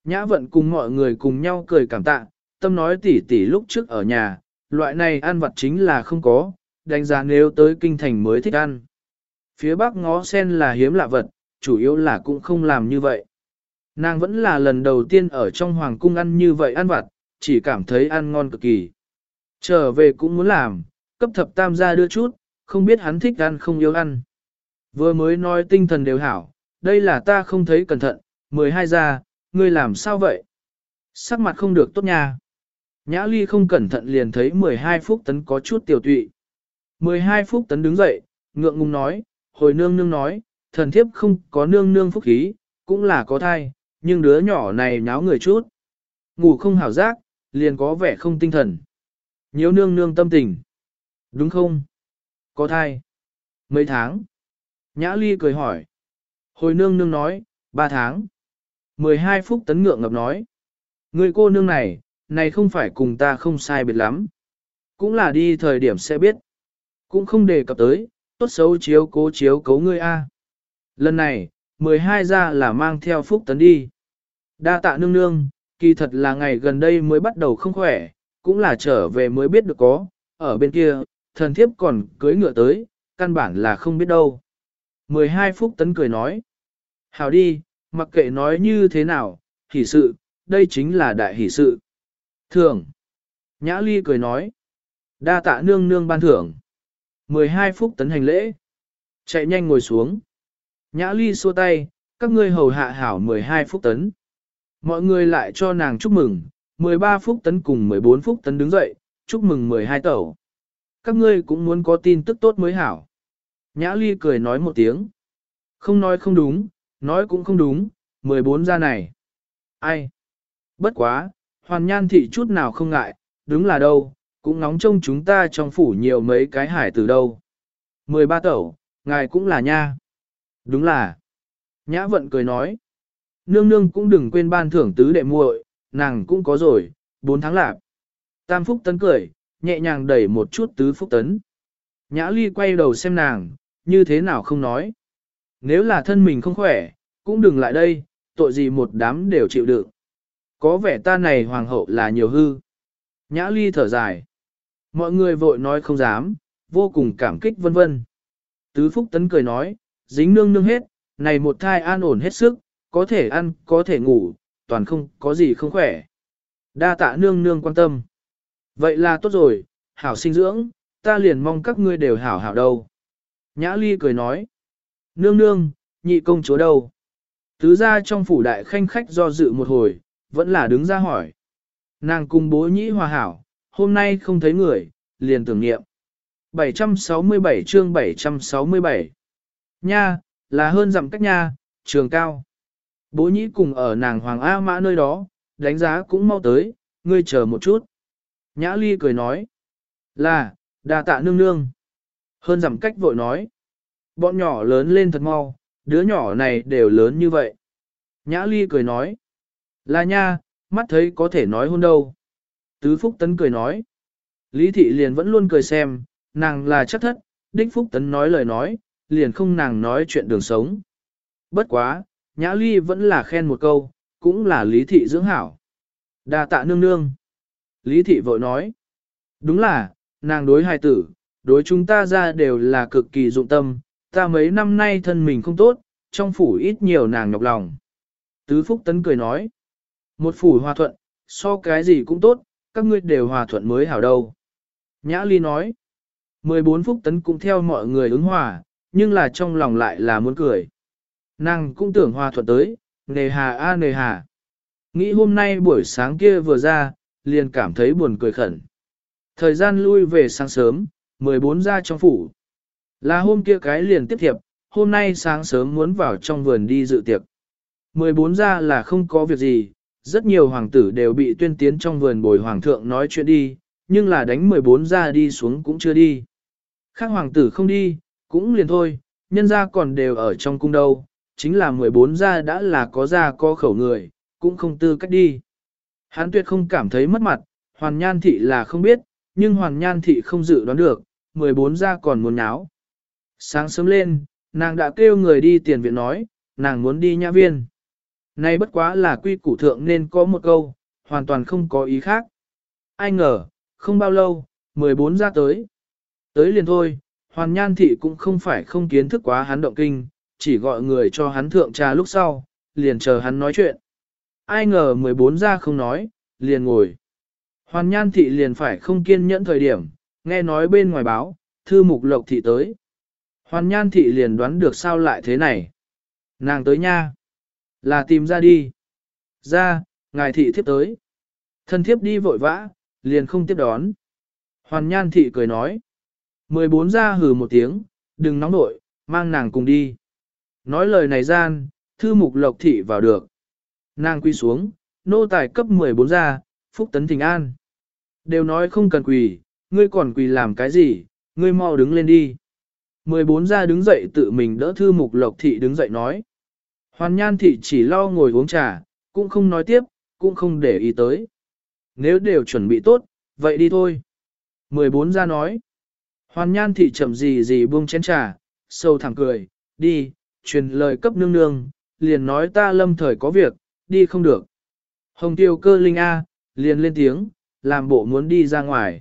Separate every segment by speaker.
Speaker 1: Nhã vận cùng mọi người cùng nhau cười cảm tạ, tâm nói tỷ tỷ lúc trước ở nhà, loại này ăn vặt chính là không có, đánh giá nếu tới kinh thành mới thích ăn. Phía bắc ngó sen là hiếm lạ vật, chủ yếu là cũng không làm như vậy. Nàng vẫn là lần đầu tiên ở trong hoàng cung ăn như vậy ăn vặt, chỉ cảm thấy ăn ngon cực kỳ. Trở về cũng muốn làm, cấp thập tam gia đưa chút, không biết hắn thích ăn không yêu ăn. Vừa mới nói tinh thần đều hảo, đây là ta không thấy cẩn thận, 12 gia, ngươi làm sao vậy? Sắc mặt không được tốt nha. Nhã Ly không cẩn thận liền thấy 12 Phúc Tấn có chút tiểu tụy. 12 Phúc Tấn đứng dậy, ngượng ngùng nói, hồi nương nương nói, thần thiếp không có nương nương phúc khí, cũng là có thai, nhưng đứa nhỏ này nháo người chút. Ngủ không hảo giác, liền có vẻ không tinh thần. Nhiễu nương nương tâm tình. Đúng không? Có thai. Mấy tháng? Nhã Ly cười hỏi. Hồi nương nương nói, 3 tháng. 12 Phúc Tấn ngượng ngập nói. Người cô nương này, này không phải cùng ta không sai biệt lắm. Cũng là đi thời điểm sẽ biết. Cũng không đề cập tới, tốt xấu chiếu cố ngươi a. Lần này, 12 ra là mang theo Phúc Tấn đi. Đa tạ nương nương, kỳ thật là ngày gần đây mới bắt đầu không khỏe, cũng là trở về mới biết được có, ở bên kia, thần thiếp còn cưới ngựa tới, căn bản là không biết đâu. 12 Phúc Tấn cười nói. Hảo đi, mặc kệ nói như thế nào, hỷ sự, đây chính là đại hỷ sự. Thưởng. Nhã Ly cười nói. Đa tạ nương nương ban thưởng. 12 Phúc Tấn hành lễ. Chạy nhanh ngồi xuống. Nhã Ly xua tay, các ngươi hầu hạ hảo 12 Phúc Tấn. Mọi người lại cho nàng chúc mừng, 13 Phúc Tấn cùng 14 Phúc Tấn đứng dậy, chúc mừng 12 tẩu. Các ngươi cũng muốn có tin tức tốt mới hảo. Nhã Ly cười nói một tiếng. Không nói không đúng, nói cũng không đúng, 14 ra này. Ai? Bất quá, hoàn nhan thị chút nào không ngại, đúng là đâu, cũng nóng trông chúng ta trong phủ nhiều mấy cái hải từ đâu. 13 tẩu, ngài cũng là nha. Đúng là. Nhã vận cười nói. Nương nương cũng đừng quên ban thưởng tứ đệ muội, nàng cũng có rồi, 4 tháng lạp. Tam Phúc Tấn cười, nhẹ nhàng đẩy một chút tứ Phúc Tấn. Nhã Ly quay đầu xem nàng, như thế nào không nói. Nếu là thân mình không khỏe, cũng đừng lại đây, tội gì một đám đều chịu đựng. Có vẻ ta này hoàng hậu là nhiều hư. Nhã Ly thở dài. Mọi người vội nói không dám, vô cùng cảm kích vân vân. Tứ Phúc Tấn cười nói, dính nương nương hết, này một thai an ổn hết sức, có thể ăn, có thể ngủ, toàn không có gì không khỏe. Đa tạ nương nương quan tâm. Vậy là tốt rồi, hảo sinh dưỡng, ta liền mong các ngươi đều hảo hảo đâu. Nhã Ly cười nói, nương nương, nhị công chúa đâu? Tứ ra trong phủ đại khanh khách do dự một hồi, vẫn là đứng ra hỏi. Nàng cùng bố nhĩ hòa hảo, hôm nay không thấy người, liền tưởng niệm. 767 chương 767 Nha, là hơn dặm cách nha, trường cao. Bố nhĩ cùng ở nàng Hoàng A Mã nơi đó, đánh giá cũng mau tới, ngươi chờ một chút. Nhã Ly cười nói. Là, đà tạ nương nương. Hơn dặm cách vội nói. Bọn nhỏ lớn lên thật mau, đứa nhỏ này đều lớn như vậy. Nhã Ly cười nói. Là nha, mắt thấy có thể nói hôn đâu. Tứ Phúc Tấn cười nói. Lý thị liền vẫn luôn cười xem, nàng là chắc thất, đích Phúc Tấn nói lời nói, liền không nàng nói chuyện đường sống. Bất quá, Nhã Ly vẫn là khen một câu, cũng là Lý thị dưỡng hảo. Đà tạ nương nương. Lý thị vội nói. Đúng là, nàng đối hài tử, đối chúng ta ra đều là cực kỳ dụng tâm, ta mấy năm nay thân mình không tốt, trong phủ ít nhiều nàng nhọc lòng. Tứ Phúc Tấn cười nói. Một phủ hòa thuận, so cái gì cũng tốt, các ngươi đều hòa thuận mới hảo đâu. Nhã Ly nói. 14 Phúc Tấn cũng theo mọi người ứng hòa, nhưng là trong lòng lại là muốn cười. Nàng cũng tưởng hòa thuận tới, nề hà a nề hà. Nghĩ hôm nay buổi sáng kia vừa ra, liền cảm thấy buồn cười khẩn. Thời gian lui về sáng sớm, 14 ra trong phủ. Là hôm kia cái liền tiếp thiệp, hôm nay sáng sớm muốn vào trong vườn đi dự tiệc. 14 ra là không có việc gì, rất nhiều hoàng tử đều bị tuyên tiến trong vườn bồi hoàng thượng nói chuyện đi, nhưng là đánh 14 ra đi xuống cũng chưa đi. Khác hoàng tử không đi, cũng liền thôi, nhân ra còn đều ở trong cung đâu, chính là 14 ra đã là có ra có khẩu người, cũng không tư cách đi. Hán tuyệt không cảm thấy mất mặt, Hoàn Nhan Thị là không biết, nhưng Hoàn Nhan Thị không dự đoán được, 14 ra còn muốn náo. Sáng sớm lên, nàng đã kêu người đi tiền viện nói, nàng muốn đi nhã viên. Nay bất quá là quy củ thượng nên có một câu, hoàn toàn không có ý khác. Ai ngờ, không bao lâu, 14 ra tới. Tới liền thôi, Hoàn Nhan Thị cũng không phải không kiến thức quá hắn động kinh, chỉ gọi người cho hắn thượng trà lúc sau, liền chờ hắn nói chuyện. Ai ngờ 14 ra không nói, liền ngồi. Hoàn Nhan Thị liền phải không kiên nhẫn thời điểm, nghe nói bên ngoài báo, thư mục Lộc Thị tới. Hoàn Nhan Thị liền đoán được sao lại thế này. Nàng tới nha. Là tìm ra đi. Ra, ngài thị thiếp tới. Thân thiếp đi vội vã, liền không tiếp đón. Hoàn Nhan Thị cười nói. 14 ra hừ một tiếng, đừng nóng nội, mang nàng cùng đi. Nói lời này gian, thư mục Lộc Thị vào được. Nàng quy xuống, nô tài cấp 14 ra, phúc tấn thình an. Đều nói không cần quỳ, ngươi còn quỳ làm cái gì, ngươi mau đứng lên đi. 14 ra đứng dậy tự mình đỡ thư mục Lộc Thị đứng dậy nói. Hoàn Nhan Thị chỉ lo ngồi uống trà, cũng không nói tiếp, cũng không để ý tới. Nếu đều chuẩn bị tốt, vậy đi thôi. 14 ra nói. Hoàn Nhan Thị chậm gì buông chén trà, sâu thẳng cười, đi, truyền lời cấp nương nương, liền nói ta lâm thời có việc, đi không được. Hồng Tiêu Cơ Linh A, liền lên tiếng, làm bộ muốn đi ra ngoài.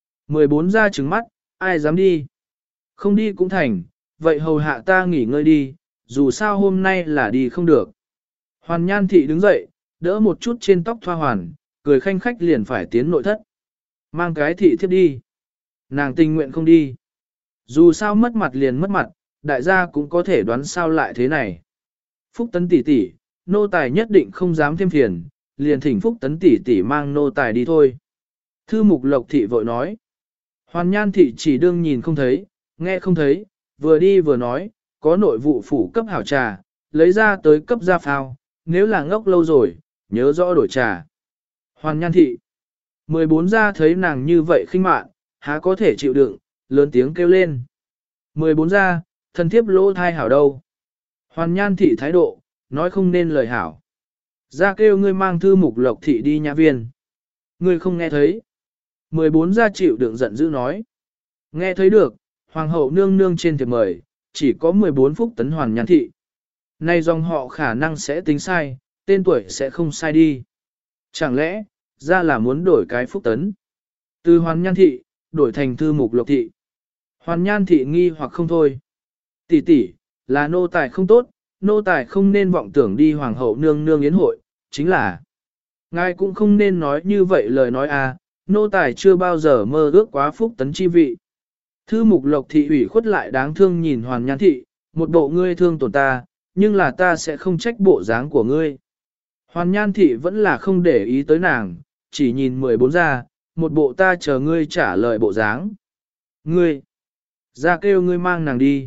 Speaker 1: 14 ra trừng mắt, ai dám đi? Không đi cũng thành, vậy hầu hạ ta nghỉ ngơi đi, dù sao hôm nay là đi không được. Hoàn Nhan Thị đứng dậy, đỡ một chút trên tóc thoa hoàn, cười khanh khách liền phải tiến nội thất. Mang cái thị thiếp đi. Nàng tình nguyện không đi. Dù sao mất mặt liền mất mặt, đại gia cũng có thể đoán sao lại thế này. Phúc Tấn tỷ tỷ, nô tài nhất định không dám thêm phiền, liền thỉnh Phúc Tấn tỷ tỷ mang nô tài đi thôi. Thư mục Lộc Thị vội nói. Hoàn Nhan Thị chỉ đương nhìn không thấy, nghe không thấy, vừa đi vừa nói, có nội vụ phủ cấp hảo trà, lấy ra tới cấp gia phao, nếu là ngốc lâu rồi, nhớ rõ đổi trà. Hoàn Nhan Thị, 14 gia thấy nàng như vậy khinh mạn, há có thể chịu đựng, lớn tiếng kêu lên. 14 gia, thân thiếp lỗ thai hảo đâu. Hoàn Nhan Thị thái độ, nói không nên lời hảo. Ra kêu ngươi mang thư mục Lộc Thị đi nhã viên. Ngươi không nghe thấy. 14 gia chịu đựng giận dữ nói. Nghe thấy được, hoàng hậu nương nương trên thiệp mời, chỉ có 14 Phúc Tấn Hoàn Nhan Thị. Nay dòng họ khả năng sẽ tính sai, tên tuổi sẽ không sai đi. Chẳng lẽ, ra là muốn đổi cái Phúc Tấn. Từ Hoàn Nhan Thị, đổi thành thư mục Lộc Thị. Hoàn Nhan Thị nghi hoặc không thôi. Tỷ tỷ, là nô tài không tốt, nô tài không nên vọng tưởng đi hoàng hậu nương nương yến hội, chính là. Ngài cũng không nên nói như vậy lời nói à, nô tài chưa bao giờ mơ ước quá Phúc Tấn chi vị. Thư mục Lộc Thị ủy khuất lại đáng thương nhìn Hoàn Nhan Thị, một bộ ngươi thương tổn ta, nhưng là ta sẽ không trách bộ dáng của ngươi. Hoàn Nhan Thị vẫn là không để ý tới nàng, chỉ nhìn 14 ra, một bộ ta chờ ngươi trả lời bộ dáng. Ngươi, ra kêu ngươi mang nàng đi.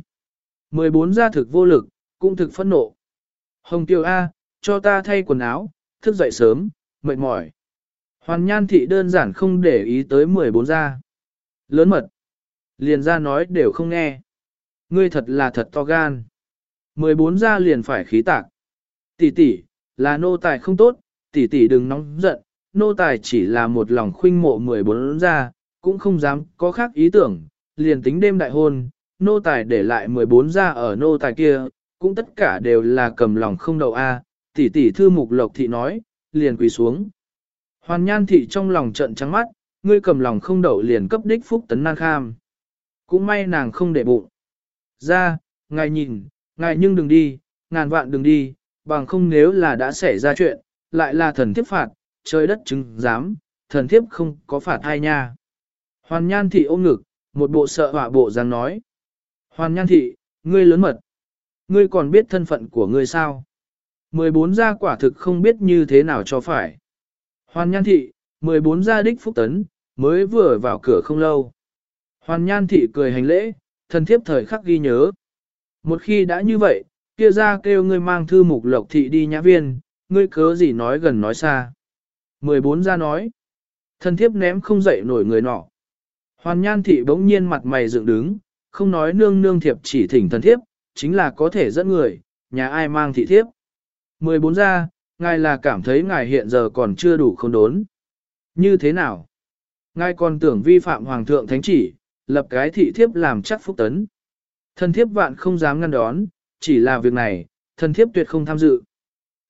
Speaker 1: 14 ra thực vô lực, cũng thực phẫn nộ. Hồng Tiêu A, cho ta thay quần áo, thức dậy sớm, mệt mỏi. Hoàn Nhan Thị đơn giản không để ý tới 14 ra. Lớn mật. Liền ra nói đều không nghe. Ngươi thật là thật to gan. 14 ra liền phải khí tạc. Tỷ tỷ, là nô tài không tốt, tỷ tỷ đừng nóng giận, nô tài chỉ là một lòng khuynh mộ 14 ra, cũng không dám có khác ý tưởng, liền tính đêm đại hôn, nô tài để lại 14 ra ở nô tài kia, cũng tất cả đều là cầm lòng không đậu a. Tỷ tỷ thư mục Lộc Thị nói, liền quỳ xuống. Hoàn Nhan Thị trong lòng trận trắng mắt, ngươi cầm lòng không đậu liền cấp đích Phúc Tấn nan kham. Cũng may nàng không để bụng. Ra, ngài nhìn, ngài nhưng đừng đi, ngàn vạn đừng đi, bằng không nếu là đã xảy ra chuyện, lại là thần thiếp phạt, trời đất chứng giám, thần thiếp không có phạt ai nha. Hoàn Nhan Thị ôm ngực, một bộ sợ họa bộ dáng nói. Hoàn Nhan Thị, ngươi lớn mật. Ngươi còn biết thân phận của ngươi sao? 14 gia quả thực không biết như thế nào cho phải. Hoàn Nhan Thị, 14 gia đích Phúc Tấn, mới vừa vào cửa không lâu. Hoàn Nhan Thị cười hành lễ, thần thiếp thời khắc ghi nhớ. Một khi đã như vậy, kia ra kêu ngươi mang thư mục Lộc Thị đi nhã viên, ngươi cớ gì nói gần nói xa. 14 gia nói, thần thiếp ném không dậy nổi người nọ. Hoàn Nhan Thị bỗng nhiên mặt mày dựng đứng, không nói nương nương thiệp chỉ thỉnh thần thiếp, chính là có thể dẫn người, nhà ai mang thị thiếp. 14 gia, ngài là cảm thấy ngài hiện giờ còn chưa đủ không đốn. Như thế nào? Ngài còn tưởng vi phạm hoàng thượng thánh chỉ, lập cái thị thiếp làm chắc Phúc Tấn. Thần thiếp vạn không dám ngăn đón, chỉ là việc này, thần thiếp tuyệt không tham dự.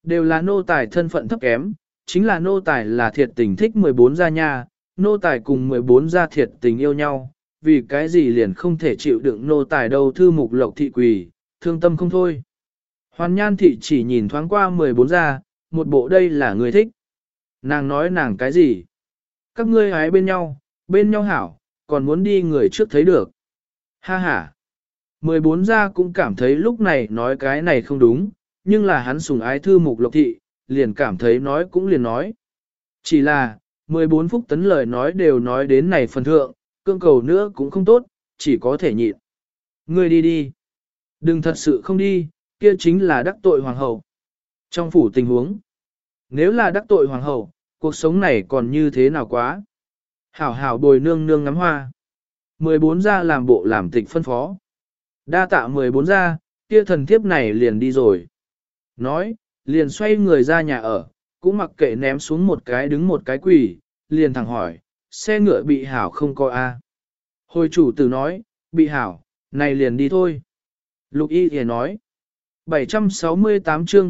Speaker 1: Đều là nô tài thân phận thấp kém, chính là nô tài là thiệt tình thích 14 gia nha, nô tài cùng 14 gia thiệt tình yêu nhau, vì cái gì liền không thể chịu đựng nô tài đâu. Thư Mục Lộc thị quỳ, thương tâm không thôi. Hoàn Nhan thị chỉ nhìn thoáng qua 14 gia, một bộ đây là người thích. Nàng nói nàng cái gì? Các ngươi hái bên nhau hảo, còn muốn đi người trước thấy được. Ha ha. 14 gia cũng cảm thấy lúc này nói cái này không đúng, nhưng là hắn sủng ái Thư Mục Lộc thị, liền cảm thấy nói cũng liền nói. Chỉ là, 14 phúc tấn lời nói đều nói đến này phần thượng, cương cầu nữa cũng không tốt, chỉ có thể nhịn. Ngươi đi đi. Đừng thật sự không đi, kia chính là đắc tội hoàng hậu. Trong phủ tình huống, nếu là đắc tội hoàng hậu, cuộc sống này còn như thế nào quá. Hảo hảo bồi nương nương ngắm hoa. 14 gia làm bộ làm tịch phân phó. Đa tạ 14 gia, kia thần thiếp này liền đi rồi. Nói, liền xoay người ra nhà ở, cũng mặc kệ ném xuống một cái đứng một cái quỳ, liền thẳng hỏi, xe ngựa bị hảo không có a? Hồi chủ tử nói, bị hảo, này liền đi thôi. Lục y thì nói, 768 chương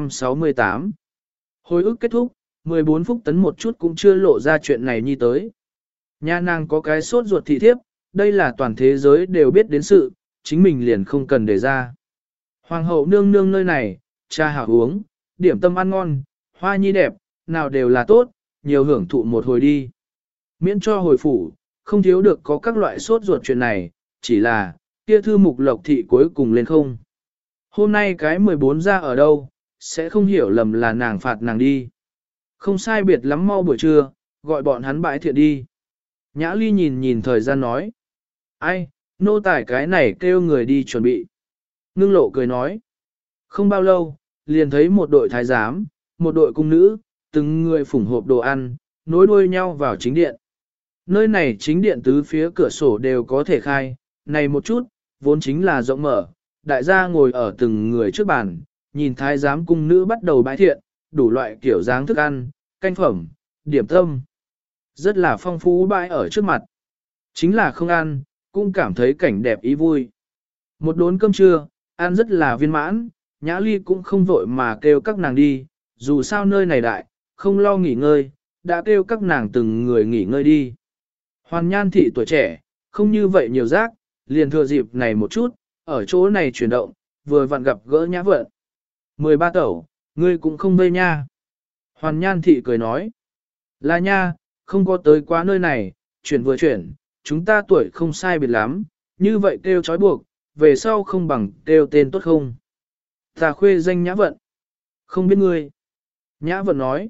Speaker 1: 768. Hồi ức kết thúc, 14 phút tấn một chút cũng chưa lộ ra chuyện này nhi tới. Nha nàng có cái sốt ruột thị thiếp, đây là toàn thế giới đều biết đến sự, chính mình liền không cần để ra. Hoàng hậu nương nương nơi này, trà hảo uống, điểm tâm ăn ngon, hoa nhi đẹp, nào đều là tốt, nhiều hưởng thụ một hồi đi. Miễn cho hồi phủ, không thiếu được có các loại sốt ruột chuyện này, chỉ là, kia Thư Mục Lộc thị cuối cùng lên không. Hôm nay cái 14 ra ở đâu, sẽ không hiểu lầm là nàng phạt nàng đi. Không sai biệt lắm mau buổi trưa, gọi bọn hắn bãi thiện đi. Nhã Ly nhìn nhìn thời gian nói. Ai, nô tài cái này kêu người đi chuẩn bị. Ngưng Lộ cười nói. Không bao lâu, liền thấy một đội thái giám, một đội cung nữ, từng người phủng hộp đồ ăn, nối đuôi nhau vào chính điện. Nơi này chính điện tứ phía cửa sổ đều có thể khai, này một chút, vốn chính là rộng mở, đại gia ngồi ở từng người trước bàn, nhìn thái giám cung nữ bắt đầu bãi thiện, đủ loại kiểu dáng thức ăn, canh phẩm, điểm tâm. Rất là phong phú bãi ở trước mặt. Chính là không ăn, cũng cảm thấy cảnh đẹp ý vui. Một đốn cơm trưa, ăn rất là viên mãn, Nhã Ly cũng không vội mà kêu các nàng đi, dù sao nơi này đại, không lo nghỉ ngơi, đã kêu các nàng từng người nghỉ ngơi đi. Hoàn Nhan thị tuổi trẻ, không như vậy nhiều rác, liền thừa dịp này một chút, ở chỗ này chuyển động, vừa vặn gặp gỡ Nhã Vận. 13 tẩu, ngươi cũng không vây nha. Hoàn Nhan thị cười nói, là nha, không có tới quá nơi này, chuyển vừa chuyển, chúng ta tuổi không sai biệt lắm, như vậy kêu trói buộc, về sau không bằng kêu tên tốt không. Ta khuê danh Nhã Vận. Không biết ngươi. Nhã Vận nói.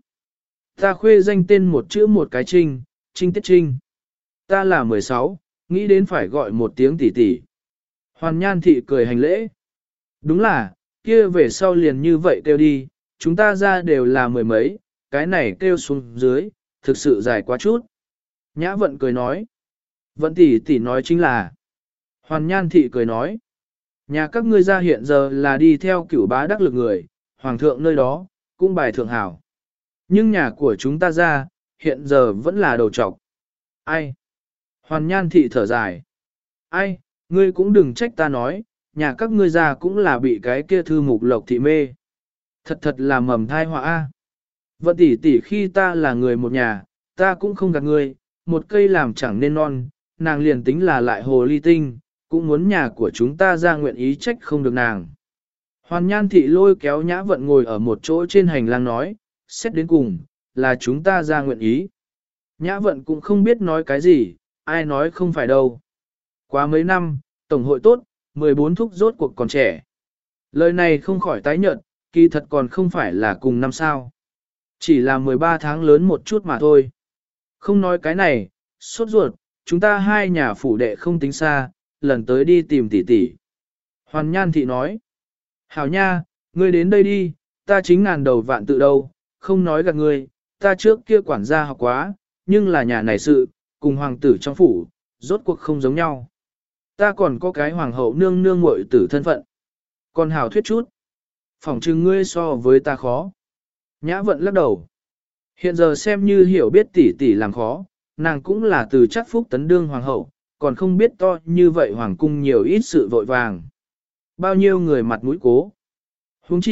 Speaker 1: Ta khuê danh tên một chữ một cái Trinh, Trinh Tiết Trinh. Ta là 16, nghĩ đến phải gọi một tiếng tỷ tỷ. Hoàn Nhan thị cười hành lễ. Đúng là, kia về sau liền như vậy kêu đi, chúng ta ra đều là mười mấy, cái này kêu xuống dưới, thực sự dài quá chút. Nhã Vận cười nói. Vận tỷ tỷ nói chính là. Hoàn Nhan thị cười nói. Nhà các ngươi ra hiện giờ là đi theo cửu bá đắc lực người, hoàng thượng nơi đó, cũng bài thượng hảo. Nhưng nhà của chúng ta ra, hiện giờ vẫn là đầu trọc. Ai? Hoàn Nhan thị thở dài. Ai, ngươi cũng đừng trách ta nói, nhà các ngươi ra cũng là bị cái kia Thư Mục Lộc thị mê. Thật thật là mầm thai họa a. Vận tỷ tỷ khi ta là người một nhà, ta cũng không gạt ngươi, một cây làm chẳng nên non, nàng liền tính là lại hồ ly tinh, cũng muốn nhà của chúng ta ra nguyện ý trách không được nàng. Hoàn Nhan thị lôi kéo Nhã Vận ngồi ở một chỗ trên hành lang nói, xét đến cùng, là chúng ta ra nguyện ý. Nhã Vận cũng không biết nói cái gì, ai nói không phải đâu. Quá mấy năm, tổng hội tốt, 14 thúc rốt cuộc còn trẻ. Lời này không khỏi tái nhợt, kỳ thật còn không phải là cùng năm sao. Chỉ là 13 tháng lớn một chút mà thôi. Không nói cái này, sốt ruột, chúng ta hai nhà phủ đệ không tính xa, lần tới đi tìm tỷ tỷ. Hoàn Nhan thị nói, hảo nha, ngươi đến đây đi, ta chính ngàn đầu vạn tự đâu, không nói gạt ngươi, ta trước kia quản gia học quá, nhưng là nhà này sự, cùng hoàng tử trong phủ, rốt cuộc không giống nhau. Ta còn có cái hoàng hậu nương nương muội tử thân phận. Còn hảo thuyết chút, phỏng chừng ngươi so với ta khó. Nhã Vận lắc đầu. Hiện giờ xem như hiểu biết tỷ tỷ làm khó, nàng cũng là từ chắc phúc tấn đương hoàng hậu, còn không biết to như vậy hoàng cung nhiều ít sự vội vàng. Bao nhiêu người mặt mũi cố. Huống chi,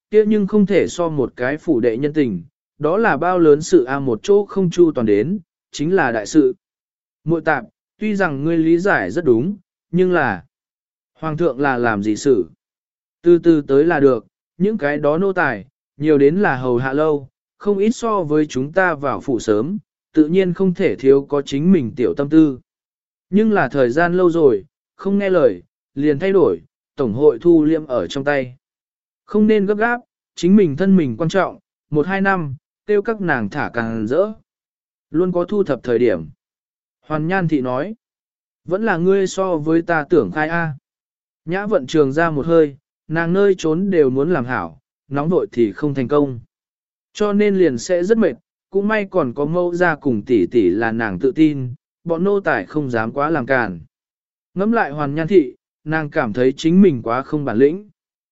Speaker 1: kia nhưng không thể so một cái phủ đệ nhân tình, đó là bao lớn sự một chỗ không chu toàn đến, chính là đại sự. Muội tạp, tuy rằng ngươi lý giải rất đúng, nhưng là Hoàng thượng là làm gì sự? Từ từ tới là được, những cái đó nô tài, nhiều đến là hầu hạ lâu, không ít so với chúng ta vào phủ sớm, tự nhiên không thể thiếu có chính mình tiểu tâm tư. Nhưng là thời gian lâu rồi, không nghe lời, liền thay đổi, tổng hội thu liêm ở trong tay. Không nên gấp gáp, chính mình thân mình quan trọng, 1-2 năm, tiêu các nàng thả càng rỡ. Luôn có thu thập thời điểm. Hoàn Nhan Thị nói, vẫn là ngươi so với ta tưởng khai A. Nhã vận trường ra một hơi, nàng nơi trốn đều muốn làm hảo, nóng vội thì không thành công. Cho nên liền sẽ rất mệt, cũng may còn có mẫu ra cùng tỷ tỷ là nàng tự tin, bọn nô tài không dám quá làm càn. Ngắm lại Hoàn Nhan Thị, nàng cảm thấy chính mình quá không bản lĩnh.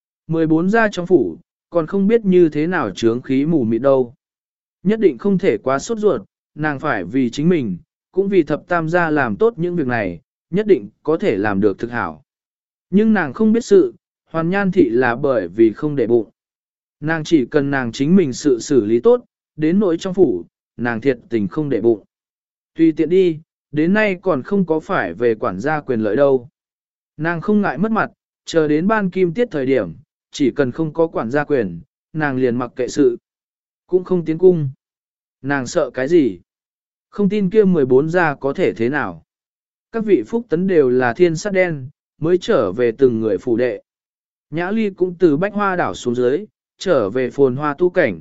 Speaker 1: 14 gia trong phủ, còn không biết như thế nào chướng khí mù mịt đâu. Nhất định không thể quá sốt ruột, nàng phải vì chính mình, cũng vì thập tam gia làm tốt những việc này, nhất định có thể làm được thực hảo. Nhưng nàng không biết sự, Hoàn Nhan Thị là bởi vì không để bụng. Nàng chỉ cần nàng chính mình sự xử lý tốt, đến nỗi trong phủ, nàng thiệt tình không để bụng. Tùy tiện đi, đến nay còn không có phải về quản gia quyền lợi đâu. Nàng không ngại mất mặt, chờ đến ban kim tiết thời điểm, chỉ cần không có quản gia quyền, nàng liền mặc kệ sự. Cũng không tiến cung. Nàng sợ cái gì? Không tin kia 14 gia có thể thế nào? Các vị phúc tấn đều là thiên sát đen, mới trở về từng người phủ đệ. Nhã Ly cũng từ Bách Hoa đảo xuống dưới, trở về phồn hoa tu cảnh.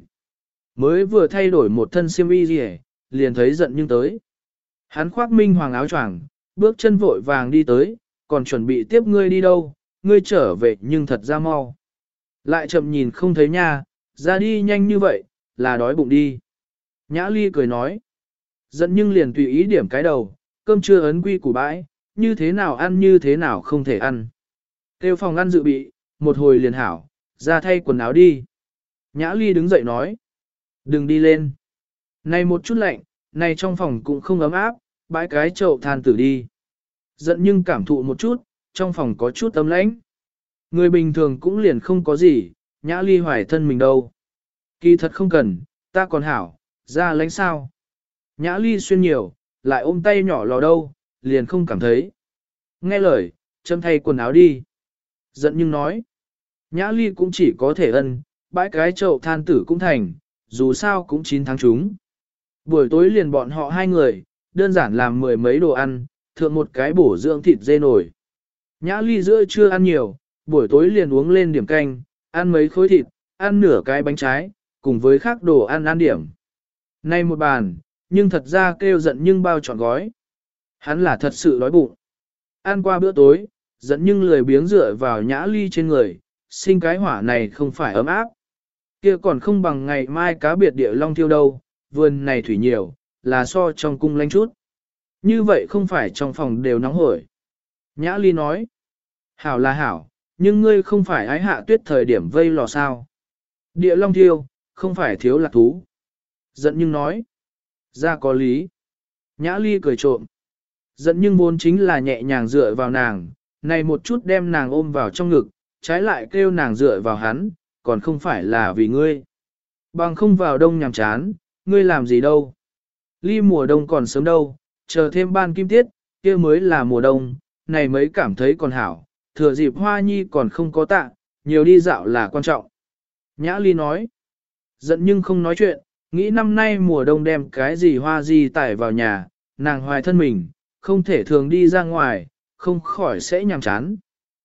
Speaker 1: Mới vừa thay đổi một thân xiêm y gì liền thấy giận nhưng tới. Hắn khoác minh hoàng áo choàng, bước chân vội vàng đi tới, còn chuẩn bị tiếp ngươi đi đâu, ngươi trở về nhưng thật ra mau. Lại chậm nhìn không thấy nha, ra đi nhanh như vậy, là đói bụng đi. Nhã Ly cười nói. Giận nhưng liền tùy ý điểm cái đầu, cơm chưa ấn quy củ bãi, như thế nào ăn như thế nào không thể ăn. Tiêu phòng ăn dự bị, một hồi liền hảo, ra thay quần áo đi. Nhã Ly đứng dậy nói. Đừng đi lên. Này một chút lạnh, này trong phòng cũng không ấm áp, bãi cái chậu than tử đi. Giận nhưng cảm thụ một chút, trong phòng có chút ấm lãnh. Người bình thường cũng liền không có gì, Nhã Ly hoài thân mình đâu. Kỳ thật không cần, ta còn hảo, ra lánh sao. Nhã Ly xuyên nhiều, lại ôm tay nhỏ lò đâu, liền không cảm thấy. Nghe lời, châm thay quần áo đi. Giận nhưng nói. Nhã Ly cũng chỉ có thể ân, bãi cái chậu than tử cũng thành, dù sao cũng 9 tháng chúng. Buổi tối liền bọn họ hai người, đơn giản làm 10 mấy đồ ăn, thượng một cái bổ dưỡng thịt dê nổi. Nhã Ly giữa trưa ăn nhiều, buổi tối liền uống lên điểm canh, ăn mấy khối thịt, ăn nửa cái bánh trái, cùng với khác đồ ăn điểm. Nay một bàn, nhưng thật ra kêu giận nhưng bao trọn gói. Hắn là thật sự đói bụng. Ăn qua bữa tối, giận nhưng lười biếng dựa vào Nhã Ly trên người, sinh cái hỏa này không phải ấm áp. Kia còn không bằng ngày mai cá biệt địa long thiêu đâu, vườn này thủy nhiều, là so trong cung lanh chút. Như vậy không phải trong phòng đều nóng hổi. Nhã Ly nói, hảo là hảo, nhưng ngươi không phải ái hạ tuyết thời điểm vây lò sao. Địa long thiêu, không phải thiếu lạc thú. Giận nhưng nói, ra có lý. Nhã Ly cười trộm. Giận nhưng vốn chính là nhẹ nhàng dựa vào nàng, này một chút đem nàng ôm vào trong ngực, trái lại kêu nàng dựa vào hắn, còn không phải là vì ngươi. Bằng không vào đông nhàm chán, ngươi làm gì đâu. Ly mùa đông còn sớm đâu, chờ thêm ban kim tiết, kia mới là mùa đông, này mới cảm thấy còn hảo, thừa dịp hoa nhi còn không có tạ, nhiều đi dạo là quan trọng. Nhã Ly nói, giận nhưng không nói chuyện, nghĩ năm nay mùa đông đem cái gì hoa gì tải vào nhà, nàng hoài thân mình, không thể thường đi ra ngoài, không khỏi sẽ nhàm chán.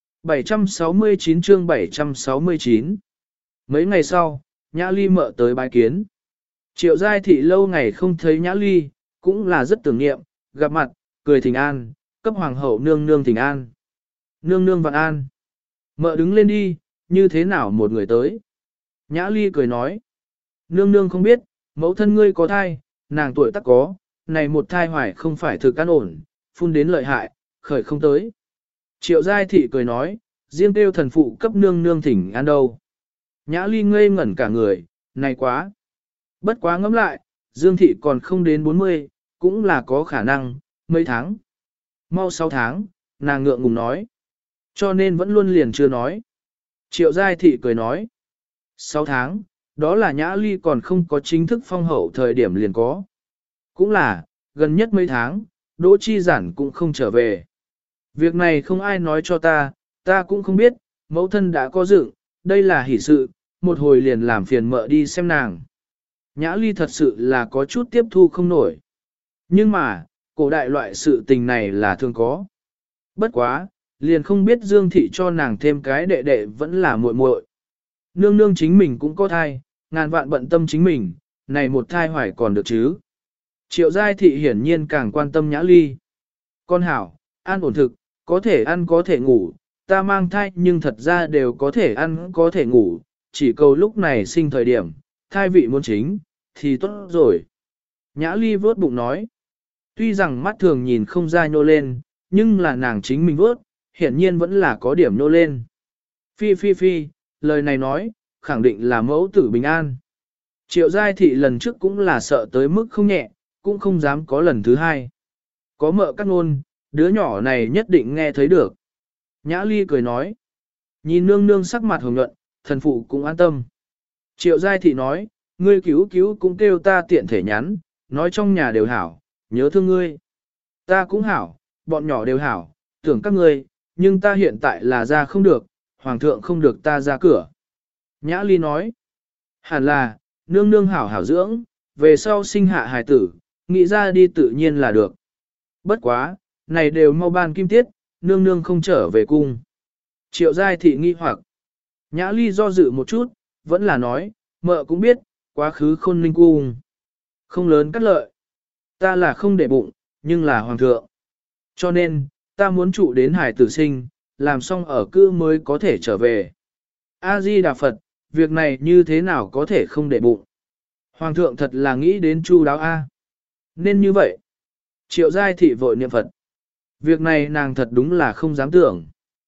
Speaker 1: 769 chương 769 Mấy ngày sau, Nhã Ly mợ tới bái kiến. Triệu Giai Thị lâu ngày không thấy Nhã Ly, cũng là rất tưởng niệm, gặp mặt, cười thỉnh an, cấp hoàng hậu nương nương thỉnh an. Nương nương vạn an. Mợ đứng lên đi, như thế nào một người tới. Nhã Ly cười nói. Nương nương không biết, mẫu thân ngươi có thai, nàng tuổi tác có, này một thai hoài không phải thực an ổn, phun đến lợi hại, khởi không tới. Triệu Giai Thị cười nói, riêng kêu thần phụ cấp nương nương thỉnh an đâu. Nhã Ly ngây ngẩn cả người, này quá. Bất quá ngẫm lại, Dương Thị còn không đến 40, cũng là có khả năng, mấy tháng. Mau 6 tháng, nàng ngượng ngùng nói. Cho nên vẫn luôn liền chưa nói. Triệu Giai Thị cười nói. 6 tháng, đó là Nhã Ly còn không có chính thức phong hậu thời điểm liền có. Cũng là, gần nhất mấy tháng, Đỗ Chi Giản cũng không trở về. Việc này không ai nói cho ta cũng không biết, mẫu thân đã có dựng, đây là hỷ sự, một hồi liền làm phiền mợ đi xem nàng. Nhã Ly thật sự là có chút tiếp thu không nổi. Nhưng mà, cổ đại loại sự tình này là thường có. Bất quá, liền không biết Dương Thị cho nàng thêm cái đệ đệ vẫn là muội muội. Nương nương chính mình cũng có thai, ngàn vạn bận tâm chính mình, này một thai hoài còn được chứ. Triệu Giai Thị hiển nhiên càng quan tâm Nhã Ly. Con hảo, an ổn thực, có thể ăn có thể ngủ, ta mang thai nhưng thật ra đều có thể ăn có thể ngủ, chỉ cầu lúc này sinh thời điểm, thai vị muốn chính, thì tốt rồi. Nhã Ly vớt bụng nói, tuy rằng mắt thường nhìn không ra nhô lên, nhưng là nàng chính mình vớt, hiển nhiên vẫn là có điểm nhô lên. Phi, lời này nói, khẳng định là mẫu tử bình an. Triệu Giai Thị lần trước cũng là sợ tới mức không nhẹ, cũng không dám có lần thứ hai. Có mợ cắt ngôn, đứa nhỏ này nhất định nghe thấy được. Nhã Ly cười nói, nhìn nương nương sắc mặt hồng nhuận, thần phụ cũng an tâm. Triệu Giai Thị nói, ngươi cứu cũng kêu ta tiện thể nhắn, nói trong nhà đều hảo, nhớ thương ngươi. Ta cũng hảo, bọn nhỏ đều hảo, tưởng các ngươi, nhưng ta hiện tại là ra không được, hoàng thượng không được ta ra cửa. Nhã Ly nói, hẳn là, nương nương hảo hảo dưỡng, về sau sinh hạ hài tử, nghĩ ra đi tự nhiên là được. Bất quá, này đều mau ban kim tiết, nương nương không trở về cung. Triệu Giai Thị nghi hoặc, Nhã Ly do dự một chút, vẫn là nói, mợ cũng biết, quá khứ khôn ninh cung. Không lớn cắt lợi. Ta là không để bụng, nhưng là hoàng thượng. Cho nên, ta muốn trụ đến hải tử sinh, làm xong ở cư mới có thể trở về. A-di Đà Phật, việc này như thế nào có thể không để bụng. Hoàng thượng thật là nghĩ đến chu đáo A. Nên như vậy. Triệu Giai Thị vội niệm Phật. Việc này nàng thật đúng là không dám tưởng.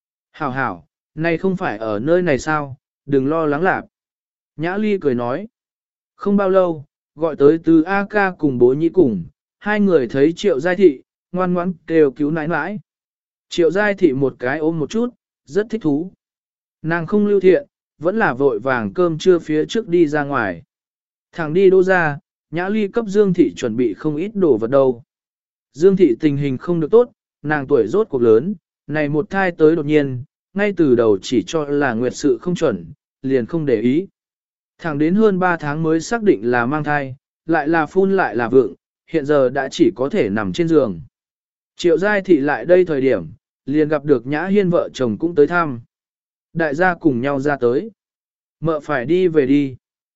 Speaker 1: Hảo, này không phải ở nơi này sao, đừng lo lắng lạc. Nhã Ly cười nói. Không bao lâu, gọi tới từ A ca cùng bố nhĩ cùng, hai người thấy Triệu Giai Thị, ngoan ngoãn kêu cứu nãi nãi. Triệu Giai Thị một cái ôm một chút, rất thích thú. Nàng không lưu thiện, vẫn là vội vàng cơm trưa phía trước đi ra ngoài. Thằng đi đô ra, Nhã Ly cấp Dương Thị chuẩn bị không ít đồ vật đâu. Dương Thị tình hình không được tốt, nàng tuổi rốt cuộc lớn, này một thai tới đột nhiên, ngay từ đầu chỉ cho là nguyệt sự không chuẩn, liền không để ý. Thẳng đến hơn 3 tháng mới xác định là mang thai, lại là phun lại là vượng, hiện giờ đã chỉ có thể nằm trên giường. Triệu Giai Thị lại đây thời điểm, liền gặp được Nhã Hiên vợ chồng cũng tới thăm. Đại gia cùng nhau ra tới. Mợ phải đi về đi.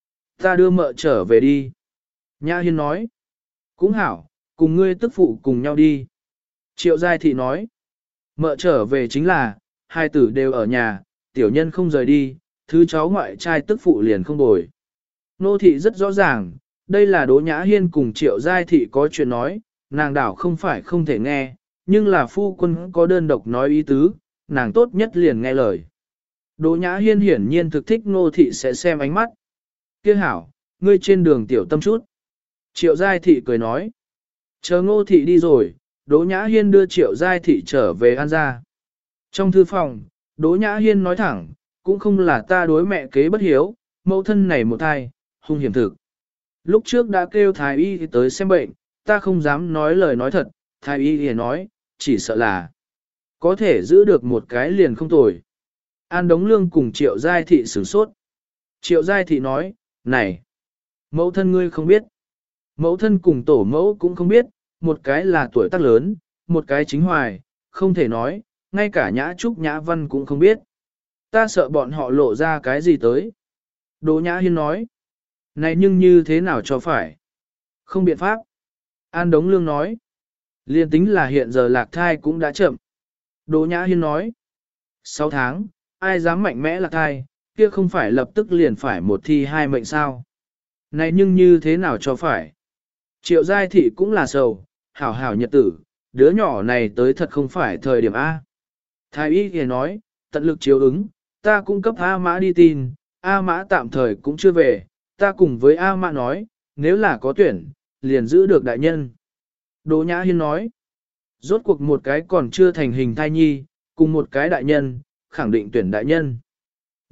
Speaker 1: Ta đưa mợ trở về đi. Nhã Hiên nói. Cũng hảo, cùng ngươi tức phụ cùng nhau đi. Triệu Giai Thị nói. Mợ trở về chính là, hai tử đều ở nhà, tiểu nhân không rời đi, thứ cháu ngoại trai tức phụ liền không bồi. Nô thị rất rõ ràng, đây là Đỗ Nhã Hiên cùng Triệu Giai Thị có chuyện nói, nàng đảo không phải không thể nghe, nhưng là phu quân có đơn độc nói ý tứ, nàng tốt nhất liền nghe lời. Đỗ Nhã Hiên hiển nhiên thực thích nô thị sẽ xem ánh mắt. Kia hảo, ngươi trên đường tiểu tâm chút. Triệu Giai Thị cười nói. Chờ Ngô thị đi rồi, Đỗ Nhã Hiên đưa Triệu Giai Thị trở về An gia. Trong thư phòng, Đỗ Nhã Hiên nói thẳng, cũng không là ta đối mẹ kế bất hiếu, mẫu thân này một thai, hung hiểm thực. Lúc trước đã kêu thái y tới xem bệnh, ta không dám nói lời nói thật, thái y thì nói, chỉ sợ là có thể giữ được một cái liền không tồi. An Đống Lương cùng Triệu Giai Thị sửng sốt. Triệu Giai Thị nói, này, mẫu thân ngươi không biết. Mẫu thân cùng tổ mẫu cũng không biết, một cái là tuổi tác lớn, một cái chính hoài, không thể nói, ngay cả Nhã Trúc Nhã Văn cũng không biết. Ta sợ bọn họ lộ ra cái gì tới. Đỗ Nhã Hiên nói, này nhưng như thế nào cho phải? Không biện pháp. An Đống Lương nói, liên tính là hiện giờ lạc thai cũng đã chậm. Đỗ Nhã Hiên nói, 6 tháng, ai dám mạnh mẽ lạc thai, kia không phải lập tức liền phải một thi hai mệnh sao. Này nhưng như thế nào cho phải? Triệu Giai Thị cũng là sầu, hảo hảo nhật tử, đứa nhỏ này tới thật không phải thời điểm A. Thái y thì nói, tận lực chiếu ứng, ta cung cấp A Mã đi tin, A Mã tạm thời cũng chưa về, ta cùng với A Mã nói, nếu là có tuyển, liền giữ được đại nhân. Đỗ Nhã Hiên nói, rốt cuộc một cái còn chưa thành hình thai nhi, cùng một cái đại nhân, khẳng định tuyển đại nhân.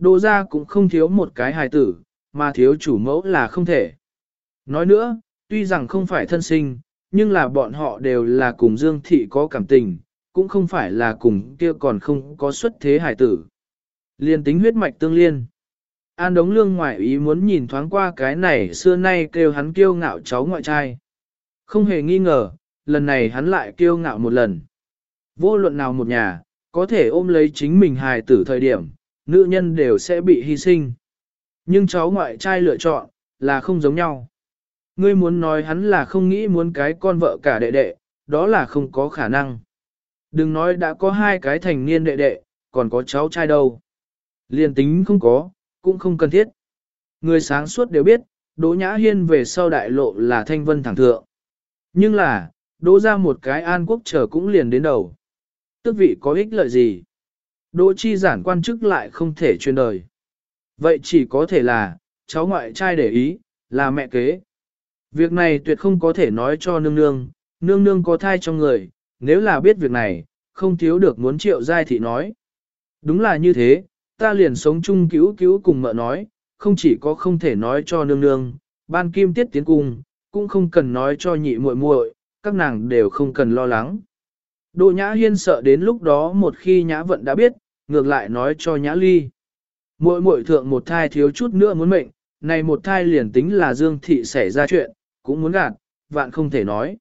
Speaker 1: Đỗ gia cũng không thiếu một cái hài tử, mà thiếu chủ mẫu là không thể. Nói nữa, tuy rằng không phải thân sinh, nhưng là bọn họ đều là cùng Dương Thị có cảm tình, cũng không phải là cùng kia còn không có xuất thế hài tử. Liên tính huyết mạch tương liên. An Đống Lương ngoại ý muốn nhìn thoáng qua cái này xưa nay kêu hắn kiêu ngạo cháu ngoại trai. Không hề nghi ngờ, lần này hắn lại kiêu ngạo một lần. Vô luận nào một nhà, có thể ôm lấy chính mình hài tử thời điểm, nữ nhân đều sẽ bị hy sinh. Nhưng cháu ngoại trai lựa chọn, là không giống nhau. Ngươi muốn nói hắn là không nghĩ muốn cái con vợ cả đệ đệ, đó là không có khả năng. Đừng nói đã có hai cái thành niên đệ đệ, còn có cháu trai đâu. Liên tính không có, cũng không cần thiết. Người sáng suốt đều biết, Đỗ Nhã Hiên về sau đại lộ là thanh vân thẳng thượng. Nhưng là, đỗ ra một cái an quốc trở cũng liền đến đầu. Tước vị có ích lợi gì? Đỗ chi giản quan chức lại không thể truyền đời. Vậy chỉ có thể là, cháu ngoại trai để ý, là mẹ kế. Việc này tuyệt không có thể nói cho nương nương, nương nương có thai trong người, nếu là biết việc này, không thiếu được muốn Triệu Giai Thị nói. Đúng là như thế, ta liền sống chung cứu cứu cùng mợ nói, không chỉ có không thể nói cho nương nương, ban kim tiết tiến cung, cũng không cần nói cho nhị muội muội, các nàng đều không cần lo lắng. Đỗ Nhã Hiên sợ đến lúc đó một khi Nhã Vận đã biết, ngược lại nói cho Nhã Ly. Muội muội thượng một thai thiếu chút nữa muốn mệnh, này một thai liền tính là Dương Thị xảy ra chuyện, cũng muốn gạt, vạn không thể nói.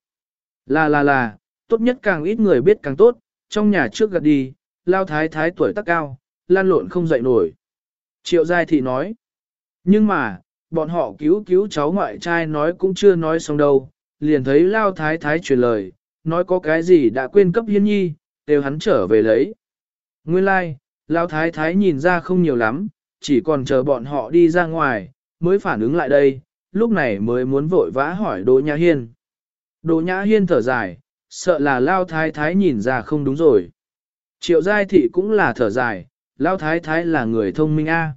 Speaker 1: Là, tốt nhất càng ít người biết càng tốt, trong nhà trước gạt đi, lao thái thái tuổi tác cao, lan lộn không dậy nổi. Triệu Giai Thị nói, nhưng mà, bọn họ cứu cháu ngoại trai nói cũng chưa nói xong đâu, liền thấy lao thái thái truyền lời, nói có cái gì đã quên cấp Hiên Nhi, đều hắn trở về lấy. Nguyên lai, like, lao thái thái nhìn ra không nhiều lắm, chỉ còn chờ bọn họ đi ra ngoài, mới phản ứng lại đây, lúc này mới muốn vội vã hỏi Đỗ Nhã Hiên. Đỗ Nhã Hiên thở dài, sợ là lao thái thái nhìn ra không đúng rồi. Triệu Giai Thị cũng là thở dài, lao thái thái là người thông minh a.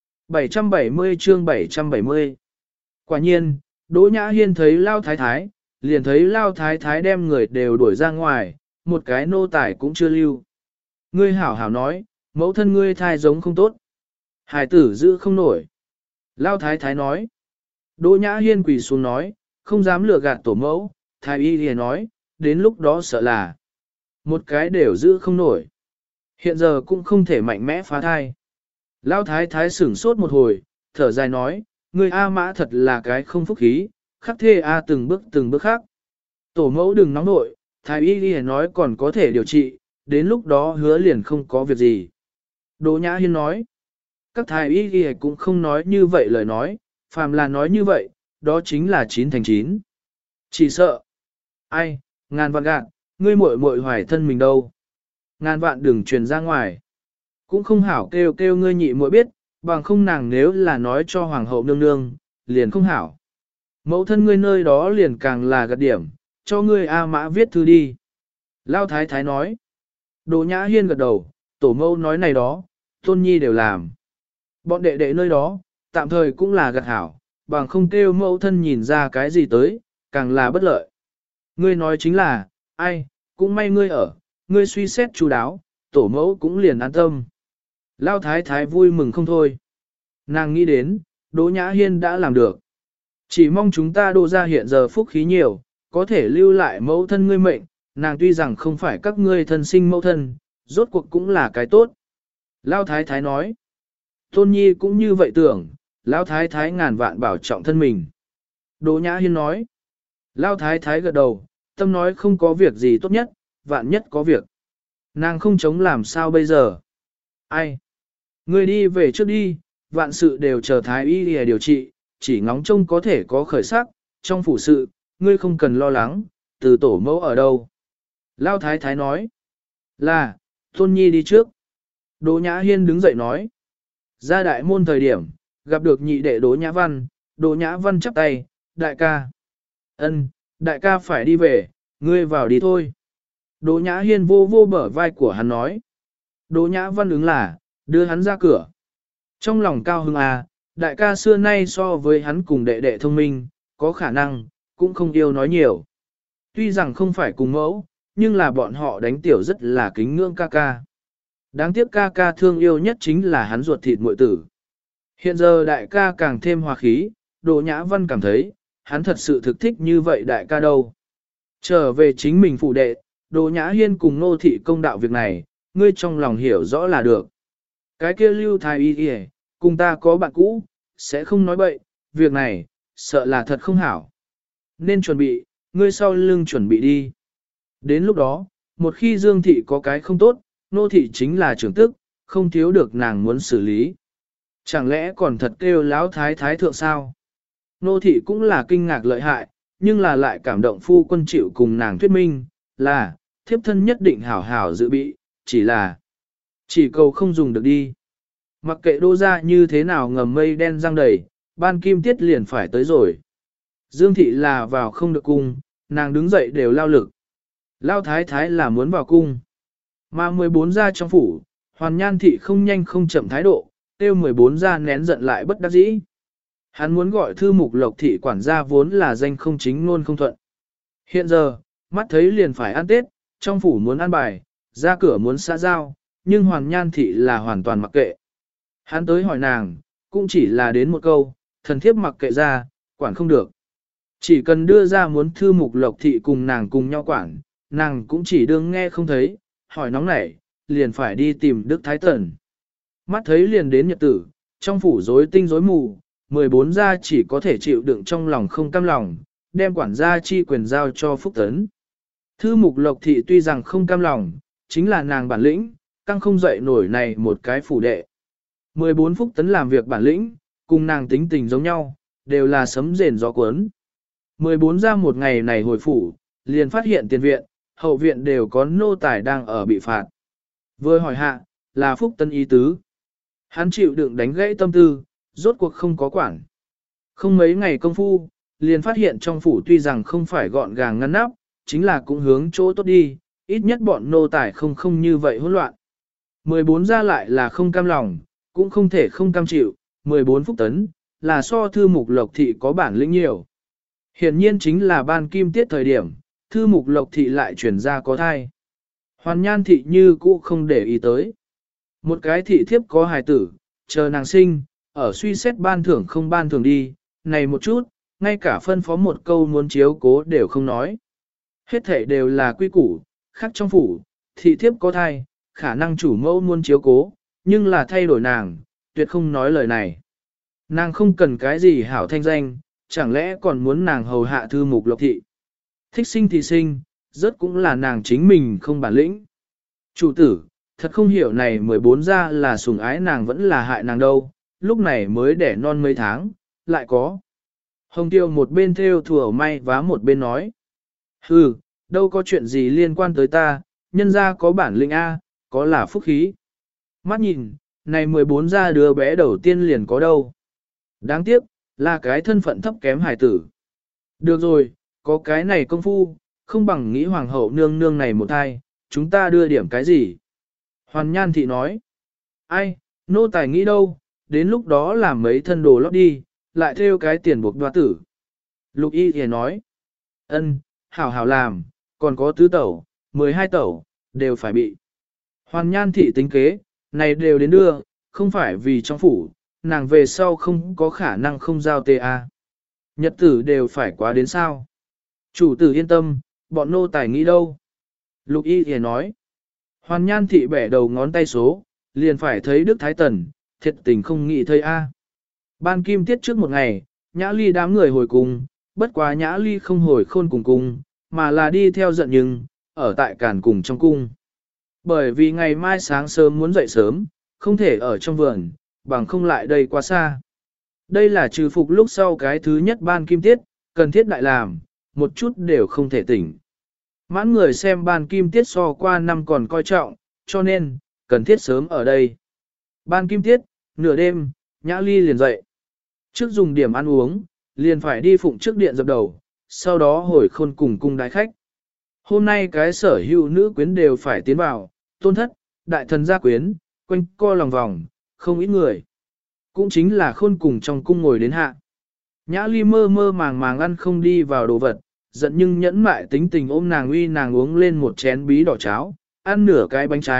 Speaker 1: 770 chương 770. Quả nhiên, Đỗ Nhã Hiên thấy lao thái thái, liền thấy lao thái thái đem người đều đuổi ra ngoài, một cái nô tài cũng chưa lưu. Ngươi hảo hảo nói, mẫu thân ngươi thai giống không tốt. Hải tử giữ không nổi. Lao thái thái nói. Đỗ Nhã Hiên quỳ xuống nói, không dám lừa gạt tổ mẫu, thái y liền nói, đến lúc đó sợ là một cái đều giữ không nổi. Hiện giờ cũng không thể mạnh mẽ phá thai. Lao thái thái sửng sốt một hồi, thở dài nói, ngươi A Mã thật là cái không phúc khí, khắc thê A từng bước khác. Tổ mẫu đừng nóng nội, thái y liền nói còn có thể điều trị, đến lúc đó hứa liền không có việc gì. Đỗ Nhã Hiên nói, các thái y ghi cũng không nói như vậy lời nói, phàm là nói như vậy, đó chính là 9 thành 9. Chỉ sợ, ai, ngàn vạn gạn, ngươi muội muội hoài thân mình đâu. Ngàn vạn đừng truyền ra ngoài. Cũng không hảo kêu ngươi nhị muội biết, bằng không nàng nếu là nói cho hoàng hậu nương nương, liền không hảo. Mẫu thân ngươi nơi đó liền càng là gật điểm, cho ngươi A Mã viết thư đi. Lao thái thái nói. Đỗ Nhã Hiên gật đầu, tổ mẫu nói này đó, tôn nhi đều làm. Bọn đệ đệ nơi đó, tạm thời cũng là gật hảo, bằng không kêu mẫu thân nhìn ra cái gì tới, càng là bất lợi. Ngươi nói chính là, ai, cũng may ngươi ở, ngươi suy xét chu đáo, tổ mẫu cũng liền an tâm. Lao thái thái vui mừng không thôi. Nàng nghĩ đến, Đỗ Nhã Hiên đã làm được. Chỉ mong chúng ta Đỗ ra hiện giờ phúc khí nhiều, có thể lưu lại mẫu thân ngươi mệnh, nàng tuy rằng không phải các ngươi thân sinh mẫu thân, rốt cuộc cũng là cái tốt. Lao thái thái nói, Tôn Nhi cũng như vậy tưởng, Lao thái thái ngàn vạn bảo trọng thân mình. Đỗ Nhã Hiên nói, Lao thái thái gật đầu, tâm nói không có việc gì tốt nhất, vạn nhất có việc. Nàng không chống làm sao bây giờ? Ai? Ngươi đi về trước đi, vạn sự đều chờ thái y để điều trị, chỉ ngóng trông có thể có khởi sắc, trong phủ sự, ngươi không cần lo lắng, từ tổ mẫu ở đâu. Lao thái thái nói, là, Tôn Nhi đi trước. Đỗ Nhã Hiên đứng dậy nói, ra đại môn thời điểm, gặp được nhị đệ Đỗ Nhã Văn, Đỗ Nhã Văn chắp tay, đại ca. Ân, đại ca phải đi về, ngươi vào đi thôi. Đỗ Nhã Hiên vô vô bờ vai của hắn nói. Đỗ Nhã Văn ứng là, đưa hắn ra cửa. Trong lòng cao hưng à, đại ca xưa nay so với hắn cùng đệ đệ thông minh, có khả năng, cũng không yêu nói nhiều. Tuy rằng không phải cùng mẫu, nhưng là bọn họ đánh tiểu rất là kính ngưỡng ca ca. Đáng tiếc ca ca thương yêu nhất chính là hắn ruột thịt muội tử. Hiện giờ đại ca càng thêm hòa khí, Đỗ Nhã Văn cảm thấy, hắn thật sự thực thích như vậy đại ca đâu. Trở về chính mình phụ đệ, Đỗ Nhã Hiên cùng nô thị công đạo việc này, ngươi trong lòng hiểu rõ là được. Cái kia Lưu Thái Y Y, cùng ta có bạn cũ, sẽ không nói bậy, việc này, sợ là thật không hảo. Nên chuẩn bị, ngươi sau lưng chuẩn bị đi. Đến lúc đó, một khi Dương thị có cái không tốt, nô thị chính là trưởng tức, không thiếu được nàng muốn xử lý. Chẳng lẽ còn thật kêu láo thái thái thượng sao? Nô thị cũng là kinh ngạc lợi hại, nhưng là lại cảm động phu quân chịu cùng nàng thuyết minh, là, thiếp thân nhất định hảo hảo dự bị, chỉ cầu không dùng được đi. Mặc kệ Đỗ gia như thế nào ngầm mây đen răng đầy, ban kim tiết liền phải tới rồi. Dương thị là vào không được cung, nàng đứng dậy đều lao lực. Lao thái thái là muốn vào cung. Mà 14 gia trong phủ, Hoàn Nhan thị không nhanh không chậm thái độ, tiêu 14 gia nén giận lại bất đắc dĩ. Hắn muốn gọi thư mục lộc thị quản gia vốn là danh không chính luôn không thuận. Hiện giờ, mắt thấy liền phải ăn Tết, trong phủ muốn ăn bài, ra cửa muốn xã giao, nhưng Hoàn Nhan thị là hoàn toàn mặc kệ. Hắn tới hỏi nàng, cũng chỉ là đến một câu, thần thiếp mặc kệ ra, quản không được. Chỉ cần đưa ra muốn thư mục lộc thị cùng nàng cùng nhau quản, nàng cũng chỉ đương nghe không thấy, hỏi nóng nảy, liền phải đi tìm Đức Thái Tần. Mắt thấy liền đến nhật tử, trong phủ rối tinh rối mù, 14 gia chỉ có thể chịu đựng trong lòng không cam lòng, đem quản gia chi quyền giao cho Phúc Tấn. Thư mục lộc thị tuy rằng không cam lòng, chính là nàng bản lĩnh, căng không dậy nổi này một cái phủ đệ. 14 Phúc Tấn làm việc bản lĩnh, cùng nàng tính tình giống nhau, đều là sấm rền gió cuốn. 14 ra một ngày này hồi phủ, liền phát hiện tiền viện, hậu viện đều có nô tài đang ở bị phạt. Vừa hỏi hạ, là Phúc Tấn ý tứ. Hắn chịu đựng đánh gãy tâm tư, rốt cuộc không có quản. Không mấy ngày công phu, liền phát hiện trong phủ tuy rằng không phải gọn gàng ngăn nắp, chính là cũng hướng chỗ tốt đi, ít nhất bọn nô tài không như vậy hỗn loạn. 14 ra lại là không cam lòng, cũng không thể không cam chịu, 14 Phúc Tấn, là so thư mục lộc thị có bản lĩnh nhiều. Hiển nhiên chính là ban kim tiết thời điểm, thư mục lộc thị lại chuyển ra có thai. Hoàn Nhan thị như cũ không để ý tới. Một cái thị thiếp có hài tử, chờ nàng sinh, ở suy xét ban thưởng không ban thưởng đi, này một chút, ngay cả phân phó một câu muốn chiếu cố đều không nói. Hết thể đều là quy củ, khác trong phủ, thị thiếp có thai, khả năng chủ mẫu muốn chiếu cố, nhưng là thay đổi nàng, tuyệt không nói lời này. Nàng không cần cái gì hảo thanh danh, chẳng lẽ còn muốn nàng hầu hạ thư mục lộc thị. Thích sinh thì sinh, rất cũng là nàng chính mình không bản lĩnh. Chủ tử, thật không hiểu này 14 ra là sủng ái nàng vẫn là hại nàng đâu, lúc này mới đẻ non mấy tháng, lại có. Hồng Tiêu một bên theo thùa may vá một bên nói. Hừ, đâu có chuyện gì liên quan tới ta, nhân ra có bản lĩnh A, có là phúc khí. Mắt nhìn, này 14 ra đứa bé đầu tiên liền có đâu. Đáng tiếc, là cái thân phận thấp kém hài tử. Được rồi, có cái này công phu, không bằng nghĩ hoàng hậu nương nương này một thai, chúng ta đưa điểm cái gì. Hoàn Nhan thị nói. Ai, nô tài nghĩ đâu, đến lúc đó làm mấy thân đồ lót đi, lại theo cái tiền buộc đoa tử. Lục y thì nói. Ân, hảo hảo làm, còn có tứ tẩu, 12 tẩu, đều phải bị. Hoàn Nhan thị tính kế, này đều đến đưa, không phải vì trong phủ, nàng về sau không có khả năng không giao TA. Nhật tử đều phải quá đến sao. Chủ tử yên tâm, bọn nô tài nghĩ đâu. Lục y thì nói. Hoàn Nhan thị bẻ đầu ngón tay số, liền phải thấy Đức Thái Tần, thiệt tình không nghĩ thấy A. Ban kim tiết trước một ngày, Nhã Ly đám người hồi cùng, bất quá Nhã Ly không hồi khôn cùng cung, mà là đi theo giận nhưng, ở tại cản cùng trong cung. Bởi vì ngày mai sáng sớm muốn dậy sớm, không thể ở trong vườn, bằng không lại đây quá xa. Đây là trừ phục lúc sau cái thứ nhất ban kim tiết, cần thiết đại làm, một chút đều không thể tỉnh. Mãn người xem ban kim tiết so qua năm còn coi trọng, cho nên, cần thiết sớm ở đây. Ban kim tiết, nửa đêm, Nhã Ly liền dậy. Trước dùng điểm ăn uống, liền phải đi phụng trước điện dập đầu, sau đó hồi khôn cùng cung đại khách. Hôm nay cái sở hữu nữ quyến đều phải tiến vào, tôn thất, đại thần gia quyến, quanh co lòng vòng, không ít người. Cũng chính là khôn cùng trong cung ngồi đến hạ. Nhã Ly mơ mơ màng màng ăn không đi vào đồ vật, giận nhưng nhẫn mại tính tình ôm nàng uy nàng uống lên một chén bí đỏ cháo, ăn nửa cái bánh trái,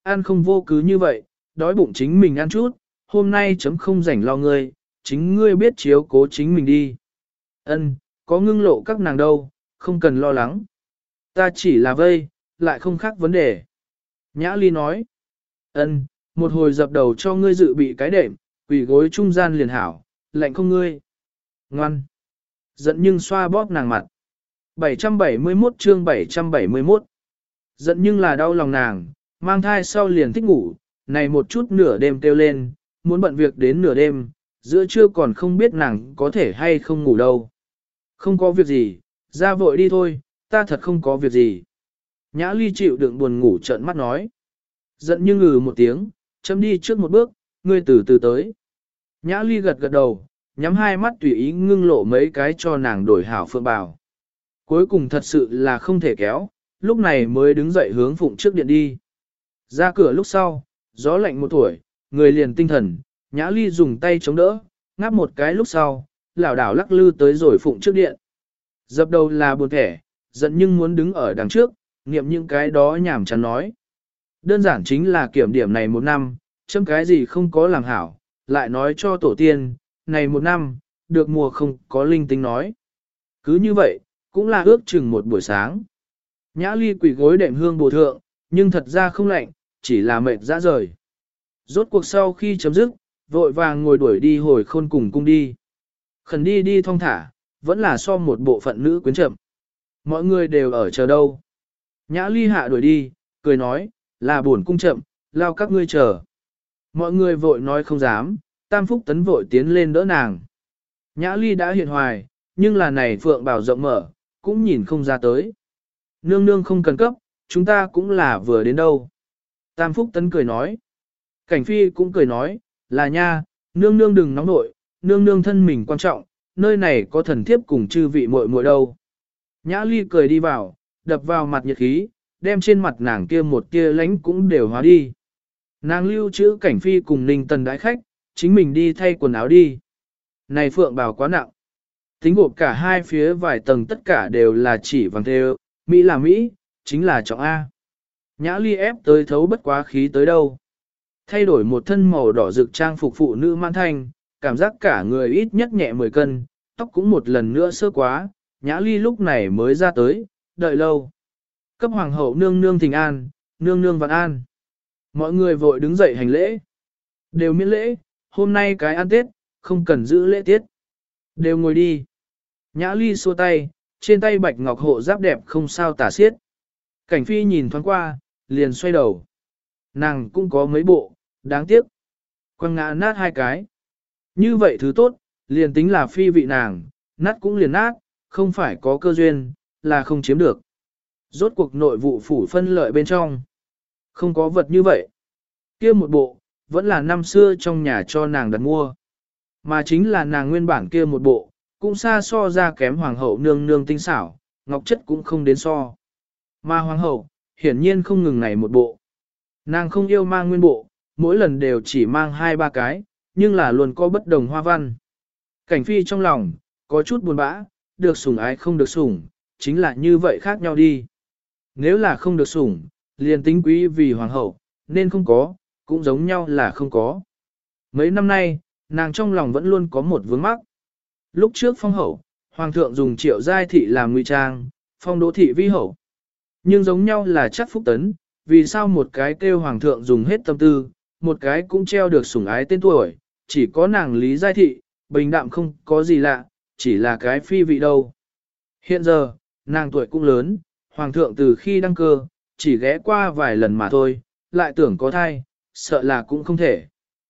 Speaker 1: ăn không vô cứ như vậy, đói bụng chính mình ăn chút, hôm nay chấm không rảnh lo ngươi, chính ngươi biết chiếu cố chính mình đi. Ân, có ngưng lộ các nàng đâu, không cần lo lắng. Ta chỉ là vây, lại không khác vấn đề. Nhã Ly nói, ân, một hồi dập đầu cho ngươi dự bị cái đệm, quỷ gối trung gian liền hảo, lạnh không ngươi. Ngoan. Giận nhưng xoa bóp nàng mặt. 771 chương 771. Giận nhưng là đau lòng nàng, mang thai sau liền thích ngủ, này một chút nửa đêm kêu lên, muốn bận việc đến nửa đêm, giữa trưa còn không biết nàng có thể hay không ngủ đâu. Không có việc gì, ra vội đi thôi, ta thật không có việc gì. Nhã Ly chịu đựng buồn ngủ trợn mắt nói. Giận nhưng một tiếng, chấm đi trước một bước, ngươi từ từ tới. Nhã Ly gật gật đầu, nhắm hai mắt tùy ý ngưng lộ mấy cái cho nàng đổi hảo phượng bào. Cuối cùng thật sự là không thể kéo, lúc này mới đứng dậy hướng phụng trước điện đi. Ra cửa lúc sau, gió lạnh một tuổi, người liền tinh thần, Nhã Ly dùng tay chống đỡ, ngáp một cái lúc sau, lảo đảo lắc lư tới rồi phụng trước điện. Dập đầu là buồn thẻ, giận nhưng muốn đứng ở đằng trước, niệm những cái đó nhảm chán nói. Đơn giản chính là kiểm điểm này một năm, chấm cái gì không có làm hảo, lại nói cho tổ tiên, này một năm, được mùa không có linh tính nói. Cứ như vậy, cũng là ước chừng một buổi sáng. Nhã Ly quỳ gối đệm hương bồ thượng, nhưng thật ra không lạnh, chỉ là mệt dã rời. Rốt cuộc sau khi chấm dứt, vội vàng ngồi đuổi đi hồi khôn cùng cung đi. Khẩn đi đi thong thả, vẫn là so một bộ phận nữ quyến chậm. Mọi người đều ở chờ đâu. Nhã Ly hạ đuổi đi, cười nói, là buồn cung chậm, lao các ngươi chờ. Mọi người vội nói không dám, Tam Phúc Tấn vội tiến lên đỡ nàng. Nhã Ly đã hiện hoài, nhưng là này phượng bảo rộng mở, cũng nhìn không ra tới. Nương nương không cần cấp, chúng ta cũng là vừa đến đâu. Tam Phúc Tấn cười nói. Cảnh Phi cũng cười nói, là nha, nương nương đừng nóng nội, nương nương thân mình quan trọng, nơi này có thần thiếp cùng chư vị muội muội đâu. Nhã Ly cười đi vào, đập vào mặt nhiệt khí, đem trên mặt nàng kia một tia lánh cũng đều hóa đi. Nàng lưu trữ Cảnh Phi cùng Ninh Tần đái khách, chính mình đi thay quần áo đi. Này phượng bào quá nặng. Tính gộp cả hai phía vài tầng tất cả đều là chỉ vàng thêu, Mỹ là Mỹ, chính là trọng A. Nhã Ly ép tới thấu bất quá khí tới đâu. Thay đổi một thân màu đỏ rực trang phục phụ nữ mãn thanh, cảm giác cả người ít nhất nhẹ 10 cân, tóc cũng một lần nữa sơ quá, Nhã Ly lúc này mới ra tới, đợi lâu. Cấp hoàng hậu nương nương thỉnh an, nương nương vạn an. Mọi người vội đứng dậy hành lễ. Đều miễn lễ, hôm nay cái ăn Tết, không cần giữ lễ tiết. Đều ngồi đi. Nhã Ly xua tay, trên tay bạch ngọc hộ giáp đẹp không sao tả xiết. Cảnh Phi nhìn thoáng qua, liền xoay đầu. Nàng cũng có mấy bộ, đáng tiếc. Quăng ngã nát hai cái. Như vậy thứ tốt, liền tính là phi vị nàng, nát cũng liền nát, không phải có cơ duyên, là không chiếm được. Rốt cuộc nội vụ phủ phân lợi bên trong. Không có vật như vậy. Kia một bộ, vẫn là năm xưa trong nhà cho nàng đặt mua. Mà chính là nàng nguyên bản kia một bộ, cũng xa so ra kém hoàng hậu nương nương tinh xảo, ngọc chất cũng không đến so. Mà hoàng hậu, hiển nhiên không ngừng này một bộ. Nàng không yêu mang nguyên bộ, mỗi lần đều chỉ mang 2-3 cái, nhưng là luôn có bất đồng hoa văn. Cảnh Phi trong lòng, có chút buồn bã, được sủng ái không được sủng, chính là như vậy khác nhau đi. Nếu là không được sủng, liền tính quý vì hoàng hậu, nên không có, cũng giống nhau là không có. Mấy năm nay, nàng trong lòng vẫn luôn có một vướng mắc. Lúc trước phong hậu, hoàng thượng dùng Triệu Giai thị làm ngụy trang, phong Đỗ thị vi hậu. Nhưng giống nhau là chắc Phúc Tấn, vì sao một cái kêu hoàng thượng dùng hết tâm tư, một cái cũng treo được sủng ái tên tuổi, chỉ có nàng Lý Giai thị, bình đạm không có gì lạ, chỉ là cái phi vị đâu. Hiện giờ, nàng tuổi cũng lớn, hoàng thượng từ khi đăng cơ, chỉ ghé qua vài lần mà thôi, lại tưởng có thai, sợ là cũng không thể.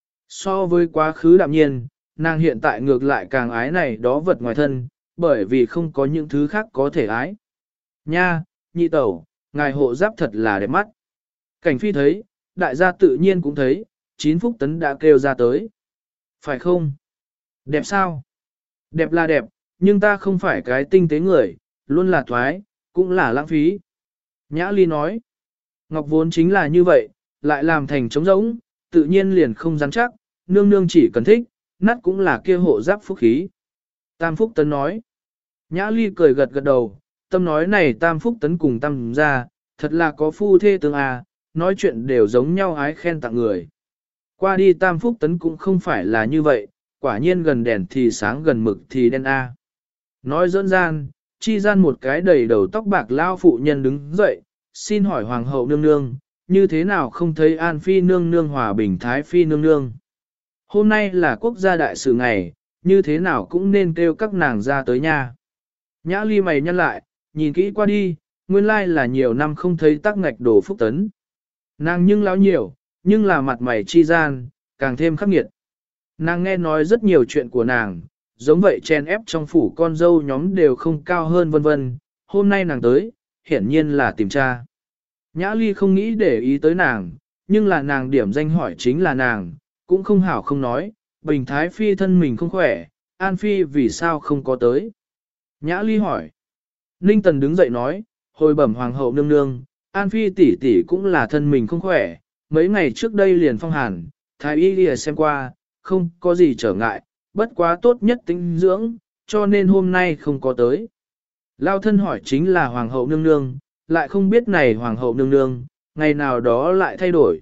Speaker 1: So với quá khứ đạm nhiên, nàng hiện tại ngược lại càng ái này đó vật ngoài thân, bởi vì không có những thứ khác có thể ái. Nha, nhị tẩu, ngài hộ giáp thật là đẹp mắt. Cảnh Phi thấy, đại gia tự nhiên cũng thấy, 9 Phúc Tấn đã kêu ra tới. Phải không? Đẹp sao? Đẹp là đẹp, nhưng ta không phải cái tinh tế người, luôn là thoái, cũng là lãng phí. Nhã Ly nói, ngọc vốn chính là như vậy, lại làm thành trống rỗng, tự nhiên liền không rắn chắc, nương nương chỉ cần thích, nát cũng là kia hộ giáp phúc khí. Tam Phúc Tấn nói, Nhã Ly cười gật gật đầu, tâm nói này Tam Phúc Tấn cùng Tam ra, thật là có phu thê tương à, nói chuyện đều giống nhau ái khen tặng người. Qua đi Tam Phúc Tấn cũng không phải là như vậy, quả nhiên gần đèn thì sáng gần mực thì đen a. Nói dẫn gian, chi gian một cái đầy đầu tóc bạc lao phụ nhân đứng dậy, xin hỏi hoàng hậu nương nương, như thế nào không thấy An Phi nương nương hòa bình Thái Phi nương nương. Hôm nay là quốc gia đại sự ngày, như thế nào cũng nên kêu các nàng ra tới nhà. Nhã Ly mày nhăn lại, nhìn kỹ qua đi, nguyên lai là nhiều năm không thấy Tắc Ngạch Đồ Phúc Tấn. Nàng nhưng lão nhiều, nhưng là mặt mày chi gian, càng thêm khắc nghiệt. Nàng nghe nói rất nhiều chuyện của nàng, giống vậy chen ép trong phủ con dâu nhóm đều không cao hơn vân vân. Hôm nay nàng tới, hiển nhiên là tìm tra. Nhã Ly không nghĩ để ý tới nàng, nhưng là nàng điểm danh hỏi chính là nàng, cũng không hảo không nói, Bình Thái Phi thân mình không khỏe, An Phi vì sao không có tới. Nhã Ly hỏi. Ninh Tần đứng dậy nói, hồi bẩm hoàng hậu nương nương, An Phi tỷ tỷ cũng là thân mình không khỏe, mấy ngày trước đây liền phong hàn, Thái y lìa xem qua, không có gì trở ngại, bất quá tốt nhất tinh dưỡng, cho nên hôm nay không có tới. Lao thân hỏi chính là hoàng hậu nương nương, lại không biết này hoàng hậu nương nương, ngày nào đó lại thay đổi.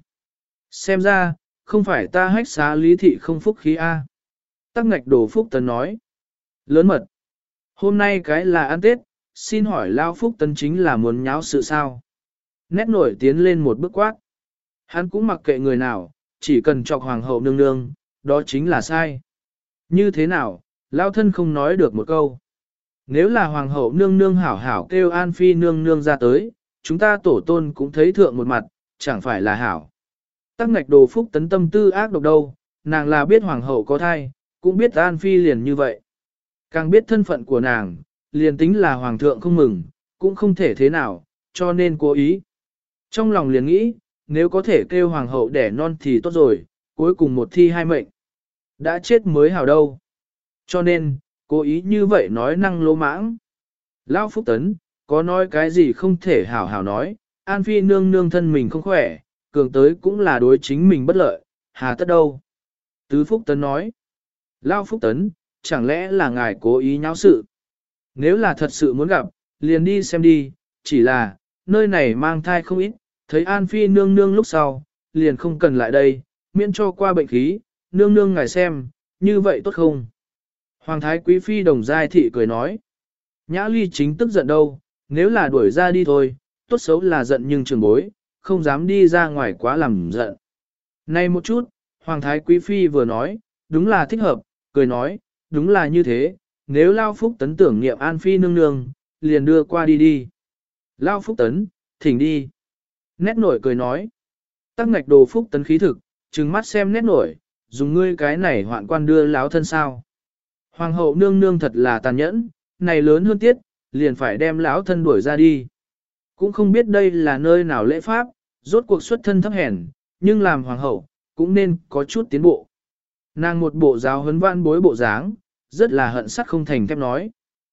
Speaker 1: Xem ra, không phải ta hách xá lý thị không phúc khí A. Tắc Ngạch Đồ Phúc Tấn nói. Lớn mật. Hôm nay cái là ăn Tết, xin hỏi Lao Phúc Tấn chính là muốn nháo sự sao. Nét nổi tiến lên một bước quát. Hắn cũng mặc kệ người nào, chỉ cần chọc hoàng hậu nương nương, đó chính là sai. Như thế nào, Lao thân không nói được một câu. Nếu là hoàng hậu nương nương hảo hảo kêu An Phi nương nương ra tới, chúng ta tổ tôn cũng thấy thượng một mặt, chẳng phải là hảo. Tắc Ngạch Đồ Phúc Tấn tâm tư ác độc đâu, nàng là biết hoàng hậu có thai, cũng biết An Phi liền như vậy. Càng biết thân phận của nàng, liền tính là hoàng thượng không mừng, cũng không thể thế nào, cho nên cố ý. Trong lòng liền nghĩ, nếu có thể kêu hoàng hậu đẻ non thì tốt rồi, cuối cùng một thi hai mệnh. Đã chết mới hảo đâu. Cho nên, cố ý như vậy nói năng lỗ mãng. Lão Phúc Tấn, có nói cái gì không thể hảo hảo nói, An Phi nương nương thân mình không khỏe, cường tới cũng là đối chính mình bất lợi, hà tất đâu. Tứ Phúc Tấn nói, Lão Phúc Tấn, chẳng lẽ là ngài cố ý nháo sự? Nếu là thật sự muốn gặp, liền đi xem đi, chỉ là, nơi này mang thai không ít, thấy An Phi nương nương lúc sau, liền không cần lại đây, miễn cho qua bệnh khí, nương nương ngài xem, như vậy tốt không? Hoàng thái quý phi đồng giai thị cười nói, Nhã Ly chính tức giận đâu, nếu là đuổi ra đi thôi, tốt xấu là giận nhưng trường bối, không dám đi ra ngoài quá làm giận. Này một chút, Hoàng thái quý phi vừa nói, đúng là thích hợp, cười nói, đúng là như thế, nếu Lao Phúc Tấn tưởng niệm An Phi nương nương, liền đưa qua đi đi. Lao Phúc Tấn, thỉnh đi. Nét nổi cười nói, Tắc Ngạch Đồ Phúc Tấn khí thực, trừng mắt xem nét nổi, dùng ngươi cái này hoạn quan đưa láo thân sao. Hoàng hậu nương nương thật là tàn nhẫn, này lớn hơn tiết, liền phải đem lão thân đuổi ra đi. Cũng không biết đây là nơi nào lễ pháp, rốt cuộc xuất thân thấp hèn, nhưng làm hoàng hậu, cũng nên có chút tiến bộ. Nàng một bộ giáo huấn vãn bối bộ dáng, rất là hận sắt không thành thép nói.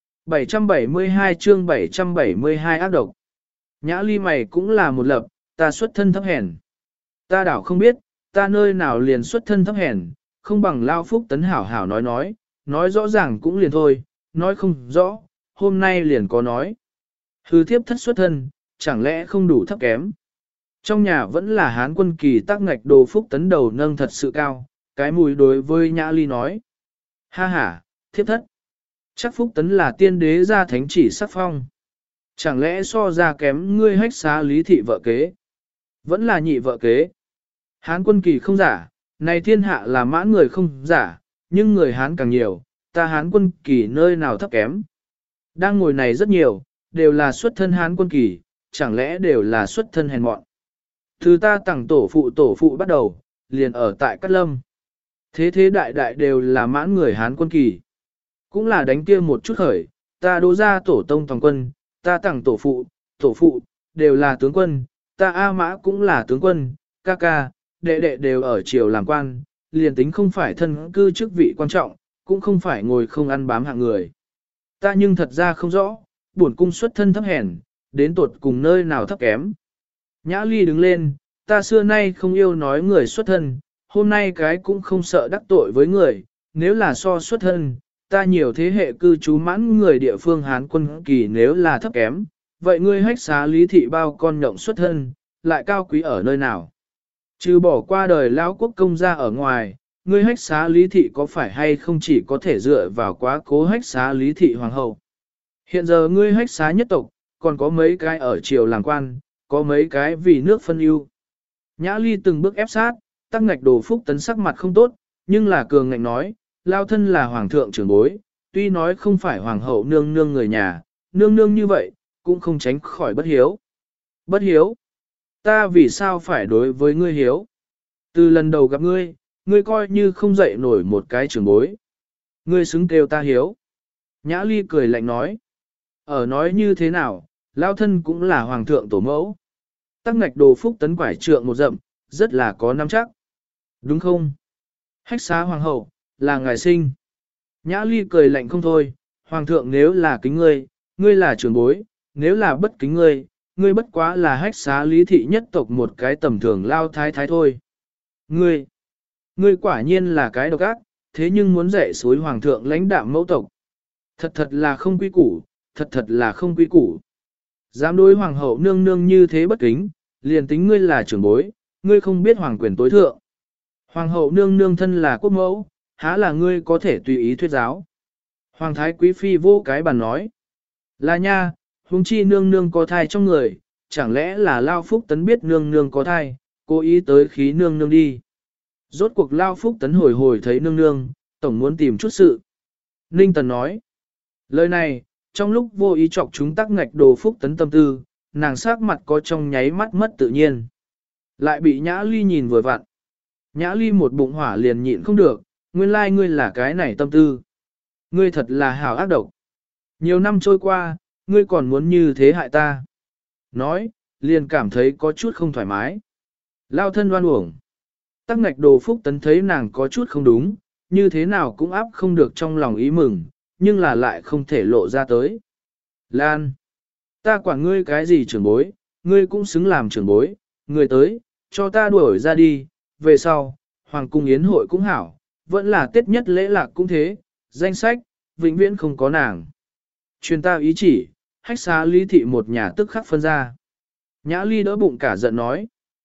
Speaker 1: 772 chương 772 ác độc. Nhã Ly mày cũng là một lập, ta xuất thân thấp hèn. Ta đảo không biết, ta nơi nào liền xuất thân thấp hèn, không bằng Lao Phúc Tấn hảo hảo nói rõ ràng cũng liền thôi, nói không rõ, hôm nay liền có nói. Hư thiếp thất xuất thân, chẳng lẽ không đủ thấp kém. Trong nhà vẫn là Hán Quân Kỳ Tắc Ngạch Đồ Phúc Tấn đầu nâng thật sự cao, cái mùi đối với Nhã Ly nói. Ha ha, thiếp thất. Chắc Phúc Tấn là tiên đế gia thánh chỉ sắc phong. Chẳng lẽ so ra kém ngươi hách xá lý thị vợ kế? Vẫn là nhị vợ kế. Hán Quân Kỳ không giả, này thiên hạ là mãn người không giả, nhưng người Hán càng nhiều, ta Hán Quân Kỳ nơi nào thấp kém. Đang ngồi này rất nhiều, đều là xuất thân Hán Quân Kỳ, chẳng lẽ đều là xuất thân hèn mọn. Từ ta tặng tổ phụ bắt đầu, liền ở tại Cát Lâm. Thế thế đại đại đều là mãn người Hán Quân Kỳ. Cũng là đánh kia một chút khởi, ta đỗ ra tổ tông toàn quân, ta tặng tổ phụ, đều là tướng quân, ta A Mã cũng là tướng quân, ca ca, đệ đệ đều ở triều làm quan, liền tính không phải thân cư chức vị quan trọng, cũng không phải ngồi không ăn bám hạng người. Ta nhưng thật ra không rõ, bổn cung xuất thân thấp hèn, đến tột cùng nơi nào thấp kém. Nhã Ly đứng lên, ta xưa nay không yêu nói người xuất thân, hôm nay cái cũng không sợ đắc tội với người, nếu là so xuất thân, ta nhiều thế hệ cư trú mãn người địa phương Hán Quân Kỳ nếu là thấp kém, vậy ngươi hách xá lý thị bao con nhộng xuất thân, lại cao quý ở nơi nào. Trừ bỏ qua đời lão quốc công gia ở ngoài, ngươi hách xá lý thị có phải hay không chỉ có thể dựa vào quá cố hách xá lý thị hoàng hậu. Hiện giờ ngươi hách xá nhất tộc, còn có mấy cái ở triều làm quan, có mấy cái vì nước phân ưu. Nhã Ly từng bước ép sát, Tắc Ngạch Đồ Phúc Tấn sắc mặt không tốt, nhưng là cường ngạnh nói, lao thân là hoàng thượng trưởng bối, tuy nói không phải hoàng hậu nương nương người nhà, nương nương như vậy, cũng không tránh khỏi bất hiếu. Bất hiếu? Ta vì sao phải đối với ngươi hiếu? Từ lần đầu gặp ngươi, ngươi coi như không dậy nổi một cái trưởng bối. Ngươi xứng kêu ta hiếu. Nhã Ly cười lạnh nói. Ở nói như thế nào, lao thân cũng là hoàng thượng tổ mẫu. Tắc Ngạch Đồ Phúc Tấn quải trượng một dậm, rất là có nắm chắc. Đúng không? Hách xá hoàng hậu, là ngài sinh. Nhã Ly cười lạnh không thôi, hoàng thượng nếu là kính ngươi, ngươi là trưởng bối, nếu là bất kính ngươi, ngươi bất quá là hách xá lý thị nhất tộc một cái tầm thường lao thái thái thôi. Ngươi quả nhiên là cái độc ác, thế nhưng muốn dạy suối hoàng thượng lãnh đạm mẫu tộc. Thật là không quy củ, thật là không quy củ. Dám đối hoàng hậu nương nương như thế bất kính, liền tính ngươi là trưởng bối, ngươi không biết hoàng quyền tối thượng. Hoàng hậu nương nương thân là quốc mẫu, há là ngươi có thể tùy ý thuyết giáo. Hoàng thái quý phi vô cái bàn nói. Là nha, huống chi nương nương có thai trong người, chẳng lẽ là Lao Phúc Tấn biết nương nương có thai, cố ý tới khí nương nương đi. Rốt cuộc Lao Phúc Tấn hồi thấy nương nương, tổng muốn tìm chút sự. Ninh Tần nói. Lời này, trong lúc vô ý chọc chúng Tắc Ngạch Đồ Phúc Tấn tâm tư, nàng sắc mặt có trong nháy mắt mất tự nhiên. Lại bị Nhã Ly nhìn vừa vặn. Nhã Ly một bụng hỏa liền nhịn không được, nguyên lai ngươi là cái này tâm tư. Ngươi thật là hảo ác độc. Nhiều năm trôi qua, ngươi còn muốn như thế hại ta. Nói, liền cảm thấy có chút không thoải mái. Lao thân đoan uổng. Tắc Ngạch Đồ Phúc Tấn thấy nàng có chút không đúng, như thế nào cũng áp không được trong lòng ý mừng, nhưng là lại không thể lộ ra tới. Lan, ta quản ngươi cái gì trưởng bối, ngươi cũng xứng làm trưởng bối, ngươi tới, cho ta đuổi ra đi, về sau, Hoàng cung yến hội cũng hảo, vẫn là Tết nhất lễ lạc cũng thế, danh sách, vĩnh viễn không có nàng. Truyền ta ý chỉ, hách xá lý thị một nhà tức khắc phân ra. Nhã Ly đỡ bụng cả giận nói.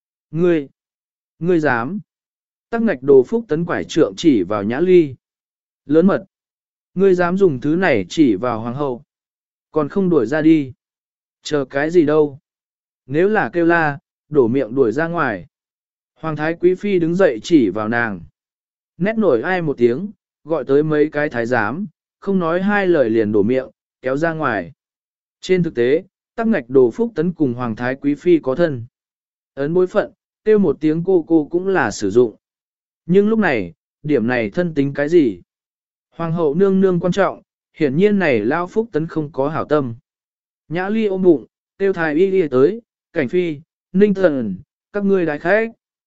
Speaker 1: Ngươi dám. Tắc Ngạch Đồ Phúc Tấn quải trượng chỉ vào Nhã Ly. Lớn mật. Ngươi dám dùng thứ này chỉ vào hoàng hậu. Còn không đuổi ra đi. Chờ cái gì đâu. Nếu là kêu la, đổ miệng đuổi ra ngoài. Hoàng thái quý phi đứng dậy chỉ vào nàng. Nét nổi ai một tiếng, gọi tới mấy cái thái giám, không nói hai lời liền đổ miệng, kéo ra ngoài. Trên thực tế, Tắc Ngạch Đồ Phúc Tấn cùng Hoàng thái quý phi có thân. Ấn bối phận, kêu một tiếng cô cũng là sử dụng. Nhưng lúc này, điểm này thân tính cái gì? Hoàng hậu nương nương quan trọng, hiển nhiên này Lao Phúc Tấn không có hảo tâm. Nhã Ly ôm bụng, kêu thái y tới, Cảnh Phi, Ninh Thần, các ngươi đại khách.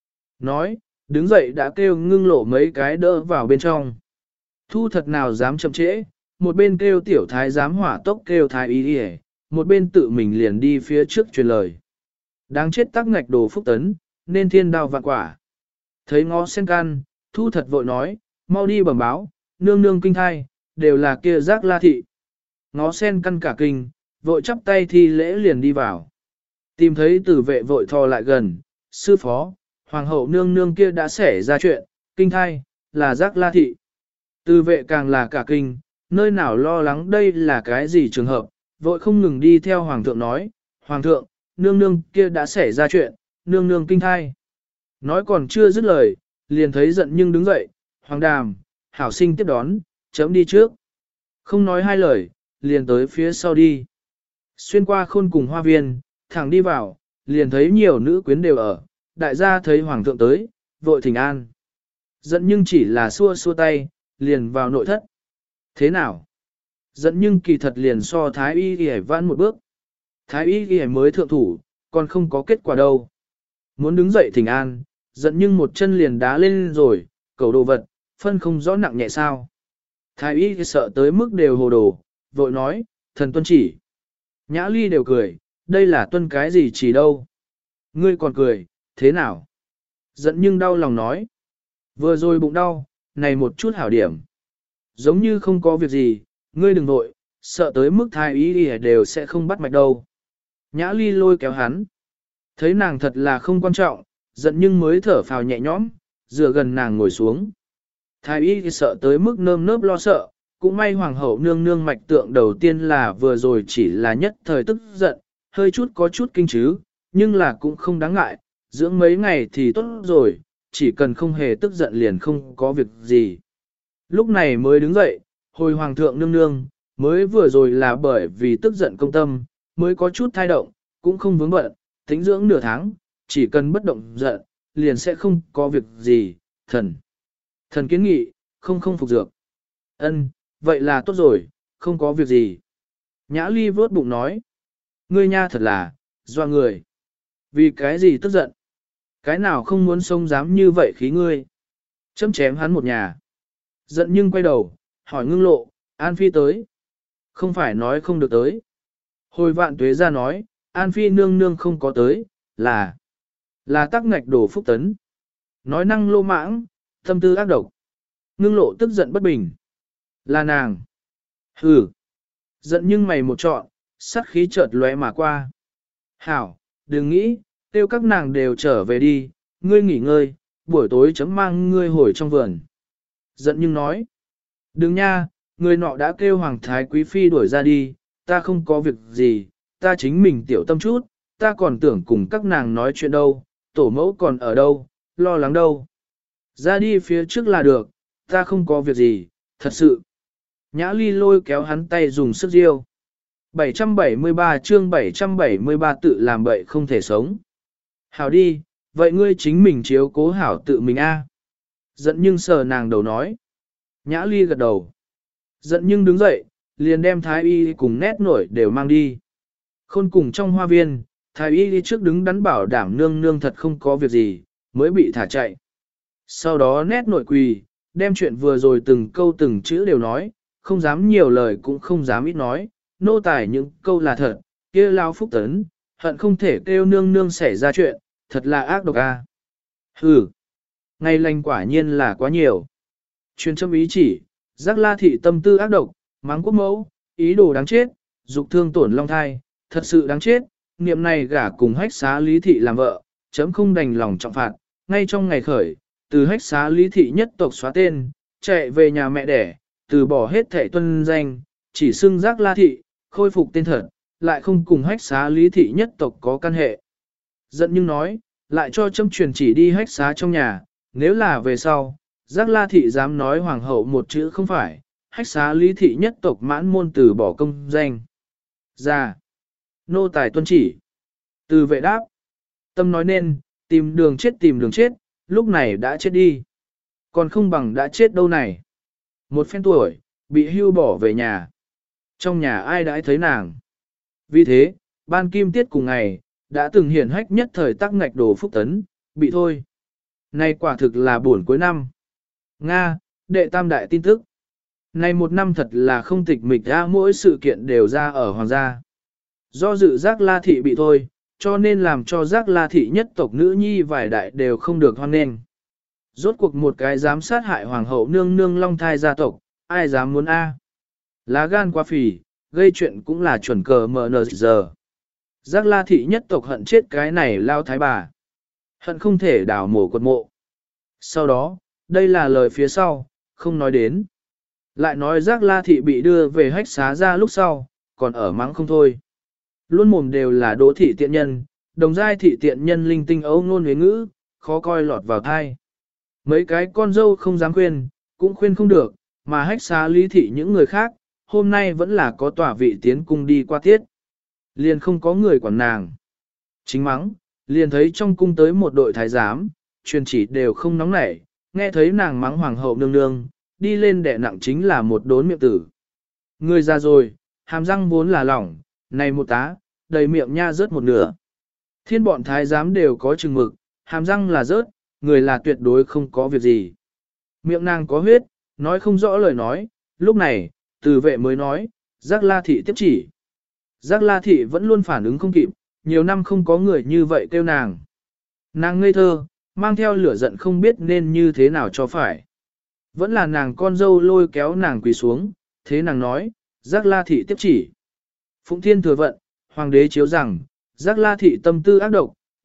Speaker 1: Nói, đứng dậy đã kêu ngưng lộ mấy cái đỡ vào bên trong. Thu thật nào dám chậm trễ, một bên kêu tiểu thái dám hỏa tốc kêu thái y một bên tự mình liền đi phía trước truyền lời. Đáng chết Tắc Ngạch Đồ Phúc Tấn, nên thiên đao vạn quả. Thấy ngó sen can, Thu thật vội nói, mau đi bẩm báo, nương nương kinh thai, đều là kia giác la thị. Ngó sen căn cả kinh, vội chắp tay thi lễ liền đi vào. Tìm thấy tử vệ vội thò lại gần, sư phó, hoàng hậu nương nương kia đã xảy ra chuyện, kinh thai, là giác la thị. Tử vệ càng là cả kinh, nơi nào lo lắng đây là cái gì trường hợp, vội không ngừng đi theo hoàng thượng nói, hoàng thượng, nương nương kia đã xảy ra chuyện, nương nương kinh thai. Nói còn chưa dứt lời, liền thấy giận nhưng đứng dậy, hoàng đàm, hảo sinh tiếp đón, chấm đi trước. Không nói hai lời, liền tới phía sau đi. Xuyên qua khôn cùng hoa viên, thẳng đi vào, liền thấy nhiều nữ quyến đều ở, đại gia thấy hoàng thượng tới, vội thỉnh an. Giận nhưng chỉ là xua xua tay, liền vào nội thất. Thế nào? Giận nhưng kỳ thật liền so thái y y vãn một bước. Thái y y mới thượng thủ, còn không có kết quả đâu. Muốn đứng dậy thỉnh an, giận nhưng một chân liền đá lên rồi, cầu đồ vật, phân không rõ nặng nhẹ sao. Thái y sợ tới mức đều hồ đồ, vội nói, thần tuân chỉ. Nhã Ly đều cười, đây là tuân cái gì chỉ đâu. Ngươi còn cười, thế nào? Giận nhưng đau lòng nói. Vừa rồi bụng đau, này một chút hảo điểm. Giống như không có việc gì, ngươi đừng vội, sợ tới mức thái y đều sẽ không bắt mạch đâu. Nhã Ly lôi kéo hắn. Thấy nàng thật là không quan trọng, giận nhưng mới thở phào nhẹ nhõm, dựa gần nàng ngồi xuống. Thái y thì sợ tới mức nơm nớp lo sợ, cũng may hoàng hậu nương nương mạch tượng đầu tiên là vừa rồi chỉ là nhất thời tức giận, hơi chút có chút kinh chứ, nhưng là cũng không đáng ngại, dưỡng mấy ngày thì tốt rồi, chỉ cần không hề tức giận liền không có việc gì. Lúc này mới đứng dậy, hồi hoàng thượng nương nương, mới vừa rồi là bởi vì tức giận công tâm, mới có chút thai động, cũng không vướng bận, tính dưỡng nửa tháng, chỉ cần bất động giận, liền sẽ không có việc gì, thần kiến nghị, không phục dược. Ân, vậy là tốt rồi, không có việc gì. Nhã Ly vớt bụng nói, ngươi nha thật là, doa người. Vì cái gì tức giận? Cái nào không muốn sống dám như vậy khí ngươi? Chấm chém hắn một nhà. Giận nhưng quay đầu, hỏi Ngưng Lộ, An Phi tới. Không phải nói không được tới. Hồi Vạn Tuế ra nói, An Phi nương nương không có tới, là tắc ngạch đổ phúc tấn. Nói năng lô mãng, tâm tư ác độc. Ngưng Lộ tức giận bất bình. Là nàng. Hừ. Giận nhưng mày một trọn, sát khí chợt lóe mà qua. Hảo, đừng nghĩ, tiêu các nàng đều trở về đi, ngươi nghỉ ngơi, buổi tối chấm mang ngươi hồi trong vườn. Giận nhưng nói. Đừng nha, người nọ đã kêu Hoàng Thái Quý Phi đuổi ra đi, ta không có việc gì, ta chính mình tiểu tâm chút, ta còn tưởng cùng các nàng nói chuyện đâu, tổ mẫu còn ở đâu, lo lắng đâu. Ra đi phía trước là được, ta không có việc gì, thật sự. Nhã Ly lôi kéo hắn tay dùng sức riêu. 773 chương 773 tự làm bậy không thể sống. Hảo đi, vậy ngươi chính mình chiếu cố hảo tự mình a. Giận nhưng sờ nàng đầu nói. Nhã Ly gật đầu. Giận nhưng đứng dậy, liền đem Thái Y cùng nét nổi đều mang đi. Khôn cùng trong hoa viên, Thái Y đi trước đứng đắn bảo đảm nương nương thật không có việc gì, mới bị thả chạy. Sau đó nét nổi quỳ, đem chuyện vừa rồi từng câu từng chữ đều nói, không dám nhiều lời cũng không dám ít nói, nô tài những câu là thật, kia lao phúc tấn, hận không thể kêu nương nương xảy ra chuyện, thật là ác độc a. Hừ, ngày lành quả nhiên là quá nhiều. Chuyên châm ý chỉ, giác la thị tâm tư ác độc, mắng quốc mẫu, ý đồ đáng chết, dục thương tổn long thai, thật sự đáng chết, niệm này gả cùng hách xá lý thị làm vợ, chấm không đành lòng trọng phạt, ngay trong ngày khởi, từ hách xá lý thị nhất tộc xóa tên, chạy về nhà mẹ đẻ, từ bỏ hết thẻ tuân danh, chỉ xưng giác la thị, khôi phục tên thật, lại không cùng hách xá lý thị nhất tộc có căn hệ. Giận nhưng nói, lại cho châm truyền chỉ đi hách xá trong nhà, nếu là về sau, giác la thị dám nói hoàng hậu một chữ không phải, hách xá lý thị nhất tộc mãn môn từ bỏ công danh. Ra, nô tài tuân chỉ. Từ vệ đáp, tâm nói nên, tìm đường chết, lúc này đã chết đi. Còn không bằng đã chết đâu này. Một phen tuổi, bị hưu bỏ về nhà. Trong nhà ai đã thấy nàng. Vì thế, ban kim tiết cùng ngày, đã từng hiển hách nhất thời tắc ngạch đồ phúc tấn, bị thôi. Này quả thực là buồn cuối năm. Nga, đệ tam đại tin tức. Này một năm thật là không tịch mịch ra, mỗi sự kiện đều ra ở hoàng gia. Do dự giác la thị bị thôi, cho nên làm cho giác la thị nhất tộc nữ nhi vài đại đều không được hoan nghênh. Rốt cuộc một cái dám sát hại hoàng hậu nương nương long thai gia tộc, ai dám muốn a? Lá gan quá phì, gây chuyện cũng là chuẩn cờ mờ giờ. Giác la thị nhất tộc hận chết cái này lao thái bà. Hận không thể đào mổ quật mộ. Sau đó, đây là lời phía sau, không nói đến. Lại nói giác la thị bị đưa về hách xá ra lúc sau, còn ở mắng không thôi. Luôn mồm đều là đỗ thị tiện nhân, đồng giai thị tiện nhân linh tinh ấu ngôn huế ngữ, khó coi lọt vào thai. Mấy cái con dâu không dám khuyên, cũng khuyên không được, mà hách xá lý thị những người khác, hôm nay vẫn là có tòa vị tiến cung đi qua tiết. Liền không có người quản nàng. Chính mắng, liền thấy trong cung tới một đội thái giám, truyền chỉ đều không nóng nảy, nghe thấy nàng mắng hoàng hậu nương nương, đi lên đẻ nặng chính là một đốn miệng tử. Người già rồi, hàm răng vốn là lỏng, này một tá, đầy miệng nha rớt một nửa. Thiên bọn thái giám đều có chừng mực, hàm răng là rớt, người là tuyệt đối không có việc gì. Miệng nàng có huyết, nói không rõ lời nói, lúc này, từ vệ mới nói, giác la thị tiếp chỉ. Giác la thị vẫn luôn phản ứng không kịp, nhiều năm không có người như vậy kêu nàng. Nàng ngây thơ, mang theo lửa giận không biết nên như thế nào cho phải. Vẫn là nàng con dâu lôi kéo nàng quỳ xuống, thế nàng nói, giác la thị tiếp chỉ. Phụng Thiên thừa vận, hoàng đế chiếu rằng, giác la thị tâm tư ác độc,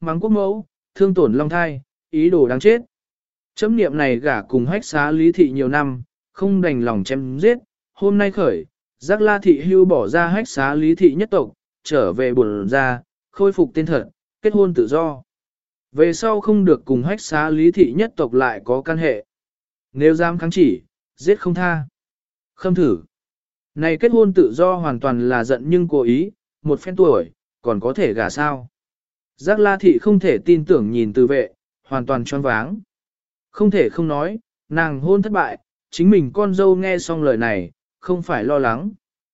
Speaker 1: mắng quốc mẫu, thương tổn long thai, ý đồ đáng chết. Chấm niệm này gả cùng hách xá lý thị nhiều năm, không đành lòng chém giết, hôm nay khởi, giác la thị hưu bỏ ra hách xá lý thị nhất tộc, trở về bổn ra, khôi phục tên thật, kết hôn tự do. Về sau không được cùng hách xá lý thị nhất tộc lại có căn hệ. Nếu dám kháng chỉ, giết không tha. Khâm thử. Này kết hôn tự do hoàn toàn là giận nhưng cố ý, một phen tuổi, còn có thể gả sao. Giác la thị không thể tin tưởng nhìn từ vệ, hoàn toàn choáng váng. Không thể không nói, nàng hôn thất bại, chính mình con dâu nghe xong lời này, không phải lo lắng,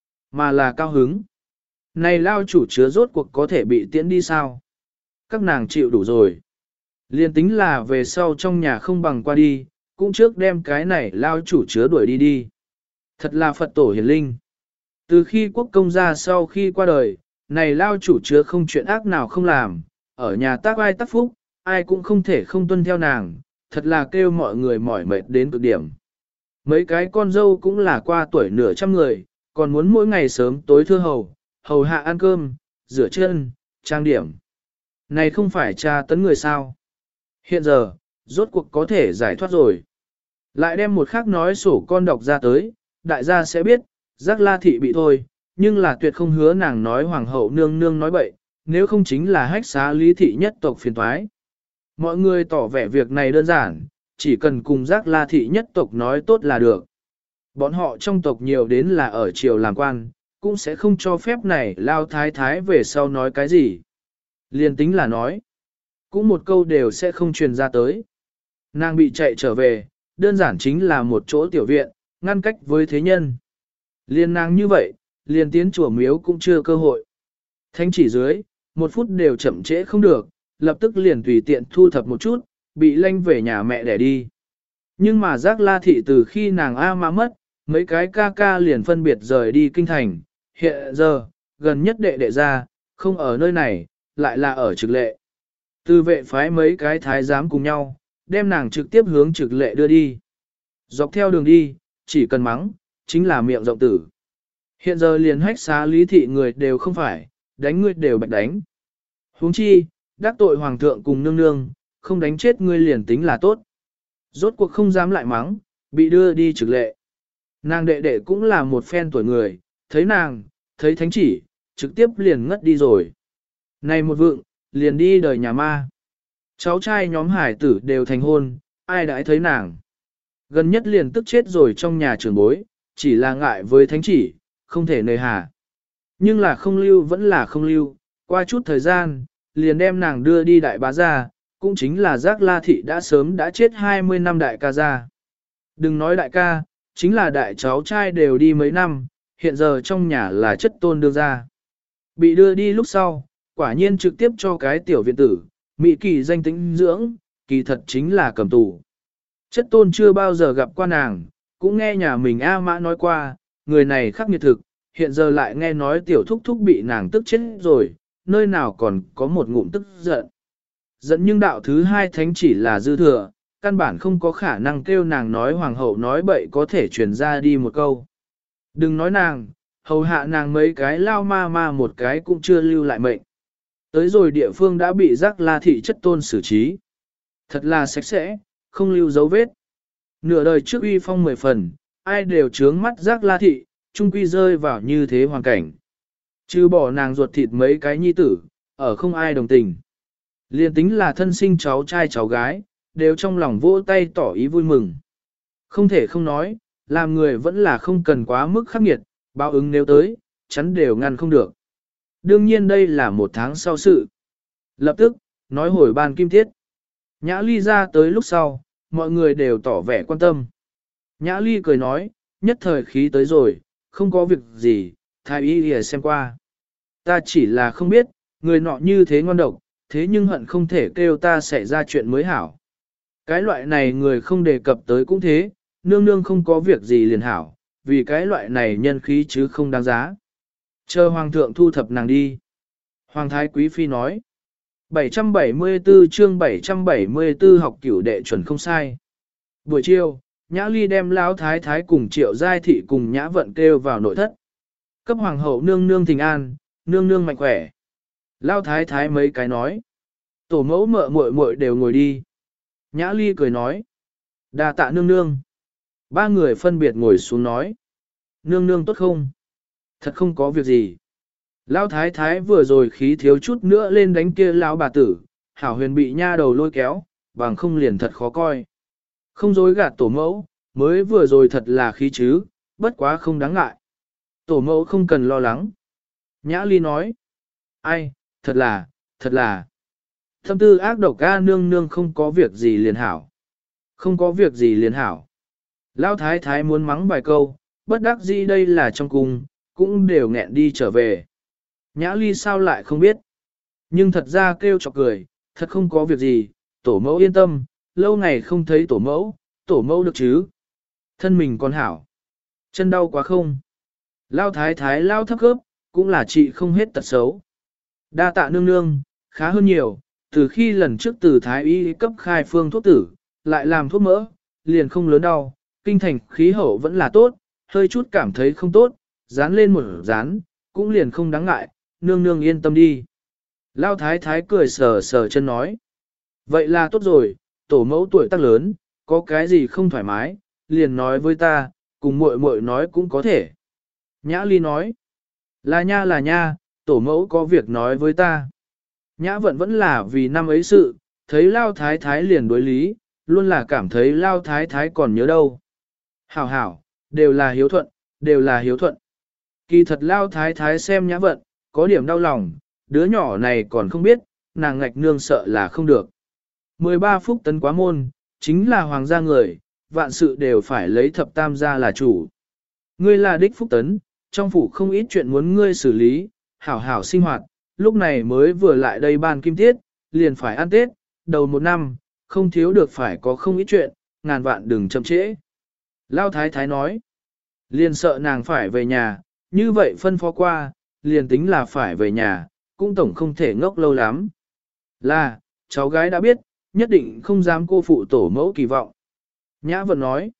Speaker 1: mà là cao hứng. Này lao chủ chứa rốt cuộc có thể bị tiễn đi sao? Các nàng chịu đủ rồi. Liên tính là về sau trong nhà không bằng qua đi, cũng trước đem cái này lao chủ chứa đuổi đi đi. Thật là Phật tổ hiền linh. Từ khi quốc công gia sau khi qua đời, này lao chủ chứa không chuyện ác nào không làm, ở nhà tác ai tác phúc, ai cũng không thể không tuân theo nàng, thật là kêu mọi người mỏi mệt đến cực điểm. Mấy cái con dâu cũng là qua tuổi nửa trăm người, còn muốn mỗi ngày sớm tối thưa hầu hạ ăn cơm, rửa chân, trang điểm. Này không phải tra tấn người sao? Hiện giờ, rốt cuộc có thể giải thoát rồi. Lại đem một khác nói sổ con đọc ra tới, đại gia sẽ biết, giác la thị bị thôi, nhưng là tuyệt không hứa nàng nói hoàng hậu nương nương nói bậy, nếu không chính là hách xá lý thị nhất tộc phiền toái. Mọi người tỏ vẻ việc này đơn giản, chỉ cần cùng giác la thị nhất tộc nói tốt là được. Bọn họ trong tộc nhiều đến là ở triều làm quan, cũng sẽ không cho phép này lao thái thái về sau nói cái gì. Liên tính là nói, cũng một câu đều sẽ không truyền ra tới. Nàng bị chạy trở về, đơn giản chính là một chỗ tiểu viện, ngăn cách với thế nhân. Liên nàng như vậy, liền tiến chùa miếu cũng chưa cơ hội. Thánh chỉ dưới, một phút đều chậm trễ không được, lập tức liền tùy tiện thu thập một chút, bị lanh về nhà mẹ để đi. Nhưng mà giác la thị từ khi nàng A Mã mất, mấy cái ca ca liền phân biệt rời đi kinh thành, hiện giờ, gần nhất đệ đệ ra, không ở nơi này, lại là ở trực lệ. Từ vệ phái mấy cái thái giám cùng nhau, đem nàng trực tiếp hướng trực lệ đưa đi. Dọc theo đường đi, chỉ cần mắng, chính là miệng rộng tử. Hiện giờ liền hách xá lý thị người đều không phải, đánh ngươi đều bạch đánh. Huống chi, đắc tội hoàng thượng cùng nương nương, không đánh chết ngươi liền tính là tốt. Rốt cuộc không dám lại mắng, bị đưa đi trực lệ. Nàng đệ đệ cũng là một phen tuổi người, thấy nàng, thấy thánh chỉ, trực tiếp liền ngất đi rồi. Này một vượng, liền đi đời nhà ma. Cháu trai nhóm hải tử đều thành hôn, ai đã thấy nàng. Gần nhất liền tức chết rồi trong nhà trưởng bối, chỉ là ngại với thánh chỉ, không thể nơi hà. Nhưng là không lưu vẫn là không lưu, qua chút thời gian, liền đem nàng đưa đi đại bá gia, cũng chính là giác la thị đã sớm đã chết 20 năm đại ca gia. Đừng nói đại ca, chính là đại cháu trai đều đi mấy năm, hiện giờ trong nhà là chất tôn đưa ra. Bị đưa đi lúc sau, quả nhiên trực tiếp cho cái tiểu viện tử, mỹ kỳ danh tính dưỡng, kỳ thật chính là cầm tù. Chất tôn chưa bao giờ gặp qua nàng, cũng nghe nhà mình A Mã nói qua, người này khắc nghiệt thực, hiện giờ lại nghe nói tiểu thúc thúc bị nàng tức chết rồi, nơi nào còn có một ngụm tức giận. Giận nhưng đạo thứ hai thánh chỉ là dư thừa, căn bản không có khả năng kêu nàng nói hoàng hậu nói bậy có thể truyền ra đi một câu. Đừng nói nàng, hầu hạ nàng mấy cái lao ma một cái cũng chưa lưu lại mệnh. Tới rồi địa phương đã bị giác la thị chất tôn xử trí. Thật là sạch sẽ, không lưu dấu vết. Nửa đời trước uy phong 10 phần, ai đều trướng mắt giác la thị, trung quy rơi vào như thế hoàn cảnh. Chứ bỏ nàng ruột thịt mấy cái nhi tử, ở không ai đồng tình. Liên tính là thân sinh cháu trai cháu gái, đều trong lòng vỗ tay tỏ ý vui mừng. Không thể không nói, làm người vẫn là không cần quá mức khắc nghiệt, báo ứng nếu tới, chắn đều ngăn không được. Đương nhiên đây là một tháng sau sự. Lập tức, nói hồi ban kim tiết. Nhã Ly ra tới lúc sau, mọi người đều tỏ vẻ quan tâm. Nhã Ly cười nói, nhất thời khí tới rồi, không có việc gì, thái y lìa xem qua. Ta chỉ là không biết, người nọ như thế ngon độc, thế nhưng hận không thể kêu ta xảy ra chuyện mới hảo. Cái loại này người không đề cập tới cũng thế, nương nương không có việc gì liền hảo, vì cái loại này nhân khí chứ không đáng giá. Chờ hoàng thượng thu thập nàng đi. Hoàng thái quý phi nói. 774 chương 774 học cửu đệ chuẩn không sai. Buổi chiều, Nhã Ly đem lão thái thái cùng Triệu Giai thị cùng Nhã Vận kêu vào nội thất. Cấp hoàng hậu nương nương thình an, nương nương mạnh khỏe. Lão thái thái mấy cái nói. Tổ mẫu mợ muội muội đều ngồi đi. Nhã Ly cười nói. Đa tạ nương nương. Ba người phân biệt ngồi xuống nói. Nương nương tốt không? Thật không có việc gì. Lão thái thái vừa rồi khí thiếu chút nữa lên đánh kia lão bà tử, hảo huyền bị nha đầu lôi kéo, bằng không liền thật khó coi. Không dối gạt tổ mẫu, mới vừa rồi thật là khí chứ, bất quá không đáng ngại. Tổ mẫu không cần lo lắng. Nhã Ly nói. Ai, thật là. Thâm tư ác độc ca nương nương không có việc gì liền hảo. Không có việc gì liền hảo. Lão thái thái muốn mắng vài câu, bất đắc dĩ đây là trong cung, cũng đều nghẹn đi trở về. Nhã Ly sao lại không biết. Nhưng thật ra kêu chọc cười, thật không có việc gì, tổ mẫu yên tâm, lâu ngày không thấy tổ mẫu được chứ. Thân mình còn hảo. Chân đau quá không? Lao thái thái lao thấp khớp, cũng là chị không hết tật xấu. Đa tạ nương nương, khá hơn nhiều, từ khi lần trước từ thái y cấp khai phương thuốc tử, lại làm thuốc mỡ, liền không lớn đau, kinh thành khí hậu vẫn là tốt, hơi chút cảm thấy không tốt, dán lên một dán, cũng liền không đáng ngại, nương nương yên tâm đi. Lao thái thái cười sờ sờ chân nói. Vậy là tốt rồi, tổ mẫu tuổi tác lớn, có cái gì không thoải mái, liền nói với ta, cùng muội muội nói cũng có thể. Nhã Ly nói. Là nha, tổ mẫu có việc nói với ta. Nhã Vận vẫn là vì năm ấy sự, thấy Lao thái thái liền đối lý, luôn là cảm thấy Lao thái thái còn nhớ đâu. Hảo hảo, đều là hiếu thuận, đều là hiếu thuận. Kỳ thật Lao thái thái xem Nhã Vận, có điểm đau lòng, đứa nhỏ này còn không biết, nàng ngạch nương sợ là không được. 13 phúc tấn quá môn, chính là hoàng gia người, vạn sự đều phải lấy thập tam gia là chủ. Ngươi là đích phúc tấn, trong phủ không ít chuyện muốn ngươi xử lý, hảo hảo sinh hoạt, lúc này mới vừa lại đây ban kim tiết, liền phải ăn Tết, đầu một năm, không thiếu được phải có không ít chuyện, ngàn vạn đừng chậm trễ. Lao thái thái nói, liền sợ nàng phải về nhà, như vậy phân phó qua, liền tính là phải về nhà, cũng tổng không thể ngốc lâu lắm. Là, cháu gái đã biết, nhất định không dám cô phụ tổ mẫu kỳ vọng. Nhã Vận nói,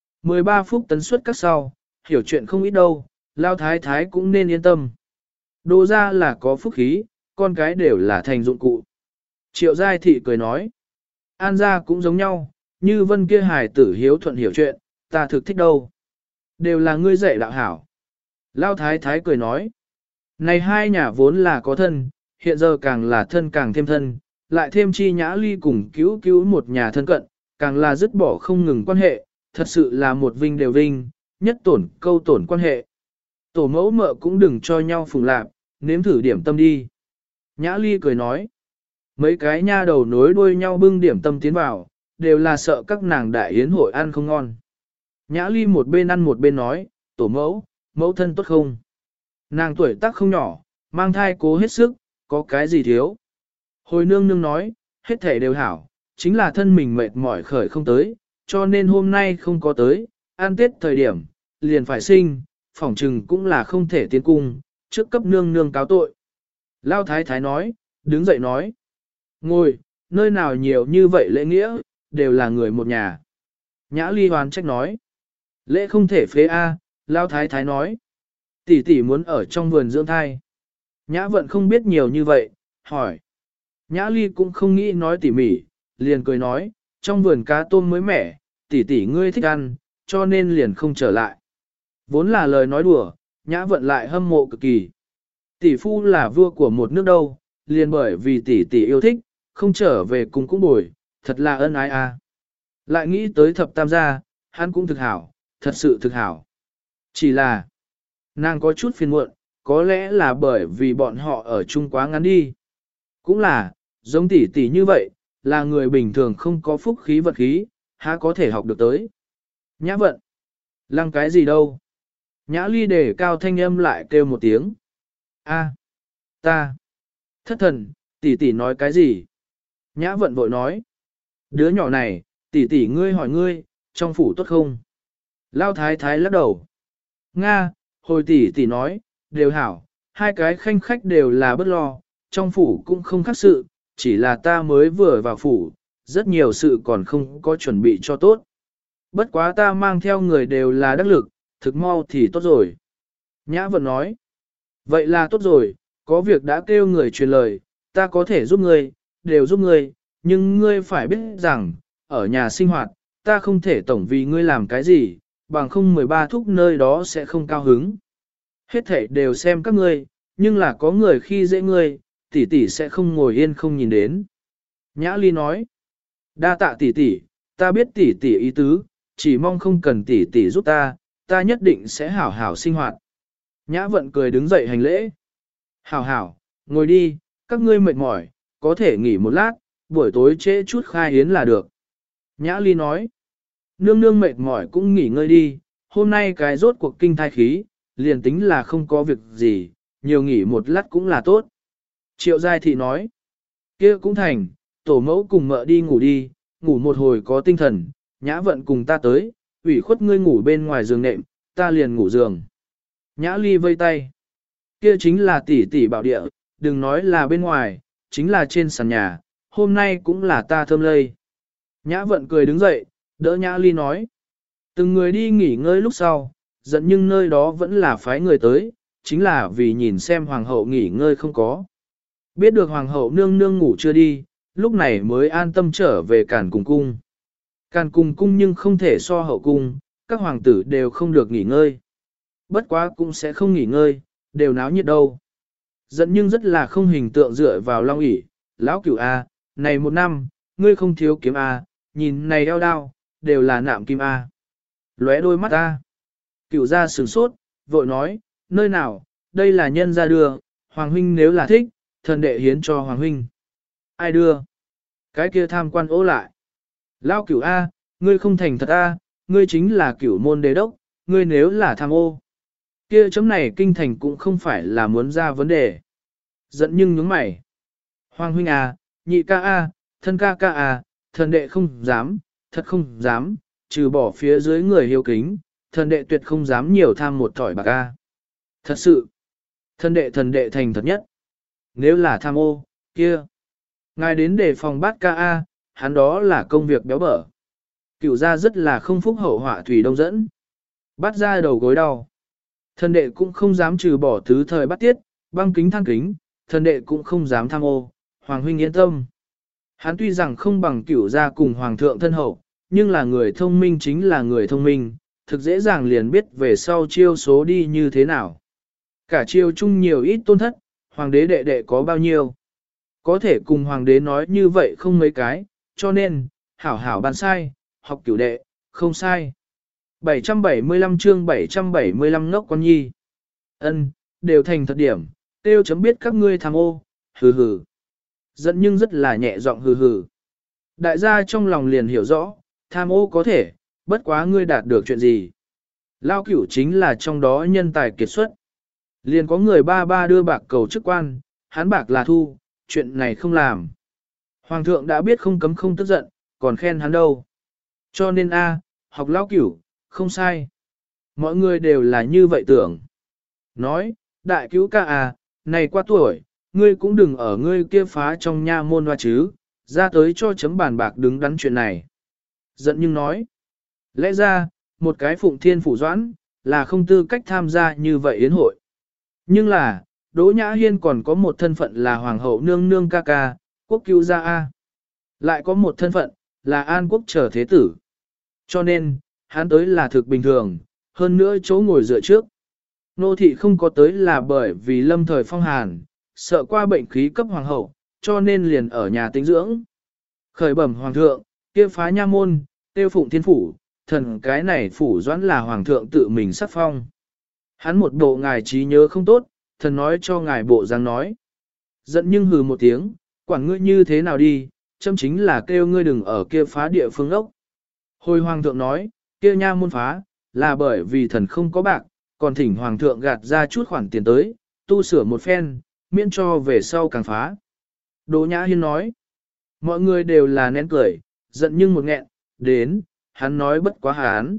Speaker 1: 13 phút tấn suất các sau, hiểu chuyện không ít đâu, Lao thái thái cũng nên yên tâm. Đồ ra là có phúc khí, con cái đều là thành dụng cụ. Triệu Giai Thị cười nói, An gia cũng giống nhau, như Vân kia hài tử hiếu thuận hiểu chuyện, ta thực thích đâu. Đều là ngươi dạy đạo hảo. Lao thái thái cười nói, này hai nhà vốn là có thân, hiện giờ càng là thân càng thêm thân, lại thêm chi Nhã Ly cùng cứu một nhà thân cận, càng là dứt bỏ không ngừng quan hệ, thật sự là một vinh đều vinh, nhất tổn câu tổn quan hệ. Tổ mẫu mợ cũng đừng cho nhau phùng lạc, nếm thử điểm tâm đi. Nhã Ly cười nói, mấy cái nha đầu nối đuôi nhau bưng điểm tâm tiến vào, đều là sợ các nàng đại yến hội ăn không ngon. Nhã Ly một bên ăn một bên nói, tổ mẫu, mẫu thân tốt không? Nàng tuổi tác không nhỏ, mang thai cố hết sức, có cái gì thiếu? Hồi nương nương nói, hết thể đều hảo, chính là thân mình mệt mỏi khởi không tới, cho nên hôm nay không có tới, ăn tết thời điểm, liền phải sinh, phỏng trừng cũng là không thể tiến cung, trước cấp nương nương cáo tội. Lao thái thái nói, đứng dậy nói, ngồi, nơi nào nhiều như vậy lễ nghĩa, đều là người một nhà. Nhã Ly hoán trách nói, lễ không thể phế a. Lao thái thái nói, tỷ tỷ muốn ở trong vườn dưỡng thai. Nhã Vận không biết nhiều như vậy, hỏi. Nhã Ly cũng không nghĩ nói tỉ mỉ, liền cười nói, trong vườn cá tôm mới mẻ, tỷ tỷ ngươi thích ăn, cho nên liền không trở lại. Vốn là lời nói đùa, Nhã Vận lại hâm mộ cực kỳ. Tỷ phu là vua của một nước đâu, liền bởi vì tỷ tỷ yêu thích, không trở về cùng cũng bồi, thật là ân ái a. Lại nghĩ tới thập tam gia, hắn cũng thực hảo, thật sự thực hảo. Chỉ là, nàng có chút phiền muộn, có lẽ là bởi vì bọn họ ở chung quá ngắn đi. Cũng là, giống tỷ tỷ như vậy, là người bình thường không có phúc khí vật khí, há có thể học được tới. Nhã Vận, lăng cái gì đâu? Nhã Ly đề cao thanh âm lại kêu một tiếng. A, ta, thất thần, tỷ tỷ nói cái gì? Nhã Vận vội nói. Đứa nhỏ này, tỷ tỷ ngươi hỏi ngươi, trong phủ tốt không? Lao thái thái lắc đầu. Nga, hồi tỷ tỷ nói, đều hảo, hai cái khanh khách đều là bất lo, trong phủ cũng không khác sự, chỉ là ta mới vừa vào phủ, rất nhiều sự còn không có chuẩn bị cho tốt. Bất quá ta mang theo người đều là đắc lực, thực mau thì tốt rồi. Nhã Vận nói, vậy là tốt rồi, có việc đã kêu người truyền lời, ta có thể giúp ngươi, đều giúp ngươi, nhưng ngươi phải biết rằng, ở nhà sinh hoạt, ta không thể tổng vì ngươi làm cái gì, bằng không 13 thúc nơi đó sẽ không cao hứng. Hết thảy đều xem các ngươi, nhưng là có người khi dễ ngươi, tỷ tỷ sẽ không ngồi yên không nhìn đến. Nhã Ly nói, đa tạ tỷ tỷ, ta biết tỷ tỷ ý tứ, chỉ mong không cần tỷ tỷ giúp ta nhất định sẽ hảo hảo sinh hoạt. Nhã Vận cười đứng dậy hành lễ. Hảo hảo, ngồi đi, các ngươi mệt mỏi, có thể nghỉ một lát, buổi tối trễ chút khai yến là được. Nhã Ly nói, nương nương mệt mỏi cũng nghỉ ngơi đi, hôm nay cái rốt cuộc kinh thai khí, liền tính là không có việc gì, nhiều nghỉ một lát cũng là tốt. Triệu Giai Thị nói, kia cũng thành, tổ mẫu cùng mợ đi ngủ đi, ngủ một hồi có tinh thần, Nhã Vận cùng ta tới, ủy khuất ngươi ngủ bên ngoài giường nệm, ta liền ngủ giường. Nhã Ly vây tay, kia chính là tỷ tỷ bảo địa, đừng nói là bên ngoài, chính là trên sàn nhà, hôm nay cũng là ta thơm lây. Nhã Vận cười đứng dậy, đỡ Nhã Ly nói, từng người đi nghỉ ngơi lúc sau, giận nhưng nơi đó vẫn là phái người tới, chính là vì nhìn xem hoàng hậu nghỉ ngơi không có. Biết được hoàng hậu nương nương ngủ chưa đi, lúc này mới an tâm trở về Càn Cùng cung. Càn Cùng cung nhưng không thể so hậu cung, các hoàng tử đều không được nghỉ ngơi. Bất quá cũng sẽ không nghỉ ngơi, đều náo nhiệt đâu. Giận nhưng rất là không hình tượng dựa vào long ỷ, lão cửu A, này một năm, ngươi không thiếu kiếm A, nhìn này eo đao, đều là nạm kim A. Lóe đôi mắt A. Cửu ra sửng sốt, vội nói, nơi nào, đây là nhân ra đưa, hoàng huynh nếu là thích, thần đệ hiến cho hoàng huynh. Ai đưa? Cái kia tham quan ố lại. Lão cửu A, ngươi không thành thật A, ngươi chính là cửu môn đế đốc, ngươi nếu là tham ô. Kia chấm này kinh thành cũng không phải là muốn ra vấn đề. Giận nhưng nhướng mày. Hoàng huynh A, nhị ca A, thân ca ca A, thần đệ không dám, thật không dám, trừ bỏ phía dưới người hiếu kính, thần đệ tuyệt không dám nhiều tham một thỏi bạc A. Thật sự, thần đệ thành thật nhất. Nếu là tham ô, kia. Ngài đến để phòng bát ca A, hắn đó là công việc béo bở. Cửu gia rất là không phúc hậu họa thủy đông dẫn. Bắt ra đầu gối đau. Thần đệ cũng không dám trừ bỏ thứ thời bắt tiết, băng kính thăng kính, thần đệ cũng không dám tham ô, hoàng huynh yên tâm. Hắn tuy rằng không bằng cửu gia cùng hoàng thượng thân hậu, nhưng là người thông minh chính là người thông minh, thực dễ dàng liền biết về sau chiêu số đi như thế nào. Cả chiêu chung nhiều ít tôn thất, hoàng đế đệ đệ có bao nhiêu. Có thể cùng hoàng đế nói như vậy không mấy cái, cho nên, hảo hảo ban sai, học cửu đệ, không sai. 775 chương 775 ngốc con nhi. Ân, đều thành thật điểm, tiêu chấm biết các ngươi tham ô, hừ hừ. Giận nhưng rất là nhẹ giọng hừ hừ. Đại gia trong lòng liền hiểu rõ, tham ô có thể, bất quá ngươi đạt được chuyện gì. Lao cửu chính là trong đó nhân tài kiệt xuất. Liền có người ba ba đưa bạc cầu chức quan, hắn bạc là thu, chuyện này không làm. Hoàng thượng đã biết không cấm không tức giận, còn khen hắn đâu. Cho nên học lao cửu, không sai. Mọi người đều là như vậy tưởng. Nói, đại cứu ca này qua tuổi, ngươi cũng đừng ở ngươi kia phá trong nha môn hoa chứ, ra tới cho chấm bàn bạc đứng đắn chuyện này. Giận nhưng nói, lẽ ra, một cái phụng thiên phủ doãn, là không tư cách tham gia như vậy yến hội. Nhưng là, Đỗ Nhã Hiên còn có một thân phận là Hoàng hậu nương nương ca ca, quốc cứu gia A. Lại có một thân phận, là An quốc trở thế tử. Cho nên, hắn tới là thực bình thường, hơn nữa chỗ ngồi dựa trước. Nô thị không có tới là bởi vì lâm thời phong hàn, sợ qua bệnh khí cấp hoàng hậu, cho nên liền ở nhà tĩnh dưỡng. Khởi bẩm hoàng thượng, kia phá nha môn, tiêu phụng thiên phủ, thần cái này phủ doãn là hoàng thượng tự mình sắc phong. Hắn một bộ ngài trí nhớ không tốt, thần nói cho ngài bộ dáng nói. Giận nhưng hừ một tiếng, quản ngươi như thế nào đi, châm chính là kêu ngươi đừng ở kia phá địa phương ốc. Hồi hoàng thượng nói, kia nha môn phá, là bởi vì thần không có bạc, còn thỉnh hoàng thượng gạt ra chút khoản tiền tới, tu sửa một phen, miễn cho về sau càng phá. Đỗ Nhã Hiên nói, mọi người đều là nén cười, giận nhưng một nghẹn, đến, hắn nói bất quá hắn.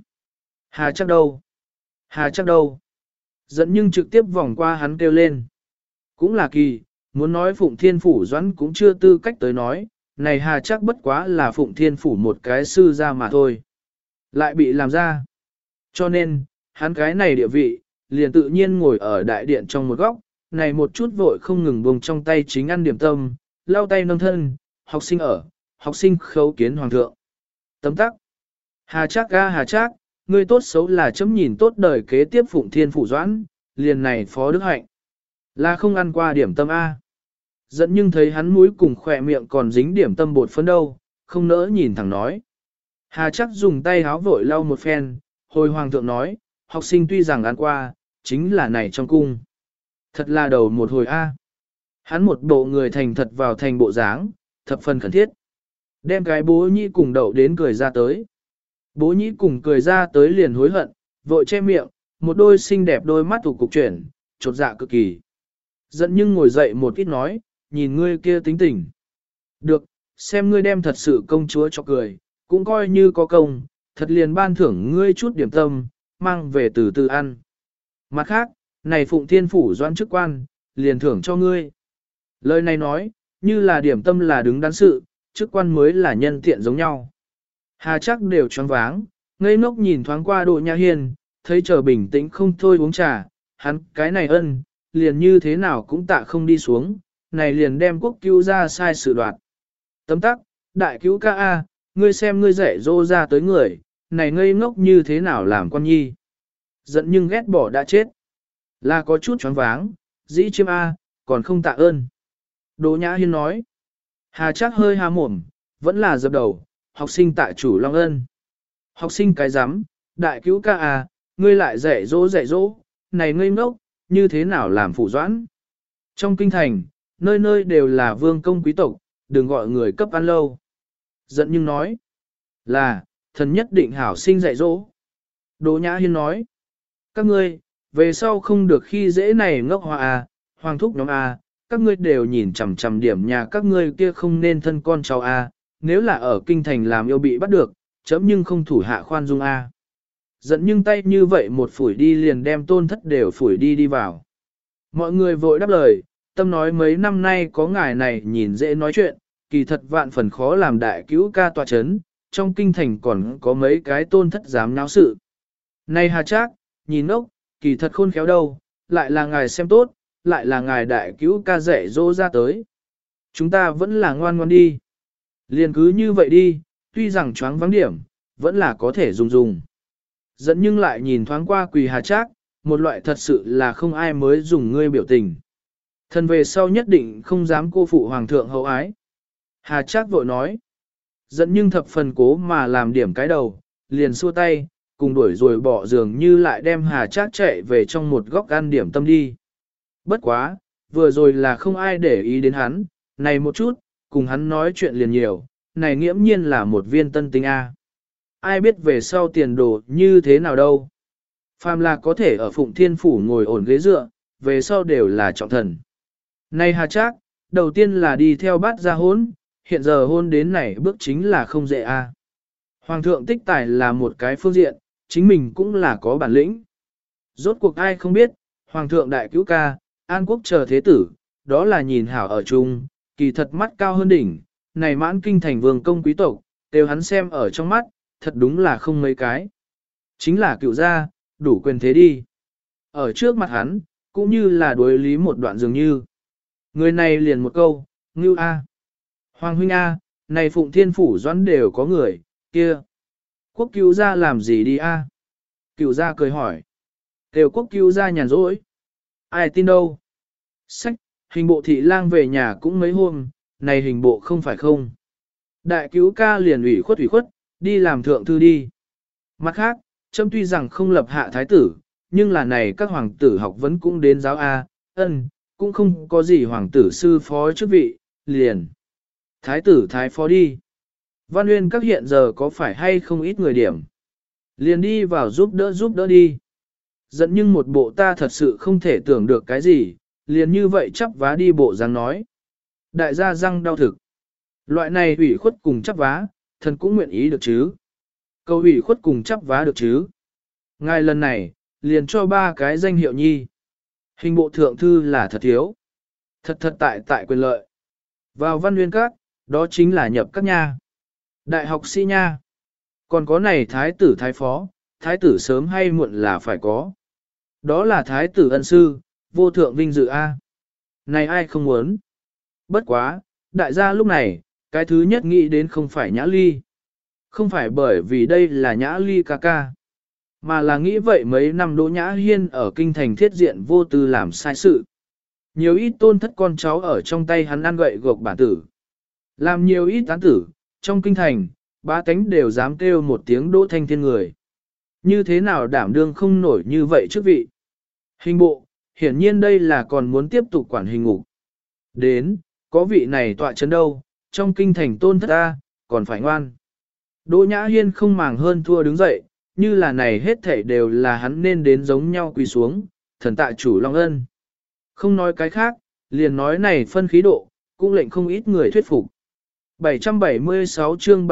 Speaker 1: Hà chắc đâu? Hà chắc đâu? Giận nhưng trực tiếp vòng qua hắn kêu lên. Cũng là kỳ, muốn nói Phụng Thiên Phủ Doãn cũng chưa tư cách tới nói, này hà chắc bất quá là Phụng Thiên Phủ một cái sư ra mà thôi. Lại bị làm ra. Cho nên, hắn cái này địa vị, liền tự nhiên ngồi ở đại điện trong một góc, này một chút vội không ngừng buông trong tay chính ăn điểm tâm, lau tay nâng thân, học sinh ở, học sinh khấu kiến hoàng thượng. Tấm tắc. Hà Trác ga Hà Trác, ngươi tốt xấu là chấm nhìn tốt đời kế tiếp Phụng Thiên Phủ Doãn, liền này phó đức hạnh. Là không ăn qua điểm tâm A. Giận nhưng thấy hắn mũi cùng khỏe miệng còn dính điểm tâm bột phấn đâu, không nỡ nhìn thẳng nói. Hà Trác dùng tay háo vội lau một phen, hồi hoàng thượng nói, học sinh tuy rằng ăn qua, chính là này trong cung. Thật là đầu một hồi A. Hắn một bộ người thành thật vào thành bộ dáng, thập phần khẩn thiết. Đem cái bố nhĩ cùng đậu đến cười ra tới. Bố nhĩ cùng cười ra tới liền hối hận, vội che miệng, một đôi xinh đẹp đôi mắt thủ cục chuyển, chột dạ cực kỳ. Giận nhưng ngồi dậy một ít nói, nhìn ngươi kia tính tình. Được, xem ngươi đem thật sự công chúa cho cười, cũng coi như có công, thật liền ban thưởng ngươi chút điểm tâm, mang về từ từ ăn. Mặt khác, này Phụng Thiên Phủ Doãn chức quan, liền thưởng cho ngươi. Lời này nói, như là điểm tâm là đứng đắn sự, chức quan mới là nhân tiện giống nhau. Hà Trác đều choáng váng, ngây ngốc nhìn thoáng qua Đỗ Nhã Hiên, thấy chờ bình tĩnh không thôi uống trà, hắn cái này ân, liền như thế nào cũng tạ không đi xuống, này liền đem quốc cứu ra sai sự đoạt. Tấm tắc, đại cứu ca A, ngươi xem ngươi dạy dỗ ra tới người, này ngây ngốc như thế nào làm con nhi. Giận nhưng ghét bỏ đã chết. Là có chút choáng váng, dĩ chiêm A, còn không tạ ơn. Đỗ Nhã Hiên nói. Hà Trác hơi há mồm, vẫn là dập đầu, học sinh tạ chủ long ân. Học sinh cái rắm đại cứu ca A, ngươi lại dạy dỗ, này ngây ngốc, như thế nào làm phụ doãn. Trong kinh thành, nơi nơi đều là vương công quý tộc, đừng gọi người cấp ăn lâu. Giận nhưng nói, là, thần nhất định hảo sinh dạy dỗ. Đỗ Nhã Hiên nói, các ngươi, về sau không được khi dễ này ngốc hoa à, hoàng thúc nhóm à, các ngươi đều nhìn chằm chằm điểm nhà các ngươi kia không nên thân con cháu à, nếu là ở kinh thành làm yêu bị bắt được, chấm nhưng không thủ hạ khoan dung à. Giận nhưng tay như vậy một phủi đi liền đem Tôn Thất đều phủi đi vào. Mọi người vội đáp lời, tâm nói mấy năm nay có ngài này nhìn dễ nói chuyện, kỳ thật vạn phần khó làm đại cứu ca tòa chấn, trong kinh thành còn có mấy cái Tôn Thất dám náo sự. Này Hà Trác, nhìn ốc, kỳ thật khôn khéo đâu, lại là ngài xem tốt, lại là ngài đại cứu ca dạy dỗ ra tới. Chúng ta vẫn là ngoan ngoan đi. Liền cứ như vậy đi, tuy rằng choáng vắng điểm, vẫn là có thể dùng. Giận nhưng lại nhìn thoáng qua Quỳ Hà Trác, một loại thật sự là không ai mới dùng ngươi biểu tình. Thần về sau nhất định không dám cô phụ hoàng thượng hậu ái. Hà Trác vội nói. Giận nhưng thập phần cố mà làm điểm cái đầu, liền xua tay, cùng đuổi rồi bỏ giường như lại đem Hà Trác chạy về trong một góc ăn điểm tâm đi. Bất quá, vừa rồi là không ai để ý đến hắn, này một chút, cùng hắn nói chuyện liền nhiều, này nghiễm nhiên là một viên tân tinh A. Ai biết về sau tiền đồ như thế nào đâu. Phàm là có thể ở Phụng Thiên Phủ ngồi ổn ghế dựa, về sau đều là trọng thần. Này Hà Trác, đầu tiên là đi theo bát ra hôn, hiện giờ hôn đến này bước chính là không dễ A. Hoàng thượng tích tài là một cái phương diện, chính mình cũng là có bản lĩnh. Rốt cuộc ai không biết, Hoàng thượng đại cứu ca, an quốc chờ thế tử, đó là nhìn hảo ở chung, kỳ thật mắt cao hơn đỉnh, này mãn kinh thành vương công quý tộc, đều hắn xem ở trong mắt, thật đúng là không mấy cái. Chính là cựu gia, đủ quyền thế đi. Ở trước mặt hắn, cũng như là đối lý một đoạn dường như. Người này liền một câu, ngưu A. Hoàng huynh A, này Phụng Thiên Phủ Doãn đều có người, kia. Quốc cứu gia làm gì đi A? Cựu gia cười hỏi. Đều quốc cứu gia nhàn rỗi. Ai tin đâu? Sách, hình bộ thị lang về nhà cũng mấy hôm, này hình bộ không phải không. Đại cứu ca liền ủy khuất, đi làm thượng thư đi. Mặt khác, chấm tuy rằng không lập hạ thái tử, nhưng là này các hoàng tử học vấn cũng đến giáo A, cũng không có gì hoàng tử sư phó chức vị, liền. Thái tử thái phó đi. Văn Nguyên các hiện giờ có phải hay không ít người điểm. Liền đi vào giúp đỡ đi. Giận nhưng một bộ ta thật sự không thể tưởng được cái gì, liền như vậy chắp vá đi bộ dáng nói. Đại gia răng đau thực. Loại này ủy khuất cùng chắp vá, thần cũng nguyện ý được chứ. Câu ủy khuất cùng chắp vá được chứ. Ngài lần này, liền cho 3 cái danh hiệu nhi. Hình bộ thượng thư là thật thiếu. Thật tại quyền lợi. Vào Văn Nguyên các, đó chính là nhập các nha. Đại học sĩ nha. Còn có này thái tử thái phó, thái tử sớm hay muộn là phải có. Đó là thái tử ân sư, vô thượng vinh dự A. Này ai không muốn. Bất quá, đại gia lúc này, Cái thứ nhất nghĩ đến không phải Nhã Ly. Không phải bởi vì đây là Nhã Ly ca ca. Mà là nghĩ vậy mấy năm Đỗ Nhã Hiên ở kinh thành thiết diện vô tư làm sai sự. Nhiều ít tôn thất con cháu ở trong tay hắn ăn gậy gộc bản tử. Làm nhiều ít tán tử, trong kinh thành, ba tánh đều dám kêu một tiếng Đỗ Thanh Thiên người. Như thế nào đảm đương không nổi như vậy trước vị. Hình bộ, hiển nhiên đây là còn muốn tiếp tục quản hình ngục. Đến, có vị này tọa chấn đâu, trong kinh thành tôn thất ta, còn phải ngoan. Đỗ Nhã Hiên không màng hơn thua đứng dậy, như là này hết thảy đều là hắn nên đến giống nhau quỳ xuống, thần tạ chủ long ân. Không nói cái khác, liền nói này phân khí độ, cũng lệnh không ít người thuyết phục. 776 chương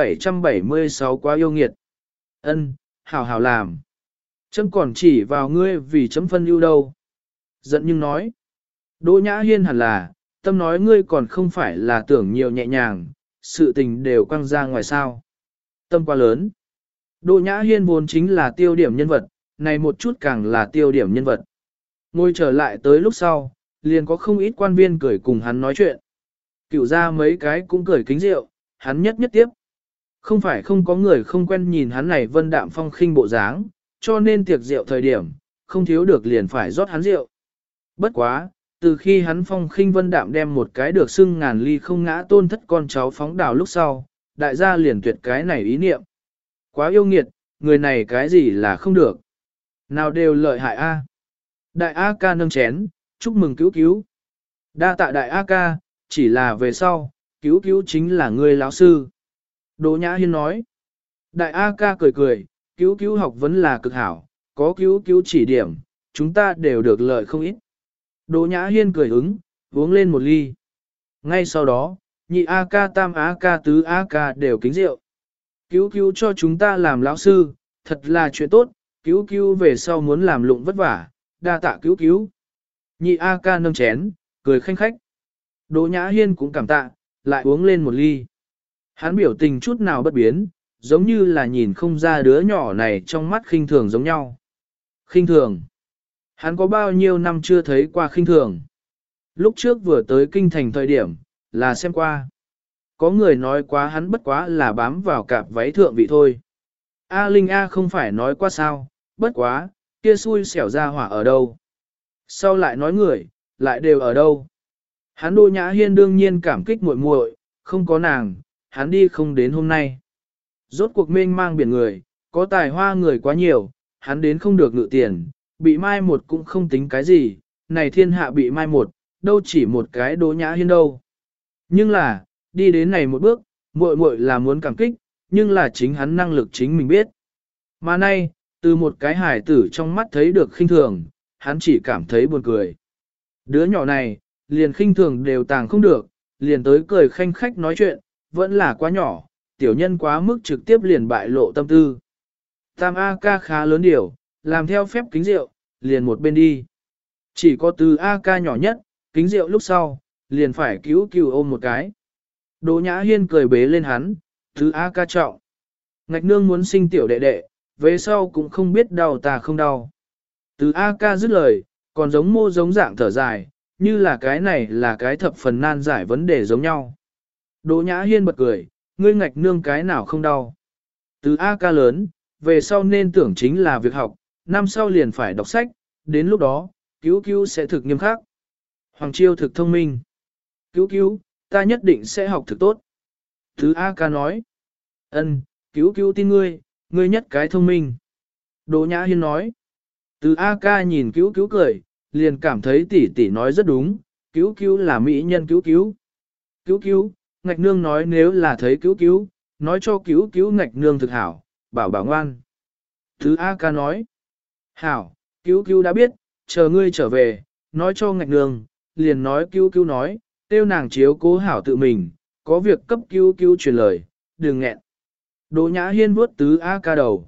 Speaker 1: 776 quá yêu nghiệt. Ân, hảo hảo làm. Chấm còn chỉ vào ngươi vì chấm phân ưu đâu. Giận nhưng nói. Đỗ Nhã Hiên hẳn là, tâm nói ngươi còn không phải là tưởng nhiều nhẹ nhàng, sự tình đều quăng ra ngoài sao. Tâm quá lớn. Đỗ Nhã Hiên vốn chính là tiêu điểm nhân vật, này một chút càng là tiêu điểm nhân vật. Ngồi trở lại tới lúc sau, liền có không ít quan viên cười cùng hắn nói chuyện. Cựu ra mấy cái cũng cười kính rượu, hắn nhất tiếp. Không phải không có người không quen nhìn hắn này vân đạm phong khinh bộ dáng, cho nên tiệc rượu thời điểm, không thiếu được liền phải rót hắn rượu. Bất quá, từ khi hắn phong khinh vân đạm đem một cái được xưng ngàn ly không ngã tôn thất con cháu phóng đào lúc sau, đại gia liền tuyệt cái này ý niệm. Quá yêu nghiệt, người này cái gì là không được. Nào đều lợi hại a. Đại A ca nâng chén, chúc mừng cứu cứu. Đa tạ đại A ca, chỉ là về sau, cứu cứu chính là người lão sư. Đỗ Nhã Hiên nói. Đại A ca cười cười, cứu cứu học vấn là cực hảo, có cứu cứu chỉ điểm, chúng ta đều được lợi không ít. Đỗ Nhã Hiên cười ứng, uống lên một ly. Ngay sau đó, nhị A ca tam A ca tứ A ca đều kính rượu. Cứu cứu cho chúng ta làm lão sư, thật là chuyện tốt, cứu cứu về sau muốn làm lụng vất vả, đa tạ cứu cứu. Nhị A ca nâng chén, cười khanh khách. Đỗ Nhã Hiên cũng cảm tạ, lại uống lên một ly. Hắn biểu tình chút nào bất biến, giống như là nhìn không ra đứa nhỏ này trong mắt khinh thường giống nhau. Khinh thường. Hắn có bao nhiêu năm chưa thấy qua khinh thường. Lúc trước vừa tới kinh thành thời điểm, là xem qua. Có người nói quá hắn bất quá là bám vào cạp váy thượng vị thôi. A Linh A không phải nói qua sao, bất quá, kia xui xẻo ra hỏa ở đâu. Sau lại nói người, lại đều ở đâu. Hắn Đỗ Nhã Hiên đương nhiên cảm kích muội muội, không có nàng, hắn đi không đến hôm nay. Rốt cuộc mênh mang biển người, có tài hoa người quá nhiều, hắn đến không được ngự tiền, bị mai một cũng không tính cái gì, này thiên hạ bị mai một, đâu chỉ một cái Đỗ Nhã Hiên đâu. Nhưng là, đi đến này một bước, muội muội là muốn cảm kích, nhưng là chính hắn năng lực chính mình biết. Mà nay, từ một cái hải tử trong mắt thấy được khinh thường, hắn chỉ cảm thấy buồn cười. Đứa nhỏ này, liền khinh thường đều tàng không được, liền tới cười khanh khách nói chuyện, vẫn là quá nhỏ, tiểu nhân quá mức trực tiếp liền bại lộ tâm tư. Tam A ca khá lớn điều, làm theo phép kính rượu, liền một bên đi. Chỉ có từ A ca nhỏ nhất, kính rượu lúc sau, liền phải cứu cứu ôm một cái. Đỗ Nhã Hiên cười bế lên hắn, thứ A ca trọng. Ngạch nương muốn sinh tiểu đệ đệ, về sau cũng không biết đau ta không đau. Từ A ca dứt lời, còn giống mô giống dạng thở dài, như là cái này là cái thập phần nan giải vấn đề giống nhau. Đỗ Nhã Hiên bật cười, ngươi ngạch nương cái nào không đau. Từ A ca lớn, về sau nên tưởng chính là việc học, năm sau liền phải đọc sách, đến lúc đó, cứu cứu sẽ thực nghiêm khắc. Hoàng Chiêu thực thông minh. Cứu cứu, ta nhất định sẽ học thực tốt. Từ A ca nói. Ân, cứu cứu tin ngươi, ngươi nhất cái thông minh. Đỗ Nhã Hiên nói. Từ A ca nhìn cứu cứu cười, liền cảm thấy tỷ tỷ nói rất đúng, cứu cứu là mỹ nhân cứu cứu. Cứu cứu, ngạch nương nói nếu là thấy cứu cứu, nói cho cứu cứu ngạch nương thực hảo, bảo bảo ngoan. Thứ A ca nói. Hảo, cứu cứu đã biết, chờ ngươi trở về, nói cho ngạch nương, liền nói cứu cứu nói, tiêu nàng chiếu cố hảo tự mình, có việc cấp cứu cứu truyền lời, đừng nghẹn. Đỗ Nhã Hiên vuốt tứ A ca đầu.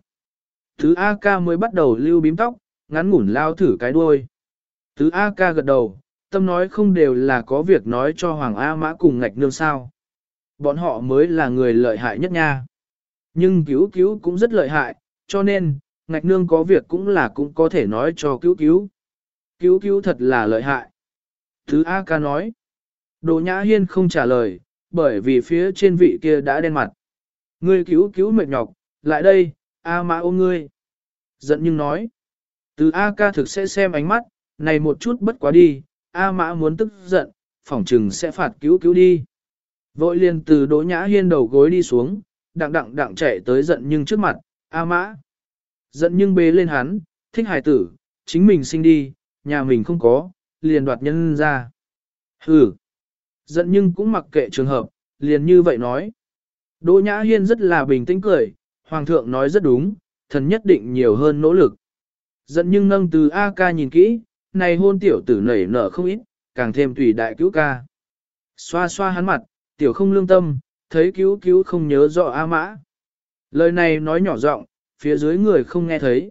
Speaker 1: Tứ A ca mới bắt đầu lưu bím tóc, ngắn ngủn lao thử cái đuôi. Tứ A ca gật đầu, tâm nói không đều là có việc nói cho Hoàng A Mã cùng ngạch nương sao. Bọn họ mới là người lợi hại nhất nha. Nhưng cứu cứu cũng rất lợi hại, cho nên, ngạch nương có việc cũng có thể nói cho cứu cứu. Cứu cứu thật là lợi hại. Tứ A ca nói. Đỗ Nhã Hiên không trả lời, bởi vì phía trên vị kia đã đen mặt. Ngươi cứu cứu mệt nhọc, lại đây, A Mã ôm ngươi. Giận nhưng nói. Từ A ca thực sẽ xem ánh mắt, này một chút bất quá đi, A Mã muốn tức giận, phỏng trừng sẽ phạt cứu cứu đi. Vội liền từ Đỗ Nhã Hiên đầu gối đi xuống, đặng chạy tới giận nhưng trước mặt, A Mã. Giận nhưng bế lên hắn, thích hài tử, chính mình sinh đi, nhà mình không có, liền đoạt nhân ra. Hừ. Giận nhưng cũng mặc kệ trường hợp, liền như vậy nói. Đỗ Nhã Hiên rất là bình tĩnh cười, Hoàng thượng nói rất đúng, thần nhất định nhiều hơn nỗ lực. Giận nhưng nâng từ A ca nhìn kỹ, này hôn tiểu tử nảy nở không ít, càng thêm tùy đại cứu ca. Xoa xoa hắn mặt, tiểu không lương tâm, thấy cứu cứu không nhớ rõ A Mã. Lời này nói nhỏ giọng, phía dưới người không nghe thấy.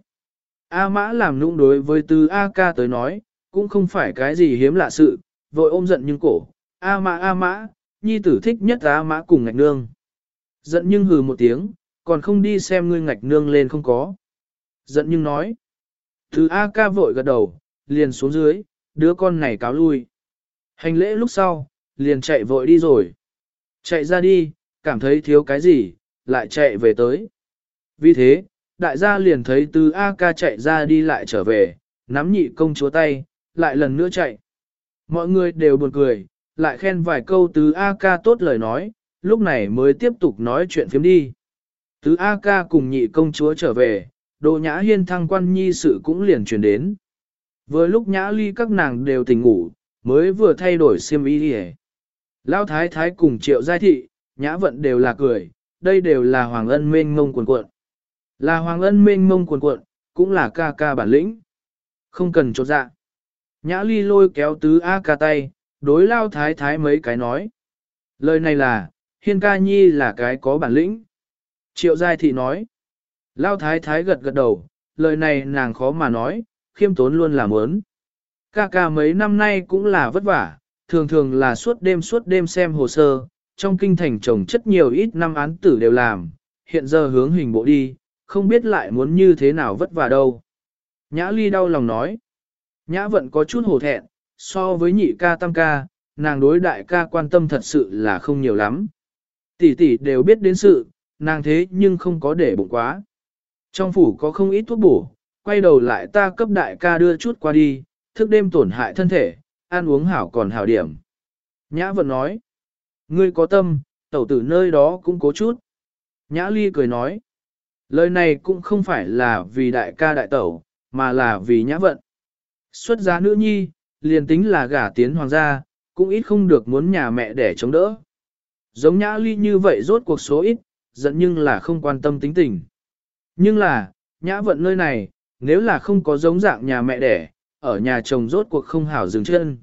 Speaker 1: A Mã làm nũng đối với từ A ca tới nói, cũng không phải cái gì hiếm lạ sự, vội ôm giận nhưng cổ. A Mã, nhi tử thích nhất A Mã cùng ngạch nương. Giận nhưng hừ một tiếng, còn không đi xem ngươi ngạch nương lên không có. Giận nhưng nói. Từ A ca vội gật đầu, liền xuống dưới, đứa con này cáo lui. Hành lễ lúc sau, liền chạy vội đi rồi. Chạy ra đi, cảm thấy thiếu cái gì, lại chạy về tới. Vì thế, đại gia liền thấy từ A ca chạy ra đi lại trở về, nắm nhị công chúa tay, lại lần nữa chạy. Mọi người đều buồn cười, lại khen vài câu từ A ca tốt lời nói, lúc này mới tiếp tục nói chuyện phiếm đi. Từ A ca cùng nhị công chúa trở về, Đỗ Nhã Hiên thăng quan nhi sự cũng liền truyền đến. Vừa lúc Nhã Ly các nàng đều tỉnh ngủ, mới vừa thay đổi xiêm y đi. Lão thái thái cùng Triệu Giai thị, Nhã Vận đều là cười, đây đều là Hoàng Ân mênh mông cuồn cuộn. Là Hoàng Ân mênh mông cuồn cuộn, cũng là ca ca bản lĩnh. Không cần chột dạ. Nhã Ly lôi kéo tứ A ca tay, đối Lão thái thái mấy cái nói. Lời này là, Hiên ca nhi là cái có bản lĩnh. Triệu Giai thị nói. Lão thái thái gật gật đầu, lời này nàng khó mà nói, khiêm tốn luôn là muốn. Ca ca mấy năm nay cũng là vất vả, thường thường là suốt đêm xem hồ sơ, trong kinh thành trồng chất nhiều ít năm án tử đều làm, hiện giờ hướng hình bộ đi, không biết lại muốn như thế nào vất vả đâu. Nhã Ly đau lòng nói, Nhã Vận có chút hổ thẹn, so với nhị ca tam ca, nàng đối đại ca quan tâm thật sự là không nhiều lắm. Tỷ tỷ đều biết đến sự, nàng thế nhưng không có để bụng quá. Trong phủ có không ít thuốc bổ, quay đầu lại ta cấp đại ca đưa chút qua đi, thức đêm tổn hại thân thể, ăn uống hảo còn hảo điểm. Nhã Vận nói, ngươi có tâm, tẩu tử nơi đó cũng cố chút. Nhã Ly cười nói, lời này cũng không phải là vì đại ca đại tẩu, mà là vì Nhã Vận. Xuất giá nữ nhi, liền tính là gả tiến hoàng gia, cũng ít không được muốn nhà mẹ để chống đỡ. Giống Nhã Ly như vậy rốt cuộc số ít, giận nhưng là không quan tâm tính tình. Nhưng là, Nhã Vận nơi này, nếu là không có giống dạng nhà mẹ đẻ, ở nhà chồng rốt cuộc không hảo dừng chân.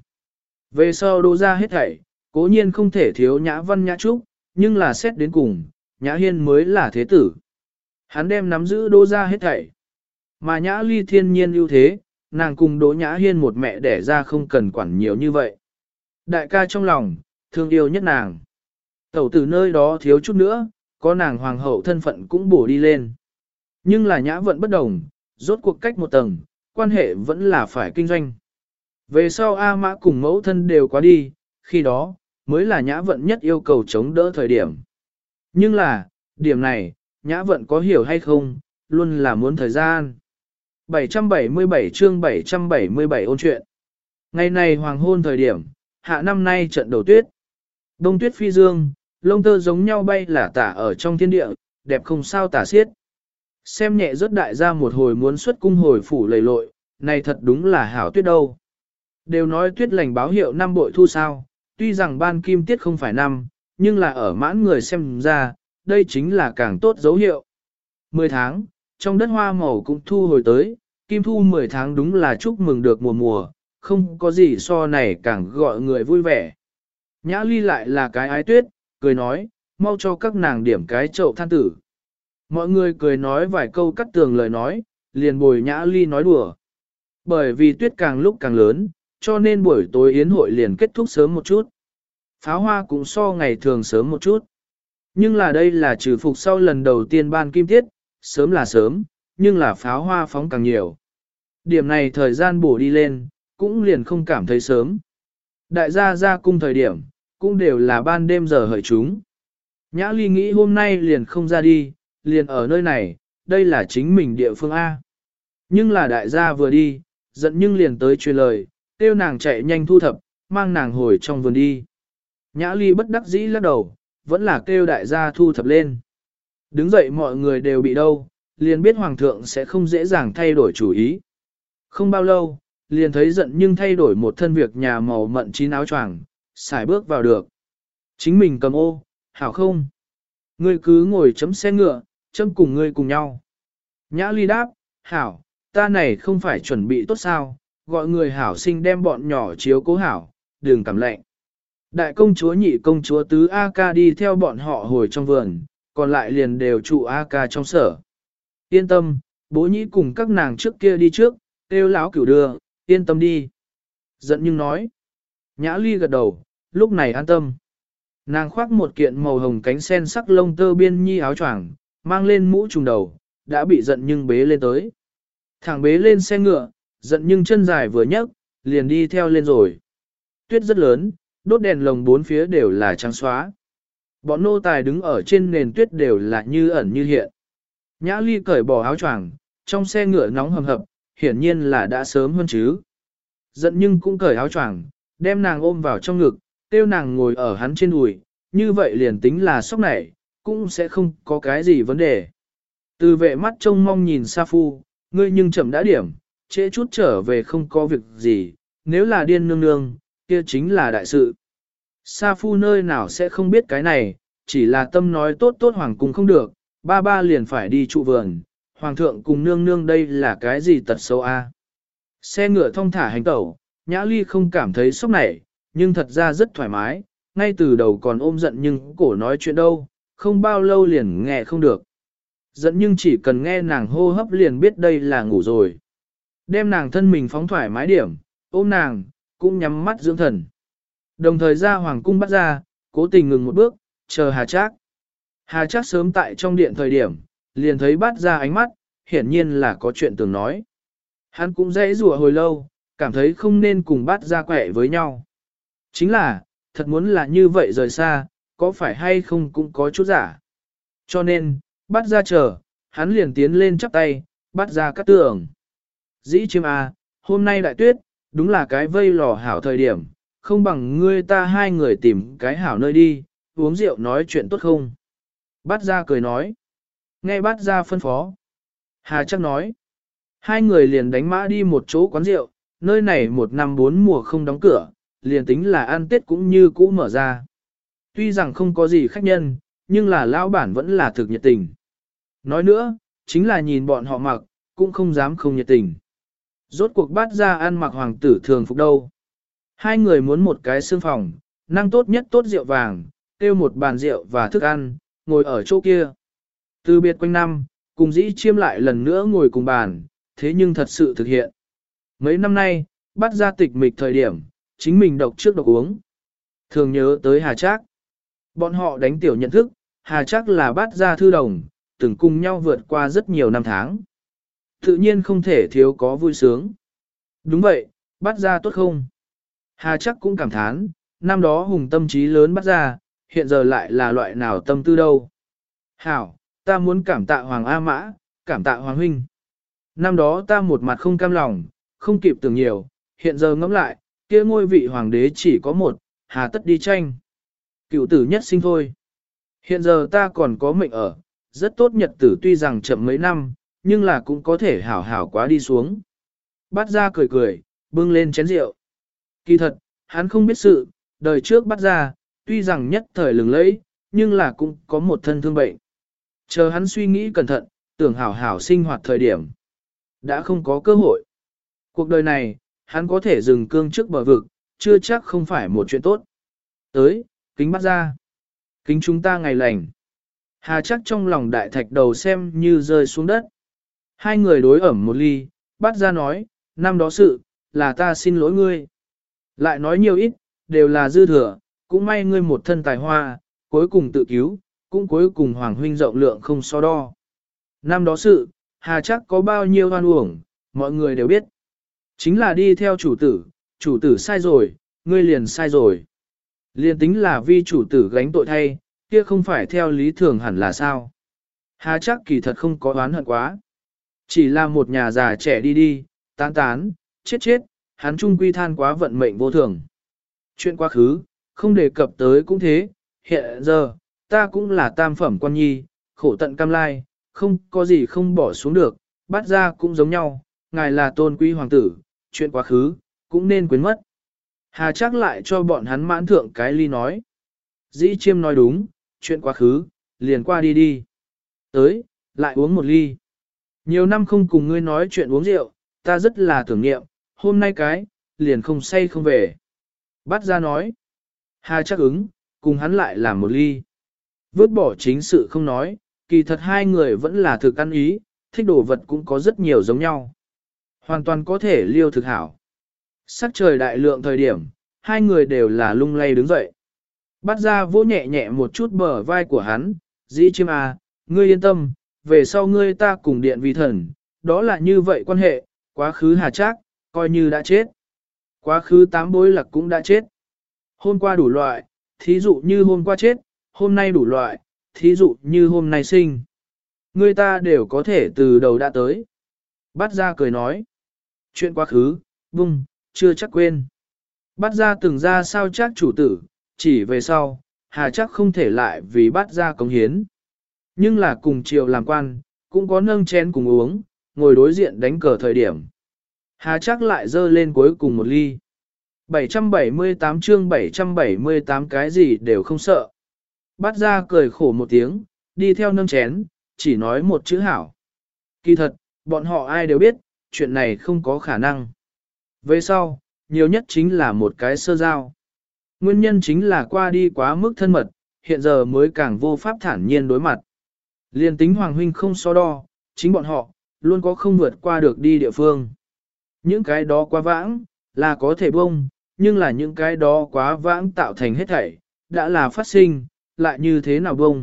Speaker 1: Về sau Đỗ ra hết thảy, cố nhiên không thể thiếu Nhã Văn Nhã Trúc, nhưng là xét đến cùng, Nhã Hiên mới là thế tử. Hắn đem nắm giữ Đỗ ra hết thảy. Mà Nhã Ly thiên nhiên ưu thế, nàng cùng Đỗ Nhã Hiên một mẹ đẻ ra không cần quản nhiều như vậy. Đại ca trong lòng, thương yêu nhất nàng. Tẩu tử nơi đó thiếu chút nữa, có nàng hoàng hậu thân phận cũng bổ đi lên. Nhưng là Nhã Vận bất đồng, rốt cuộc cách một tầng, quan hệ vẫn là phải kinh doanh. Về sau A Mã cùng mẫu thân đều quá đi, khi đó, mới là Nhã Vận nhất yêu cầu chống đỡ thời điểm. Nhưng là, điểm này, Nhã Vận có hiểu hay không, luôn là muốn thời gian. 777 chương 777 ôn chuyện. Ngày này hoàng hôn thời điểm, hạ năm nay trận đầu tuyết. Đông tuyết phi dương, lông tơ giống nhau bay là tả ở trong thiên địa, đẹp không sao tả xiết. Xem nhẹ rớt đại gia một hồi muốn xuất cung hồi phủ lầy lội, này thật đúng là hảo tuyết đâu. Đều nói tuyết lành báo hiệu năm bội thu sao, tuy rằng ban kim tiết không phải năm, nhưng là ở mãn người xem ra, đây chính là càng tốt dấu hiệu. 10 tháng, trong đất hoa màu cũng thu hồi tới, kim thu 10 tháng đúng là chúc mừng được mùa, không có gì so này càng gọi người vui vẻ. Nhã Ly lại là cái ái tuyết, cười nói, mau cho các nàng điểm cái chậu than tử. Mọi người cười nói vài câu cắt tường lời nói, liền bồi Nhã Ly nói đùa. Bởi vì tuyết càng lúc càng lớn, cho nên buổi tối yến hội liền kết thúc sớm một chút. Pháo hoa cũng so ngày thường sớm một chút. Nhưng là đây là trừ phục sau lần đầu tiên ban kim tiết, sớm là sớm, nhưng là pháo hoa phóng càng nhiều. Điểm này thời gian bổ đi lên, cũng liền không cảm thấy sớm. Đại gia ra cung thời điểm, cũng đều là ban đêm giờ hợi chúng. Nhã Ly nghĩ hôm nay liền không ra đi, liền ở nơi này, đây là chính mình địa phương A. Nhưng là đại gia vừa đi, giận nhưng liền tới truyền lời, kêu nàng chạy nhanh thu thập, mang nàng hồi trong vườn đi. Nhã Ly bất đắc dĩ lắc đầu, vẫn là kêu đại gia thu thập lên. Đứng dậy mọi người đều bị đâu, liền biết hoàng thượng sẽ không dễ dàng thay đổi chủ ý. Không bao lâu, liền thấy giận nhưng thay đổi một thân việc nhà màu mận chín áo choàng, xài bước vào được. Chính mình cầm ô, hảo không? Ngươi cứ ngồi chấm xe ngựa, chấm cùng ngươi cùng nhau. Nhã Ly đáp, hảo, ta này không phải chuẩn bị tốt sao, gọi người hảo sinh đem bọn nhỏ chiếu cố hảo, đừng cảm lạnh. Đại công chúa nhị công chúa tứ A ca đi theo bọn họ hồi trong vườn, còn lại liền đều trụ A ca trong sở. Yên tâm, bố nhĩ cùng các nàng trước kia đi trước, kêu lão cửu đưa, yên tâm đi. Giận nhưng nói. Nhã Ly gật đầu, lúc này an tâm. Nàng khoác một kiện màu hồng cánh sen sắc lông tơ biên nhi áo choàng, mang lên mũ trùm đầu, đã bị giận nhưng bế lên tới. Thẳng bế lên xe ngựa, giận nhưng chân dài vừa nhấc, liền đi theo lên rồi. Tuyết rất lớn, đốt đèn lồng bốn phía đều là trắng xóa. Bọn nô tài đứng ở trên nền tuyết đều là như ẩn như hiện. Nhã Ly cởi bỏ áo choàng, trong xe ngựa nóng hầm hập, hiển nhiên là đã sớm hơn chứ. Giận nhưng cũng cởi áo choàng, đem nàng ôm vào trong ngực, kêu nàng ngồi ở hắn trên đùi, như vậy liền tính là sốc nảy, cũng sẽ không có cái gì vấn đề. Từ vệ mắt trông mong nhìn Sa Phu, ngươi nhưng chậm đã điểm, trễ chút trở về không có việc gì, nếu là điên nương nương, kia chính là đại sự. Sa Phu nơi nào sẽ không biết cái này, chỉ là tâm nói tốt tốt hoàng cung không được, ba ba liền phải đi trụ vườn, hoàng thượng cùng nương nương đây là cái gì tật xấu a? Xe ngựa thong thả hành tẩu, Nhã Ly không cảm thấy sốc nảy, nhưng thật ra rất thoải mái, ngay từ đầu còn ôm giận nhưng cổ nói chuyện đâu, không bao lâu liền nghe không được. Giận nhưng chỉ cần nghe nàng hô hấp liền biết đây là ngủ rồi. Đem nàng thân mình phóng thoải mái điểm, ôm nàng, cũng nhắm mắt dưỡng thần. Đồng thời ra hoàng cung bắt ra, cố tình ngừng một bước, chờ Hà Trác. Hà Trác sớm tại trong điện thời điểm, liền thấy bắt ra ánh mắt, hiển nhiên là có chuyện tưởng nói. Hắn cũng dãy rủa hồi lâu, cảm thấy không nên cùng bắt ra quẹ với nhau. Chính là, thật muốn là như vậy rời xa, có phải hay không cũng có chút giả. Cho nên, bắt ra chờ, hắn liền tiến lên chắp tay, bắt ra cắt tường. Dĩ chiêm à, hôm nay đại tuyết, đúng là cái vây lò hảo thời điểm, không bằng ngươi ta hai người tìm cái hảo nơi đi, uống rượu nói chuyện tốt không? Bắt ra cười nói. Nghe bắt ra phân phó. Hà chắc nói. Hai người liền đánh mã đi một chỗ quán rượu, nơi này một năm bốn mùa không đóng cửa, liền tính là ăn tết cũng như cũ mở ra. Tuy rằng không có gì khách nhân, nhưng là lão bản vẫn là thực nhiệt tình. Nói nữa, chính là nhìn bọn họ mặc, cũng không dám không nhiệt tình. Rốt cuộc bắt ra ăn mặc hoàng tử thường phục đâu. Hai người muốn một cái xương phòng, năng tốt nhất tốt rượu vàng, kêu một bàn rượu và thức ăn, ngồi ở chỗ kia. Từ biệt quanh năm, cùng dĩ chiêm lại lần nữa ngồi cùng bàn, thế nhưng thật sự thực hiện. Mấy năm nay, bắt ra tịch mịch thời điểm, chính mình độc trước độc uống. Thường nhớ tới Hà Trác. Bọn họ đánh tiểu nhận thức, Hà Trác là bắt ra thư đồng, từng cùng nhau vượt qua rất nhiều năm tháng. Tự nhiên không thể thiếu có vui sướng. Đúng vậy, bắt ra tốt không? Hà Trác cũng cảm thán, năm đó hùng tâm trí lớn bắt ra, hiện giờ lại là loại nào tâm tư đâu. Hảo, ta muốn cảm tạ Hoàng A Mã, cảm tạ Hoàng Huynh. Năm đó ta một mặt không cam lòng, không kịp tưởng nhiều, hiện giờ ngẫm lại, kia ngôi vị hoàng đế chỉ có một, hà tất đi tranh. Cựu tử nhất sinh thôi. Hiện giờ ta còn có mệnh ở, rất tốt nhật tử tuy rằng chậm mấy năm, nhưng là cũng có thể hảo hảo quá đi xuống. Bắt ra cười cười, bưng lên chén rượu. Kỳ thật, hắn không biết sự, đời trước bắt ra, tuy rằng nhất thời lừng lẫy, nhưng là cũng có một thân thương bệnh. Chờ hắn suy nghĩ cẩn thận, tưởng hảo hảo sinh hoạt thời điểm. Đã không có cơ hội. Cuộc đời này, hắn có thể dừng cương trước bờ vực, chưa chắc không phải một chuyện tốt. Tới, kính bắt ra. Kính chúng ta ngày lành. Hà chắc trong lòng đại thạch đầu xem như rơi xuống đất. Hai người đối ẩm một ly, bắt ra nói, năm đó sự, là ta xin lỗi ngươi. Lại nói nhiều ít, đều là dư thừa, cũng may ngươi một thân tài hoa, cuối cùng tự cứu, cũng cuối cùng Hoàng Huynh rộng lượng không so đo. Năm đó sự, Hà chắc có bao nhiêu hoan uổng, mọi người đều biết. Chính là đi theo chủ tử sai rồi, ngươi liền sai rồi. Liên tính là vi chủ tử gánh tội thay, kia không phải theo lý thường hẳn là sao. Hà chắc kỳ thật không có oán hận quá. Chỉ là một nhà già trẻ đi đi, tán tán, chết chết, hắn trung quy than quá vận mệnh vô thường. Chuyện quá khứ, không đề cập tới cũng thế, hiện giờ, ta cũng là tam phẩm quan nhi, khổ tận cam lai, không có gì không bỏ xuống được, bắt ra cũng giống nhau, ngài là tôn quý hoàng tử, chuyện quá khứ, cũng nên quên mất. Hà chắc lại cho bọn hắn mãn thượng cái ly nói. Dĩ chiêm nói đúng, chuyện quá khứ, liền qua đi đi. Tới, lại uống một ly. Nhiều năm không cùng ngươi nói chuyện uống rượu, ta rất là tưởng niệm, hôm nay cái, liền không say không về. Bắt ra nói. Hà chắc ứng, cùng hắn lại làm một ly. Vứt bỏ chính sự không nói, kỳ thật hai người vẫn là thực ăn ý, thích đồ vật cũng có rất nhiều giống nhau. Hoàn toàn có thể liêu thực hảo. Sắc trời đại lượng thời điểm, hai người đều là lung lay đứng dậy. Bắt ra vỗ nhẹ nhẹ một chút bờ vai của hắn, dĩ chiêm à, ngươi yên tâm, về sau ngươi ta cùng điện vi thần, đó là như vậy quan hệ, quá khứ hà trác, coi như đã chết. Quá khứ tám bối lạc cũng đã chết. Hôm qua đủ loại, thí dụ như hôm qua chết, hôm nay đủ loại, thí dụ như hôm nay sinh. Ngươi ta đều có thể từ đầu đã tới. Bắt ra cười nói. Chuyện quá khứ, vung, chưa chắc quên. Bắt ra từng ra sao chắc chủ tử, chỉ về sau, hà chắc không thể lại vì bắt ra cống hiến. Nhưng là cùng chiều làm quan, cũng có nâng chén cùng uống, ngồi đối diện đánh cờ thời điểm. Hà chắc lại dơ lên cuối cùng một ly. 778 chương 778 cái gì đều không sợ. Bắt ra cười khổ một tiếng, đi theo nâng chén, chỉ nói một chữ hảo. Kỳ thật, bọn họ ai đều biết, chuyện này không có khả năng. Về sau, nhiều nhất chính là một cái sơ giao. Nguyên nhân chính là qua đi quá mức thân mật, hiện giờ mới càng vô pháp thản nhiên đối mặt. Liên tính Hoàng Huynh không so đo, chính bọn họ, luôn có không vượt qua được đi địa phương. Những cái đó quá vãng, là có thể bông, nhưng là những cái đó quá vãng tạo thành hết thảy, đã là phát sinh, lại như thế nào bông.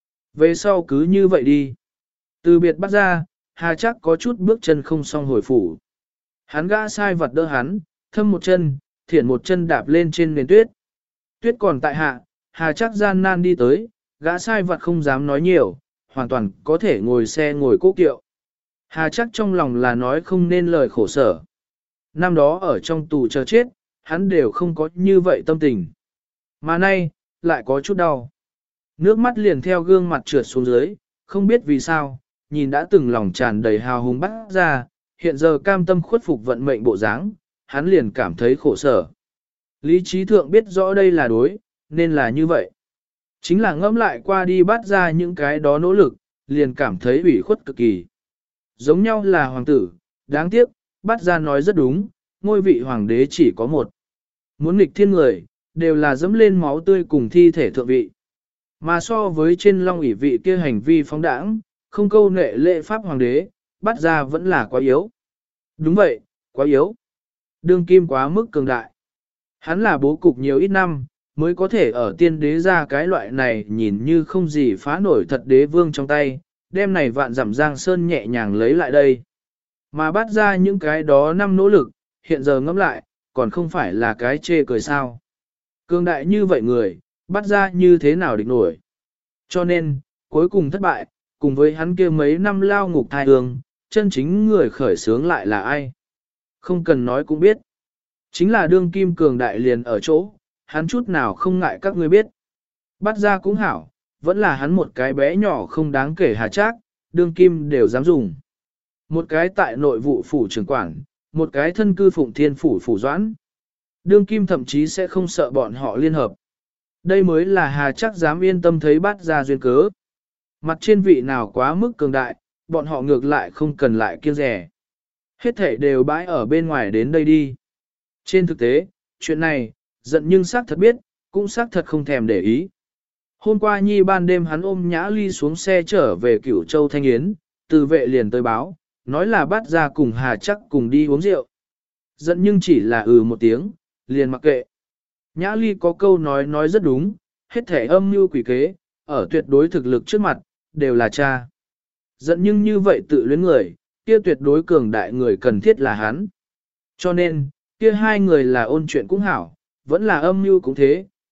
Speaker 1: Về sau cứ như vậy đi. Từ biệt bắt ra, Hà chắc có chút bước chân không xong hồi phủ. Hắn gã sai vật đỡ hắn, thâm một chân, thiển một chân đạp lên trên nền tuyết. Tuyết còn tại hạ, Hà chắc gian nan đi tới, gã sai vật không dám nói nhiều, hoàn toàn có thể ngồi xe ngồi cố kiệu. Hà chắc trong lòng là nói không nên lời khổ sở. Năm đó ở trong tù chờ chết, hắn đều không có như vậy tâm tình. Mà nay, lại có chút đau. Nước mắt liền theo gương mặt trượt xuống dưới, không biết vì sao, nhìn đã từng lòng tràn đầy hào hùng bắt ra, hiện giờ cam tâm khuất phục vận mệnh bộ dáng, hắn liền cảm thấy khổ sở. Lý trí thượng biết rõ đây là đối, nên là như vậy. Chính là ngẫm lại qua đi bắt ra những cái đó nỗ lực, liền cảm thấy ủy khuất cực kỳ. Giống nhau là hoàng tử, đáng tiếc, bắt ra nói rất đúng, ngôi vị hoàng đế chỉ có một. Muốn nghịch thiên người, đều là dẫm lên máu tươi cùng thi thể thượng vị. Mà so với trên long ỷ vị kia hành vi phóng đãng, không câu nệ lệ pháp hoàng đế, bắt ra vẫn là quá yếu. Đúng vậy, quá yếu. Đương kim quá mức cường đại. Hắn là bố cục nhiều ít năm, mới có thể ở tiên đế ra cái loại này nhìn như không gì phá nổi thật đế vương trong tay, đem này vạn dặm giang sơn nhẹ nhàng lấy lại đây. Mà bắt ra những cái đó năm nỗ lực, hiện giờ ngẫm lại, còn không phải là cái chê cười sao. Cường đại như vậy người, bắt ra như thế nào địch nổi. Cho nên, cuối cùng thất bại, cùng với hắn kia mấy năm lao ngục thai hương, chân chính người khởi sướng lại là ai. Không cần nói cũng biết. Chính là đương kim cường đại liền ở chỗ, hắn chút nào không ngại các ngươi biết. Bắt ra cũng hảo, vẫn là hắn một cái bé nhỏ không đáng kể hà trác, đương kim đều dám dùng. Một cái tại nội vụ phủ trưởng quản, một cái thân cư phụng thiên phủ phủ doãn. Đương kim thậm chí sẽ không sợ bọn họ liên hợp. Đây mới là hà trác dám yên tâm thấy bắt ra duyên cớ. Mặt trên vị nào quá mức cường đại, bọn họ ngược lại không cần lại kiêng rẻ. Hết thể đều bãi ở bên ngoài đến đây đi. Trên thực tế, chuyện này, giận nhưng xác thật biết, cũng xác thật không thèm để ý. Hôm qua nhi ban đêm hắn ôm Nhã Ly xuống xe trở về Cửu Châu Thanh Yến, từ vệ liền tới báo, nói là bắt ra cùng Hà chắc cùng đi uống rượu. Giận nhưng chỉ là một tiếng, liền mặc kệ. Nhã Ly có câu nói rất đúng, hết thể âm mưu quỷ kế, ở tuyệt đối thực lực trước mặt, đều là cha. Giận nhưng như vậy tự luyến người, kia tuyệt đối cường đại người cần thiết là hắn. Cho nên, kia hai người là ôn chuyện cũng hảo, vẫn là âm mưu cũng thế,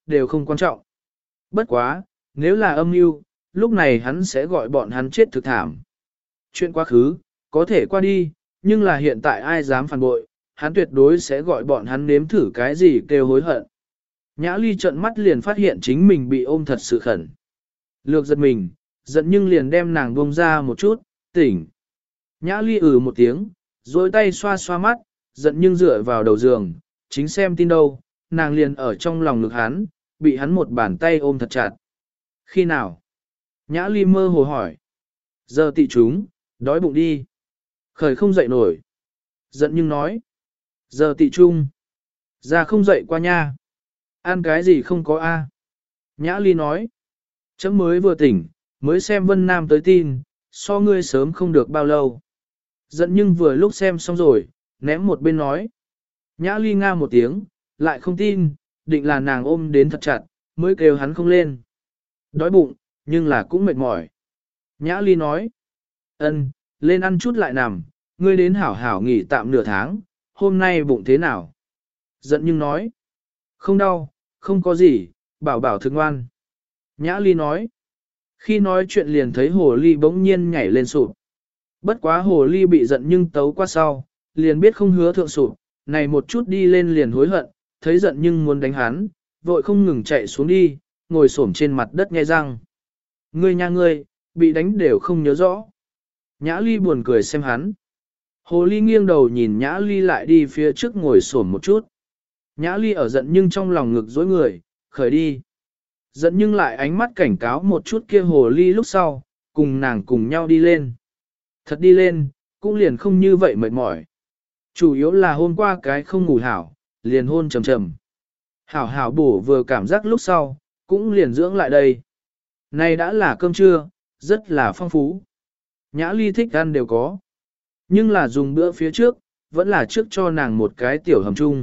Speaker 1: đều không quan trọng. Bất quá, nếu là âm mưu, lúc này hắn sẽ gọi bọn hắn chết thực thảm. Chuyện quá khứ, có thể qua đi, nhưng là hiện tại ai dám phản bội, hắn tuyệt đối sẽ gọi bọn hắn nếm thử cái gì kêu hối hận. Nhã Ly trợn mắt liền phát hiện chính mình bị ôm thật sự khẩn. Lược giật mình, giận nhưng liền đem nàng buông ra một chút, tỉnh. Nhã Ly một tiếng, rồi tay xoa xoa mắt, giận nhưng dựa vào đầu giường, chính xem tin đâu, nàng liền ở trong lòng ngực hắn, bị hắn một bàn tay ôm thật chặt. Khi nào? Nhã Ly mơ hồ hỏi. Giờ tị chúng, đói bụng đi. Khởi không dậy nổi. Giận nhưng nói. Giờ tị trung. Ra không dậy qua nha. Ăn cái gì không có a? Nhã Ly nói. Chấm mới vừa tỉnh, mới xem Vân Nam tới tin, so ngươi sớm không được bao lâu. Giận nhưng vừa lúc xem xong rồi, ném một bên nói. Nhã Ly nga một tiếng, lại không tin, định là nàng ôm đến thật chặt, mới kêu hắn không lên. Đói bụng, nhưng là cũng mệt mỏi. Nhã Ly nói. Ân, lên ăn chút lại nằm, ngươi đến hảo hảo nghỉ tạm nửa tháng, hôm nay bụng thế nào? Giận nhưng nói. Không đau, không có gì, bảo bảo thức ngoan. Nhã Ly nói. Khi nói chuyện liền thấy hồ ly bỗng nhiên nhảy lên sụp. Bất quá hồ ly bị giận nhưng tấu qua sau, liền biết không hứa thượng sụp, này một chút đi lên liền hối hận, thấy giận nhưng muốn đánh hắn, vội không ngừng chạy xuống đi, ngồi xổm trên mặt đất nghe răng. Ngươi nha ngươi, bị đánh đều không nhớ rõ. Nhã Ly buồn cười xem hắn. Hồ ly nghiêng đầu nhìn Nhã Ly lại đi phía trước ngồi xổm một chút. Nhã Ly ở giận nhưng trong lòng ngực dối người, khởi đi. Giận nhưng lại ánh mắt cảnh cáo một chút kia hồ ly lúc sau, cùng nàng cùng nhau đi lên. Thật đi lên, cũng liền không như vậy mệt mỏi. Chủ yếu là hôm qua cái không ngủ hảo, liền hôn trầm trầm. Hảo hảo bổ vừa cảm giác lúc sau, cũng liền dưỡng lại đây. Này đã là cơm trưa, rất là phong phú. Nhã Ly thích ăn đều có. Nhưng là dùng bữa phía trước, vẫn là trước cho nàng một cái tiểu hầm chung.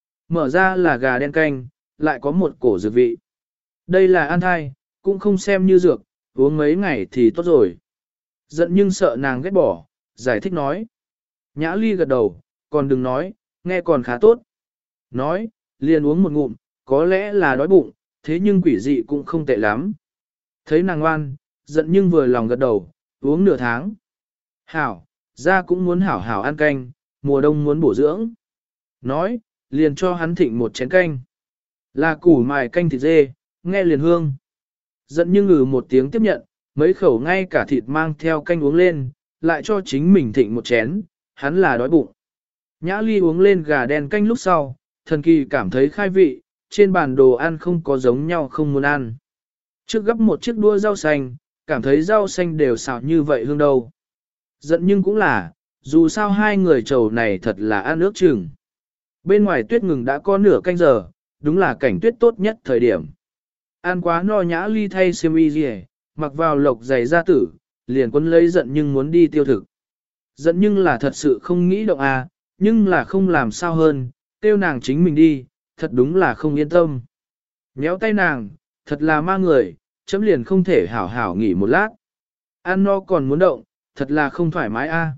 Speaker 1: Mở ra là gà đen canh, lại có một cổ dược vị. Đây là ăn thai, cũng không xem như dược, uống mấy ngày thì tốt rồi. Giận nhưng sợ nàng ghét bỏ, giải thích nói. Nhã Ly gật đầu, còn đừng nói, nghe còn khá tốt. Nói, liền uống một ngụm, có lẽ là đói bụng, thế nhưng quỷ dị cũng không tệ lắm. Thấy nàng ngoan, giận nhưng vừa lòng gật đầu, uống nửa tháng. Hảo, ra cũng muốn hảo hảo ăn canh, mùa đông muốn bổ dưỡng. Nói, liền cho hắn thịnh một chén canh. Là củ mài canh thịt dê, nghe liền hương. Giận nhưng một tiếng tiếp nhận, mấy khẩu ngay cả thịt mang theo canh uống lên, lại cho chính mình thịnh một chén, hắn là đói bụng. Nhã Ly uống lên gà đen canh lúc sau, thần kỳ cảm thấy khai vị, trên bàn đồ ăn không có giống nhau không muốn ăn. Trước gấp một chiếc đũa rau xanh, cảm thấy rau xanh đều xào như vậy hương đâu. Giận nhưng cũng là, dù sao hai người trầu này thật là ăn ước chừng. Bên ngoài tuyết ngừng đã có nửa canh giờ, đúng là cảnh tuyết tốt nhất thời điểm. Ăn quá no Nhã Ly thay xiêm y gì, mặc vào lộc giày da tử, liền quân lấy giận nhưng muốn đi tiêu thực. Giận nhưng là thật sự không nghĩ động à, nhưng là không làm sao hơn, tiêu nàng chính mình đi, thật đúng là không yên tâm. Nhéo tay nàng, thật là ma người, chấm liền không thể hảo hảo nghỉ một lát. Ăn no còn muốn động, thật là không thoải mái a.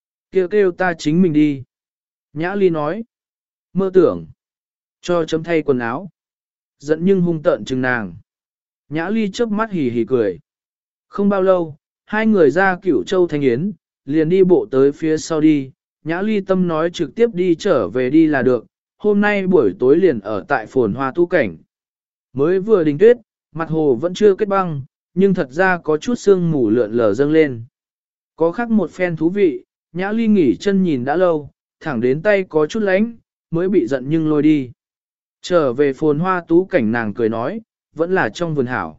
Speaker 1: Kêu ta chính mình đi. Nhã Ly nói. Mơ tưởng. Cho chấm thay quần áo. Giận nhưng hung tợn chừng nàng. Nhã Ly chớp mắt hì hì cười. Không bao lâu, hai người ra Cửu Châu Thanh Yến, liền đi bộ tới phía sau đi. Nhã Ly tâm nói trực tiếp đi trở về đi là được. Hôm nay buổi tối liền ở tại Phồn Hoa tu cảnh. Mới vừa đình tuyết, mặt hồ vẫn chưa kết băng, nhưng thật ra có chút sương mù lượn lờ dâng lên. Có khác một phen thú vị, Nhã Ly nghỉ chân nhìn đã lâu, thẳng đến tay có chút lánh, mới bị giận nhưng lôi đi. Trở về Phồn Hoa tú cảnh nàng cười nói, vẫn là trong vườn hảo.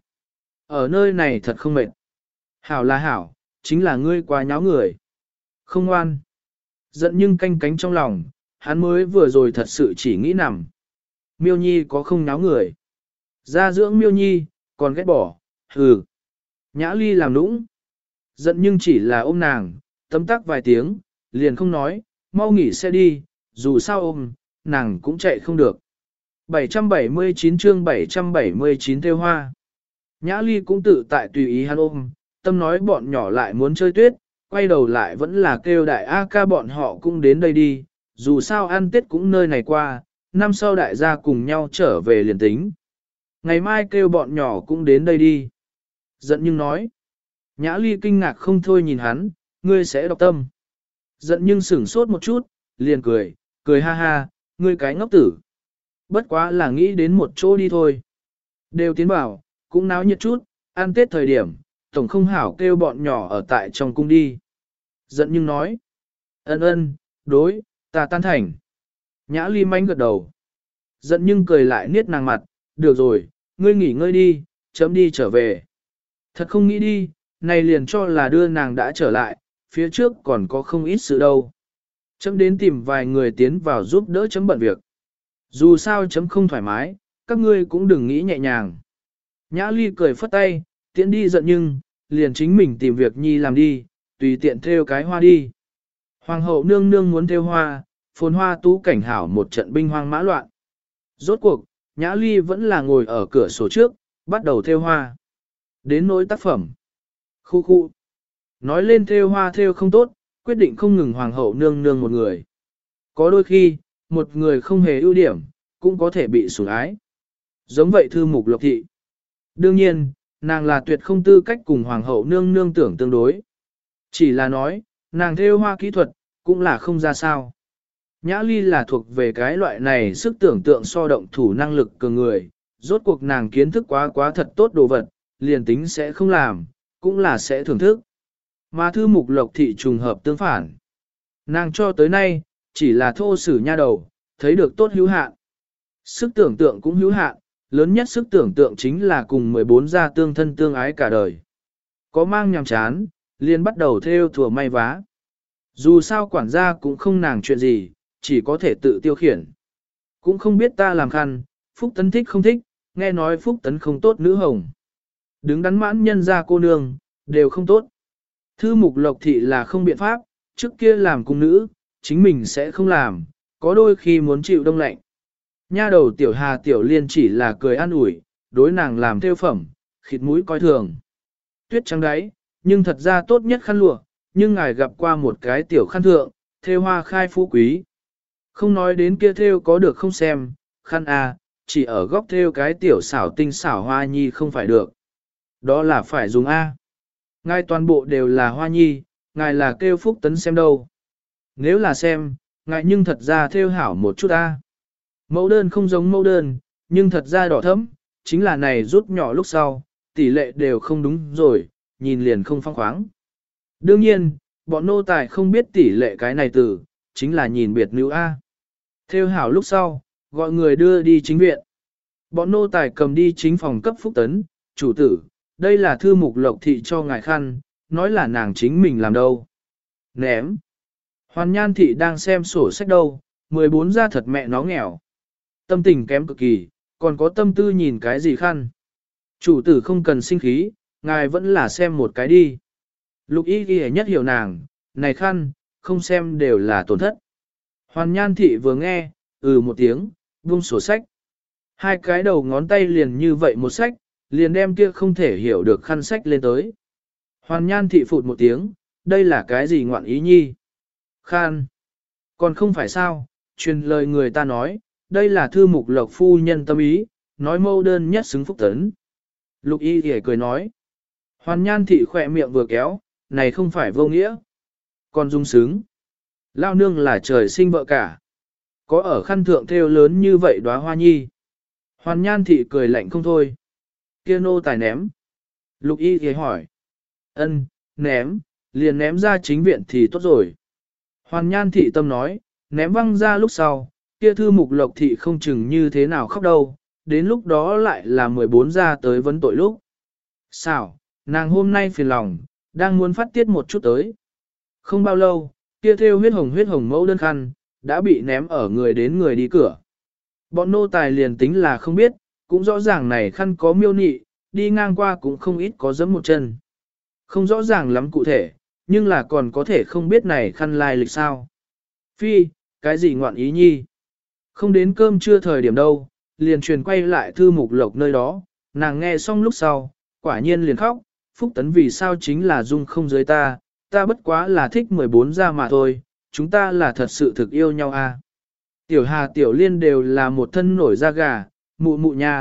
Speaker 1: Ở nơi này thật không mệt. Hảo là hảo, chính là ngươi quá nháo người. Không ngoan. Giận nhưng canh cánh trong lòng, hắn mới vừa rồi thật sự chỉ nghĩ nằm. Miêu Nhi có không nháo người. Ra dưỡng Miêu Nhi, còn ghét bỏ, hừ. Nhã Ly làm nũng. Giận nhưng chỉ là ôm nàng, tấm tắc vài tiếng, liền không nói, mau nghỉ xe đi, dù sao ôm, nàng cũng chạy không được. 779 chương 779 theo hoa. Nhã Ly cũng tự tại tùy ý hắn ôm, tâm nói bọn nhỏ lại muốn chơi tuyết, quay đầu lại vẫn là kêu đại A ca bọn họ cũng đến đây đi, dù sao ăn Tết cũng nơi này qua, năm sau đại gia cùng nhau trở về liền tính. Ngày mai kêu bọn nhỏ cũng đến đây đi. Giận nhưng nói. Nhã Ly kinh ngạc không thôi nhìn hắn, ngươi sẽ đọc tâm. Giận nhưng sửng sốt một chút, liền cười, cười ha ha, ngươi cái ngốc tử. Bất quá là nghĩ đến một chỗ đi thôi. Đều tiến bảo, cũng náo nhiệt chút, ăn Tết thời điểm, tổng không hảo kêu bọn nhỏ ở tại trong cung đi. Giận nhưng nói. Ân ân, đối, ta tan thành. Nhã Ly manh gật đầu. Giận nhưng cười lại niết nàng mặt, được rồi, ngươi nghỉ ngơi đi, chấm đi trở về. Thật không nghĩ đi, này liền cho là đưa nàng đã trở lại, phía trước còn có không ít sự đâu. Chấm đến tìm vài người tiến vào giúp đỡ chấm bận việc. Dù sao chấm không thoải mái, các ngươi cũng đừng nghĩ nhẹ nhàng. Nhã Ly cười phất tay, tiễn đi giận nhưng, liền chính mình tìm việc nhi làm đi, tùy tiện thêu cái hoa đi. Hoàng hậu nương nương muốn thêu hoa, phồn hoa tú cảnh hảo một trận binh hoang mã loạn. Rốt cuộc, Nhã Ly vẫn là ngồi ở cửa sổ trước, bắt đầu thêu hoa. Đến nỗi tác phẩm. Khu khu. Nói lên thêu hoa thêu không tốt, quyết định không ngừng hoàng hậu nương nương một người. Có đôi khi, một người không hề ưu điểm, cũng có thể bị sủng ái. Giống vậy thư mục Lộc Thị. Đương nhiên, nàng là tuyệt không tư cách cùng hoàng hậu nương nương tưởng tương đối. Chỉ là nói, nàng thêu hoa kỹ thuật, cũng là không ra sao. Nhã Ly là thuộc về cái loại này sức tưởng tượng so động thủ năng lực cường người, rốt cuộc nàng kiến thức quá thật tốt đồ vật, liền tính sẽ không làm, cũng là sẽ thưởng thức. Mà thư mục Lộc Thị trùng hợp tương phản. Nàng cho tới nay, chỉ là thô sử nha đầu, thấy được tốt hữu hạn. Sức tưởng tượng cũng hữu hạn, lớn nhất sức tưởng tượng chính là cùng 14 gia tương thân tương ái cả đời. Có mang nhằm chán, liền bắt đầu theo thùa may vá. Dù sao quản gia cũng không nàng chuyện gì, chỉ có thể tự tiêu khiển. Cũng không biết ta làm khăn, Phúc Tấn thích không thích, nghe nói Phúc Tấn không tốt nữ hồng. Đứng đắn mãn nhân ra cô nương, đều không tốt. Thư mục Lộc Thị là không biện pháp, trước kia làm cung nữ, chính mình sẽ không làm, có đôi khi muốn chịu đông lạnh. Nha đầu tiểu Hà tiểu Liên chỉ là cười an ủi, đối nàng làm theo phẩm, khịt mũi coi thường. Tuyết trắng đáy, nhưng thật ra tốt nhất khăn lụa, nhưng ngài gặp qua một cái tiểu khăn thượng, thêu hoa khai phú quý. Không nói đến kia thêu có được không xem, khăn à, chỉ ở góc thêu cái tiểu xảo tinh xảo hoa nhi không phải được. Đó là phải dùng A. Ngài toàn bộ đều là hoa nhi, ngài là kêu Phúc Tấn xem đâu. Nếu là xem, ngài nhưng thật ra thêu hảo một chút A. Mẫu đơn không giống mẫu đơn, nhưng thật ra đỏ thẫm, chính là này rút nhỏ lúc sau, tỷ lệ đều không đúng rồi, nhìn liền không phong khoáng. Đương nhiên, bọn nô tài không biết tỷ lệ cái này từ, chính là nhìn biệt nữ A. Thêu hảo lúc sau, gọi người đưa đi chính viện. Bọn nô tài cầm đi chính phòng cấp Phúc Tấn, chủ tử, đây là thư mục Lộc Thị cho ngài khăn, nói là nàng chính mình làm đâu. Ném. Hoàn Nhan Thị đang xem sổ sách đâu, 14 gia thật mẹ nó nghèo. Tâm tình kém cực kỳ, còn có tâm tư nhìn cái gì khăn. Chủ tử không cần sinh khí, ngài vẫn là xem một cái đi. Lục Y ghi nhất hiểu nàng, này khăn, không xem đều là tổn thất. Hoàn Nhan Thị vừa nghe, một tiếng, buông sổ sách. Hai cái đầu ngón tay liền như vậy một sách, liền đem kia không thể hiểu được khăn sách lên tới. Hoàn Nhan Thị phụt một tiếng, đây là cái gì ngoạn ý nhi? Khan. Còn không phải sao, truyền lời người ta nói, đây là thư mục Lộc phu nhân tâm ý, nói mâu đơn nhất xứng Phúc Tấn. Lục Y thì cười nói. Hoàn Nhan Thị khỏe miệng vừa kéo, này không phải vô nghĩa. Còn dung sướng. Lao nương là trời sinh vợ cả. Có ở khăn thượng thêu lớn như vậy đóa hoa nhi. Hoàn Nhan Thị cười lạnh không thôi. Kia nô tài ném. Lục Y thì hỏi. Ân, ném, liền ném ra chính viện thì tốt rồi. Hoàn Nhan Thị tâm nói, ném văng ra lúc sau, kia thư mục Lộc Thị không chừng như thế nào khóc đâu, đến lúc đó lại là 14 gia tới vấn tội lúc. Sao, nàng hôm nay phiền lòng, đang muốn phát tiết một chút tới. Không bao lâu, kia thêu huyết hồng mẫu đơn khăn, đã bị ném ở người đến người đi cửa. Bọn nô tài liền tính là không biết, cũng rõ ràng này khăn có miêu nị, đi ngang qua cũng không ít có giẫm một chân. Không rõ ràng lắm cụ thể, nhưng là còn có thể không biết này khăn lai lịch sao. Phi, cái gì ngoạn ý nhi? Không đến cơm trưa thời điểm đâu, liền truyền quay lại thư mục Lộc nơi đó, nàng nghe xong lúc sau, quả nhiên liền khóc, Phúc Tấn vì sao chính là dung không giới ta bất quá là thích 14 gia mà thôi, chúng ta là thật sự thực yêu nhau a. Tiểu Hà tiểu Liên đều là một thân nổi da gà, mụ mụ nha,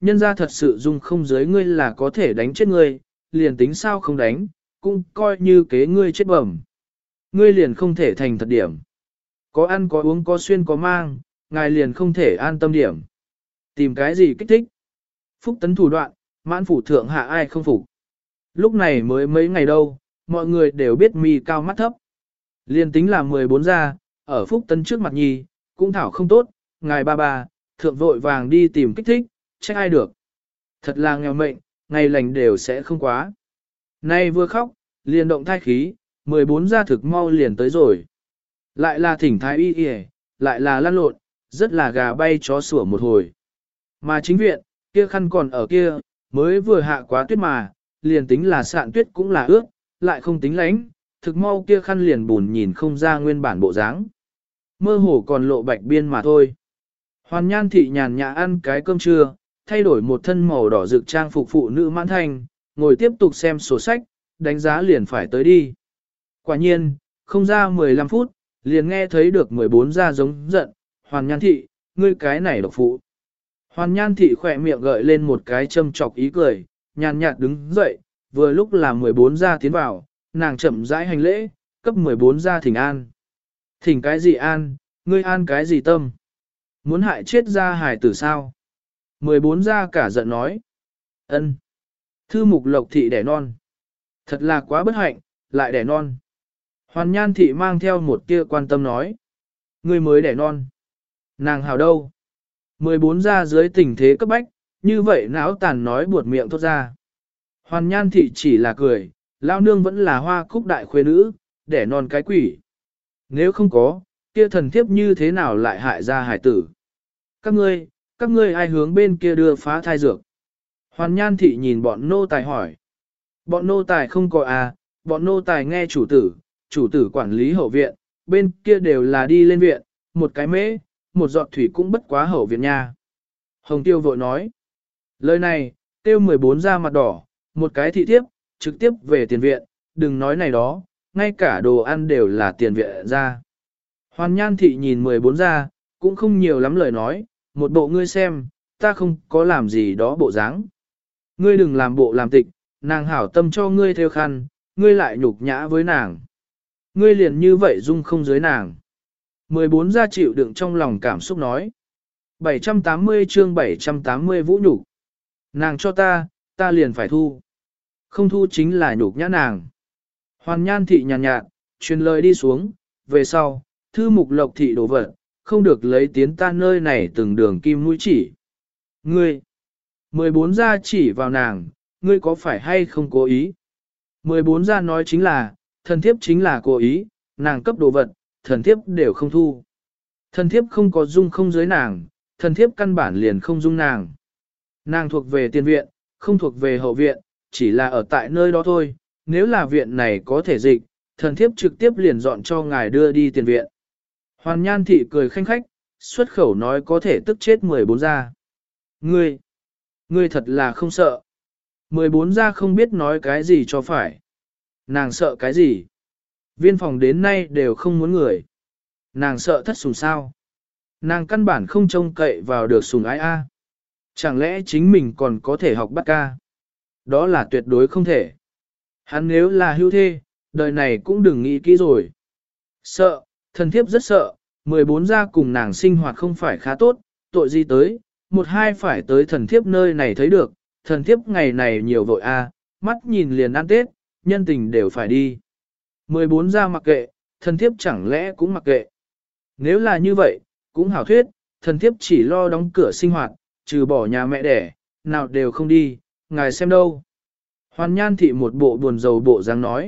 Speaker 1: nhân ra thật sự dung không dưới ngươi là có thể đánh chết ngươi, liền tính sao không đánh, cũng coi như kế ngươi chết bẩm. Ngươi liền không thể thành thật điểm. Có ăn có uống có xuyên có mang, ngài liền không thể an tâm điểm. Tìm cái gì kích thích? Phúc tấn thủ đoạn, mãn phủ thượng hạ ai không phục. Lúc này mới mấy ngày đâu, mọi người đều biết mi cao mắt thấp. Liên tính là 14 gia, ở Phúc tấn trước mặt nhi, cũng thảo không tốt, ngài ba, thượng vội vàng đi tìm kích thích, trách ai được. Thật là nghèo mệnh, ngày lành đều sẽ không quá. Nay vừa khóc, liền động thai khí, 14 gia thực mau liền tới rồi. Lại là thỉnh thái y y, lại là lăn lộn, rất là gà bay chó sủa một hồi. Mà chính viện, kia khăn còn ở kia, mới vừa hạ quá tuyết mà, liền tính là sạn tuyết cũng là ướt, lại không tính lánh, thực mau kia khăn liền bùn nhìn không ra nguyên bản bộ dáng. Mơ hồ còn lộ bạch biên mà thôi. Hoàn Nhan thị nhàn nhã ăn cái cơm trưa, thay đổi một thân màu đỏ rực trang phục phụ nữ mãn thanh, ngồi tiếp tục xem sổ sách, đánh giá liền phải tới đi. Quả nhiên, không ra 15 phút, liền nghe thấy được 14 gia giống giận, Hoàn Nhan thị, ngươi cái này độc phụ. Hoàn Nhan thị khỏe miệng gợi lên một cái châm chọc ý cười, nhàn nhạt đứng dậy, vừa lúc là 14 gia tiến vào, nàng chậm rãi hành lễ, cấp 14 gia thỉnh an. Thỉnh cái gì an, ngươi an cái gì tâm? Muốn hại chết gia hài tử sao? 14 gia cả giận nói. Ân. Thư mục lộc thị đẻ non. Thật là quá bất hạnh, lại đẻ non. Hoàn Nhan thị mang theo một tia quan tâm nói. Ngươi mới đẻ non. Nàng hào đâu? 14 gia dưới tình thế cấp bách, như vậy não tàn nói buột miệng thốt ra. Hoàn Nhan thị chỉ là cười, lao nương vẫn là hoa cúc đại khuê nữ, đẻ non cái quỷ. Nếu không có, kia thần thiếp như thế nào lại hại ra hải tử? Các ngươi ai hướng bên kia đưa phá thai dược? Hoàn Nhan thị nhìn bọn nô tài hỏi. Bọn nô tài không có à, bọn nô tài nghe chủ tử quản lý hậu viện, bên kia đều là đi lên viện, một cái mễ, một giọt thủy cũng bất quá hậu viện nha. Hồng Tiêu vội nói. Lời này, tiêu 14 ra mặt đỏ, một cái thị thiếp, trực tiếp về tiền viện, đừng nói này đó, ngay cả đồ ăn đều là tiền viện ra. Hoàn Nhan thị nhìn 14 ra, cũng không nhiều lắm lời nói, một bộ ngươi xem, ta không có làm gì đó bộ dáng. Ngươi đừng làm bộ làm tịch, nàng hảo tâm cho ngươi theo khăn, ngươi lại nhục nhã với nàng. Ngươi liền như vậy dung không dưới nàng. 14 gia chịu đựng trong lòng cảm xúc nói. 780 chương 780 vũ nhục. Nàng cho ta liền phải thu. Không thu chính là nhục nhã nàng. Hoàn Nhan thị nhàn nhạt, truyền lời đi xuống, về sau, thư mục lộc thị đổ vật, không được lấy tiến ta nơi này từng đường kim mũi chỉ. Ngươi, 14 gia chỉ vào nàng, ngươi có phải hay không cố ý? 14 gia nói chính là, thần thiếp chính là cố ý, nàng cấp đồ vật, thần thiếp đều không thu. Thần thiếp không có dung không dưới nàng, thần thiếp căn bản liền không dung nàng. Nàng thuộc về tiền viện, không thuộc về hậu viện, chỉ là ở tại nơi đó thôi, nếu là viện này có thể dịch, thần thiếp trực tiếp liền dọn cho ngài đưa đi tiền viện. Hoàn Nhan thị cười khanh khách, xuất khẩu nói có thể tức chết 14 gia. Ngươi thật là không sợ. 14 gia không biết nói cái gì cho phải. Nàng sợ cái gì? Viên phòng đến nay đều không muốn người. Nàng sợ thất sủng sao? Nàng căn bản không trông cậy vào được sủng ái a. Chẳng lẽ chính mình còn có thể học bắt ca? Đó là tuyệt đối không thể. Hắn nếu là hưu thê, đời này cũng đừng nghĩ kỹ rồi. Sợ, thần thiếp rất sợ, 14 gia cùng nàng sinh hoạt không phải khá tốt, tội gì tới, một hai phải tới thần thiếp nơi này thấy được, thần thiếp ngày này nhiều vội a, mắt nhìn liền ăn Tết, nhân tình đều phải đi. 14 gia mặc kệ, thần thiếp chẳng lẽ cũng mặc kệ. Nếu là như vậy, cũng hảo thuyết, thần thiếp chỉ lo đóng cửa sinh hoạt, trừ bỏ nhà mẹ đẻ, nào đều không đi, ngài xem đâu. Hoàn Nhan thị một bộ buồn rầu bộ dáng nói.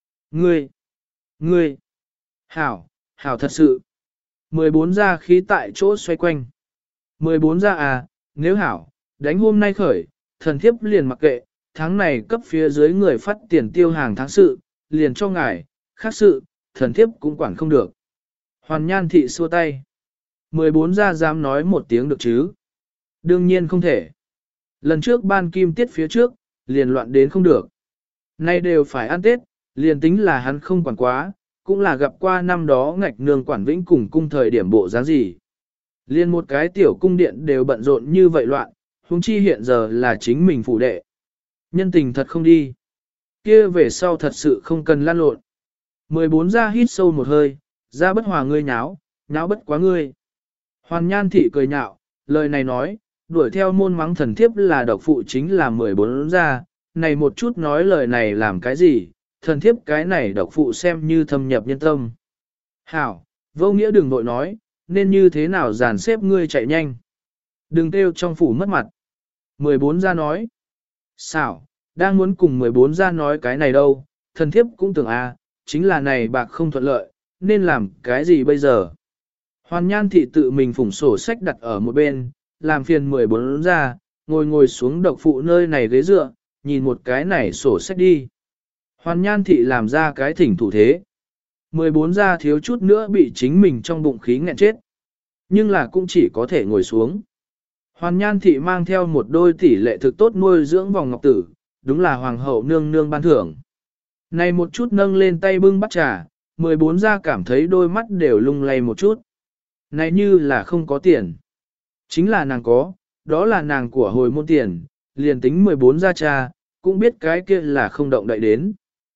Speaker 1: Ngươi, hảo thật sự. 14 gia khí tại chỗ xoay quanh. 14 gia à, nếu hảo, đánh hôm nay khởi, thần thiếp liền mặc kệ, tháng này cấp phía dưới người phát tiền tiêu hàng tháng sự, liền cho ngài, khác sự, thần thiếp cũng quản không được. Hoàn Nhan thị xua tay. 14 gia dám nói một tiếng được chứ? Đương nhiên không thể. Lần trước ban kim tiết phía trước, liền loạn đến không được. Nay đều phải ăn Tết, liền tính là hắn không quản quá, cũng là gặp qua năm đó ngạch nương quản vĩnh cùng cung thời điểm bộ dáng gì. Liền một cái tiểu cung điện đều bận rộn như vậy loạn, huống chi hiện giờ là chính mình phụ đệ. Nhân tình thật không đi. Kia về sau thật sự không cần lan lộn. 14 ra hít sâu một hơi, ra bất hòa ngươi nháo, nháo bất quá ngươi. Hoàn Nhan thị cười nhạo, lời này nói, đuổi theo môn mắng thần thiếp là độc phụ chính là 14 ra, này một chút nói lời này làm cái gì, thần thiếp cái này độc phụ xem như thâm nhập nhân tâm. Hảo, vô nghĩa đừng vội nói, nên như thế nào dàn xếp ngươi chạy nhanh. Đừng kêu trong phủ mất mặt. 14 ra nói. Xảo, đang muốn cùng 14 ra nói cái này đâu, thần thiếp cũng tưởng chính là này bạc không thuận lợi, nên làm cái gì bây giờ. Hoàn Nhan thị tự mình phủng sổ sách đặt ở một bên, làm phiền 14 ra, ngồi xuống độc phụ nơi này ghế dựa, nhìn một cái này sổ sách đi. Hoàn Nhan thị làm ra cái thỉnh thủ thế. 14 ra thiếu chút nữa bị chính mình trong bụng khí nghẹn chết. Nhưng là cũng chỉ có thể ngồi xuống. Hoàn Nhan thị mang theo một đôi tỷ lệ thực tốt nuôi dưỡng vòng ngọc tử, đúng là hoàng hậu nương nương ban thưởng. Này một chút nâng lên tay bưng bắt trà, 14 ra cảm thấy đôi mắt đều lung lay một chút. Này như là không có tiền. Chính là nàng có, đó là nàng của hồi môn tiền, liền tính 14 ra cha, cũng biết cái kia là không động đậy đến.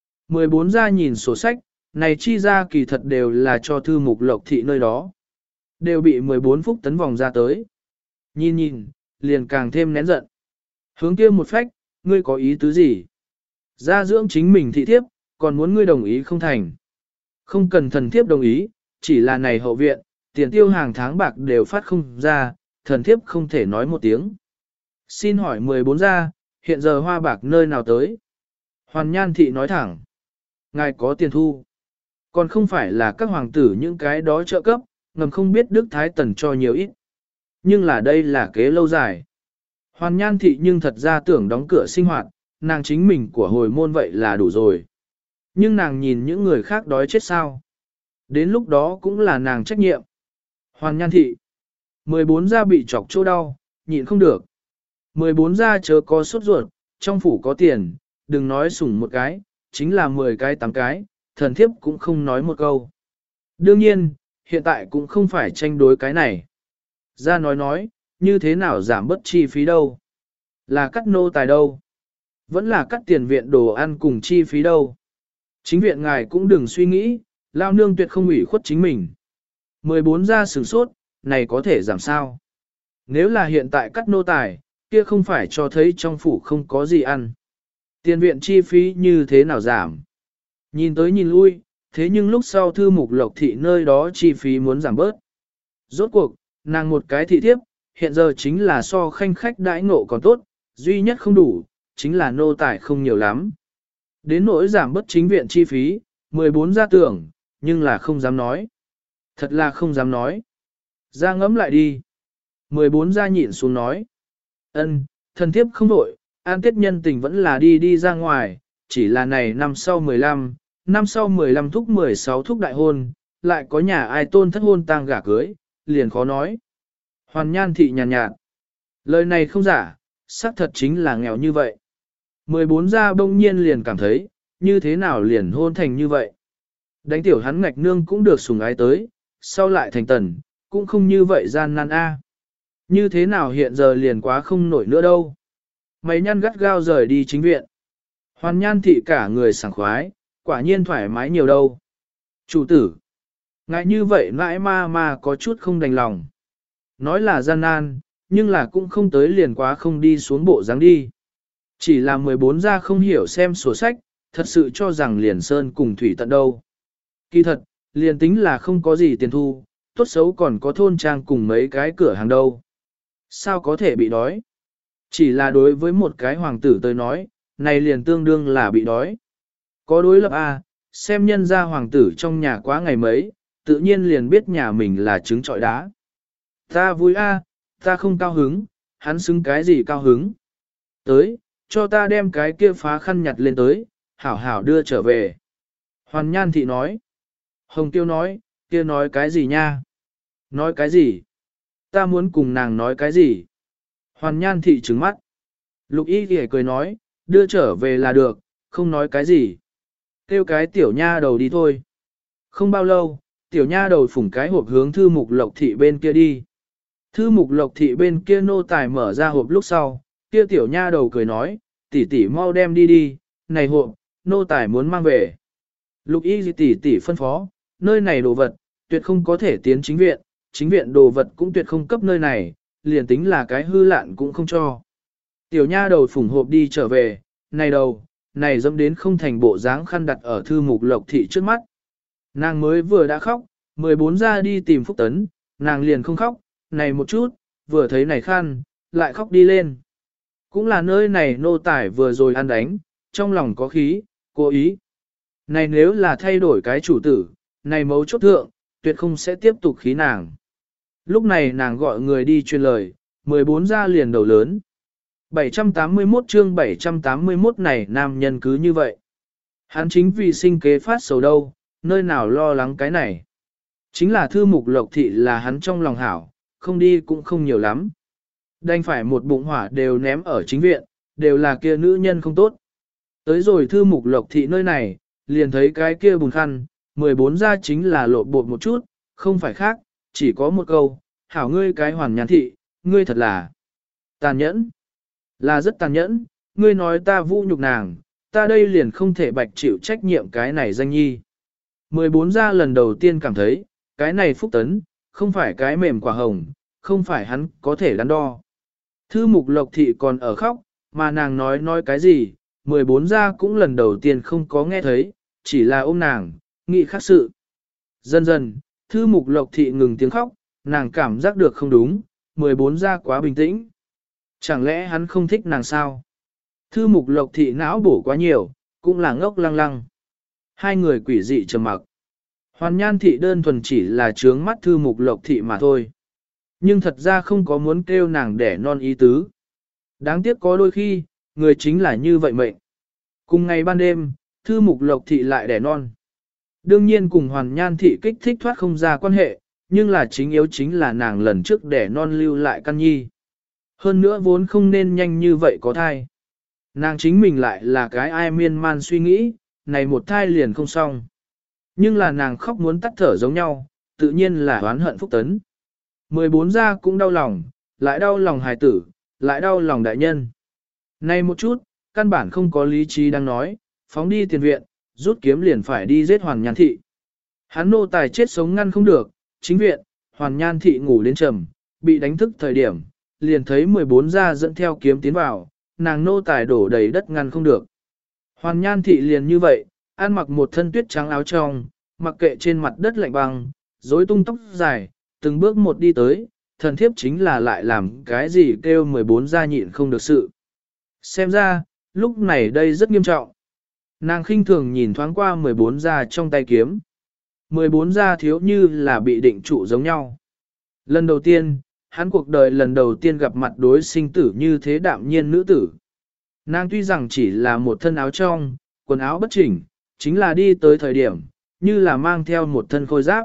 Speaker 1: 14 ra nhìn sổ sách, này chi ra kỳ thật đều là cho thư mục lộc thị nơi đó. Đều bị 14 phúc tấn vòng ra tới. Nhìn, liền càng thêm nén giận. Hướng kia một phách, ngươi có ý tứ gì? Gia dưỡng chính mình thị thiếp, còn muốn ngươi đồng ý không thành. Không cần thần thiếp đồng ý, chỉ là này hậu viện, tiền tiêu hàng tháng bạc đều phát không ra, thần thiếp không thể nói một tiếng. Xin hỏi 14 ra, hiện giờ hoa bạc nơi nào tới? Hoàn Nhan thị nói thẳng. Ngài có tiền thu. Còn không phải là các hoàng tử những cái đó trợ cấp, ngầm không biết Đức Thái Tần cho nhiều ít. Nhưng là đây là kế lâu dài. Hoàn Nhan thị nhưng thật ra tưởng đóng cửa sinh hoạt, nàng chính mình của hồi môn vậy là đủ rồi. Nhưng nàng nhìn những người khác đói chết sao. Đến lúc đó cũng là nàng trách nhiệm. Hoàn Nhan thị. 14 gia bị chọc chỗ đau, nhịn không được. 14 gia chớ có sốt ruột, trong phủ có tiền, đừng nói sủng một cái, chính là 10 cái 8 cái, thần thiếp cũng không nói một câu. Đương nhiên, hiện tại cũng không phải tranh đối cái này. Gia nói, như thế nào giảm bớt chi phí đâu? Là cắt nô tài đâu? Vẫn là cắt tiền viện đồ ăn cùng chi phí đâu? Chính viện ngài cũng đừng suy nghĩ, lao nương tuyệt không ủy khuất chính mình. 14 gia sửng sốt, này có thể giảm sao? Nếu là hiện tại cắt nô tài, kia không phải cho thấy trong phủ không có gì ăn. Tiền viện chi phí như thế nào giảm? Nhìn tới nhìn lui, thế nhưng lúc sau thư mục lộc thị nơi đó chi phí muốn giảm bớt. Rốt cuộc, nàng một cái thị thiếp, hiện giờ chính là so khanh khách đãi ngộ còn tốt, duy nhất không đủ, chính là nô tài không nhiều lắm. Đến nỗi giảm bớt chính viện chi phí, 14 gia tưởng, nhưng là không dám nói. Thật là không dám nói. Ra ngẫm lại đi. 14 gia nhịn xuống nói. Thần thiếp không đổi, an tết nhân tình vẫn là đi ra ngoài, chỉ là này năm sau 15 thúc 16 thúc đại hôn, lại có nhà ai tôn thất hôn tang gả cưới, liền khó nói. Hoàn Nhan thị nhàn nhạt. Lời này không giả, xác thật chính là nghèo như vậy. 14 gia bỗng nhiên liền cảm thấy, như thế nào liền hôn thành như vậy. Đánh tiểu hắn ngạch nương cũng được sủng ái tới, sau lại thành tần, cũng không như vậy gian nan a. Như thế nào hiện giờ liền quá không nổi nữa đâu. Mày nhăn gắt gao rời đi chính viện. Hoàn Nhan thị cả người sảng khoái, quả nhiên thoải mái nhiều đâu. Chủ tử, ngại như vậy ngãi ma có chút không đành lòng. Nói là gian nan, nhưng là cũng không tới liền quá không đi xuống bộ dáng đi. Chỉ là 14 gia không hiểu xem sổ sách, thật sự cho rằng liền sơn cùng thủy tận đâu. Kỳ thật, liền tính là không có gì tiền thu, tốt xấu còn có thôn trang cùng mấy cái cửa hàng đâu. Sao có thể bị đói? Chỉ là đối với một cái hoàng tử tới nói, này liền tương đương là bị đói. Có đối lập xem nhân gia hoàng tử trong nhà quá ngày mấy, tự nhiên liền biết nhà mình là trứng trọi đá. Ta vui ta không cao hứng, hắn xứng cái gì cao hứng. Tới, cho ta đem cái kia phá khăn nhặt lên tới, hảo hảo đưa trở về. Hoàn Nhan thị nói. Hồng Tiêu nói, kia nói cái gì nha? Nói cái gì? Ta muốn cùng nàng nói cái gì? Hoàn Nhan thị trừng mắt. Lục Y thì cười nói, đưa trở về là được, không nói cái gì. Kêu cái tiểu nha đầu đi thôi. Không bao lâu, tiểu nha đầu phủng cái hộp hướng thư mục lộc thị bên kia đi. Thư mục lộc thị bên kia nô tài mở ra hộp lúc sau, kia tiểu nha đầu cười nói, tỷ tỷ mau đem đi đi, này hộp, nô tài muốn mang về. Lục y tỷ tỷ phân phó, nơi này đồ vật, tuyệt không có thể tiến chính viện đồ vật cũng tuyệt không cấp nơi này, liền tính là cái hư lạn cũng không cho. Tiểu nha đầu phủng hộp đi trở về, này dẫm đến không thành bộ dáng khăn đặt ở thư mục lộc thị trước mắt. Nàng mới vừa đã khóc, 14 ra đi tìm Phúc Tấn, nàng liền không khóc, này một chút, vừa thấy này khăn, lại khóc đi lên. Cũng là nơi này nô tải vừa rồi ăn đánh, trong lòng có khí, cố ý. Này nếu là thay đổi cái chủ tử, này mấu chốt thượng, tuyệt không sẽ tiếp tục khí nàng. Lúc này nàng gọi người đi truyền lời, 14 ra liền đầu lớn. 781 chương 781 này nam nhân cứ như vậy. Hắn chính vì sinh kế phát sầu đâu, nơi nào lo lắng cái này. Chính là thư mục lộc thị là hắn trong lòng hảo, không đi cũng không nhiều lắm. Đành phải một bụng hỏa đều ném ở chính viện, đều là kia nữ nhân không tốt. Tới rồi thư mục lộc thị nơi này, liền thấy cái kia bùn khăn, 14 ra chính là lộn bột một chút, không phải khác, chỉ có một câu, hảo ngươi cái hoàn nhàn thị, ngươi thật là tàn nhẫn, là rất tàn nhẫn, ngươi nói ta vũ nhục nàng, ta đây liền không thể bạch chịu trách nhiệm cái này danh nhi. 14 ra lần đầu tiên cảm thấy, cái này Phúc Tấn, không phải cái mềm quả hồng, không phải hắn có thể đắn đo. Thư mục lộc thị còn ở khóc, mà nàng nói cái gì, 14 ra cũng lần đầu tiên không có nghe thấy, chỉ là ôm nàng, nghĩ khác sự. Dần dần, thư mục lộc thị ngừng tiếng khóc, nàng cảm giác được không đúng, 14 ra quá bình tĩnh. Chẳng lẽ hắn không thích nàng sao? Thư mục lộc thị não bổ quá nhiều, cũng là ngốc lăng lăng. Hai người quỷ dị trầm mặc. Hoàn nhan thị đơn thuần chỉ là trướng mắt thư mục lộc thị mà thôi. Nhưng thật ra không có muốn kêu nàng đẻ non ý tứ. Đáng tiếc có đôi khi, người chính là như vậy mệnh. Cùng ngày ban đêm, thư mục lộc thị lại đẻ non. Đương nhiên cùng hoàn nhan thị kích thích thoát không ra quan hệ, nhưng là chính yếu chính là nàng lần trước đẻ non lưu lại căn nhi. Hơn nữa vốn không nên nhanh như vậy có thai. Nàng chính mình lại là cái ai miên man suy nghĩ, này một thai liền không xong. Nhưng là nàng khóc muốn tắt thở giống nhau, tự nhiên là oán hận Phúc Tấn. 14 gia cũng đau lòng, lại đau lòng hài tử, lại đau lòng đại nhân. Này một chút, căn bản không có lý trí đang nói, phóng đi tiền viện, rút kiếm liền phải đi giết Hoàn Nhan Thị. Hắn nô tài chết sống ngăn không được, chính viện, Hoàn Nhan Thị ngủ đến trầm, bị đánh thức thời điểm, liền thấy 14 gia dẫn theo kiếm tiến vào, nàng nô tài đổ đầy đất ngăn không được. Hoàn Nhan Thị liền như vậy, ăn mặc một thân tuyết trắng áo trong, mặc kệ trên mặt đất lạnh băng, rối tung tóc dài, từng bước một đi tới, thần thiếp chính là lại làm cái gì kêu 14 gia nhịn không được sự. Xem ra, lúc này đây rất nghiêm trọng. Nàng khinh thường nhìn thoáng qua 14 gia trong tay kiếm. 14 gia thiếu như là bị định trụ giống nhau. Lần đầu tiên, hắn cuộc đời lần đầu tiên gặp mặt đối sinh tử như thế đạm nhiên nữ tử. Nàng tuy rằng chỉ là một thân áo trong, quần áo bất chỉnh, chính là đi tới thời điểm, như là mang theo một thân khôi giáp.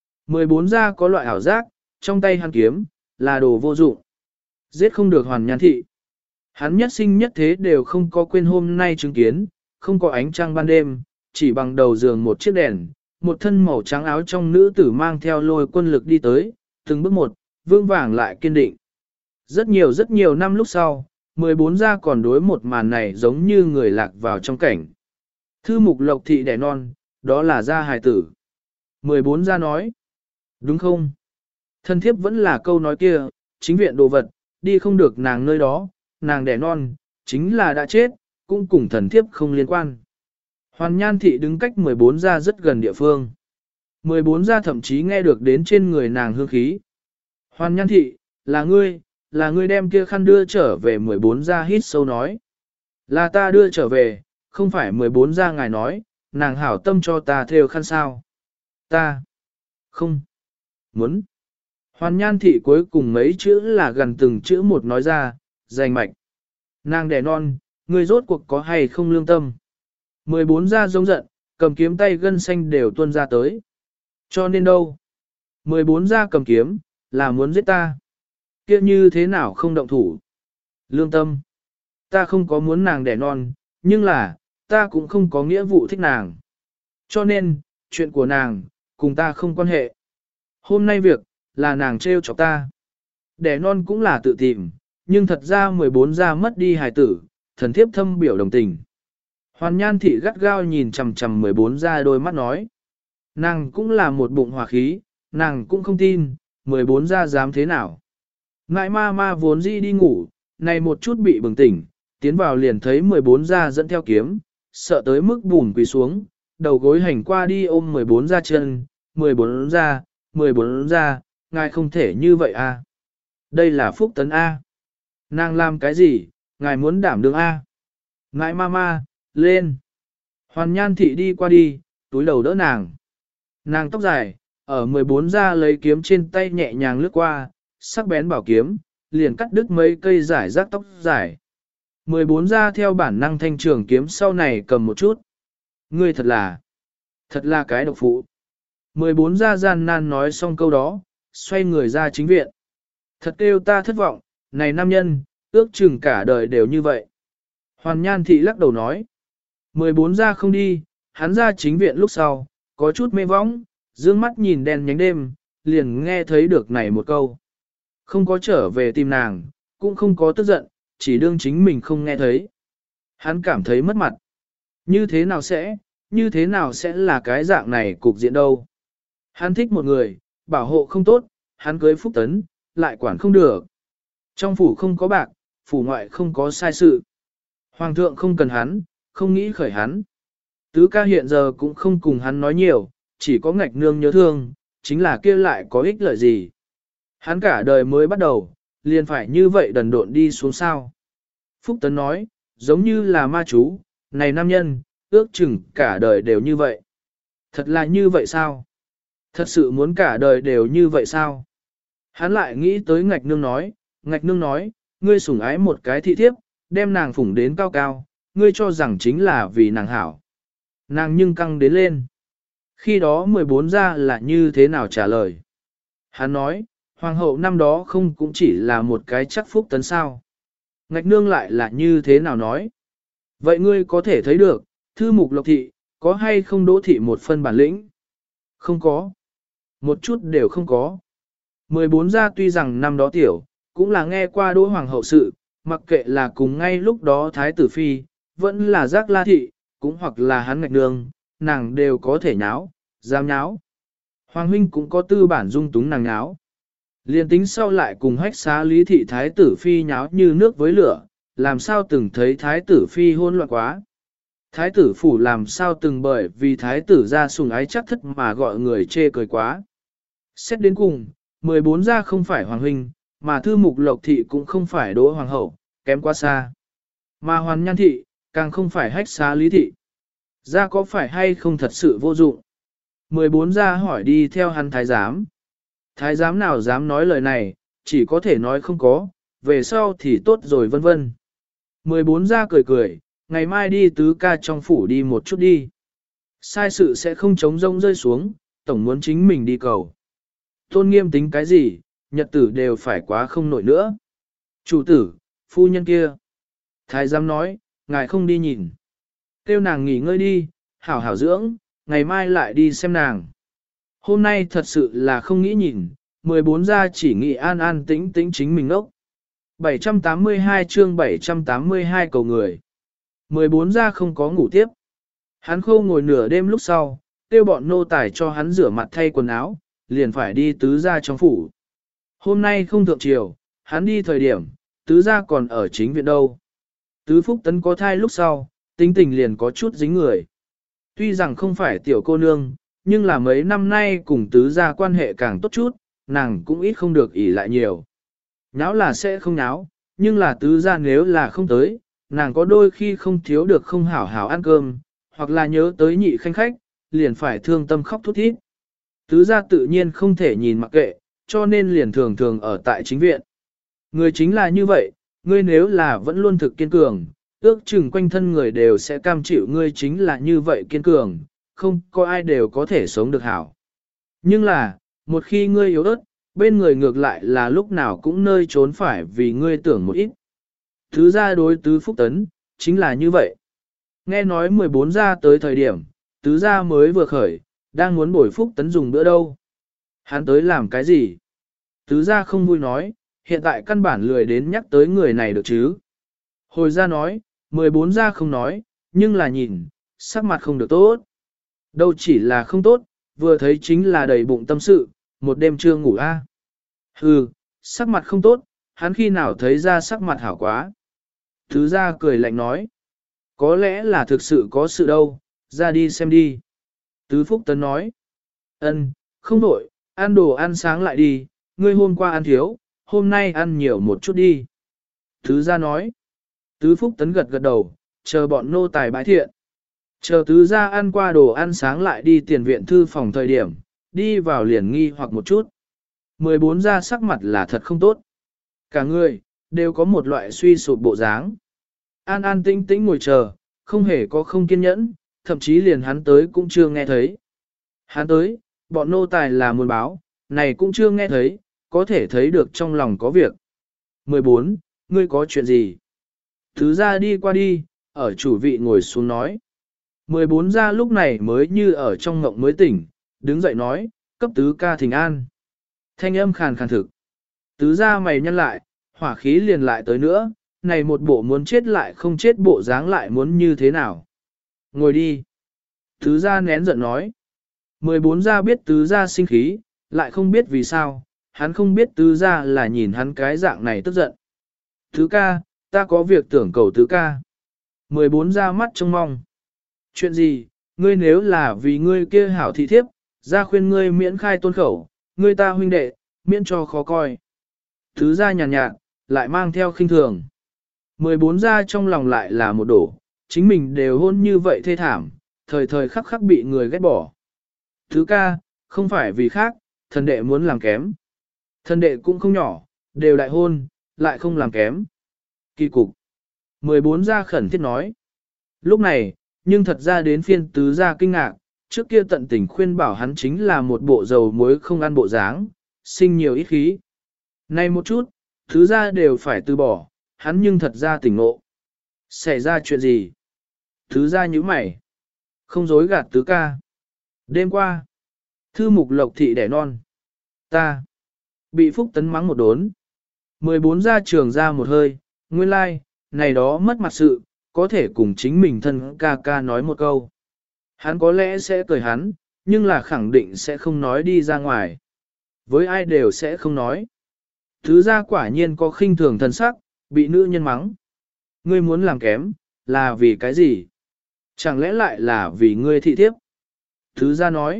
Speaker 1: 14 gia có loại ảo giác, trong tay hắn kiếm, là đồ vô dụng. Giết không được Hoàn Nhan Thị. Hắn nhất sinh nhất thế đều không có quên hôm nay chứng kiến, không có ánh trăng ban đêm, chỉ bằng đầu giường một chiếc đèn, một thân màu trắng áo trong nữ tử mang theo lôi quân lực đi tới, từng bước một, vương vàng lại kiên định. Rất nhiều năm lúc sau, 14 gia còn đối một màn này giống như người lạc vào trong cảnh. Thư mục lộc thị đẻ non, đó là gia hài tử. 14 gia nói, đúng không? Thân thiếp vẫn là câu nói kia, chính viện đồ vật, đi không được nàng nơi đó, nàng đẻ non, chính là đã chết, cũng cùng thần thiếp không liên quan. Hoàn Nhan Thị đứng cách 14 gia rất gần địa phương. 14 gia thậm chí nghe được đến trên người nàng hương khí. Hoàn Nhan Thị, là ngươi đem kia khăn đưa trở về. 14 gia hít sâu nói. Là ta đưa trở về, không phải 14 gia ngài nói, nàng hảo tâm cho ta thêu khăn sao. Ta, không, muốn. Hoàn Nhan Thị cuối cùng mấy chữ là gần từng chữ một nói ra, rành mạch. Nàng đẻ non, ngươi rốt cuộc có hay không lương tâm. 14 gia giống giận, cầm kiếm tay gân xanh đều tuôn ra tới. Cho nên đâu? 14 gia cầm kiếm, là muốn giết ta. Kia như thế nào không động thủ? Lương tâm. Ta không có muốn nàng đẻ non, nhưng là, ta cũng không có nghĩa vụ thích nàng. Cho nên, chuyện của nàng, cùng ta không quan hệ. Hôm nay việc, là nàng trêu chọc ta. Đẻ non cũng là tự tìm, nhưng thật ra 14 gia mất đi hài tử, thần thiếp thâm biểu đồng tình. Hoàn Nhan thị gắt gao nhìn chằm chằm 14 gia đôi mắt nói. Nàng cũng là một bụng hỏa khí, nàng cũng không tin, 14 gia dám thế nào. Ngại ma ma vốn dĩ đi ngủ, này một chút bị bừng tỉnh, tiến vào liền thấy 14 gia dẫn theo kiếm, sợ tới mức bùn quỳ xuống, đầu gối hành qua đi ôm 14 gia chân, 14 gia, ngài không thể như vậy à. Đây là phúc tấn A. Nàng làm cái gì, ngài muốn đảm đương A. Ngại ma ma, lên. Hoàn Nhan thị đi qua đi, túi đầu đỡ nàng. Nàng tóc dài, ở 14 gia lấy kiếm trên tay nhẹ nhàng lướt qua, sắc bén bảo kiếm, liền cắt đứt mấy cây giải rác tóc dài. 14 gia theo bản năng thanh trường kiếm sau này cầm một chút. Ngươi thật là cái độc phụ. 14 gia gian nan nói xong câu đó, xoay người ra chính viện. Thật kêu ta thất vọng, này nam nhân, ước chừng cả đời đều như vậy. Hoàn Nhan thị lắc đầu nói. 14 gia không đi, hắn ra chính viện lúc sau, có chút mê võng, dương mắt nhìn đen nhánh đêm, liền nghe thấy được này một câu. Không có trở về tìm nàng, cũng không có tức giận, chỉ đương chính mình không nghe thấy. Hắn cảm thấy mất mặt. Như thế nào sẽ là cái dạng này cục diện đâu. Hắn thích một người, bảo hộ không tốt, hắn cưới Phúc Tấn, lại quản không được. Trong phủ không có bạc, phủ ngoại không có sai sự. Hoàng thượng không cần hắn, không nghĩ khởi hắn. Tứ ca hiện giờ cũng không cùng hắn nói nhiều, chỉ có Ngạch Nương nhớ thương, chính là kia lại có ích lợi gì. Hắn cả đời mới bắt đầu, liền phải như vậy đần độn đi xuống sao. Phúc Tấn nói, giống như là ma chú, này nam nhân, ước chừng cả đời đều như vậy. Thật là như vậy sao? Thật sự muốn cả đời đều như vậy sao? Hắn lại nghĩ tới Ngạch Nương nói, ngươi sủng ái một cái thị thiếp, đem nàng phủng đến cao cao, ngươi cho rằng chính là vì nàng hảo. Nàng nhưng căng đến lên. Khi đó 14 gia là như thế nào trả lời? Hắn nói, hoàng hậu năm đó không cũng chỉ là một cái chắc Phúc Tấn sao. Ngạch Nương lại là như thế nào nói? Vậy ngươi có thể thấy được, thư mục Lộc thị, có hay không Đỗ thị một phân bản lĩnh? Không có. Một chút đều không có. 14 gia tuy rằng năm đó tiểu, cũng là nghe qua Đỗ hoàng hậu sự, mặc kệ là cùng ngay lúc đó Thái tử Phi, vẫn là Giác La thị, cũng hoặc là hắn Ngạch Nương, nàng đều có thể nháo, dám nháo. Hoàng huynh cũng có tư bản dung túng nàng nháo. Liên tính sau lại cùng hách xá Lý thị Thái tử Phi nháo như nước với lửa, làm sao từng thấy Thái tử Phi hôn loạn quá. Thái tử phủ làm sao từng bởi vì Thái tử ra sùng ái chắc thất mà gọi người chê cười quá. Xét đến cùng, 14 gia không phải Hoàng huynh, mà thư mục Lộc thị cũng không phải Đỗ hoàng hậu, kém quá xa. Mà Hoàn Nhan thị, càng không phải hách xá Lý thị. Gia có phải hay không thật sự vô dụng? 14 gia hỏi đi theo hắn thái giám. Thái giám nào dám nói lời này, chỉ có thể nói không có, về sau thì tốt rồi vân vân. 14 gia cười cười, ngày mai đi tứ ca trong phủ đi một chút đi. Sai sự sẽ không chống rông rơi xuống, tổng muốn chính mình đi cầu. Tôn Nghiêm tính cái gì, nhật tử đều phải quá không nổi nữa. Chủ tử, phu nhân kia. Thái giám nói, ngài không đi nhìn. Kêu nàng nghỉ ngơi đi, hảo hảo dưỡng, ngày mai lại đi xem nàng. Hôm nay thật sự là không nghĩ nhìn, 14 gia chỉ nghĩ an an tĩnh tĩnh chính mình ốc. 782 chương 782 cầu người. 14 gia không có ngủ tiếp. Hắn khô ngồi nửa đêm lúc sau, kêu bọn nô tài cho hắn rửa mặt thay quần áo, liền phải đi tứ gia trong phủ. Hôm nay không thượng triều, hắn đi thời điểm, tứ gia còn ở chính viện đâu. Tứ Phúc Tấn có thai lúc sau, tính tình liền có chút dính người. Tuy rằng không phải tiểu cô nương, nhưng là mấy năm nay cùng tứ gia quan hệ càng tốt chút, nàng cũng ít không được ỷ lại nhiều. Nháo là sẽ không nháo, nhưng là tứ gia nếu là không tới, nàng có đôi khi không thiếu được không hảo hảo ăn cơm, hoặc là nhớ tới nhị khanh khách, liền phải thương tâm khóc thút thít. Tứ gia tự nhiên không thể nhìn mặc kệ, cho nên liền thường thường ở tại chính viện. Người chính là như vậy, ngươi nếu là vẫn luôn thực kiên cường, ước chừng quanh thân người đều sẽ cam chịu ngươi chính là như vậy kiên cường, không có ai đều có thể sống được hảo. Nhưng là, một khi ngươi yếu ớt, bên người ngược lại là lúc nào cũng nơi trốn phải vì ngươi tưởng một ít. Tứ gia đối tứ Phúc Tấn, chính là như vậy. Nghe nói 14 gia tới thời điểm, tứ gia mới vừa khởi, đang muốn bồi Phúc Tấn dùng bữa đâu. Hắn tới làm cái gì? Tứ gia không vui nói, hiện tại căn bản lười đến nhắc tới người này được chứ. Hồi ra nói, 14 ra không nói, nhưng là nhìn, sắc mặt không được tốt. Đâu chỉ là không tốt, vừa thấy chính là đầy bụng tâm sự, một đêm chưa ngủ a. Hừ, sắc mặt không tốt, hắn khi nào thấy ra sắc mặt hảo quá. Thứ ra cười lạnh nói, có lẽ là thực sự có sự đâu, ra đi xem đi. Tứ Phúc Tấn nói, ân, không đổi, ăn đồ ăn sáng lại đi, ngươi hôm qua ăn thiếu, hôm nay ăn nhiều một chút đi. Tứ ra nói, Tứ Phúc Tấn gật gật đầu, chờ bọn nô tài bái thiện. Chờ tứ ra ăn qua đồ ăn sáng lại đi tiền viện thư phòng thời điểm, đi vào liền nghi hoặc một chút. 14 ra sắc mặt là thật không tốt. Cả người, đều có một loại suy sụp bộ dáng. An an tĩnh tĩnh ngồi chờ, không hề có không kiên nhẫn, thậm chí liền hắn tới cũng chưa nghe thấy. Hắn tới, bọn nô tài là muốn báo, này cũng chưa nghe thấy, có thể thấy được trong lòng có việc. 14. Ngươi có chuyện gì? Thứ ra đi qua đi, ở chủ vị ngồi xuống nói. 14 ra lúc này mới như ở trong ngộng mới tỉnh, đứng dậy nói, cấp tứ ca thỉnh an. Thanh âm khàn khàn thực. Tứ ra mày nhăn lại, hỏa khí liền lại tới nữa, này một bộ muốn chết lại không chết bộ dáng lại muốn như thế nào. Ngồi đi. Tứ ra nén giận nói. 14 ra biết tứ ra sinh khí, lại không biết vì sao, hắn không biết tứ ra là nhìn hắn cái dạng này tức giận. Tứ ca, ta có việc tưởng cầu tứ ca. 14 ra mắt trông mong. Chuyện gì, ngươi nếu là vì ngươi kia hảo thị thiếp, ra khuyên ngươi miễn khai tôn khẩu, ngươi ta huynh đệ, miễn cho khó coi. Tứ ra nhàn nhạt, lại mang theo khinh thường. 14 ra trong lòng lại là một đổ, chính mình đều hôn như vậy thê thảm, thời thời khắc khắc bị người ghét bỏ. Tứ ca, không phải vì khác, thần đệ muốn làm kém. Thần đệ cũng không nhỏ, đều đại hôn, lại không làm kém. Kỳ cục. 14 ra khẩn thiết nói. Lúc này, nhưng thật ra đến phiên tứ ra kinh ngạc, trước kia tận tình khuyên bảo hắn chính là một bộ dầu muối không ăn bộ dáng, sinh nhiều ít khí. Này một chút, tứ ra đều phải từ bỏ, hắn nhưng thật ra tỉnh ngộ. Xảy ra chuyện gì? Tứ ra như mày. Không dối gạt tứ ca. Đêm qua, thư mục lộc thị đẻ non. Ta bị Phúc Tấn mắng một đốn. 14 ra trường ra một hơi, nguyên lai, like, này đó mất mặt sự, có thể cùng chính mình thân ca ca nói một câu. Hắn có lẽ sẽ cười hắn, nhưng là khẳng định sẽ không nói đi ra ngoài. Với ai đều sẽ không nói. Thứ ra quả nhiên có khinh thường thân sắc, bị nữ nhân mắng. Ngươi muốn làm kém, là vì cái gì? Chẳng lẽ lại là vì ngươi thị thiếp? Thứ ra nói.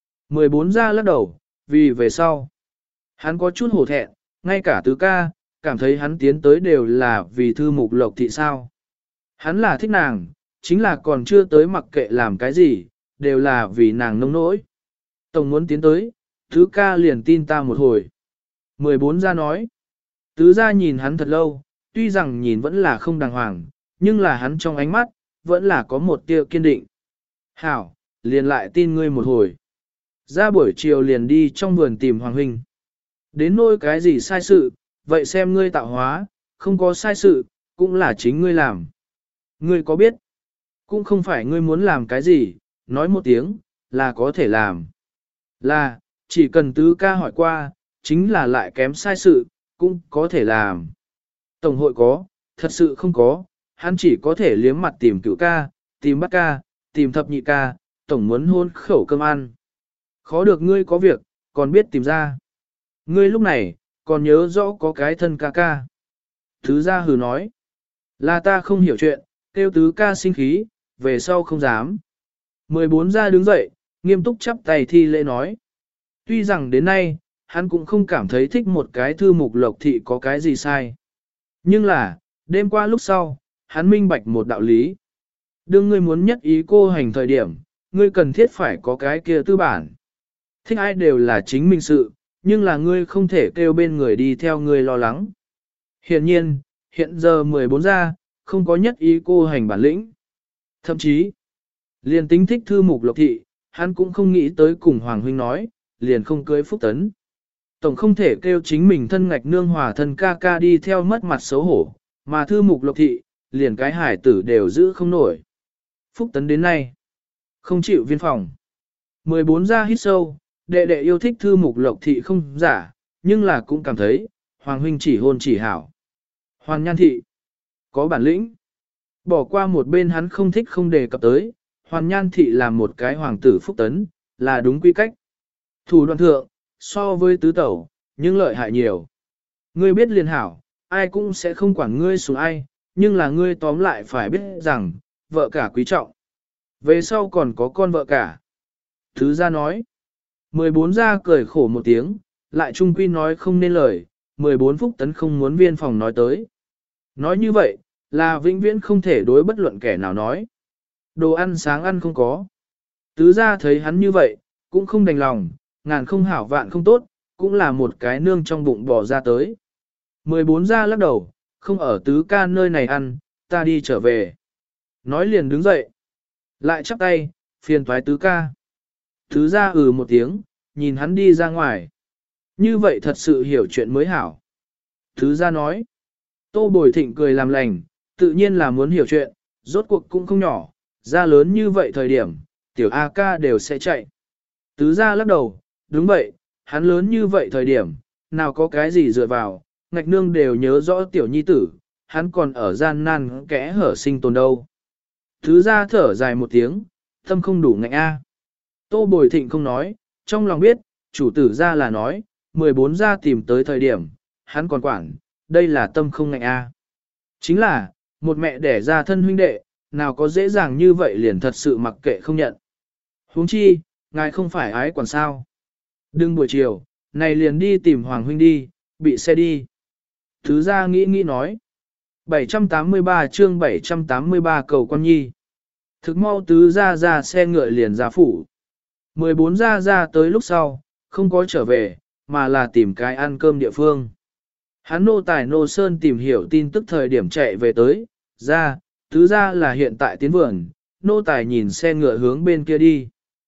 Speaker 1: 14 ra lắc đầu, vì về sau. Hắn có chút hổ thẹn, ngay cả tứ ca, cảm thấy hắn tiến tới đều là vì thư mục lộc thị sao. Hắn là thích nàng, chính là còn chưa tới mặc kệ làm cái gì, đều là vì nàng nông nỗi. Tổng muốn tiến tới, tứ ca liền tin ta một hồi. 14 ra nói. Tứ ra nhìn hắn thật lâu, tuy rằng nhìn vẫn là không đàng hoàng, nhưng là hắn trong ánh mắt, vẫn là có một tia kiên định. Hảo, liền lại tin ngươi một hồi. Ra buổi chiều liền đi trong vườn tìm Hoàng Huynh. Đến nỗi cái gì sai sự, vậy xem ngươi tạo hóa, không có sai sự, cũng là chính ngươi làm. Ngươi có biết? Cũng không phải ngươi muốn làm cái gì, nói một tiếng, là có thể làm. Là, chỉ cần tứ ca hỏi qua, chính là lại kém sai sự, cũng có thể làm. Tổng hội có, thật sự không có, hắn chỉ có thể liếm mặt tìm cửu ca, tìm bát ca, tìm thập nhị ca, tổng muốn hôn khẩu cơm ăn. Khó được ngươi có việc, còn biết tìm ra. Ngươi lúc này, còn nhớ rõ có cái thân ca ca. Thứ gia hừ nói, là ta không hiểu chuyện, kêu tứ ca sinh khí, về sau không dám. 14 gia đứng dậy, nghiêm túc chắp tay thi lễ nói. Tuy rằng đến nay, hắn cũng không cảm thấy thích một cái thư mục lộc thị có cái gì sai. Nhưng là, đêm qua lúc sau, hắn minh bạch một đạo lý. Đương ngươi muốn nhất ý cô hành thời điểm, ngươi cần thiết phải có cái kia tư bản. Thích ai đều là chính mình sự, nhưng là ngươi không thể kêu bên người đi theo ngươi lo lắng. Hiện nhiên, hiện giờ 14 gia, không có nhất ý cô hành bản lĩnh. Thậm chí, liền tính thích thư mục lộc thị, hắn cũng không nghĩ tới cùng Hoàng Huynh nói, liền không cưới Phúc Tấn. Tổng không thể kêu chính mình thân ngạch nương hòa thân ca ca đi theo mất mặt xấu hổ, mà thư mục lộc thị, liền cái hải tử đều giữ không nổi. Phúc Tấn đến nay, không chịu viên phòng. 14 gia hít sâu, đệ đệ yêu thích thư mục lộc thị không giả, nhưng là cũng cảm thấy, Hoàng huynh chỉ hôn chỉ hảo. Hoàn Nhan thị, có bản lĩnh. Bỏ qua một bên hắn không thích không đề cập tới, Hoàn Nhan thị là một cái hoàng tử phúc tấn, là đúng quy cách. Thủ đoạn thượng, so với tứ tẩu, nhưng lợi hại nhiều. Ngươi biết liền hảo, ai cũng sẽ không quản ngươi xuống ai, nhưng là ngươi tóm lại phải biết rằng, vợ cả quý trọng. Về sau còn có con vợ cả. Thứ gia nói. 14 gia cười khổ một tiếng, lại trung quy nói không nên lời, 14 phúc tấn không muốn viên phòng nói tới. Nói như vậy, là vĩnh viễn không thể đối bất luận kẻ nào nói. Đồ ăn sáng ăn không có. Tứ gia thấy hắn như vậy, cũng không đành lòng, ngàn không hảo vạn không tốt, cũng là một cái nương trong bụng bỏ ra tới. 14 gia lắc đầu, không ở tứ ca nơi này ăn, ta đi trở về. Nói liền đứng dậy. Lại chắp tay, phiền toái tứ ca. Tứ gia một tiếng, nhìn hắn đi ra ngoài. Như vậy thật sự hiểu chuyện mới hảo. Tứ gia nói. Tô Bồi Thịnh cười làm lành, tự nhiên là muốn hiểu chuyện, rốt cuộc cũng không nhỏ, ra lớn như vậy thời điểm, tiểu A ca đều sẽ chạy. Tứ gia lắc đầu, đúng vậy, hắn lớn như vậy thời điểm, nào có cái gì dựa vào, ngạch nương đều nhớ rõ tiểu nhi tử, hắn còn ở gian nan kẽ hở sinh tồn đâu. Tứ gia thở dài một tiếng, tâm không đủ ngạnh A. Tô Bồi Thịnh không nói, trong lòng biết, chủ tử gia là nói, 14 gia tìm tới thời điểm, hắn còn quản, đây là tâm không ngạnh A. Chính là, một mẹ đẻ ra thân huynh đệ, nào có dễ dàng như vậy liền thật sự mặc kệ không nhận. Huống chi, ngài không phải ái quản sao. Đừng buổi chiều, này liền đi tìm Hoàng huynh đi, bị xe đi. Thứ gia nghĩ nói. 783 chương 783 cầu quan nhi. Thực mau tứ gia ra xe ngựa liền ra phủ. 14 gia ra tới lúc sau, không có trở về, mà là tìm cái ăn cơm địa phương. Hắn nô tài nô sơn tìm hiểu tin tức thời điểm chạy về tới, ra, tứ gia là hiện tại tiến vườn, nô tài nhìn xe ngựa hướng bên kia đi.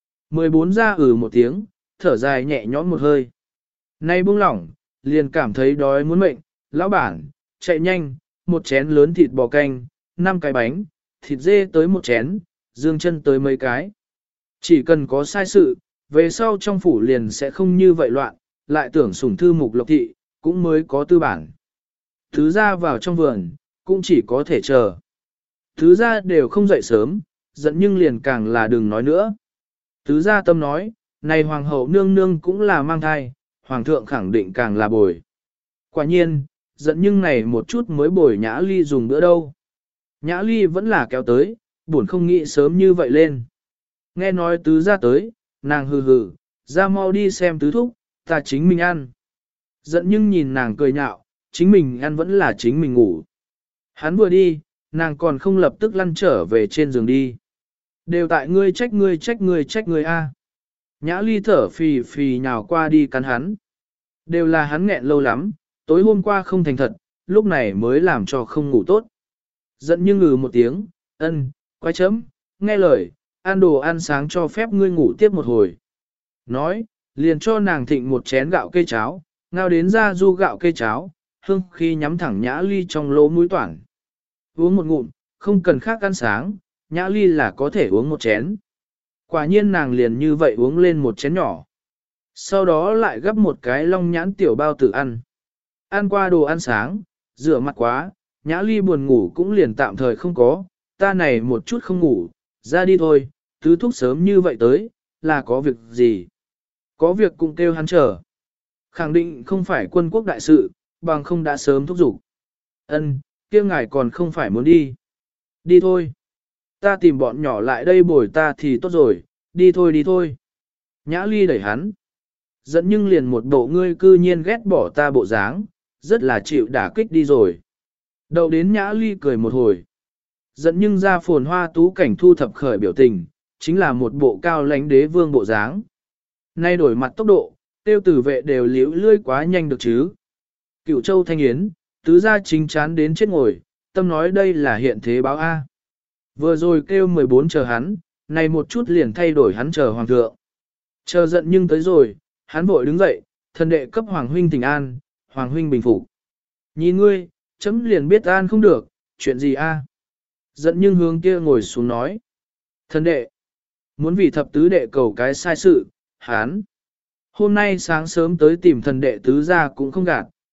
Speaker 1: 14 gia một tiếng, thở dài nhẹ nhõm một hơi. Nay buông lỏng, liền cảm thấy đói muốn mệnh, lão bản, chạy nhanh, một chén lớn thịt bò canh, 5 cái bánh, thịt dê tới một chén, dương chân tới mấy cái. Chỉ cần có sai sự, về sau trong phủ liền sẽ không như vậy loạn, lại tưởng sủng thư mục lộc thị, cũng mới có tư bản. Thứ ra vào trong vườn, cũng chỉ có thể chờ. Thứ ra đều không dậy sớm, giận nhưng liền càng là đừng nói nữa. Tứ gia tâm nói, này hoàng hậu nương nương cũng là mang thai, hoàng thượng khẳng định càng là bồi. Quả nhiên, giận nhưng này một chút mới bồi Nhã Ly dùng bữa đâu. Nhã Ly vẫn là kéo tới, buồn không nghĩ sớm như vậy lên. Nghe nói tứ gia tới, nàng hừ hừ, ra mau đi xem tứ thúc, ta chính mình ăn. Giận nhưng nhìn nàng cười nhạo, chính mình ăn vẫn là chính mình ngủ. Hắn vừa đi, nàng còn không lập tức lăn trở về trên giường đi. Đều tại ngươi trách ngươi trách ngươi trách ngươi a. Nhã Ly thở phì phì nhào qua đi cắn hắn. Đều là hắn nghẹn lâu lắm, tối hôm qua không thành thật, lúc này mới làm cho không ngủ tốt. Giận nhưng một tiếng, ân, quay chấm, nghe lời, ăn đồ ăn sáng cho phép ngươi ngủ tiếp một hồi. Nói, liền cho nàng thịnh một chén gạo cây cháo, ngao đến ra du gạo cây cháo, hương khi nhắm thẳng Nhã Ly trong lỗ mũi toản. Uống một ngụm, không cần khác ăn sáng, Nhã Ly là có thể uống một chén. Quả nhiên nàng liền như vậy uống lên một chén nhỏ. Sau đó lại gấp một cái long nhãn tiểu bao tử ăn. Ăn qua đồ ăn sáng, rửa mặt quá, Nhã Ly buồn ngủ cũng liền tạm thời không có, ta này một chút không ngủ, ra đi thôi, tứ thúc sớm như vậy tới, là có việc gì? Có việc cũng kêu hắn chờ. Khẳng định không phải quân quốc đại sự, bằng không đã sớm thúc giục. Ân, kia ngài còn không phải muốn đi. Đi thôi. Ta tìm bọn nhỏ lại đây bồi ta thì tốt rồi, đi thôi đi thôi. Nhã Ly đẩy hắn. Dẫn nhưng liền một bộ ngươi cư nhiên ghét bỏ ta bộ dáng, rất là chịu đả kích đi rồi. Đậu đến Nhã Ly cười một hồi. Dẫn nhưng ra phồn hoa tú cảnh thu thập khởi biểu tình, chính là một bộ cao lãnh đế vương bộ dáng. Nay đổi mặt tốc độ, tiêu tử vệ đều liễu lươi quá nhanh được chứ. Cựu châu thanh yến, tứ gia chính chán đến chết ngồi, tâm nói đây là hiện thế báo A. Vừa rồi kêu 14 chờ hắn, này một chút liền thay đổi hắn chờ hoàng thượng. Chờ giận nhưng tới rồi, hắn vội đứng dậy, thần đệ cấp hoàng huynh tình an, hoàng huynh bình phục. Nhìn ngươi, chấm liền biết an không được, chuyện gì a? Giận nhưng hướng kia ngồi xuống nói. Thần đệ, muốn vì thập tứ đệ cầu cái sai sự, hắn. Hôm nay sáng sớm tới tìm thần đệ tứ gia cũng không gạt,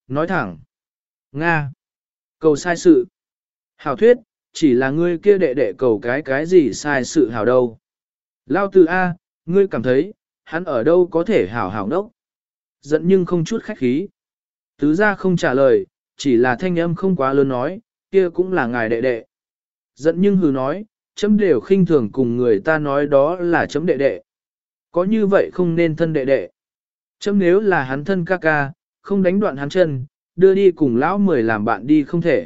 Speaker 1: nói thẳng. Nga. Cầu sai sự. Hảo thuyết, chỉ là ngươi kia đệ đệ cầu cái gì sai sự hảo đâu. Lao từ A, ngươi cảm thấy, hắn ở đâu có thể hảo hảo đốc. Giận nhưng không chút khách khí. Tứ gia không trả lời, chỉ là thanh âm không quá lớn nói, kia cũng là ngài đệ đệ. Giận nhưng hừ nói, chấm đều khinh thường cùng người ta nói đó là chấm đệ đệ. Có như vậy không nên thân đệ đệ. Chấm nếu là hắn thân ca ca, không đánh đoạn hắn chân, đưa đi cùng lão 10 làm bạn đi không thể.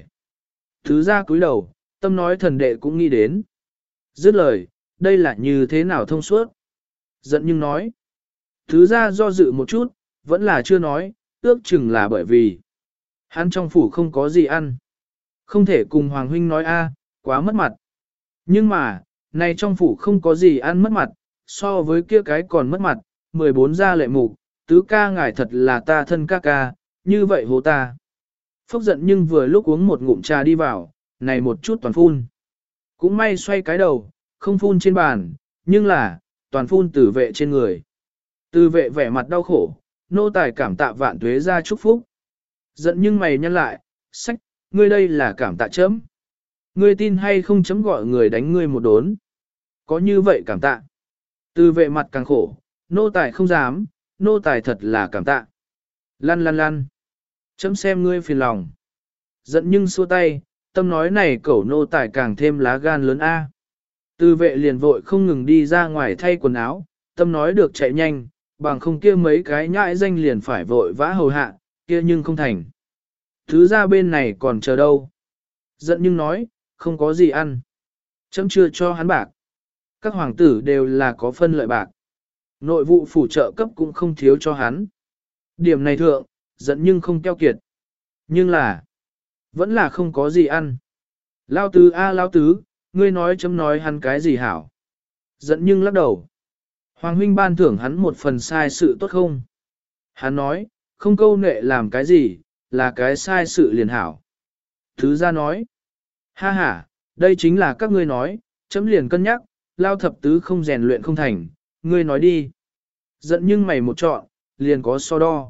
Speaker 1: Tứ gia cúi đầu, tâm nói thần đệ cũng nghĩ đến. Dứt lời, đây là như thế nào thông suốt. Giận nhưng nói. Tứ gia do dự một chút, vẫn là chưa nói, ước chừng là bởi vì hắn trong phủ không có gì ăn. Không thể cùng Hoàng huynh nói a, quá mất mặt. Nhưng mà, này trong phủ không có gì ăn mất mặt, so với kia cái còn mất mặt, 14 gia lệ mục, tứ ca ngài thật là ta thân ca ca, như vậy hố ta. Phốc giận nhưng vừa lúc uống một ngụm trà đi vào, này một chút toàn phun. Cũng may xoay cái đầu, không phun trên bàn, nhưng là, toàn phun tử vệ trên người. Tử vệ vẻ mặt đau khổ, nô tài cảm tạ vạn tuế ra chúc phúc. Giận nhưng mày nhăn lại, sách, ngươi đây là cảm tạ chấm. Ngươi tin hay không chấm gọi người đánh ngươi một đốn. Có như vậy cảm tạ. Tử vệ mặt càng khổ, nô tài không dám, nô tài thật là cảm tạ. Lăn lăn lăn. Chấm xem ngươi phiền lòng. Giận nhưng xua tay, tâm nói này cẩu nô tài càng thêm lá gan lớn a. Tư vệ liền vội không ngừng đi ra ngoài thay quần áo, tâm nói được chạy nhanh, bằng không kia mấy cái nhãi danh liền phải vội vã hầu hạ, kia nhưng không thành. Thứ ra bên này còn chờ đâu. Giận nhưng nói, không có gì ăn. Chấm chưa cho hắn bạc. Các hoàng tử đều là có phân lợi bạc. Nội vụ phủ trợ cấp cũng không thiếu cho hắn. Điểm này thượng, giận nhưng không keo kiệt. Nhưng là, vẫn là không có gì ăn. Lao tứ a lao tứ, ngươi nói chấm nói hắn cái gì hảo. Giận nhưng lắc đầu. Hoàng huynh ban thưởng hắn một phần sai sự tốt không? Hắn nói, không câu nệ làm cái gì, là cái sai sự liền hảo. Thứ ra nói, ha ha, đây chính là các ngươi nói, chấm liền cân nhắc, lao thập tứ không rèn luyện không thành, ngươi nói đi. Giận nhưng mày một chọn, liền có so đo.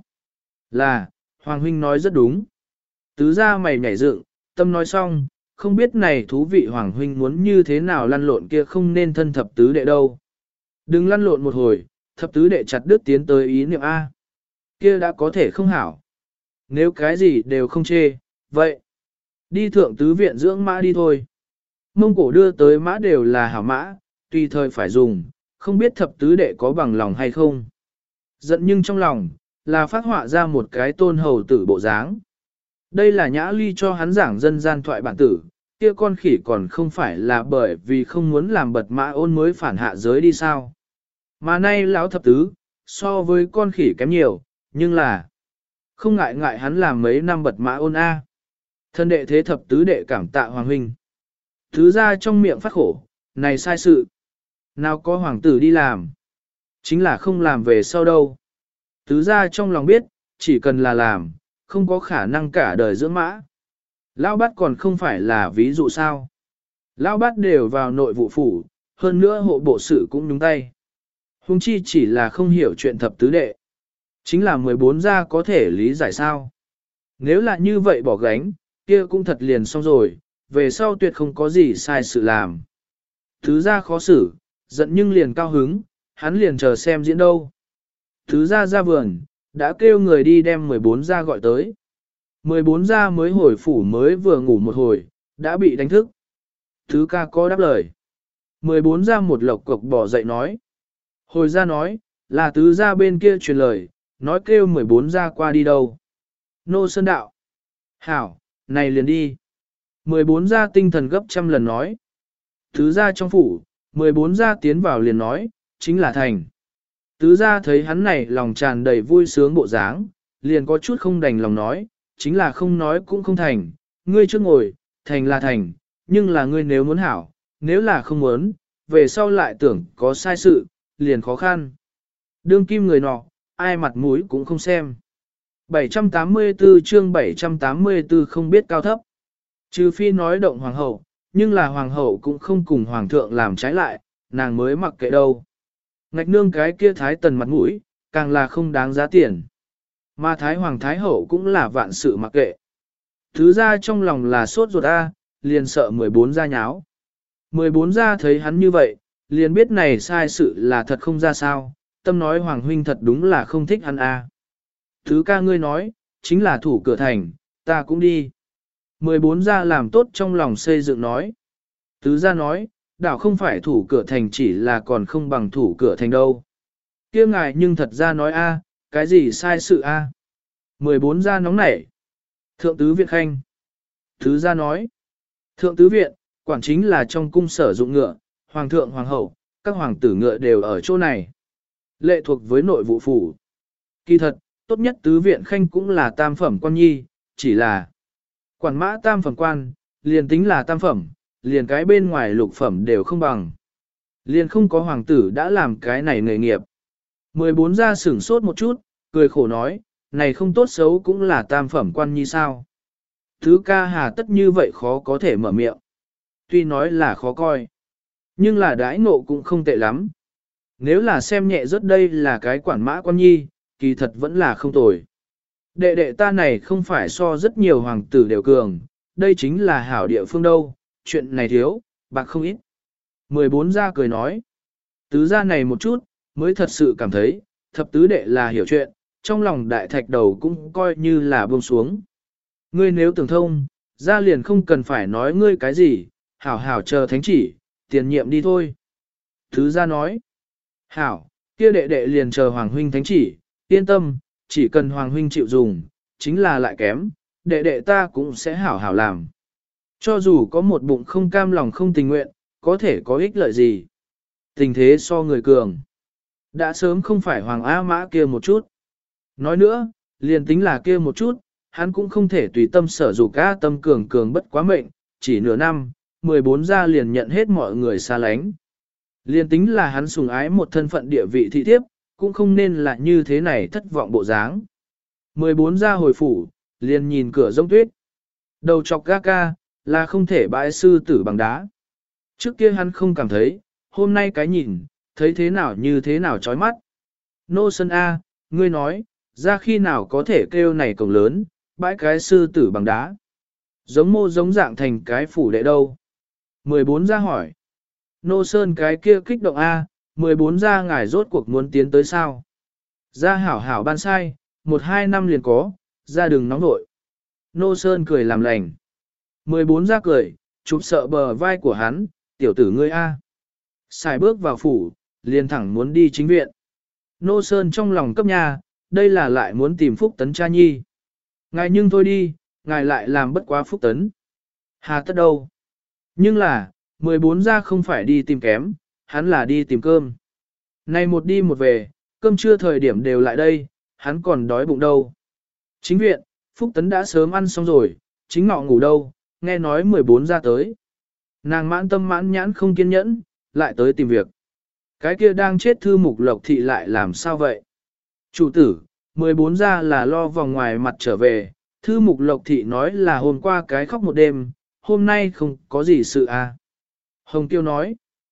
Speaker 1: Là, Hoàng huynh nói rất đúng. Tứ ra mày nhảy dựng, tâm nói xong, không biết này thú vị Hoàng huynh muốn như thế nào lăn lộn kia không nên thân thập tứ đệ đâu. Đừng lăn lộn một hồi, thập tứ đệ chặt đứt tiến tới ý niệm A. Kia đã có thể không hảo. Nếu cái gì đều không chê, vậy. Đi thượng tứ viện dưỡng mã đi thôi. Mông cổ đưa tới mã đều là hảo mã, tùy thời phải dùng, không biết thập tứ đệ có bằng lòng hay không. Giận nhưng trong lòng, là phát họa ra một cái tôn hầu tử bộ dáng. Đây là Nhã Ly cho hắn giảng dân gian thoại bản tử, kia con khỉ còn không phải là bởi vì không muốn làm bật mã ôn mới phản hạ giới đi sao. Mà nay lão thập tứ, so với con khỉ kém nhiều, nhưng là không ngại ngại hắn làm mấy năm bật mã ôn A. Thân đệ thế thập tứ đệ cảm tạ hoàng huynh. Thứ ra trong miệng phát khổ, này sai sự. Nào có hoàng tử đi làm, chính là không làm về sau đâu. Tứ ra trong lòng biết, chỉ cần là làm, không có khả năng cả đời dưỡng mã. Lão bát còn không phải là ví dụ sao. Lão bát đều vào nội vụ phủ, hơn nữa hộ bộ sự cũng nhúng tay. Hùng chi chỉ là không hiểu chuyện thập tứ đệ. Chính là 14 gia có thể lý giải sao. Nếu là như vậy bỏ gánh, kia cũng thật liền xong rồi, về sau tuyệt không có gì sai sự làm. Tứ gia khó xử, giận nhưng liền cao hứng, hắn liền chờ xem diễn đâu. Tứ gia ra vườn, đã kêu người đi đem 14 gia gọi tới. 14 gia mới hồi phủ mới vừa ngủ một hồi, đã bị đánh thức. Thứ ca có đáp lời. 14 gia một lộc cộc bỏ dậy nói. Hồi gia nói, là tứ gia bên kia truyền lời, nói kêu 14 gia qua đi đâu. Nô Sơn đạo. Hảo, này liền đi. 14 gia tinh thần gấp trăm lần nói. Tứ gia trong phủ, 14 gia tiến vào liền nói, chính là thành. Tứ gia thấy hắn này lòng tràn đầy vui sướng bộ dáng, liền có chút không đành lòng nói, chính là không nói cũng không thành, ngươi trước ngồi, thành là thành, nhưng là ngươi nếu muốn hảo, nếu là không muốn, về sau lại tưởng có sai sự, liền khó khăn. Đương kim người nọ, ai mặt mũi cũng không xem. 784 chương 784 không biết cao thấp. Trừ phi nói động hoàng hậu, nhưng là hoàng hậu cũng không cùng hoàng thượng làm trái lại, nàng mới mặc kệ đâu. Ngạch nương cái kia thái tần mặt mũi, càng là không đáng giá tiền. Mà Thái Hoàng Thái Hậu cũng là vạn sự mặc kệ. Thứ ra trong lòng là sốt ruột a, liền sợ 14 gia nháo. 14 gia thấy hắn như vậy, liền biết này sai sự là thật không ra sao, tâm nói Hoàng huynh thật đúng là không thích hắn a. Thứ ca ngươi nói, chính là thủ cửa thành, ta cũng đi. 14 gia làm tốt trong lòng xây dựng nói. Tứ gia nói, đảo không phải thủ cửa thành chỉ là còn không bằng thủ cửa thành đâu. Kia ngài nhưng thật ra nói a, cái gì sai sự a? 14 gia nóng nảy. Thượng tứ viện khanh. Tứ gia nói, thượng tứ viện, quản chính là trong cung sử dụng ngựa, hoàng thượng hoàng hậu, các hoàng tử ngựa đều ở chỗ này. Lệ thuộc với nội vụ phủ. Kỳ thật, tốt nhất tứ viện khanh cũng là tam phẩm quan nhi, chỉ là quản mã tam phẩm quan, liền tính là tam phẩm, liền cái bên ngoài lục phẩm đều không bằng. Liền không có hoàng tử đã làm cái này nghề nghiệp. 14 gia sửng sốt một chút, cười khổ nói, này không tốt xấu cũng là tam phẩm quan nhi sao. Thứ ca hà tất như vậy khó có thể mở miệng. Tuy nói là khó coi, nhưng là đãi ngộ cũng không tệ lắm. Nếu là xem nhẹ rất đây là cái quản mã quan nhi, kỳ thật vẫn là không tồi. Đệ đệ ta này không phải so rất nhiều hoàng tử đều cường, đây chính là hảo địa phương đâu, chuyện này thiếu, bạc không ít. 14 gia cười nói, tứ gia này một chút, mới thật sự cảm thấy, thập tứ đệ là hiểu chuyện, trong lòng đại thạch đầu cũng coi như là buông xuống. Ngươi nếu tưởng thông, gia liền không cần phải nói ngươi cái gì, hảo hảo chờ thánh chỉ, tiền nhiệm đi thôi. Tứ gia nói, hảo, kia đệ đệ liền chờ hoàng huynh thánh chỉ, yên tâm, chỉ cần hoàng huynh chịu dùng, chính là lại kém, đệ đệ ta cũng sẽ hảo hảo làm. Cho dù có một bụng không cam lòng không tình nguyện, có thể có ích lợi gì. Tình thế so người cường. Đã sớm không phải hoàng A mã kia một chút. Nói nữa, liền tính là kia một chút, hắn cũng không thể tùy tâm sở dục A tâm cường cường bất quá mệnh, chỉ nửa năm, 14 gia liền nhận hết mọi người xa lánh. Liền tính là hắn sùng ái một thân phận địa vị thị thiếp, cũng không nên là như thế này thất vọng bộ dáng. 14 gia hồi phủ, liền nhìn cửa rông tuyết. Đầu chọc ga ca, là không thể bãi sư tử bằng đá. Trước kia hắn không cảm thấy, hôm nay cái nhìn, thấy thế nào như thế nào chói mắt. Nô Sơn A, ngươi nói, ra khi nào có thể kêu này cổng lớn, bãi cái sư tử bằng đá. Giống mô giống dạng thành cái phủ đệ đâu. 14 gia hỏi. Nô Sơn cái kia kích động A, 14 gia ngài rốt cuộc muốn tiến tới sao. Gia hảo hảo ban sai, 1-2 năm liền có, gia đừng nóng nội. Nô Sơn cười làm lành. 14 gia cười, chụp sợ bờ vai của hắn, tiểu tử ngươi A. Xài bước vào phủ, liền thẳng muốn đi chính viện. Nô Sơn trong lòng cấp nhà, đây là lại muốn tìm Phúc Tấn cha nhi. Ngài nhưng thôi đi, ngài lại làm bất quá Phúc Tấn. Hà tất đâu. Nhưng là, 14 gia không phải đi tìm kém, hắn là đi tìm cơm. Này một đi một về, cơm trưa thời điểm đều lại đây, hắn còn đói bụng đâu. Chính viện, Phúc Tấn đã sớm ăn xong rồi, chính ngọ ngủ đâu, nghe nói 14 gia tới. Nàng mãn tâm mãn nhãn không kiên nhẫn, lại tới tìm việc. Cái kia đang chết thư mục lộc thị lại làm sao vậy? Chủ tử, 14 gia là lo vòng ngoài mặt trở về, thư mục lộc thị nói là hôm qua cái khóc một đêm, hôm nay không có gì sự à. Hồng Tiêu nói,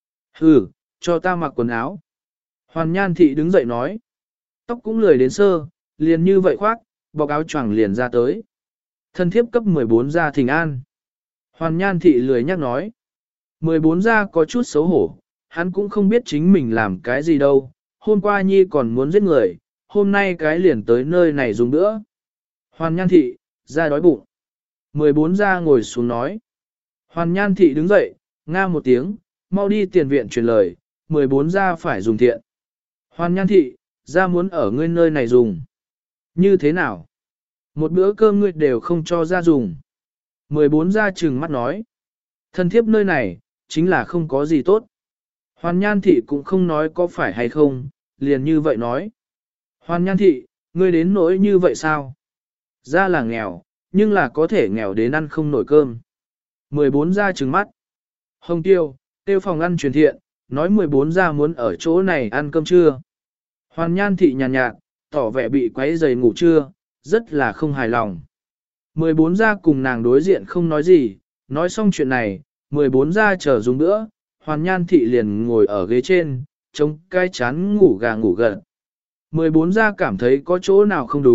Speaker 1: cho ta mặc quần áo. Hoàn Nhan thị đứng dậy nói, tóc cũng lười đến sơ, liền như vậy khoác, bọc áo choàng liền ra tới. Thân thiếp cấp 14 gia thỉnh an. Hoàn Nhan thị lười nhắc nói, 14 gia có chút xấu hổ, hắn cũng không biết chính mình làm cái gì đâu, hôm qua nhi còn muốn giết người, hôm nay cái liền tới nơi này dùng nữa. Hoàn Nhan thị, ra đói bụng. 14 gia ngồi xuống nói. Hoàn Nhan thị đứng dậy, nga một tiếng, mau đi tiền viện truyền lời, 14 gia phải dùng thiện. Hoàn Nhan thị, gia muốn ở ngươi nơi này dùng. Như thế nào? Một bữa cơm ngươi đều không cho gia dùng. 14 gia trừng mắt nói. Thân thiếp nơi này, chính là không có gì tốt. Hoàn Nhan thị cũng không nói có phải hay không, liền như vậy nói. Hoàn Nhan thị, ngươi đến nỗi như vậy sao? Gia là nghèo, nhưng là có thể nghèo đến ăn không nổi cơm. 14 gia trừng mắt. Hồng Tiêu, tiêu phòng ăn truyền thiện, nói 14 gia muốn ở chỗ này ăn cơm trưa. Hoàn Nhan thị nhàn nhạt, tỏ vẻ bị quấy rầy ngủ trưa, rất là không hài lòng. 14 gia cùng nàng đối diện không nói gì, nói xong chuyện này, 14 gia chờ dùng nữa, Hoàn Nhan thị liền ngồi ở ghế trên, chống cái chán ngủ gà ngủ gật. 14 gia cảm thấy có chỗ nào không đúng,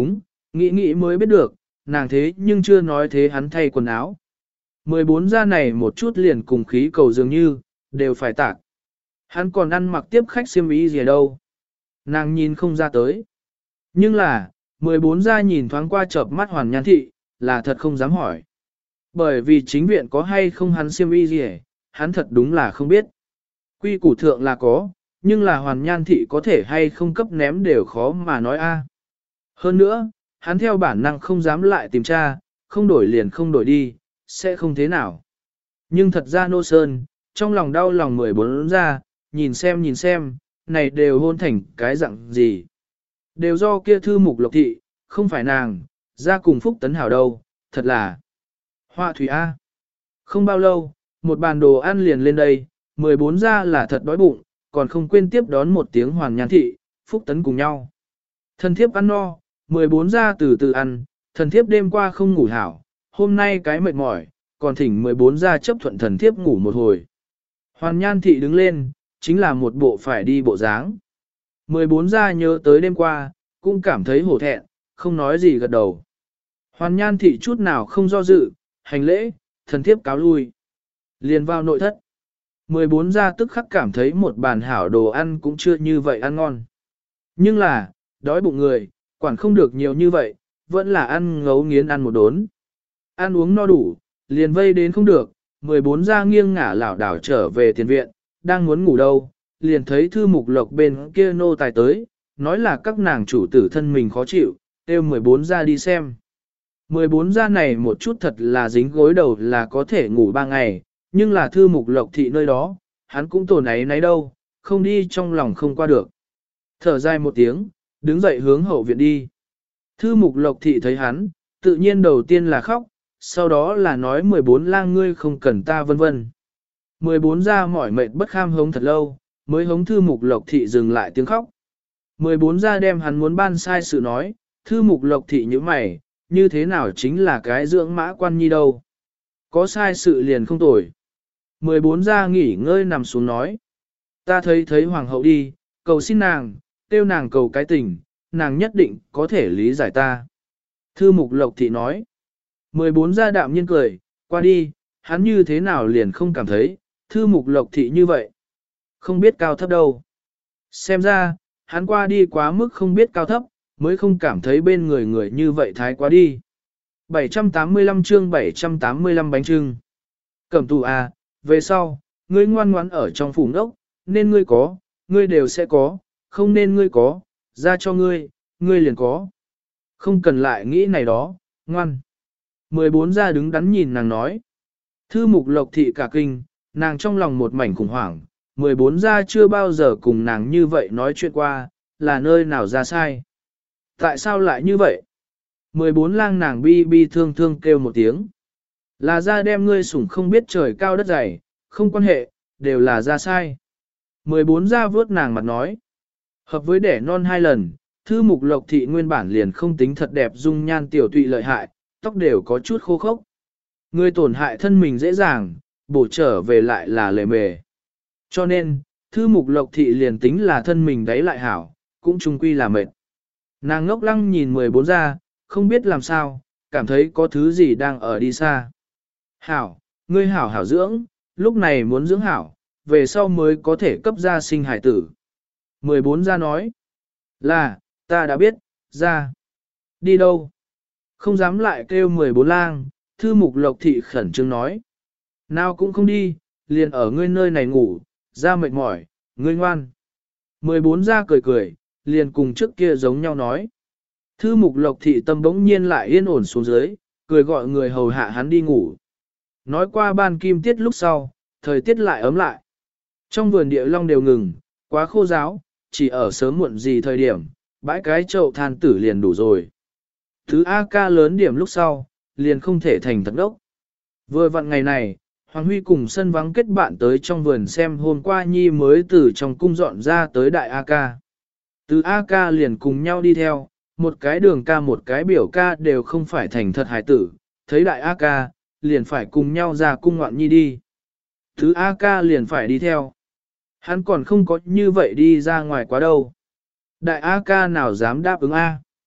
Speaker 1: Nghĩ nghĩ mới biết được, nàng thế nhưng chưa nói thế hắn thay quần áo. 14 gia này một chút liền cùng khí cầu dường như, đều phải tạc. Hắn còn ăn mặc tiếp khách xiêm y gì đâu. Nàng nhìn không ra tới. Nhưng là, 14 gia nhìn thoáng qua chợp mắt Hoàn Nhan Thị, là thật không dám hỏi. Bởi vì chính viện có hay không hắn xiêm y gì, hắn thật đúng là không biết. Quy củ thượng là có, nhưng là Hoàn Nhan Thị có thể hay không cấp ném đều khó mà nói a. Hơn nữa, hắn theo bản năng không dám lại tìm tra, không đổi liền không đổi đi, sẽ không thế nào. Nhưng thật ra Nô Sơn, trong lòng đau lòng 14 ra, nhìn xem, này đều hôn thành cái dạng gì. Đều do kia thư mục lộc thị, không phải nàng, ra cùng Phúc Tấn Hảo đâu, thật là. Họa thủy A. Không bao lâu, một bàn đồ ăn liền lên đây, 14 ra là thật đói bụng, còn không quên tiếp đón một tiếng Hoàn Nhan Thị, Phúc Tấn cùng nhau. Thần thiếp ăn no, 14 ra từ từ ăn, thần thiếp đêm qua không ngủ hảo, hôm nay cái mệt mỏi, còn thỉnh 14 ra chấp thuận thần thiếp ngủ một hồi. Hoàn Nhan Thị đứng lên, chính là một bộ phải đi bộ dáng. 14 ra nhớ tới đêm qua, cũng cảm thấy hổ thẹn, không nói gì gật đầu. Hoàn Nhan Thị chút nào không do dự, hành lễ, thần thiếp cáo lui. Liền vào nội thất. 14 ra tức khắc cảm thấy một bàn hảo đồ ăn cũng chưa như vậy ăn ngon. Nhưng là, đói bụng người, quản không được nhiều như vậy, vẫn là ăn ngấu nghiến ăn một đốn. Ăn uống no đủ, liền vây đến không được, 14 ra nghiêng ngả lảo đảo trở về tiền viện, đang muốn ngủ đâu, liền thấy thư mục lộc bên kia nô tài tới, nói là các nàng chủ tử thân mình khó chịu, kêu 14 ra đi xem. 14 ra này một chút thật là dính gối đầu là có thể ngủ 3 ngày, nhưng là thư mục lộc thị nơi đó, hắn cũng tổn ấy nấy đâu, không đi trong lòng không qua được. Thở dài một tiếng, đứng dậy hướng hậu viện đi. Thư mục lộc thị thấy hắn, tự nhiên đầu tiên là khóc, sau đó là nói 14 lang ngươi không cần ta vân vân. 14 ra mỏi mệt bất kham hống thật lâu, mới hống thư mục lộc thị dừng lại tiếng khóc. 14 ra đem hắn muốn ban sai sự nói, thư mục lộc thị như mày, như thế nào chính là cái dưỡng mã quan nhi đâu. Có sai sự liền không tồi. 14 ra nghỉ ngơi nằm xuống nói. Ta thấy hoàng hậu đi, cầu xin nàng, tiêu nàng cầu cái tình, nàng nhất định có thể lý giải ta. Thư mục lộc thị nói. 14 ra đạm nhiên cười, qua đi, hắn như thế nào liền không cảm thấy, thư mục lộc thị như vậy. Không biết cao thấp đâu. Xem ra, hắn qua đi quá mức không biết cao thấp, mới không cảm thấy bên người người như vậy thái quá đi. 785 chương 785 bánh trưng. Cẩm tù à, về sau, ngươi ngoan ngoãn ở trong phủ ngốc, nên ngươi có, ngươi đều sẽ có, không nên ngươi có, ra cho ngươi, ngươi liền có. Không cần lại nghĩ này đó, ngoan. 14 ra đứng đắn nhìn nàng nói. Thư mục lộc thị cả kinh, nàng trong lòng một mảnh khủng hoảng, 14 ra chưa bao giờ cùng nàng như vậy nói chuyện qua, là nơi nào ra sai. Tại sao lại như vậy? 14 lang nàng bi bi thương thương kêu một tiếng. Là ra đem ngươi sủng không biết trời cao đất dày, không quan hệ, đều là ra sai. 14 ra vớt nàng mặt nói. Hợp với đẻ non 2 lần, thư mục lộc thị nguyên bản liền không tính thật đẹp dung nhan tiểu tụy lợi hại, tóc đều có chút khô khốc. Người tổn hại thân mình dễ dàng, bổ trở về lại là lề mề. Cho nên, thư mục lộc thị liền tính là thân mình đấy lại hảo, cũng chung quy là mệt. Nàng ngốc lăng nhìn 14 ra, không biết làm sao, cảm thấy có thứ gì đang ở đi xa. Hảo, ngươi hảo hảo dưỡng, lúc này muốn dưỡng hảo, về sau mới có thể cấp ra sinh hải tử. 14 ra nói, là, ta đã biết, ra. Đi đâu? Không dám lại kêu 14 lang, thư mục lộc thị khẩn trương nói. Nào cũng không đi, liền ở ngươi nơi này ngủ, ra mệt mỏi, ngươi ngoan. 14 ra cười cười, liền cùng trước kia giống nhau nói. Thư mục lộc thị tâm bỗng nhiên lại yên ổn xuống dưới, cười gọi người hầu hạ hắn đi ngủ. Nói qua ban kim tiết lúc sau, thời tiết lại ấm lại. Trong vườn địa long đều ngừng, quá khô giáo, chỉ ở sớm muộn gì thời điểm, bãi cái chậu than tử liền đủ rồi. Thứ A ca lớn điểm lúc sau, liền không thể thành thật đốc. Vừa vặn ngày này, Hoàng Huy cùng sân vắng kết bạn tới trong vườn xem hôm qua Nhi mới từ trong cung dọn ra tới đại A ca. Từ A ca liền cùng nhau đi theo, một cái đường ca một cái biểu ca đều không phải thành thật hải tử, thấy đại A ca, liền phải cùng nhau ra cung ngoạn Nhi đi. Thứ A ca liền phải đi theo. Hắn còn không có như vậy đi ra ngoài quá đâu. Đại A ca nào dám đáp ứng A.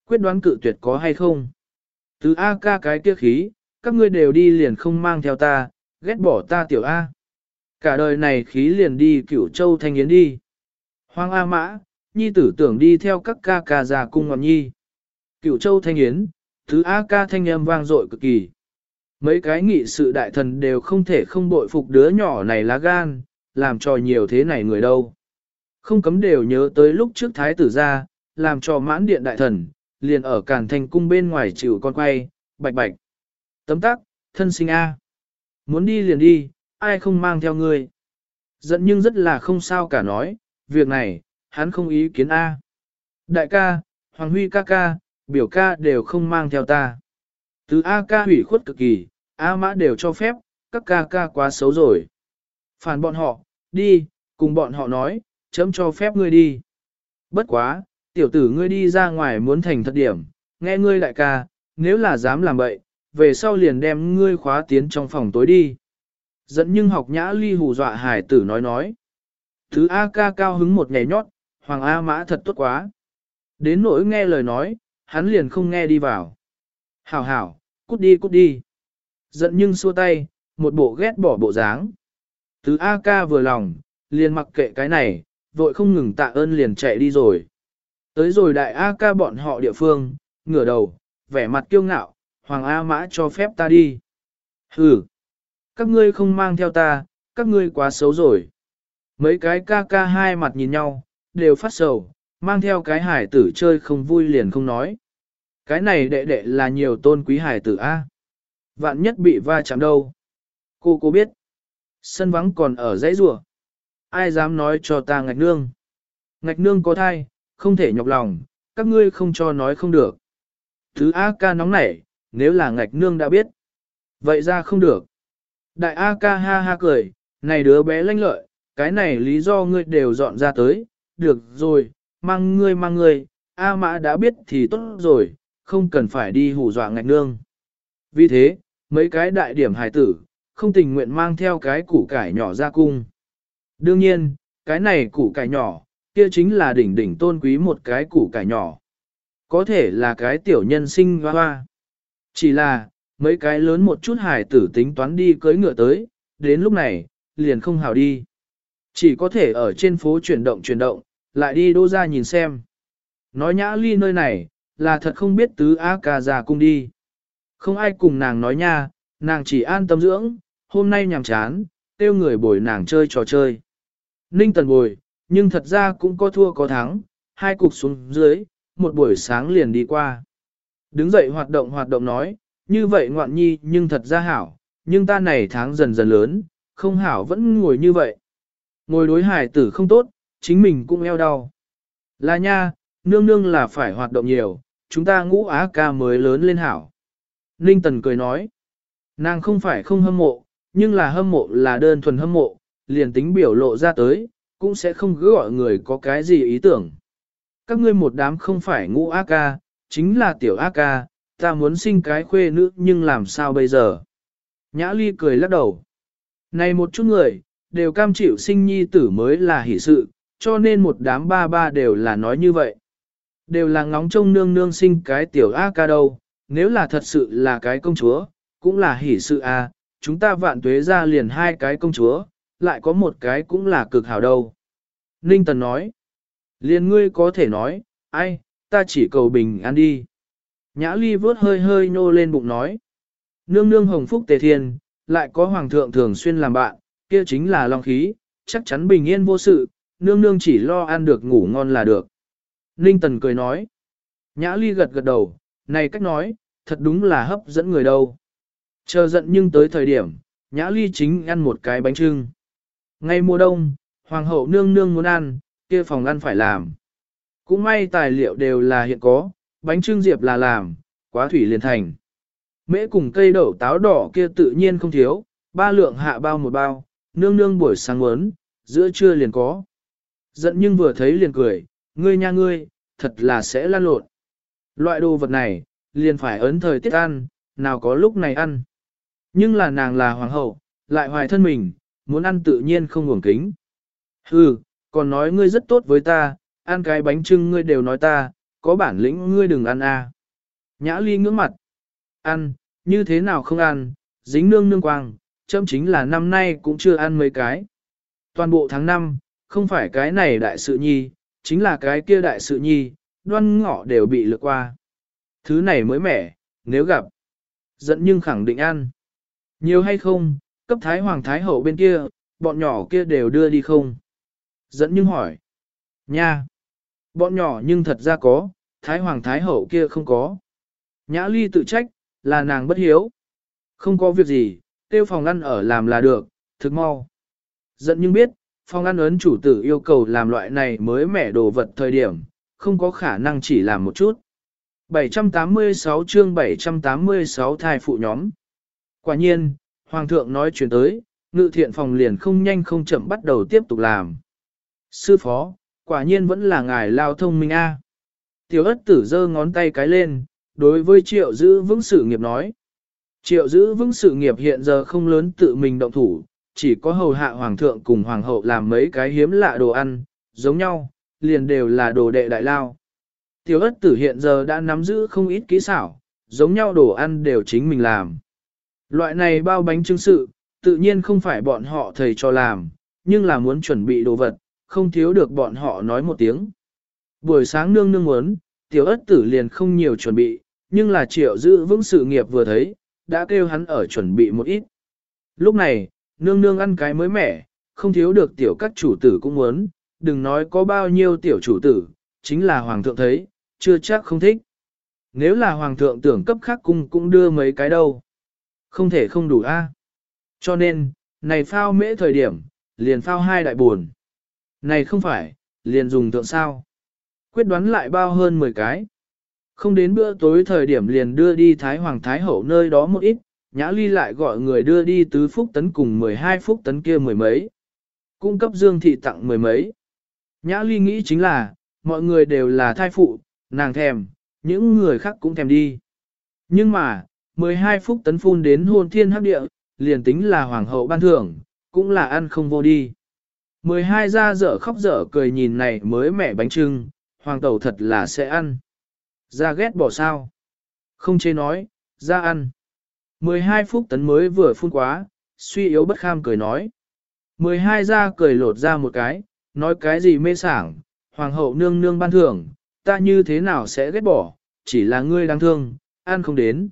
Speaker 1: Quyết đoán cự tuyệt có hay không? Từ A ca cái kia khí, các ngươi đều đi liền không mang theo ta, ghét bỏ ta tiểu A. Cả đời này khí liền đi Cửu Châu Thanh Yến đi. Hoàng A Mã, nhi tử tưởng đi theo các ca ca già cung ngọn nhi. Cửu Châu Thanh Yến, thứ A ca thanh âm vang dội cực kỳ. Mấy cái nghị sự đại thần đều không thể không bội phục đứa nhỏ này lá gan, làm cho nhiều thế này người đâu. Không cấm đều nhớ tới lúc trước thái tử ra, làm cho mãn điện đại thần, liền ở Càn Thành cung bên ngoài chịu con quay, bạch bạch. Tấm tắc, thân sinh A. Muốn đi liền đi, ai không mang theo ngươi. Giận nhưng rất là không sao cả nói, việc này, hắn không ý kiến A. Đại ca, Hoàng Huy ca ca, biểu ca đều không mang theo ta. Từ A ca hủy khuất cực kỳ, A mã đều cho phép, các ca ca quá xấu rồi. Phản bọn họ, đi, cùng bọn họ nói, chấm cho phép ngươi đi. Bất quá, tiểu tử ngươi đi ra ngoài muốn thành thật điểm, nghe ngươi đại ca, nếu là dám làm bậy, về sau liền đem ngươi khóa tiến trong phòng tối đi. Dẫn nhưng học nhã ly hù dọa hải tử nói. Thứ A ca cao hứng một nhảy nhót, Hoàng A mã thật tốt quá. Đến nỗi nghe lời nói, hắn liền không nghe đi vào. Hảo hảo, cút đi cút đi. Giận nhưng xua tay, một bộ ghét bỏ bộ dáng. Thứ A ca vừa lòng, liền mặc kệ cái này, vội không ngừng tạ ơn liền chạy đi rồi. Tới rồi đại A ca bọn họ địa phương, ngửa đầu, vẻ mặt kiêu ngạo, Hoàng A mã cho phép ta đi. Hừ, các ngươi không mang theo ta, các ngươi quá xấu rồi. Mấy cái ca ca hai mặt nhìn nhau, đều phát sầu, mang theo cái hải tử chơi không vui liền không nói. Cái này đệ đệ là nhiều tôn quý hải tử A. Vạn nhất bị va chạm đâu. Cô biết. Sân vắng còn ở dãy rùa. Ai dám nói cho ta ngạch nương. Ngạch nương có thai, không thể nhọc lòng, các ngươi không cho nói không được. Thứ A ca nóng nảy, nếu là ngạch nương đã biết. Vậy ra không được. Đại A ca ha ha cười, này đứa bé lanh lợi, cái này lý do ngươi đều dọn ra tới, được rồi, mang ngươi, A mã đã biết thì tốt rồi, không cần phải đi hù dọa ngạch nương. Vì thế, mấy cái đại điểm hài tử, không tình nguyện mang theo cái củ cải nhỏ ra cung. Đương nhiên, cái này củ cải nhỏ, kia chính là đỉnh đỉnh tôn quý một cái củ cải nhỏ. Có thể là cái tiểu nhân sinh hoa hoa. Chỉ là, mấy cái lớn một chút hài tử tính toán đi cưới ngựa tới, đến lúc này, liền không hào đi. Chỉ có thể ở trên phố chuyển động, lại đi đô ra nhìn xem. Nói nhã ly nơi này, là thật không biết tứ á ca già cung đi. Không ai cùng nàng nói nha, nàng chỉ an tâm dưỡng, hôm nay nhàm chán, tiêu người bồi nàng chơi trò chơi. Ninh Tần bồi, nhưng thật ra cũng có thua có thắng, hai cục xuống dưới, một buổi sáng liền đi qua. Đứng dậy hoạt động nói, như vậy ngoạn nhi nhưng thật ra hảo, nhưng ta này tháng dần dần lớn, không hảo vẫn ngồi như vậy. Ngồi đối hải tử không tốt, chính mình cũng eo đau. Là nha, nương nương là phải hoạt động nhiều, chúng ta ngũ á ca mới lớn lên hảo. Ninh Tần cười nói, nàng không phải không hâm mộ, nhưng là hâm mộ là đơn thuần hâm mộ, liền tính biểu lộ ra tới, cũng sẽ không cứ gọi người có cái gì ý tưởng. Các ngươi một đám không phải ngũ á ca, chính là tiểu á ca, ta muốn sinh cái khuê nữ nhưng làm sao bây giờ? Nhã Ly cười lắc đầu. Này một chút người, đều cam chịu sinh nhi tử mới là hỷ sự, cho nên một đám ba đều là nói như vậy. Đều là ngóng trông nương nương sinh cái tiểu á ca đâu, nếu là thật sự là cái công chúa, cũng là hỷ sự à, chúng ta vạn tuế ra liền hai cái công chúa, lại có một cái cũng là cực hảo đâu. Ninh Tần nói, liền ngươi có thể nói, ai, ta chỉ cầu bình an đi. Nhã Ly vớt hơi nô lên bụng nói, nương nương hồng phúc tề thiên, lại có hoàng thượng thường xuyên làm bạn, kia chính là long khí, chắc chắn bình yên vô sự, nương nương chỉ lo ăn được ngủ ngon là được. Ninh Tần cười nói, Nhã Ly gật đầu, này cách nói, thật đúng là hấp dẫn người đâu. Chờ giận nhưng tới thời điểm, Nhã Ly chính ăn một cái bánh trưng. Ngay mùa đông, hoàng hậu nương nương muốn ăn, kia phòng ăn phải làm. Cũng may tài liệu đều là hiện có, bánh trưng diệp là làm, quá thủy liền thành. Mễ cùng cây đậu táo đỏ kia tự nhiên không thiếu, 3 lượng hạ bao một bao, nương nương buổi sáng muốn, giữa trưa liền có. Giận nhưng vừa thấy liền cười, ngươi nha ngươi, thật là sẽ lan lộn. Loại đồ vật này, liền phải ấn thời tiết ăn, nào có lúc này ăn. Nhưng là nàng là hoàng hậu, lại hoài thân mình, muốn ăn tự nhiên không ngủng kính. Hừ, còn nói ngươi rất tốt với ta, ăn cái bánh trưng ngươi đều nói ta, có bản lĩnh ngươi đừng ăn a. Nhã Ly ngưỡng mặt. Ăn, như thế nào không ăn, dính nương nương quang, chấm chính là năm nay cũng chưa ăn mấy cái. Toàn bộ tháng 5, không phải cái này đại sự nhi, chính là cái kia đại sự nhi, Đoan Ngọ đều bị lược qua. Thứ này mới mẻ, nếu gặp, giận nhưng khẳng định ăn. Nhiều hay không, cấp Thái Hoàng Thái Hậu bên kia, bọn nhỏ kia đều đưa đi không? Giận nhưng hỏi. Nha! Bọn nhỏ nhưng thật ra có, Thái Hoàng Thái Hậu kia không có. Nhã Ly tự trách, là nàng bất hiếu. Không có việc gì, tiêu phòng ăn ở làm là được, thực mau. Giận nhưng biết, phòng ăn ấn chủ tử yêu cầu làm loại này mới mẻ đồ vật thời điểm, không có khả năng chỉ làm một chút. 786 chương 786 thai phụ nhóm. Quả nhiên, Hoàng thượng nói chuyện tới, ngự thiện phòng liền không nhanh không chậm bắt đầu tiếp tục làm. Sư phó, quả nhiên vẫn là ngài lao thông minh a. Tiểu ất tử giơ ngón tay cái lên, đối với Triệu giữ vững sự nghiệp nói. Triệu giữ vững sự nghiệp hiện giờ không lớn tự mình động thủ, chỉ có hầu hạ hoàng thượng cùng hoàng hậu làm mấy cái hiếm lạ đồ ăn, giống nhau, liền đều là đồ đệ đại lao. Tiểu ất tử hiện giờ đã nắm giữ không ít kỹ xảo, giống nhau đồ ăn đều chính mình làm. Loại này bao bánh trưng sự, tự nhiên không phải bọn họ thầy cho làm, nhưng là muốn chuẩn bị đồ vật, không thiếu được bọn họ nói một tiếng. Buổi sáng nương nương muốn, tiểu ất tử liền không nhiều chuẩn bị, nhưng là Triệu giữ vững sự nghiệp vừa thấy, đã kêu hắn ở chuẩn bị một ít. Lúc này, nương nương ăn cái mới mẻ, không thiếu được tiểu các chủ tử cũng muốn, đừng nói có bao nhiêu tiểu chủ tử, chính là hoàng thượng thấy, chưa chắc không thích. Nếu là hoàng thượng tưởng cấp khác cung cũng đưa mấy cái đâu. Không thể không đủ a. Cho nên, này phao mễ thời điểm, liền phao 2 đại buồn. Này không phải, liền dùng thượng sao. Quyết đoán lại bao hơn 10 cái. Không đến bữa tối thời điểm liền đưa đi Thái Hoàng Thái Hậu nơi đó một ít, Nhã Ly lại gọi người đưa đi tứ phúc tấn cùng 12 phúc tấn kia mười mấy. Cung cấp Dương Thị tặng mười mấy. Nhã Ly nghĩ chính là, mọi người đều là thai phụ, nàng thèm, những người khác cũng thèm đi. Nhưng mà, 12 phúc tấn phun đến hôn thiên hắc địa, liền tính là hoàng hậu ban thưởng, cũng là ăn không vô đi. 12 ra dở khóc dở cười nhìn này mới mẻ bánh trưng, hoàng tẩu thật là sẽ ăn. Ra ghét bỏ sao? Không chê nói, ra ăn. 12 phúc tấn mới vừa phun quá, suy yếu bất kham cười nói. 12 ra cười lột ra một cái, nói cái gì mê sảng, hoàng hậu nương nương ban thưởng, ta như thế nào sẽ ghét bỏ, chỉ là ngươi đáng thương, ăn không đến.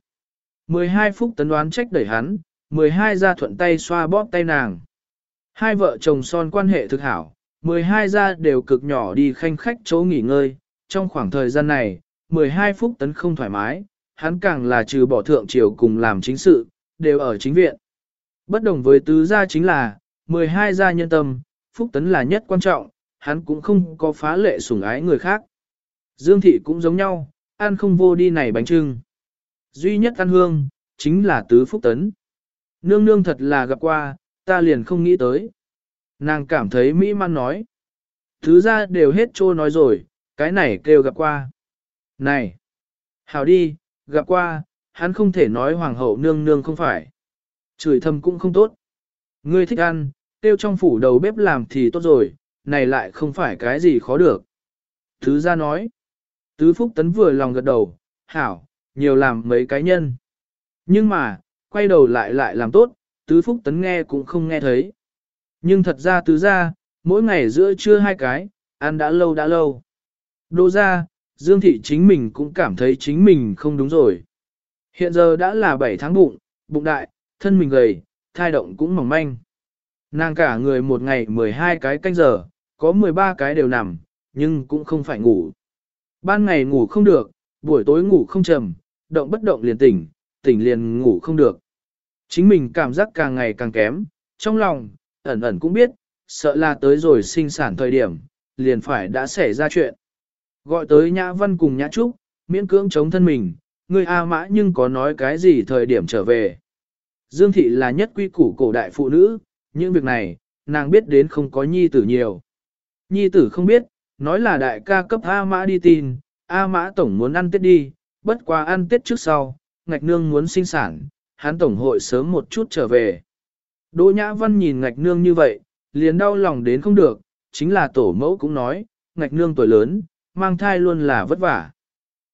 Speaker 1: 12 phúc tấn đoán trách đẩy hắn, 12 ra thuận tay xoa bóp tay nàng. Hai vợ chồng son quan hệ thực hảo, 12 ra đều cực nhỏ đi khanh khách chỗ nghỉ ngơi, trong khoảng thời gian này, 12 phúc tấn không thoải mái, hắn càng là trừ bỏ thượng triều cùng làm chính sự, đều ở chính viện. Bất đồng với tứ gia chính là, 12 gia nhân tâm, phúc tấn là nhất quan trọng, hắn cũng không có phá lệ sủng ái người khác. Dương thị cũng giống nhau, ăn không vô đi này bánh trưng. Duy nhất ăn hương, chính là tứ phúc tấn. Nương nương thật là gặp qua, ta liền không nghĩ tới. Nàng cảm thấy mỹ man nói. Thứ ra đều hết trô nói rồi, cái này kêu gặp qua. Này! Hảo đi, gặp qua, hắn không thể nói hoàng hậu nương nương không phải. Chửi thầm cũng không tốt. Ngươi thích ăn, tiêu trong phủ đầu bếp làm thì tốt rồi, này lại không phải cái gì khó được. Thứ ra nói. Tứ phúc tấn vừa lòng gật đầu, hảo, nhiều làm mấy cái nhân. Nhưng mà, quay đầu lại làm tốt, tứ phúc tấn nghe cũng không nghe thấy. Nhưng thật ra tứ ra, mỗi ngày giữa trưa 2 cái, ăn đã lâu. Đô ra, Dương thị chính mình cũng cảm thấy chính mình không đúng rồi. Hiện giờ đã là 7 tháng bụng, bụng đại, thân mình gầy, thai động cũng mỏng manh. Nàng cả người một ngày 12 cái canh giờ, có 13 cái đều nằm, nhưng cũng không phải ngủ. Ban ngày ngủ không được, buổi tối ngủ không trầm, động bất động liền tỉnh, tỉnh liền ngủ không được. Chính mình cảm giác càng ngày càng kém, trong lòng, ẩn ẩn cũng biết, sợ là tới rồi sinh sản thời điểm, liền phải đã xảy ra chuyện. Gọi tới Nhã Văn cùng Nhã Trúc, miễn cưỡng chống thân mình, người A Mã nhưng có nói cái gì thời điểm trở về. Dương Thị là nhất quy củ cổ đại phụ nữ, những việc này, nàng biết đến không có nhi tử nhiều. Nhi tử không biết, nói là đại ca cấp A Mã đi tin, A Mã tổng muốn ăn Tết đi, bất quá ăn Tết trước sau, Ngạch Nương muốn sinh sản, hắn tổng hội sớm một chút trở về. Đỗ Nhã Văn nhìn Ngạch Nương như vậy, liền đau lòng đến không được, chính là tổ mẫu cũng nói, Ngạch Nương tuổi lớn, mang thai luôn là vất vả.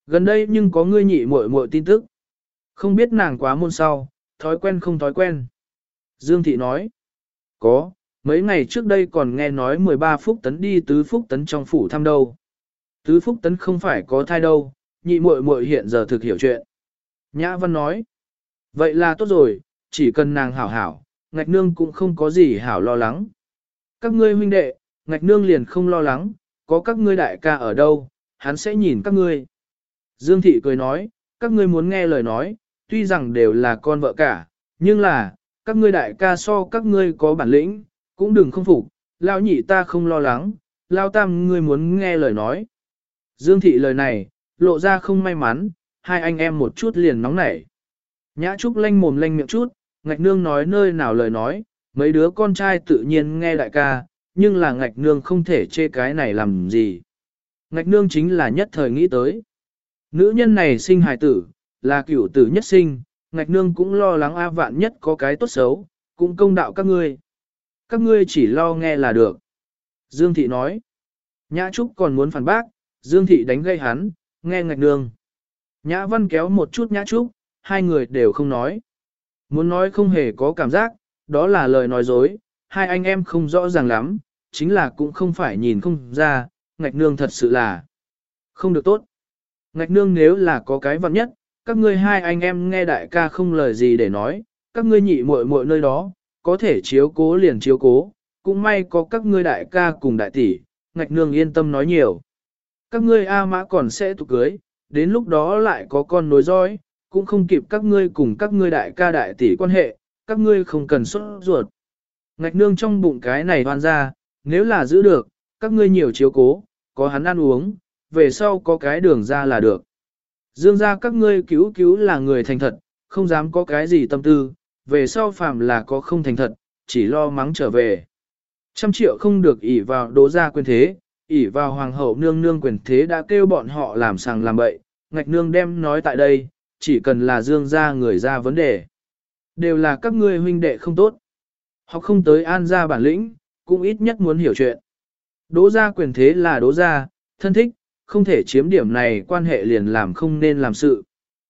Speaker 1: Gần đây nhưng có ngươi nhị muội muội tin tức. Không biết nàng quá môn sau, thói quen không thói quen. Dương Thị nói, có, mấy ngày trước đây còn nghe nói 13 Phúc Tấn đi Tứ Phúc Tấn trong phủ thăm đâu. Tứ Phúc Tấn không phải có thai đâu, nhị muội muội hiện giờ thực hiểu chuyện. Nhã Văn nói, vậy là tốt rồi, chỉ cần nàng hảo hảo, ngạch nương cũng không có gì hảo lo lắng. Các ngươi huynh đệ, ngạch nương liền không lo lắng, có các ngươi đại ca ở đâu, hắn sẽ nhìn các ngươi. Dương Thị cười nói, các ngươi muốn nghe lời nói, tuy rằng đều là con vợ cả, nhưng là, các ngươi đại ca so các ngươi có bản lĩnh, cũng đừng không phục, lao nhị ta không lo lắng, lao tam ngươi muốn nghe lời nói. Dương Thị lời này, lộ ra không may mắn, hai anh em một chút liền nóng nảy. Nhã Trúc lanh mồm lanh miệng chút, ngạch nương nói nơi nào lời nói, mấy đứa con trai tự nhiên nghe đại ca, nhưng là ngạch nương không thể chê cái này làm gì. Ngạch nương chính là nhất thời nghĩ tới. Nữ nhân này sinh hài tử, là cửu tử nhất sinh, ngạch nương cũng lo lắng a vạn nhất có cái tốt xấu, cũng công đạo các ngươi. Các ngươi chỉ lo nghe là được. Dương Thị nói. Nhã Trúc còn muốn phản bác, Dương Thị đánh gây hắn, nghe ngạch nương. Nhã Văn kéo một chút Nhã Trúc, hai người đều không nói. Muốn nói không hề có cảm giác, đó là lời nói dối, hai anh em không rõ ràng lắm, chính là cũng không phải nhìn không ra, ngạch nương thật sự là không được tốt. Ngạch nương nếu là có cái vặn nhất, các ngươi hai anh em nghe đại ca không lời gì để nói, các ngươi nhị muội muội nơi đó, có thể chiếu cố liền chiếu cố, cũng may có các ngươi đại ca cùng đại tỷ, ngạch nương yên tâm nói nhiều. Các ngươi A Mã còn sẽ tụ cưới, đến lúc đó lại có con nối dõi, cũng không kịp các ngươi cùng các ngươi đại ca đại tỷ quan hệ, các ngươi không cần xuất ruột. Ngạch nương trong bụng cái này hoan ra, nếu là giữ được, các ngươi nhiều chiếu cố, có hắn ăn uống, về sau có cái đường ra là được. Dương ra các ngươi cứu cứu là người thành thật, không dám có cái gì tâm tư, về sau phàm là có không thành thật, chỉ lo mắng trở về. 100 triệu không được ỷ vào đố ra quyền thế, ỷ vào hoàng hậu nương nương quyền thế đã kêu bọn họ làm sàng làm bậy, ngạch nương đem nói tại đây, chỉ cần là dương ra người ra vấn đề. Đều là các ngươi huynh đệ không tốt. Họ không tới an ra bản lĩnh, cũng ít nhất muốn hiểu chuyện. Đố ra quyền thế là đố ra, thân thích, không thể chiếm điểm này quan hệ liền làm không nên làm sự.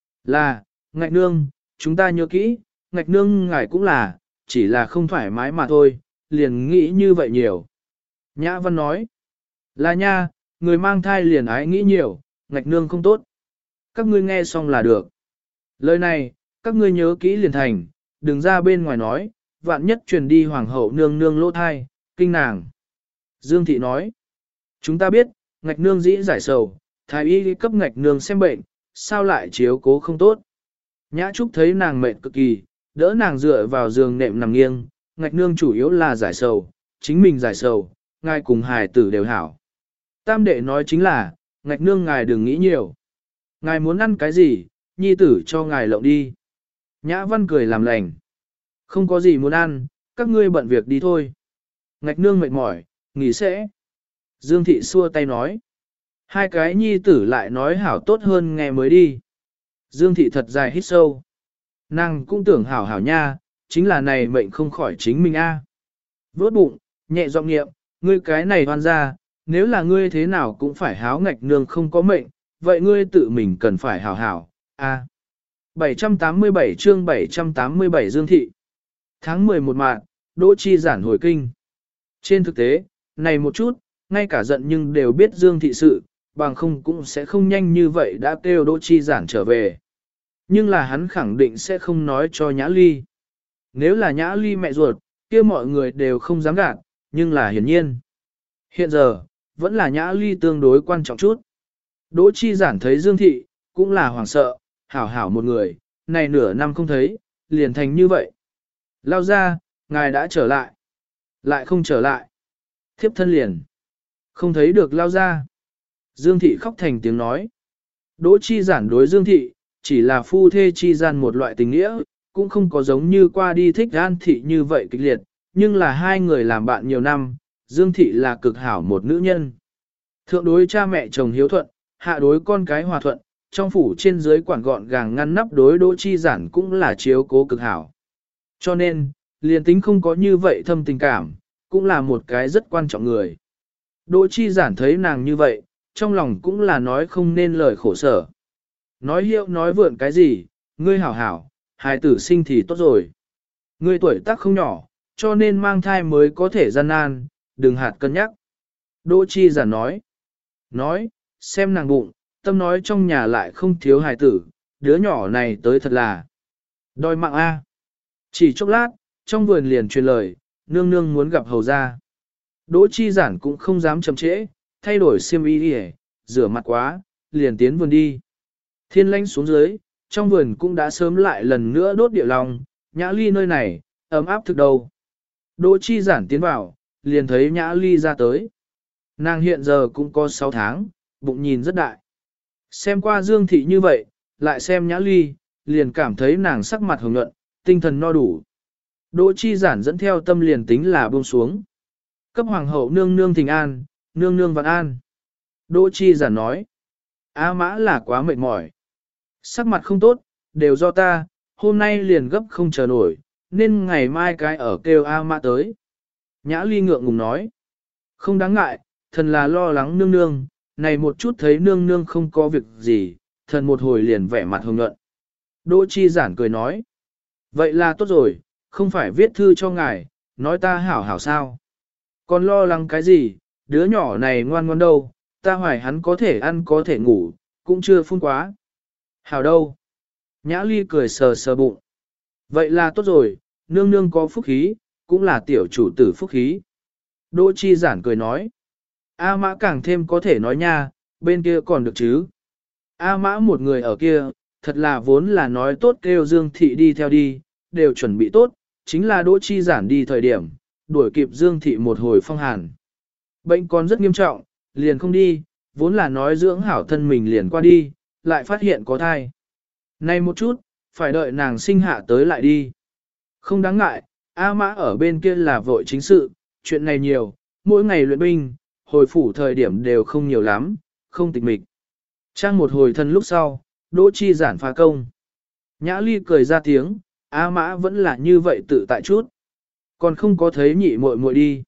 Speaker 1: Là, ngạch nương, chúng ta nhớ kỹ, ngạch nương ngài cũng là, chỉ là không thoải mái mà thôi, liền nghĩ như vậy nhiều. Nhã Văn nói, là nha, người mang thai liền ái nghĩ nhiều, ngạch nương không tốt. Các ngươi nghe xong là được. Lời này, các ngươi nhớ kỹ liền thành, đừng ra bên ngoài nói, vạn nhất truyền đi hoàng hậu nương nương lỗ thai, kinh nàng. Dương Thị nói, chúng ta biết, ngạch nương dĩ giải sầu, thái y đi cấp ngạch nương xem bệnh, sao lại chiếu cố không tốt. Nhã Trúc thấy nàng mệt cực kỳ, đỡ nàng dựa vào giường nệm nằm nghiêng, ngạch nương chủ yếu là giải sầu, chính mình giải sầu, ngài cùng hài tử đều hảo. Tam đệ nói chính là, ngạch nương ngài đừng nghĩ nhiều. Ngài muốn ăn cái gì, nhi tử cho ngài lộng đi. Nhã Văn cười làm lành. Không có gì muốn ăn, các ngươi bận việc đi thôi. Ngạch nương mệt mỏi, nghỉ sẽ. Dương Thị xua tay nói. Hai cái nhi tử lại nói hảo tốt hơn nghe mới đi. Dương Thị thật dài hít sâu. Nàng cũng tưởng hảo hảo nha, chính là này mệnh không khỏi chính mình a. Vốt bụng, nhẹ giọng niệm, ngươi cái này hoan ra, nếu là ngươi thế nào cũng phải háo ngạch nương không có mệnh, vậy ngươi tự mình cần phải hảo hảo, a. 787 chương 787 Dương Thị. Tháng 11 mạng, Đỗ Chi Giản hồi kinh. Trên thực tế, này một chút, ngay cả giận nhưng đều biết Dương Thị sự, bằng không cũng sẽ không nhanh như vậy đã kêu Đỗ Chi Giản trở về. Nhưng là hắn khẳng định sẽ không nói cho Nhã Ly. Nếu là Nhã Ly mẹ ruột, kia mọi người đều không dám gạt, nhưng là hiển nhiên. Hiện giờ, vẫn là Nhã Ly tương đối quan trọng chút. Đỗ Chi Giản thấy Dương Thị, cũng là hoảng sợ, hảo hảo một người, này nửa năm không thấy, liền thành như vậy. Lao ra, ngài đã trở lại. Lại không trở lại. Thiếp thân liền. Không thấy được lao ra. Dương Thị khóc thành tiếng nói. Đỗ Chi Giản đối Dương Thị, chỉ là phu thê chi gian một loại tình nghĩa, cũng không có giống như qua đi thích An Thị như vậy kịch liệt, nhưng là hai người làm bạn nhiều năm, Dương Thị là cực hảo một nữ nhân. Thượng đối cha mẹ chồng hiếu thuận, hạ đối con cái hòa thuận, trong phủ trên dưới quản gọn gàng ngăn nắp đối Đỗ Chi Giản cũng là chiếu cố cực hảo. Cho nên, liền tính không có như vậy thâm tình cảm, cũng là một cái rất quan trọng người. Đỗ Chi Giản thấy nàng như vậy, trong lòng cũng là nói không nên lời khổ sở. Nói hiệu nói vượn cái gì, ngươi hảo hảo, hài tử sinh thì tốt rồi. Ngươi tuổi tác không nhỏ, cho nên mang thai mới có thể gian nan, đừng hạt cân nhắc. Đỗ Chi Giản nói, xem nàng bụng, tâm nói trong nhà lại không thiếu hài tử, đứa nhỏ này tới thật là đòi mạng a. Chỉ chốc lát, trong vườn liền truyền lời, nương nương muốn gặp hầu gia. Đỗ Chi Giản cũng không dám chậm trễ, thay đổi xiêm y đi, rửa mặt quá, liền tiến vườn đi. Thiên lãnh xuống dưới, trong vườn cũng đã sớm lại lần nữa đốt địa lòng, Nhã Ly nơi này, ấm áp thực đầu. Đỗ Chi Giản tiến vào, liền thấy Nhã Ly ra tới. Nàng hiện giờ cũng có 6 tháng, bụng nhìn rất đại. Xem qua Dương Thị như vậy, lại xem Nhã Ly, liền cảm thấy nàng sắc mặt hồng nhuận, tinh thần no đủ. Đỗ Chi Giản dẫn theo tâm liền tính là buông xuống. Cấp hoàng hậu nương nương thỉnh an, nương nương vạn an. Đỗ Chi Giản nói, A Mã là quá mệt mỏi. Sắc mặt không tốt, đều do ta, hôm nay liền gấp không chờ nổi, nên ngày mai cái ở kêu A Mã tới. Nhã Ly ngượng ngùng nói, không đáng ngại, thần là lo lắng nương nương, này một chút thấy nương nương không có việc gì, thần một hồi liền vẻ mặt hồng nhuận. Đỗ Chi Giản cười nói, vậy là tốt rồi, không phải viết thư cho ngài, nói ta hảo hảo sao. Còn lo lắng cái gì, đứa nhỏ này ngoan ngoan đâu, ta hoài hắn có thể ăn có thể ngủ, cũng chưa phun quá. Hảo đâu. Nhã Ly cười sờ sờ bụng. Vậy là tốt rồi, nương nương có phúc khí, cũng là tiểu chủ tử phúc khí. Đỗ Chi Giản cười nói. A Mã càng thêm có thể nói nha, bên kia còn được chứ. A Mã một người ở kia, thật là vốn là nói tốt kêu Dương Thị đi theo đi, đều chuẩn bị tốt, chính là Đỗ Chi Giản đi thời điểm, đuổi kịp Dương Thị một hồi phong hàn. Bệnh còn rất nghiêm trọng, liền không đi, vốn là nói dưỡng hảo thân mình liền qua đi, lại phát hiện có thai. Này một chút, phải đợi nàng sinh hạ tới lại đi. Không đáng ngại, A Mã ở bên kia là vội chính sự, chuyện này nhiều, mỗi ngày luyện binh, hồi phủ thời điểm đều không nhiều lắm, không tịch mịch. Trang một hồi thân lúc sau, Đỗ Chi Giản phá công. Nhã Ly cười ra tiếng, A Mã vẫn là như vậy tự tại chút. Còn không có thấy nhị muội muội đi.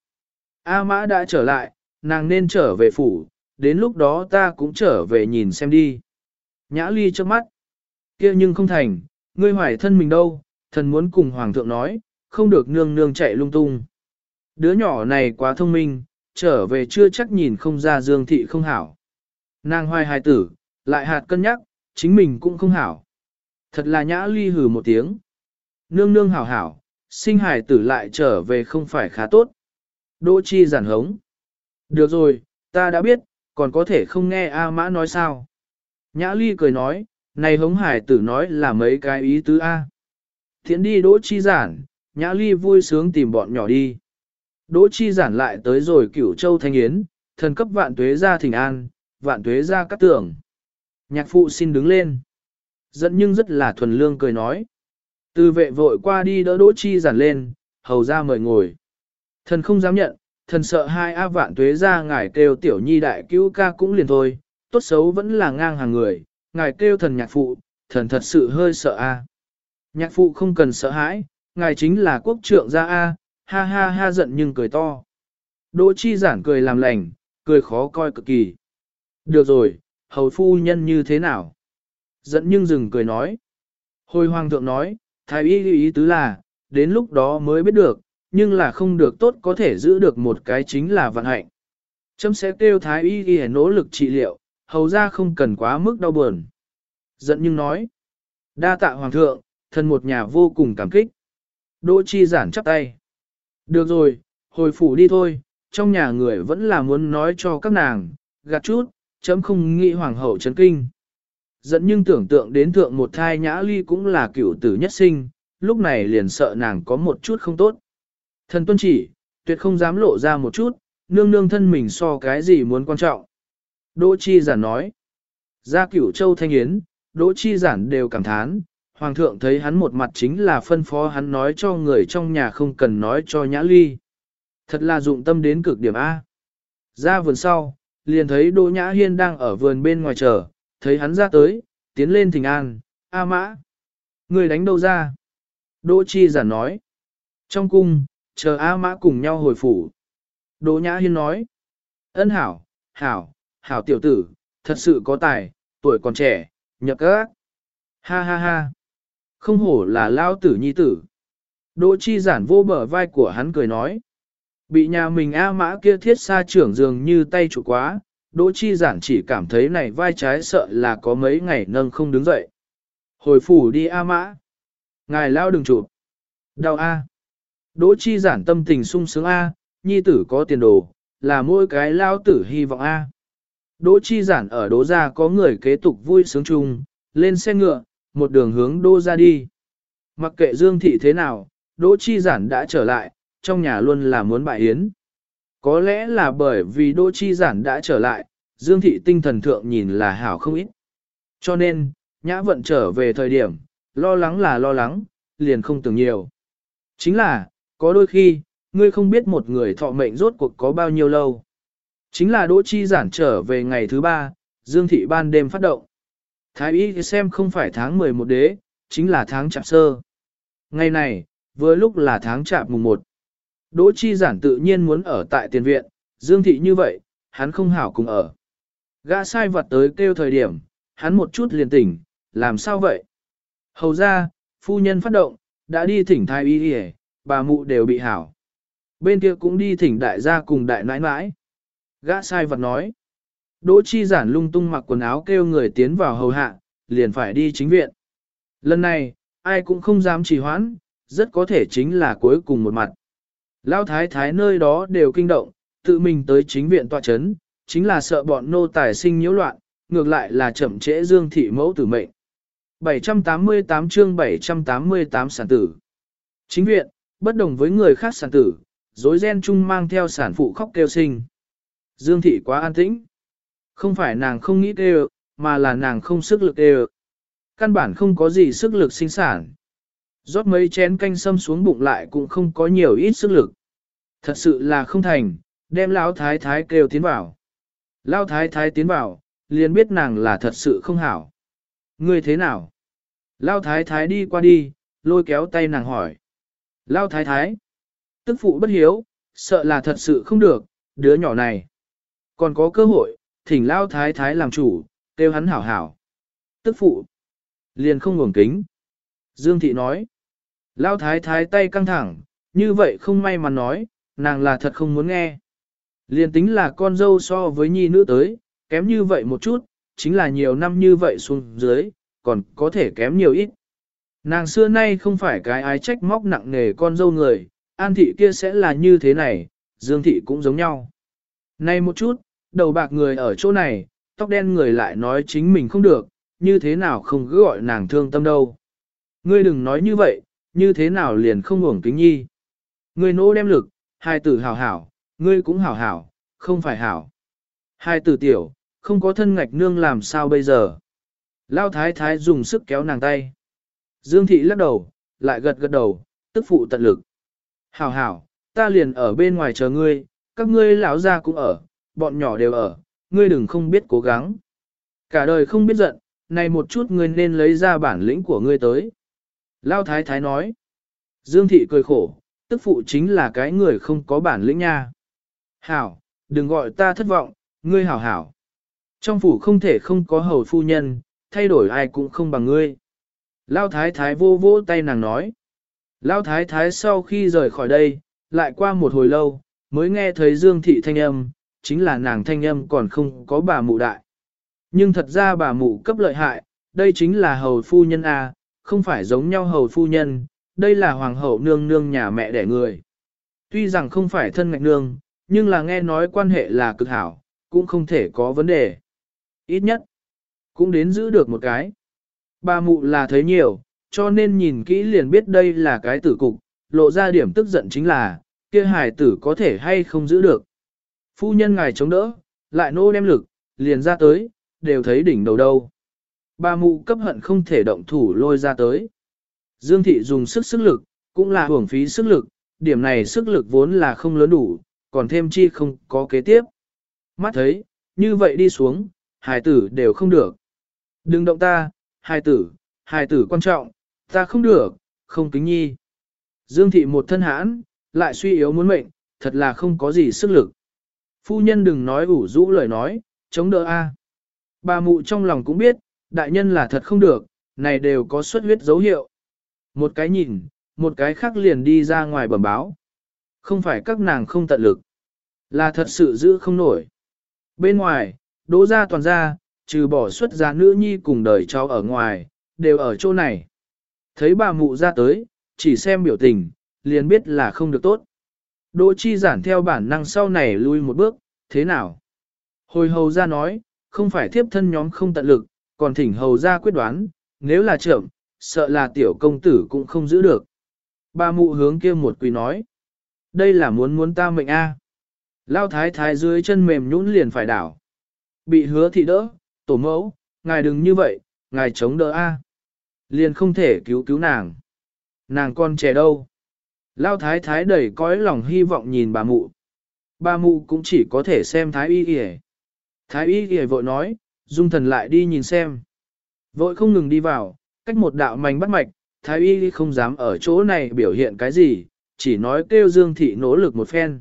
Speaker 1: A Mã đã trở lại, nàng nên trở về phủ, đến lúc đó ta cũng trở về nhìn xem đi. Nhã Ly trước mắt. Kia nhưng không thành, ngươi hoài thân mình đâu, thần muốn cùng hoàng thượng nói, không được nương nương chạy lung tung. Đứa nhỏ này quá thông minh, trở về chưa chắc nhìn không ra Dương Thị không hảo. Nàng hoài hài tử, lại hạt cân nhắc, chính mình cũng không hảo. Thật là Nhã Ly hừ một tiếng. Nương nương hảo hảo, sinh hài tử lại trở về không phải khá tốt. Đỗ Chi Giản hống. Được rồi, ta đã biết, còn có thể không nghe A Mã nói sao. Nhã Ly cười nói, này hống hải tử nói là mấy cái ý tứ A. Thiện đi Đỗ Chi Giản, Nhã Ly vui sướng tìm bọn nhỏ đi. Đỗ Chi Giản lại tới rồi Cửu Châu Thanh Yến, thần cấp vạn tuế ra thỉnh an, vạn tuế ra cắt tưởng. Nhạc phụ xin đứng lên. Dẫn nhưng rất là thuần lương cười nói. Từ vệ vội qua đi đỡ Đỗ Chi Giản lên, hầu ra mời ngồi. Thần không dám nhận, thần sợ hai A vạn tuế ra ngài kêu tiểu nhi đại cứu ca cũng liền thôi, tốt xấu vẫn là ngang hàng người, ngài kêu thần nhạc phụ, thần thật sự hơi sợ A. Nhạc phụ không cần sợ hãi, ngài chính là quốc trượng gia A, ha ha ha giận nhưng cười to. Đỗ Chi Giản cười làm lành, cười khó coi cực kỳ. Được rồi, hầu phu nhân như thế nào? Giận nhưng dừng cười nói. Hồi hoàng thượng nói, thái y ý tứ là, đến lúc đó mới biết được, nhưng là không được tốt có thể giữ được một cái chính là vận hạnh. Chấm sẽ kêu thái y ghi nỗ lực trị liệu, hầu ra không cần quá mức đau buồn. Giận nhưng nói, đa tạ hoàng thượng, thân một nhà vô cùng cảm kích. Đỗ Chi Giản chắp tay. Được rồi, hồi phủ đi thôi, trong nhà người vẫn là muốn nói cho các nàng, gạt chút, chấm không nghĩ hoàng hậu chấn kinh. Giận nhưng tưởng tượng đến thượng một thai Nhã Ly cũng là cửu tử nhất sinh, lúc này liền sợ nàng có một chút không tốt. Thần tuân chỉ, tuyệt không dám lộ ra một chút, nương nương thân mình so cái gì muốn quan trọng. Đỗ Chi Giản nói, ra Cửu Châu Thanh Yến, Đỗ Chi Giản đều cảm thán, hoàng thượng thấy hắn một mặt chính là phân phó hắn nói cho người trong nhà không cần nói cho Nhã Ly. Thật là dụng tâm đến cực điểm A. Ra vườn sau, liền thấy Đỗ Nhã Hiên đang ở vườn bên ngoài chờ, thấy hắn ra tới, tiến lên thỉnh an, A Mã. Người đánh đâu ra? Đỗ Chi Giản nói, trong cung, chờ A Mã cùng nhau hồi phủ. Đỗ Nhã Hiên nói, ân hảo, hảo, hảo tiểu tử, thật sự có tài, tuổi còn trẻ, Nhập các. Ha ha ha. Không hổ là lao tử nhi tử. Đỗ Chi Giản vô bờ vai của hắn cười nói. Bị nhà mình A Mã kia thiết xa trưởng dường như tay trụ quá, Đỗ Chi Giản chỉ cảm thấy này vai trái sợ là có mấy ngày nâng không đứng dậy. Hồi phủ đi A Mã. Ngài lao đừng chụp. Đau A. Đỗ Chi Giản tâm tình sung sướng A, nhi tử có tiền đồ, là mỗi cái lao tử hy vọng A. Đỗ Chi Giản ở Đỗ gia có người kế tục vui sướng chung, lên xe ngựa, một đường hướng Đỗ gia đi. Mặc kệ Dương Thị thế nào, Đỗ Chi Giản đã trở lại, trong nhà luôn là muốn bại yến. Có lẽ là bởi vì Đỗ Chi Giản đã trở lại, Dương Thị tinh thần thượng nhìn là hảo không ít. Cho nên, Nhã Vận trở về thời điểm, lo lắng là lo lắng, liền không tưởng nhiều. Chính là, có đôi khi, ngươi không biết một người thọ mệnh rốt cuộc có bao nhiêu lâu. Chính là Đỗ Chi Giản trở về ngày thứ 3, Dương Thị ban đêm phát động. Thái y xem không phải tháng 11 đế, chính là tháng Chạp sơ. Ngày này, vừa lúc là tháng Chạp mùng 1. Đỗ Chi Giản tự nhiên muốn ở tại tiền viện, Dương Thị như vậy, hắn không hảo cùng ở. Gã sai vật tới kêu thời điểm, hắn một chút liền tỉnh, làm sao vậy? Hầu ra, phu nhân phát động, đã đi thỉnh thái y y, bà mụ đều bị hảo. Bên kia cũng đi thỉnh đại gia cùng đại nãi nãi. Gã sai vật nói. Đỗ Chi Giản lung tung mặc quần áo kêu người tiến vào hầu hạ, liền phải đi chính viện. Lần này, ai cũng không dám trì hoãn, rất có thể chính là cuối cùng một mặt. Lão thái thái nơi đó đều kinh động, tự mình tới chính viện tọa chấn, chính là sợ bọn nô tài sinh nhiễu loạn, ngược lại là chậm trễ Dương Thị mẫu tử mệnh. 788 chương 788 sản tử. Chính viện, bất đồng với người khác sản tử, rối ren chung mang theo sản phụ khóc kêu sinh. Dương Thị quá an tĩnh. Không phải nàng không nghĩ kêu, mà là nàng không sức lực kêu. Căn bản không có gì sức lực sinh sản. Rót mấy chén canh sâm xuống bụng lại cũng không có nhiều ít sức lực. Thật sự là không thành, đem lão thái thái kêu tiến vào. Lão thái thái tiến vào, liền biết nàng là thật sự không hảo. Ngươi thế nào? Lão thái thái đi qua đi, lôi kéo tay nàng hỏi. Lão thái thái, tức phụ bất hiếu, sợ là thật sự không được, đứa nhỏ này. Còn có cơ hội, thỉnh Lão thái thái làm chủ, kêu hắn hảo hảo. Tức phụ, liền không ngủng kính. Dương Thị nói. Lão thái thái tay căng thẳng, như vậy không may mà nói, nàng là thật không muốn nghe. Liền tính là con dâu so với nhi nữ tới, kém như vậy một chút, chính là nhiều năm như vậy xuống dưới, còn có thể kém nhiều ít. Nàng xưa nay không phải cái ái trách móc nặng nề con dâu người, An Thị kia sẽ là như thế này, Dương Thị cũng giống nhau. Này một chút, đầu bạc người ở chỗ này, tóc đen người lại nói chính mình không được, như thế nào không cứ gọi nàng thương tâm đâu. Ngươi đừng nói như vậy, như thế nào liền không uổng kính nhi. Ngươi nỗ đem lực, hai tử hảo hảo, ngươi cũng hảo hảo, không phải hảo. Hai tử tiểu, không có thân ngạch nương làm sao bây giờ. Lao thái thái dùng sức kéo nàng tay. Dương Thị lắc đầu, lại gật gật đầu, tức phụ tận lực. Hảo hảo, ta liền ở bên ngoài chờ ngươi, các ngươi lão gia cũng ở, bọn nhỏ đều ở, ngươi đừng không biết cố gắng. Cả đời không biết giận, này một chút ngươi nên lấy ra bản lĩnh của ngươi tới. Lao thái thái nói. Dương Thị cười khổ, tức phụ chính là cái người không có bản lĩnh nha. Hảo, đừng gọi ta thất vọng, ngươi hảo hảo. Trong phủ không thể không có hầu phu nhân, thay đổi ai cũng không bằng ngươi. Lao thái thái vô vô tay nàng nói. Lao thái thái sau khi rời khỏi đây, lại qua một hồi lâu, mới nghe thấy Dương Thị thanh âm, chính là nàng thanh âm còn không có bà mụ đại. Nhưng thật ra bà mụ cấp lợi hại, đây chính là hầu phu nhân A, không phải giống nhau hầu phu nhân, đây là hoàng hậu nương nương nhà mẹ đẻ người. Tuy rằng không phải thân ngạch nương, nhưng là nghe nói quan hệ là cực hảo, cũng không thể có vấn đề. Ít nhất, cũng đến giữ được một cái. Bà mụ là thấy nhiều, cho nên nhìn kỹ liền biết đây là cái tử cục, lộ ra điểm tức giận chính là, kia hài tử có thể hay không giữ được. Phu nhân ngài chống đỡ, lại nô đem lực, liền ra tới, đều thấy đỉnh đầu đâu. Bà mụ cấp hận không thể động thủ lôi ra tới. Dương Thị dùng sức lực, cũng là hưởng phí sức lực, điểm này sức lực vốn là không lớn đủ, còn thêm chi không có kế tiếp. Mắt thấy, như vậy đi xuống, hài tử đều không được. Đừng động ta, hài tử quan trọng, ta không được, không kính nhi. Dương Thị một thân hãn, lại suy yếu muốn mệnh, thật là không có gì sức lực. Phu nhân đừng nói ủ rũ lời nói, chống đỡ a. Bà mụ trong lòng cũng biết, Đại nhân là thật không được, này đều có xuất huyết dấu hiệu. Một cái nhìn, một cái khác liền đi ra ngoài bẩm báo. Không phải các nàng không tận lực, là thật sự giữ không nổi. Bên ngoài, Đỗ gia toàn gia, trừ bỏ xuất gia nữ nhi cùng đời cháu ở ngoài, đều ở chỗ này. Thấy bà mụ ra tới, chỉ xem biểu tình, liền biết là không được tốt. Đỗ chi giản theo bản năng sau này lui một bước, thế nào? Hồi hầu ra nói, không phải thiếp thân nhóm không tận lực, còn thỉnh hầu ra quyết đoán, nếu là trưởng, sợ là tiểu công tử cũng không giữ được. Bà mụ hướng kia một quỳ nói, đây là muốn ta mệnh a. Lao thái thái dưới chân mềm nhũn liền phải đảo. Bị hứa thị đỡ, tổ mẫu, ngài đừng như vậy, ngài chống đỡ a. Liền không thể cứu nàng. Nàng con trẻ đâu. Lao thái thái đầy cõi lòng hy vọng nhìn bà mụ. Bà mụ cũng chỉ có thể xem thái y y. Thái y y vội nói, dung thần lại đi nhìn xem. Vội không ngừng đi vào, cách một đạo mảnh bắt mạch, thái y không dám ở chỗ này biểu hiện cái gì, chỉ nói kêu Dương thị nỗ lực một phen.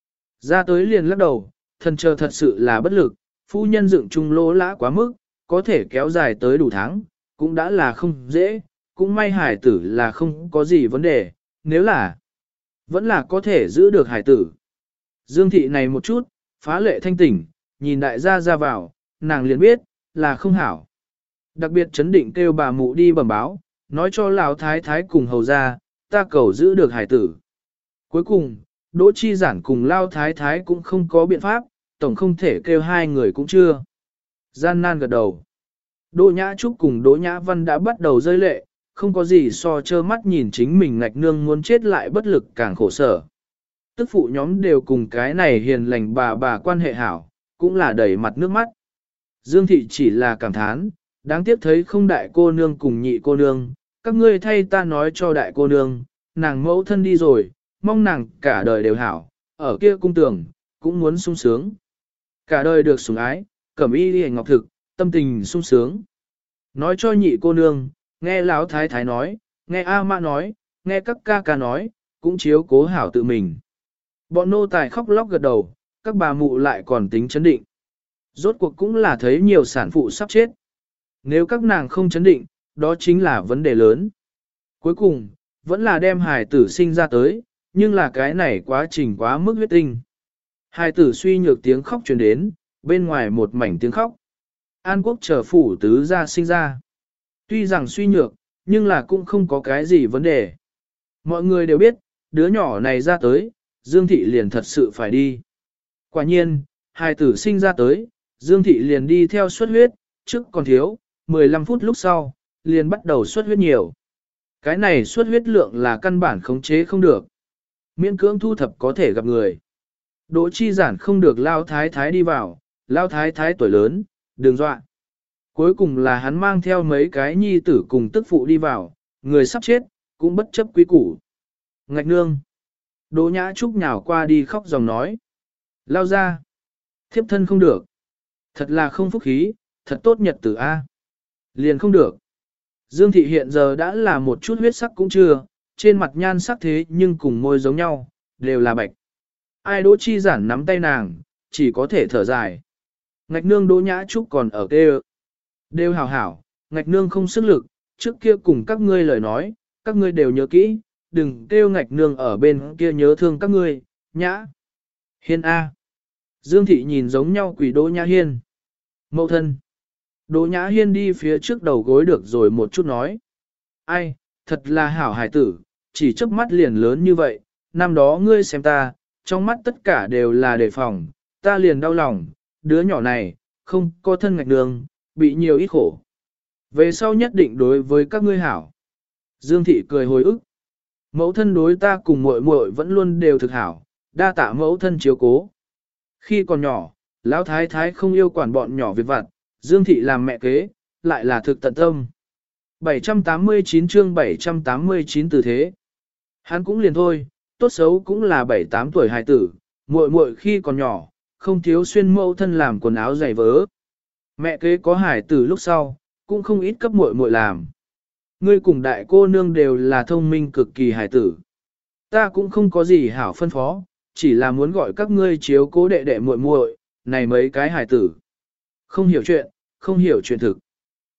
Speaker 1: Ra tới liền lắc đầu, thần chờ thật sự là bất lực, phu nhân dựng chung lỗ lã quá mức, có thể kéo dài tới đủ tháng, cũng đã là không dễ, cũng may hải tử là không có gì vấn đề, nếu là, vẫn là có thể giữ được hải tử. Dương thị này một chút, phá lệ thanh tỉnh, nhìn đại gia ra vào, nàng liền biết, là không hảo. Đặc biệt chấn định kêu bà mụ đi bẩm báo, nói cho lão thái thái cùng hầu ra, ta cầu giữ được hải tử. Cuối cùng, Đỗ Chi Giản cùng Lao Thái Thái cũng không có biện pháp, tổng không thể kêu hai người cũng chưa. Gian nan gật đầu. Đỗ Nhã Trúc cùng Đỗ Nhã Văn đã bắt đầu rơi lệ, không có gì so trơ mắt nhìn chính mình ngạch nương muốn chết lại bất lực càng khổ sở. Tức phụ nhóm đều cùng cái này hiền lành bà quan hệ hảo, cũng là đầy mặt nước mắt. Dương Thị chỉ là cảm thán, đáng tiếc thấy không đại cô nương cùng nhị cô nương, các ngươi thay ta nói cho đại cô nương, nàng mẫu thân đi rồi, mong nàng cả đời đều hảo, ở kia cung tường, cũng muốn sung sướng. Cả đời được sủng ái, cẩm y đi ngọc thực, tâm tình sung sướng. Nói cho nhị cô nương, nghe lão thái thái nói, nghe A Mã nói, nghe các ca ca nói, cũng chiếu cố hảo tự mình. Bọn nô tài khóc lóc gật đầu, các bà mụ lại còn tính chấn định. Rốt cuộc cũng là thấy nhiều sản phụ sắp chết. Nếu các nàng không chấn định, đó chính là vấn đề lớn. Cuối cùng, vẫn là đem hài tử sinh ra tới, nhưng là cái này quá trình quá mức huyết tinh. Hài tử suy nhược tiếng khóc truyền đến, bên ngoài một mảnh tiếng khóc. An Quốc chờ phủ tứ gia sinh ra. Tuy rằng suy nhược, nhưng là cũng không có cái gì vấn đề. Mọi người đều biết, đứa nhỏ này ra tới, Dương Thị liền thật sự phải đi. Quả nhiên, hài tử sinh ra tới, Dương Thị liền đi theo xuất huyết, trước còn thiếu, 15 phút lúc sau, liền bắt đầu xuất huyết nhiều. Cái này xuất huyết lượng là căn bản khống chế không được. Miễn cưỡng thu thập có thể gặp người. Đỗ Chi Giản không được Lao Thái Thái đi vào, Lao Thái Thái tuổi lớn, đừng dọa. Cuối cùng là hắn mang theo mấy cái nhi tử cùng tức phụ đi vào, người sắp chết, cũng bất chấp quý củ. Ngạch nương. Đỗ Nhã Trúc nhào qua đi khóc dòng nói. Lao ra. Thiếp thân không được. Thật là không phúc khí, thật tốt nhật tử A. Liền không được. Dương Thị hiện giờ đã là một chút huyết sắc cũng chưa, trên mặt nhan sắc thế nhưng cùng môi giống nhau, đều là bạch. Ai Đỗ Chi Giản nắm tay nàng, chỉ có thể thở dài. Ngạch nương Đỗ Nhã Trúc còn ở kêu. Đều hảo hảo, ngạch nương không sức lực, trước kia cùng các ngươi lời nói, các ngươi đều nhớ kỹ, đừng kêu ngạch nương ở bên kia nhớ thương các ngươi, nhã. Hiên A. Dương Thị nhìn giống nhau quỷ Đỗ Nhã Hiên. Mậu thân. Đỗ Nhã Hiên đi phía trước đầu gối được rồi một chút nói. Ai, thật là hảo hài tử, chỉ chớp mắt liền lớn như vậy, năm đó ngươi xem ta, trong mắt tất cả đều là đề phòng, ta liền đau lòng, đứa nhỏ này, không có thân ngạch nương, bị nhiều ít khổ. Về sau nhất định đối với các ngươi hảo. Dương Thị cười hồi ức. Mẫu thân đối ta cùng muội muội vẫn luôn đều thực hảo, đa tạ mẫu thân chiếu cố. Khi còn nhỏ, Lão Thái Thái không yêu quản bọn nhỏ việc vặt, Dương Thị làm mẹ kế, lại là thực tận tâm. 789 chương 789 từ thế. Hắn cũng liền thôi, tốt xấu cũng là 7-8 tuổi hài tử, muội muội khi còn nhỏ, không thiếu xuyên mẫu thân làm quần áo giày vớ. Mẹ kế có hài tử lúc sau, cũng không ít cấp muội muội làm. Ngươi cùng đại cô nương đều là thông minh cực kỳ hài tử. Ta cũng không có gì hảo phân phó, chỉ là muốn gọi các ngươi chiếu cố đệ đệ muội muội, này mấy cái hài tử. Không hiểu chuyện thực.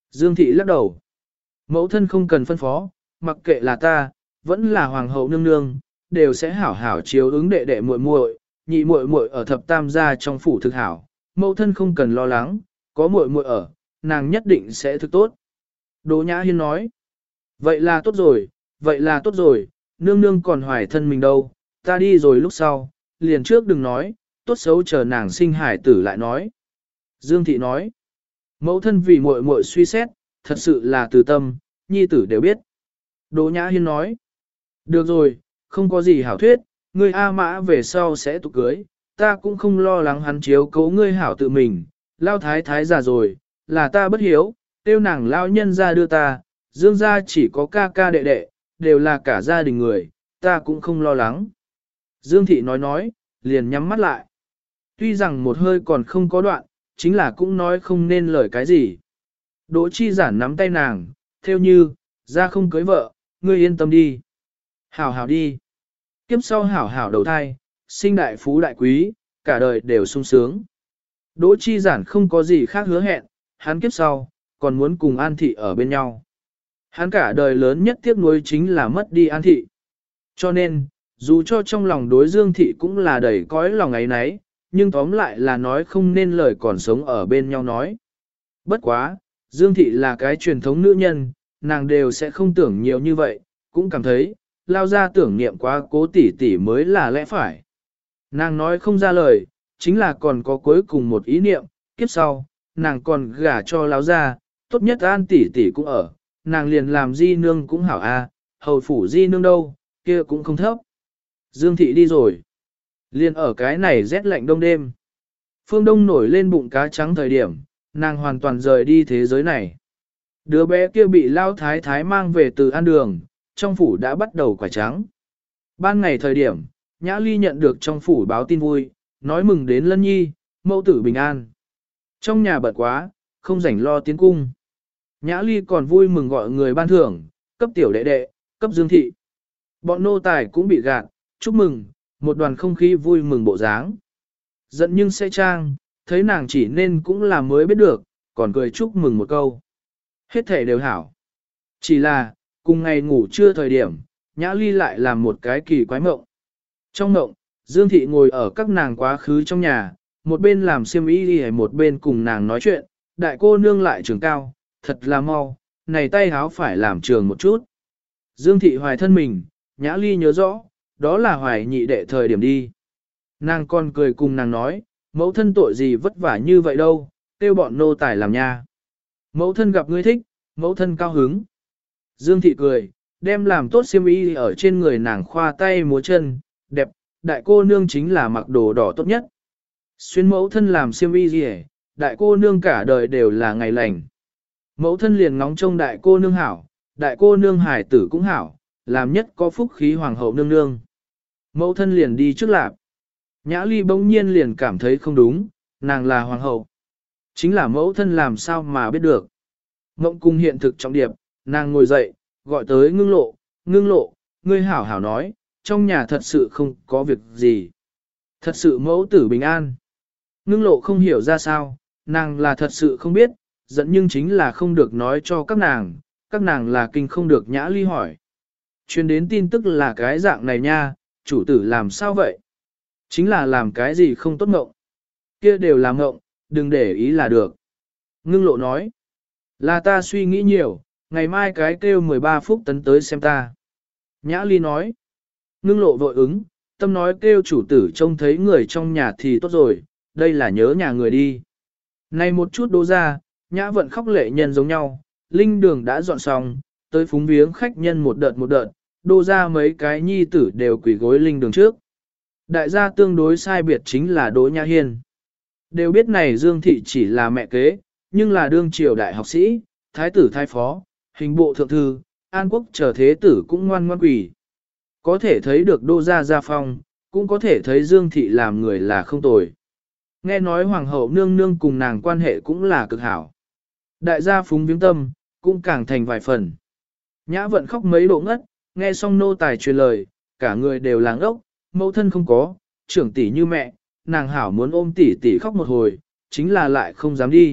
Speaker 1: Dương thị lắc đầu. Mẫu thân không cần phân phó, mặc kệ là ta, vẫn là hoàng hậu nương nương, đều sẽ hảo hảo chiếu ứng đệ đệ muội muội, nhị muội muội ở thập tam gia trong phủ thực hảo, mẫu thân không cần lo lắng, có muội muội ở, nàng nhất định sẽ thực tốt. Đỗ Nhã Hiên nói, vậy là tốt rồi, vậy là tốt rồi, nương nương còn hoài thân mình đâu, ta đi rồi lúc sau, liền trước đừng nói, tốt xấu chờ nàng sinh hải tử lại nói. Dương thị nói, mẫu thân vì muội muội suy xét, thật sự là từ tâm, nhi tử đều biết. Đỗ Nhã Hiên nói, được rồi, không có gì hảo thuyết, ngươi A Mã về sau sẽ tục cưới, ta cũng không lo lắng hắn chiếu cố ngươi hảo tự mình, lao thái thái già rồi, là ta bất hiếu, tiêu nàng lao nhân ra đưa ta, Dương gia chỉ có ca ca đệ đệ, đều là cả gia đình người, ta cũng không lo lắng. Dương thị nói, liền nhắm mắt lại. Tuy rằng một hơi còn không có đoạn, chính là cũng nói không nên lời cái gì. Đỗ Chi Giản nắm tay nàng, theo như, ra không cưới vợ, ngươi yên tâm đi. Hảo hảo đi. Kiếp sau hảo hảo đầu thai, sinh đại phú đại quý, cả đời đều sung sướng. Đỗ Chi Giản không có gì khác hứa hẹn, hắn kiếp sau, còn muốn cùng An Thị ở bên nhau. Hắn cả đời lớn nhất tiếc nuối chính là mất đi An Thị. Cho nên, dù cho trong lòng đối Dương Thị cũng là đầy cõi lòng ấy nấy, nhưng tóm lại là nói không nên lời còn sống ở bên nhau nói. Bất quá, Dương Thị là cái truyền thống nữ nhân, nàng đều sẽ không tưởng nhiều như vậy, cũng cảm thấy, lao ra tưởng niệm quá cố tỷ tỷ mới là lẽ phải. Nàng nói không ra lời, chính là còn có cuối cùng một ý niệm, kiếp sau, nàng còn gả cho lão gia, tốt nhất An tỷ tỷ cũng ở, nàng liền làm di nương cũng hảo a, hầu phủ di nương đâu, kia cũng không thấp. Dương Thị đi rồi. Liền ở cái này rét lạnh đông đêm. Phương Đông nổi lên bụng cá trắng thời điểm, nàng hoàn toàn rời đi thế giới này. Đứa bé kia bị lao thái thái mang về từ ăn đường, trong phủ đã bắt đầu quả trắng. Ban ngày thời điểm, Nhã Ly nhận được trong phủ báo tin vui, nói mừng đến Lân Nhi, mẫu tử bình an. Trong nhà bận quá, không rảnh lo tiến cung. Nhã Ly còn vui mừng gọi người ban thưởng, cấp tiểu đệ đệ, cấp Dương Thị. Bọn nô tài cũng bị gạt, chúc mừng, một đoàn không khí vui mừng bộ dáng. Giận nhưng sẽ trang, thấy nàng chỉ nên cũng là mới biết được, còn cười chúc mừng một câu. Hết thể đều hảo. Chỉ là, cùng ngày ngủ trưa thời điểm, Nhã Ly lại làm một cái kỳ quái mộng. Trong mộng, Dương Thị ngồi ở các nàng quá khứ trong nhà, một bên làm xiêm y đi một bên cùng nàng nói chuyện, đại cô nương lại trường cao, thật là mau, này tay háo phải làm trường một chút. Dương Thị hoài thân mình, Nhã Ly nhớ rõ, đó là hoài nhị đệ thời điểm đi. Nàng còn cười cùng nàng nói, mẫu thân tội gì vất vả như vậy đâu, kêu bọn nô tài làm nha. Mẫu thân gặp ngươi thích, mẫu thân cao hứng. Dương Thị cười, đem làm tốt xiêm y ở trên người nàng khoa tay múa chân, đẹp, đại cô nương chính là mặc đồ đỏ tốt nhất. Xuyên mẫu thân làm xiêm y gì hết, đại cô nương cả đời đều là ngày lành. Mẫu thân liền ngóng trông đại cô nương hảo, đại cô nương hải tử cũng hảo, làm nhất có phúc khí hoàng hậu nương nương. Mẫu thân liền đi trước lạp. Nhã Ly bỗng nhiên liền cảm thấy không đúng, nàng là hoàng hậu. Chính là mẫu thân làm sao mà biết được. Ngộng cung hiện thực trọng điệp, nàng ngồi dậy, gọi tới ngưng lộ, ngươi hảo hảo nói, trong nhà thật sự không có việc gì. Thật sự mẫu tử bình an. Ngưng lộ không hiểu ra sao, nàng là thật sự không biết, giận nhưng chính là không được nói cho các nàng là kinh không được Nhã Ly hỏi. Truyền đến tin tức là cái dạng này nha, chủ tử làm sao vậy? Chính là làm cái gì không tốt ngộng. Kia đều là ngộng, đừng để ý là được. Ngưng lộ nói, là ta suy nghĩ nhiều, ngày mai cái kêu 13 phút tấn tới xem ta. Nhã Ly nói, ngưng lộ vội ứng, tâm nói kêu chủ tử trông thấy người trong nhà thì tốt rồi, đây là nhớ nhà người đi. Này một chút đô ra, Nhã vận khóc lệ nhân giống nhau, linh đường đã dọn xong, tới phúng viếng khách nhân một đợt, đô ra mấy cái nhi tử đều quỳ gối linh đường trước. Đại gia tương đối sai biệt chính là Đỗ Nhã Hiên. Đều biết này Dương Thị chỉ là mẹ kế, nhưng là đương triều đại học sĩ, thái tử thái phó, hình bộ thượng thư, an quốc trở thế tử cũng ngoan ngoan quỳ. Có thể thấy được Đô gia gia phong, cũng có thể thấy Dương Thị làm người là không tồi. Nghe nói hoàng hậu nương nương cùng nàng quan hệ cũng là cực hảo. Đại gia phúng viếng tâm, cũng càng thành vài phần. Nhã vận khóc mấy độ ngất, nghe xong nô tài truyền lời, cả người đều làng ốc, mẫu thân không có, trưởng tỷ như mẹ, nàng hảo muốn ôm tỷ tỷ khóc một hồi, chính là lại không dám đi,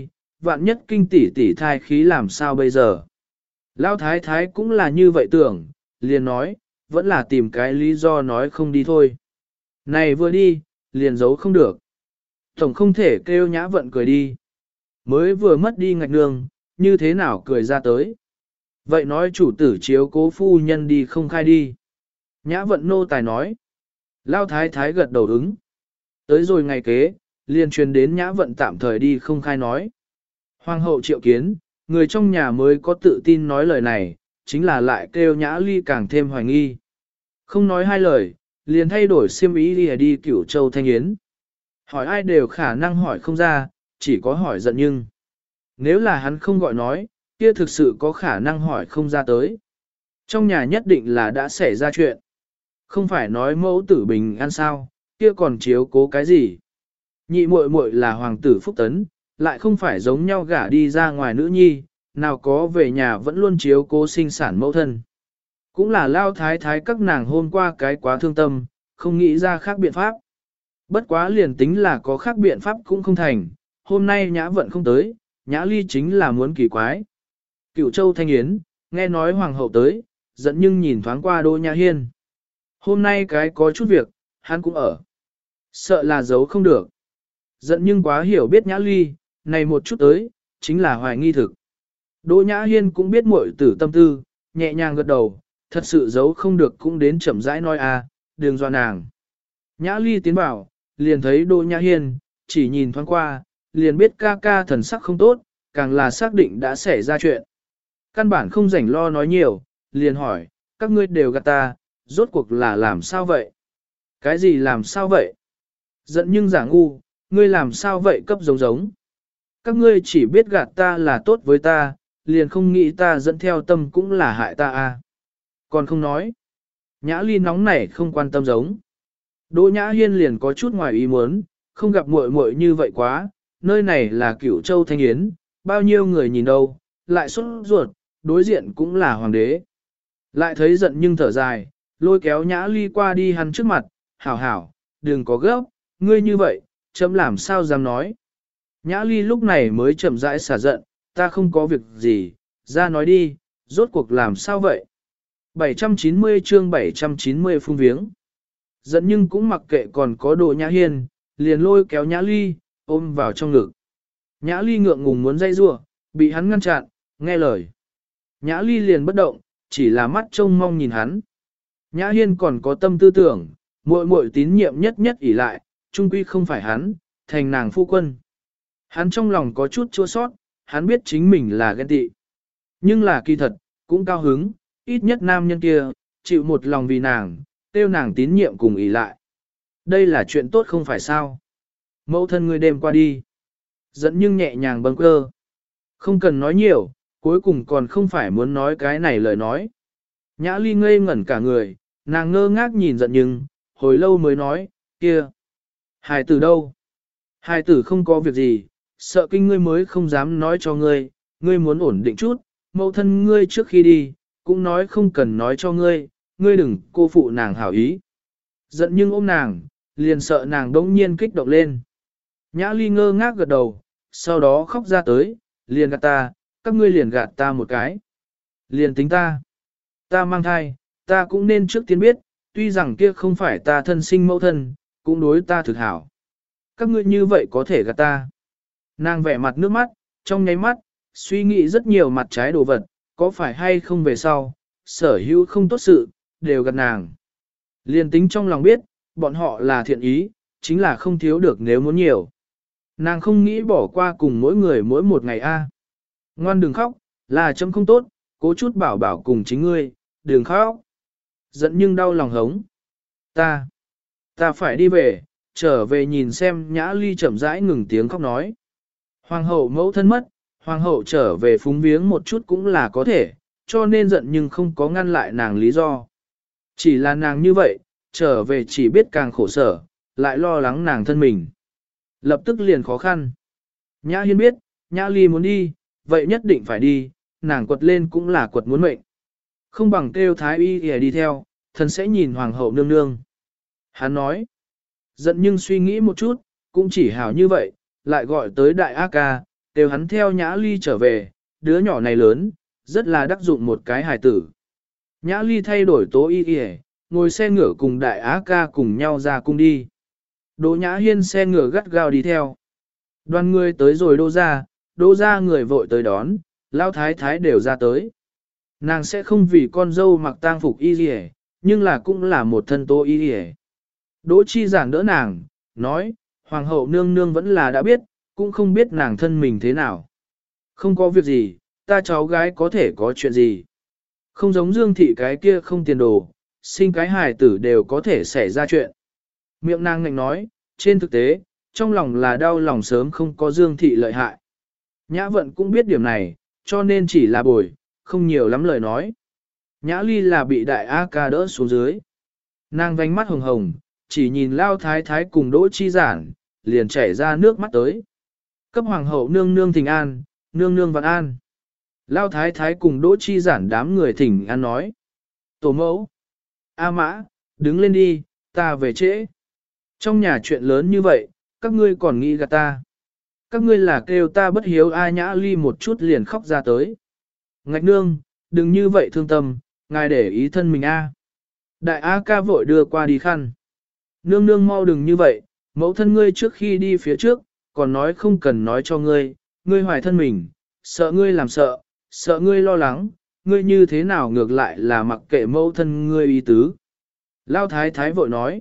Speaker 1: vạn nhất kinh tỷ tỷ thai khí làm sao bây giờ. Lão thái thái cũng là như vậy tưởng, liền nói, vẫn là tìm cái lý do nói không đi thôi. Này vừa đi, liền giấu không được. Tổng không thể kêu Nhã Vận cười đi. Mới vừa mất đi ngạch nương, như thế nào cười ra tới. Vậy nói chủ tử chiếu cố phu nhân đi không khai đi. Nhã Vận nô tài nói. Lao thái thái gật đầu ứng. Tới rồi ngày kế, liền truyền đến Nhã Vận tạm thời đi không khai nói. Hoàng hậu triệu kiến, người trong nhà mới có tự tin nói lời này, chính là lại kêu Nhã Ly càng thêm hoài nghi. Không nói hai lời, liền thay đổi xiêm ý đi Cửu Châu Thanh Yến. Hỏi ai đều khả năng hỏi không ra, chỉ có hỏi giận nhưng. Nếu là hắn không gọi nói, kia thực sự có khả năng hỏi không ra tới. Trong nhà nhất định là đã xảy ra chuyện. Không phải nói mẫu tử bình an sao, kia còn chiếu cố cái gì. Nhị muội muội là hoàng tử phúc tấn, lại không phải giống nhau gả đi ra ngoài nữ nhi, nào có về nhà vẫn luôn chiếu cố sinh sản mẫu thân. Cũng là lao thái thái các nàng hôm qua cái quá thương tâm, không nghĩ ra khác biện pháp. Bất quá liền tính là có khác biện pháp cũng không thành, hôm nay Nhã Vận không tới, Nhã Ly chính là muốn kỳ quái. Cửu Châu Thanh Yến, nghe nói hoàng hậu tới, giận nhưng nhìn thoáng qua Đỗ Nhã Hiên. Hôm nay cái có chút việc, hắn cũng ở. Sợ là giấu không được. Giận nhưng quá hiểu biết Nhã Ly, này một chút tới, chính là hoài nghi thực. Đỗ Nhã Hiên cũng biết muội tử tâm tư, nhẹ nhàng gật đầu, thật sự giấu không được cũng đến chậm rãi nói đừng dọa nàng. Nhã Ly tiến bảo, liền thấy Đỗ Nhã Hiên, chỉ nhìn thoáng qua, liền biết ca ca thần sắc không tốt, càng là xác định đã xảy ra chuyện. Căn bản không rảnh lo nói nhiều, liền hỏi, các ngươi đều gạt ta, rốt cuộc là làm sao vậy? Cái gì làm sao vậy? Giận nhưng giả ngu, ngươi làm sao vậy cấp giống giống? Các ngươi chỉ biết gạt ta là tốt với ta, liền không nghĩ ta dẫn theo tâm cũng là hại ta Còn không nói. Nhã Ly nóng nảy không quan tâm giống. Đỗ Nhã Hiên liền có chút ngoài ý muốn, không gặp muội muội như vậy quá, nơi này là Cửu Châu Thanh Yến, bao nhiêu người nhìn đâu, lại sốt ruột, đối diện cũng là hoàng đế. Lại thấy giận nhưng thở dài, lôi kéo Nhã Ly qua đi hắn trước mặt, hảo hảo, đừng có gấp, ngươi như vậy, chấm làm sao dám nói. Nhã Ly lúc này mới chậm rãi xả giận, ta không có việc gì, ra nói đi, rốt cuộc làm sao vậy? 790 chương 790 phung viếng. Giận nhưng cũng mặc kệ còn có Đỗ Nhã Hiên, liền lôi kéo Nhã Ly, ôm vào trong ngực. Nhã Ly ngượng ngùng muốn dây rua, bị hắn ngăn chặn, nghe lời. Nhã Ly liền bất động, chỉ là mắt trông mong nhìn hắn. Nhã Hiên còn có tâm tư tưởng, muội muội tín nhiệm nhất nhất ỷ lại, chung quy không phải hắn, thành nàng phu quân. Hắn trong lòng có chút chua sót, hắn biết chính mình là ghen tị. Nhưng là kỳ thật, cũng cao hứng, ít nhất nam nhân kia, chịu một lòng vì nàng, tiêu nàng tín nhiệm cùng ỷ lại. Đây là chuyện tốt không phải sao. Mẫu thân ngươi đêm qua đi. Dẫn nhưng nhẹ nhàng bâng cơ. Không cần nói nhiều, cuối cùng còn không phải muốn nói cái này lời nói. Nhã Ly ngây ngẩn cả người, nàng ngơ ngác nhìn giận nhưng, hồi lâu mới nói, kia. Hài tử đâu? Hài tử không có việc gì, sợ kinh ngươi mới không dám nói cho ngươi, ngươi muốn ổn định chút, mẫu thân ngươi trước khi đi, cũng nói không cần nói cho ngươi, ngươi đừng cô phụ nàng hảo ý. Giận nhưng ôm nàng, liền sợ nàng đống nhiên kích động lên. Nhã Ly ngơ ngác gật đầu, sau đó khóc ra tới, liền gạt ta, các ngươi liền gạt ta một cái. Liền tính ta mang thai, ta cũng nên trước tiên biết, tuy rằng kia không phải ta thân sinh mẫu thân, cũng đối ta thực hảo. Các ngươi như vậy có thể gạt ta. Nàng vẻ mặt nước mắt, trong nháy mắt, suy nghĩ rất nhiều mặt trái đồ vật, có phải hay không về sau, sở hữu không tốt sự, đều gạt nàng. Liền tính trong lòng biết, bọn họ là thiện ý, chính là không thiếu được nếu muốn nhiều. Nàng không nghĩ bỏ qua cùng mỗi người mỗi một ngày Ngoan đừng khóc, là chấm không tốt, cố chút bảo bảo cùng chính ngươi, đừng khóc. Giận nhưng đau lòng hống. Ta phải đi về, trở về nhìn xem Nhã Ly chậm rãi ngừng tiếng khóc nói. Hoàng hậu mẫu thân mất, hoàng hậu trở về phúng viếng một chút cũng là có thể, cho nên giận nhưng không có ngăn lại nàng lý do. Chỉ là nàng như vậy, trở về chỉ biết càng khổ sở, lại lo lắng nàng thân mình. Lập tức liền khó khăn. Nhã Hiên biết, Nhã Ly muốn đi, vậy nhất định phải đi, nàng quật lên cũng là quật muốn mệnh. Không bằng kêu thái y để đi theo, thần sẽ nhìn hoàng hậu nương nương. Hắn nói, giận nhưng suy nghĩ một chút, cũng chỉ hảo như vậy, lại gọi tới đại A ca, đều hắn theo Nhã Ly trở về, đứa nhỏ này lớn, rất là đắc dụng một cái hài tử. Nhã Ly thay đổi tố y y, ngồi xe ngựa cùng đại á ca cùng nhau ra cung đi. Đỗ Nhã Hiên xe ngựa gắt gao đi theo. Đoàn người tới rồi Đỗ ra người vội tới đón, lao thái thái đều ra tới. Nàng sẽ không vì con dâu mặc tang phục y y, nhưng là cũng là một thân tố y y. Đỗ Chi giảng đỡ nàng, nói, hoàng hậu nương nương vẫn là đã biết, cũng không biết nàng thân mình thế nào. Không có việc gì, ta cháu gái có thể có chuyện gì. Không giống Dương Thị cái kia không tiền đồ, sinh cái hài tử đều có thể xảy ra chuyện. Miệng nàng ngạnh nói, trên thực tế, trong lòng là đau lòng sớm không có Dương Thị lợi hại. Nhã Vận cũng biết điểm này, cho nên chỉ là bồi, không nhiều lắm lời nói. Nhã Ly là bị đại A ca đỡ xuống dưới. Nàng vánh mắt hồng hồng, chỉ nhìn lao thái thái cùng Đỗ Chi giản, liền chảy ra nước mắt tới. Cấp hoàng hậu nương nương thỉnh an, nương nương vạn an. Lao thái thái cùng Đỗ Chi giản đám người thỉnh an nói. Tổ mẫu. A mã, đứng lên đi, ta về trễ. Trong nhà chuyện lớn như vậy, các ngươi còn nghĩ gạt ta. Các ngươi là kêu ta bất hiếu. A Nhã Ly một chút liền khóc ra tới. Ngạch nương, đừng như vậy thương tâm, ngài để ý thân mình a. Đại A ca vội đưa qua đi khăn. Nương nương mau đừng như vậy, mẫu thân ngươi trước khi đi phía trước, còn nói không cần nói cho ngươi, ngươi hoài thân mình, sợ ngươi làm sợ ngươi lo lắng, ngươi như thế nào ngược lại là mặc kệ mẫu thân ngươi ý tứ. Lao thái thái vội nói,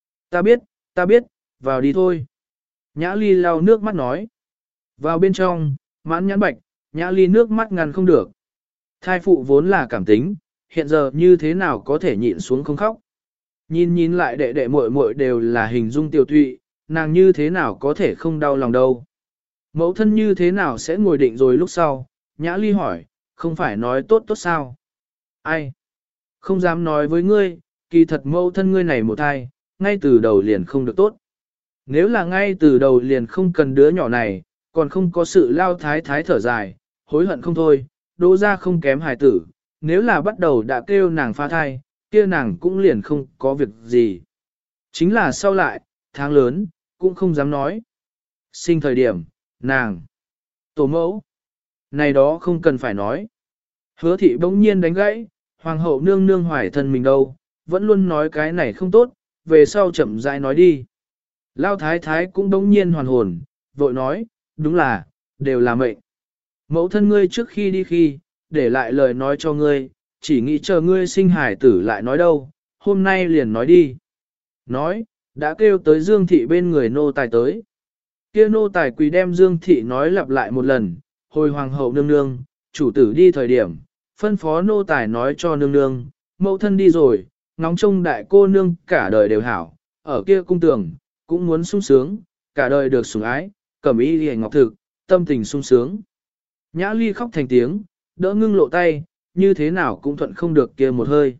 Speaker 1: ta biết, vào đi thôi. Nhã Ly lau nước mắt nói, vào bên trong, mãn nhãn bạch, Nhã Ly nước mắt ngăn không được. Thai phụ vốn là cảm tính, hiện giờ như thế nào có thể nhịn xuống không khóc. Nhìn lại đệ đệ muội muội đều là hình dung tiêu tụy, nàng như thế nào có thể không đau lòng đâu. Mẫu thân như thế nào sẽ ngồi định rồi lúc sau, Nhã Ly hỏi, không phải nói tốt sao? Ai? Không dám nói với ngươi, kỳ thật mẫu thân ngươi này một thai, ngay từ đầu liền không được tốt. Nếu là ngay từ đầu liền không cần đứa nhỏ này, còn không có sự lao thái thái thở dài, hối hận không thôi, Đỗ ra không kém hài tử, nếu là bắt đầu đã kêu nàng phá thai, kia nàng cũng liền không có việc gì. Chính là sau lại, tháng lớn, cũng không dám nói. Sinh thời điểm, nàng, tổ mẫu, này đó không cần phải nói. Hứa thị bỗng nhiên đánh gãy, hoàng hậu nương nương hoài thân mình đâu, vẫn luôn nói cái này không tốt, về sau chậm rãi nói đi. Lao thái thái cũng bỗng nhiên hoàn hồn, vội nói, đúng là, đều là mệnh. Mẫu thân ngươi trước khi đi khi, để lại lời nói cho ngươi, chỉ nghĩ chờ ngươi sinh hải tử lại nói đâu, hôm nay liền nói đi. Nói, đã kêu tới Dương Thị bên người nô tài tới. Kia nô tài quỳ đem Dương Thị nói lặp lại một lần, hồi hoàng hậu nương nương, chủ tử đi thời điểm, phân phó nô tài nói cho nương nương, mẫu thân đi rồi, ngóng trông đại cô nương cả đời đều hảo, ở kia cung tường, cũng muốn sung sướng, cả đời được sủng ái, cẩm y liễu ngọc thực, tâm tình sung sướng. Nhã Ly khóc thành tiếng, đỡ ngưng lộ tay, như thế nào cũng thuận không được kia một hơi.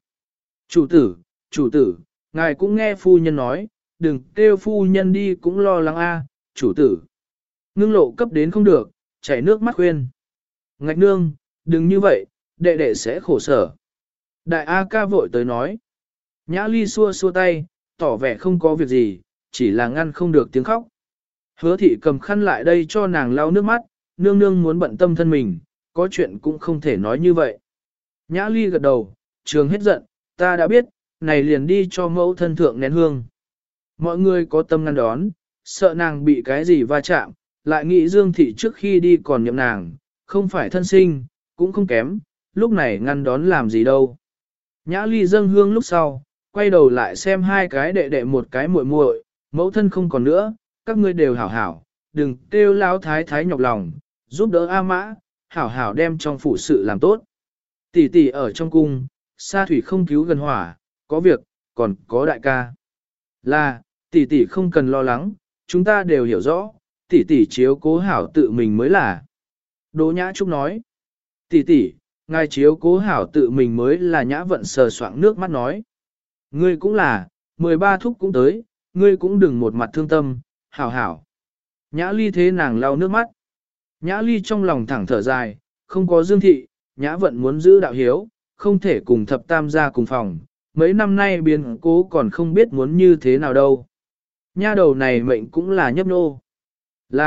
Speaker 1: Chủ tử, ngài cũng nghe phu nhân nói, đừng kêu phu nhân đi cũng lo lắng a, chủ tử. Ngưng lộ cấp đến không được, chảy nước mắt khuyên. Ngạch nương, đừng như vậy, đệ đệ sẽ khổ sở. Đại A ca vội tới nói. Nhã Ly xua xua tay, tỏ vẻ không có việc gì, chỉ là ngăn không được tiếng khóc. Hứa thị cầm khăn lại đây cho nàng lau nước mắt, nương nương muốn bận tâm thân mình, có chuyện cũng không thể nói như vậy. Nhã Ly gật đầu, trường hết giận, ta đã biết, này liền đi cho mẫu thân thượng nén hương. Mọi người có tâm ngăn đón, sợ nàng bị cái gì va chạm, lại nghĩ Dương Thị trước khi đi còn nhậm nàng, không phải thân sinh, cũng không kém, lúc này ngăn đón làm gì đâu. Nhã Ly dâng hương lúc sau, quay đầu lại xem hai cái đệ đệ một cái muội muội, mẫu thân không còn nữa, các ngươi đều hảo hảo, đừng kêu lão thái thái nhọc lòng, giúp đỡ A Mã, hảo hảo đem trong phủ sự làm tốt. Tỷ tỷ ở trong cung, xa thủy không cứu gần hỏa, có việc, còn có đại ca. Là, tỷ tỷ không cần lo lắng, chúng ta đều hiểu rõ, tỷ tỷ chiếu cố hảo tự mình mới là. Đỗ Nhã Trúc nói, tỷ tỷ, ngài chiếu cố hảo tự mình mới là. Nhã Vận sờ soạng nước mắt nói. Ngươi cũng là, 13 thúc cũng tới, ngươi cũng đừng một mặt thương tâm, hảo hảo. Nhã Ly thế nàng lau nước mắt. Nhã Ly trong lòng thẳng thở dài, không có Dương Thị, Nhã Vận muốn giữ đạo hiếu, không thể cùng thập tam gia cùng phòng, mấy năm nay biến cố còn không biết muốn như thế nào đâu. Nha đầu này mệnh cũng là nhấp nô. Là,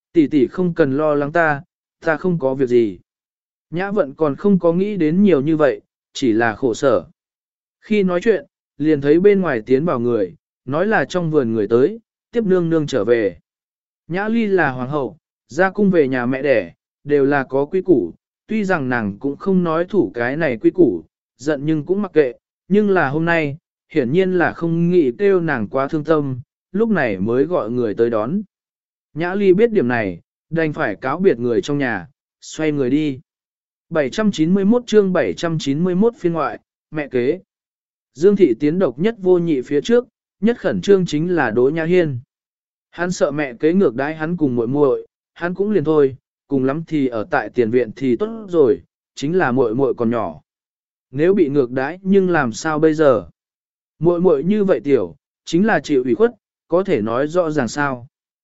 Speaker 1: Tỷ tỷ không cần lo lắng ta không có việc gì. Nhã vận còn không có nghĩ đến nhiều như vậy, chỉ là khổ sở. Khi nói chuyện, liền thấy bên ngoài tiến vào người, nói là trong vườn người tới, tiếp nương nương trở về. Nhã ly là hoàng hậu, ra cung về nhà mẹ đẻ, đều là có quy củ, tuy rằng nàng cũng không nói thủ cái này quy củ, giận nhưng cũng mặc kệ, nhưng là hôm nay, hiển nhiên là không nghĩ kêu nàng quá thương tâm, lúc này mới gọi người tới đón. Nhã ly biết điểm này, đành phải cáo biệt người trong nhà, xoay người đi. 791 chương 791 phiên ngoại, mẹ kế. Dương thị tiến độc nhất vô nhị phía trước, nhất khẩn trương chính là Đỗ Nhã Hiên. Hắn sợ mẹ kế ngược đãi hắn cùng muội muội, hắn cũng liền thôi, cùng lắm thì ở tại tiền viện thì tốt rồi, chính là muội muội còn nhỏ. Nếu bị ngược đãi nhưng làm sao bây giờ? Muội muội như vậy tiểu, chính là chịu ủy khuất, có thể nói rõ ràng sao?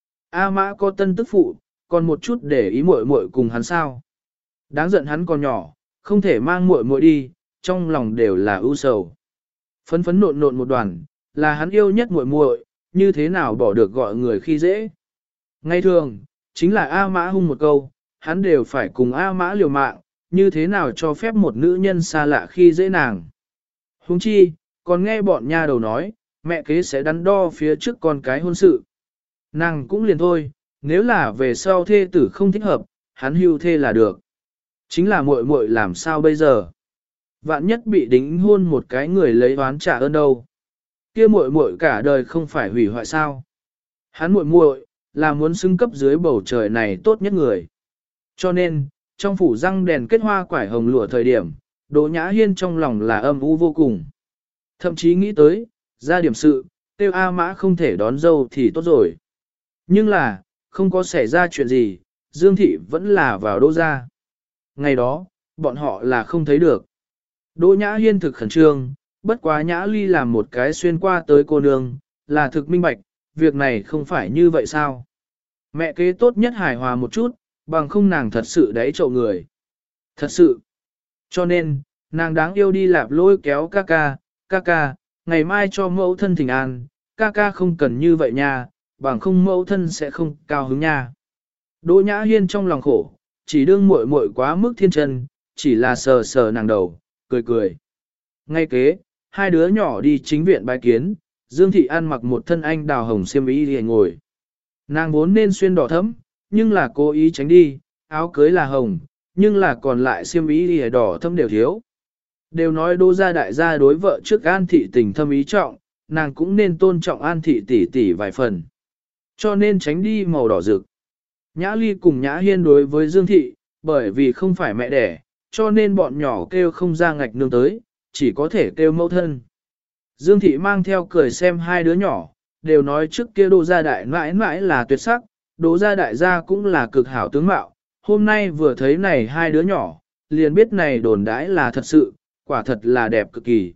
Speaker 1: A Mã có tân tức phụ, còn một chút để ý muội muội cùng hắn sao? Đáng giận hắn còn nhỏ, không thể mang muội muội đi, trong lòng đều là ưu sầu. Phấn phấn nộn nộn một đoàn, là hắn yêu nhất muội muội, như thế nào bỏ được gọi người khi dễ. Ngay thường, chính là A Mã hung một câu, hắn đều phải cùng A Mã liều mạng, như thế nào cho phép một nữ nhân xa lạ khi dễ nàng. Huống chi, còn nghe bọn nha đầu nói, mẹ kế sẽ đắn đo phía trước con cái hôn sự. Nàng cũng liền thôi, nếu là về sau thê tử không thích hợp, hắn hưu thê là được. Chính là muội muội làm sao bây giờ? Vạn nhất bị đính hôn một cái người lấy oán trả ơn đâu. Kia muội muội cả đời không phải hủy hoại sao? Hắn muội muội là muốn xứng cấp dưới bầu trời này tốt nhất người. Cho nên, trong phủ răng đèn kết hoa quải hồng lụa thời điểm, Đỗ Nhã Hiên trong lòng là âm u vô cùng. Thậm chí nghĩ tới, ra điểm sự, tiêu A Mã không thể đón dâu thì tốt rồi. Nhưng là, không có xảy ra chuyện gì, Dương Thị vẫn là vào Đỗ gia. Ngày đó, bọn họ là không thấy được. Đỗ Nhã Hiên thực khẩn trương, bất quá Nhã Ly làm một cái xuyên qua tới cô nương, là thực minh bạch, việc này không phải như vậy sao? Mẹ kế tốt nhất hài hòa một chút, bằng không nàng thật sự đáy trộn người. Thật sự. Cho nên, nàng đáng yêu đi lạp lôi kéo ca ca, ngày mai cho mẫu thân thỉnh an, ca không cần như vậy nha, bằng không mẫu thân sẽ không cao hứng nha. Đỗ Nhã Hiên trong lòng khổ, chỉ đương muội muội quá mức thiên chân, chỉ là sờ sờ nàng đầu, cười cười. Ngay kế, hai đứa nhỏ đi chính viện bái kiến, Dương Thị ăn mặc một thân anh đào hồng xiêm y để ngồi. Nàng vốn nên xuyên đỏ thẫm, nhưng là cố ý tránh đi, áo cưới là hồng, nhưng là còn lại xiêm y để đỏ thẫm đều thiếu. Đều nói Đỗ gia đại gia đối vợ trước An Thị tình thâm ý trọng, nàng cũng nên tôn trọng An Thị tỷ tỷ vài phần. Cho nên tránh đi màu đỏ rực. Nhã Ly cùng Nhã Hiên đối với Dương Thị, bởi vì không phải mẹ đẻ, cho nên bọn nhỏ kêu không ra ngạch nương tới, chỉ có thể kêu mẫu thân. Dương Thị mang theo cười xem hai đứa nhỏ, đều nói trước kia Đỗ gia đại mãi mãi là tuyệt sắc, Đỗ gia đại gia cũng là cực hảo tướng mạo, hôm nay vừa thấy này hai đứa nhỏ, liền biết này đồn đãi là thật sự, quả thật là đẹp cực kỳ.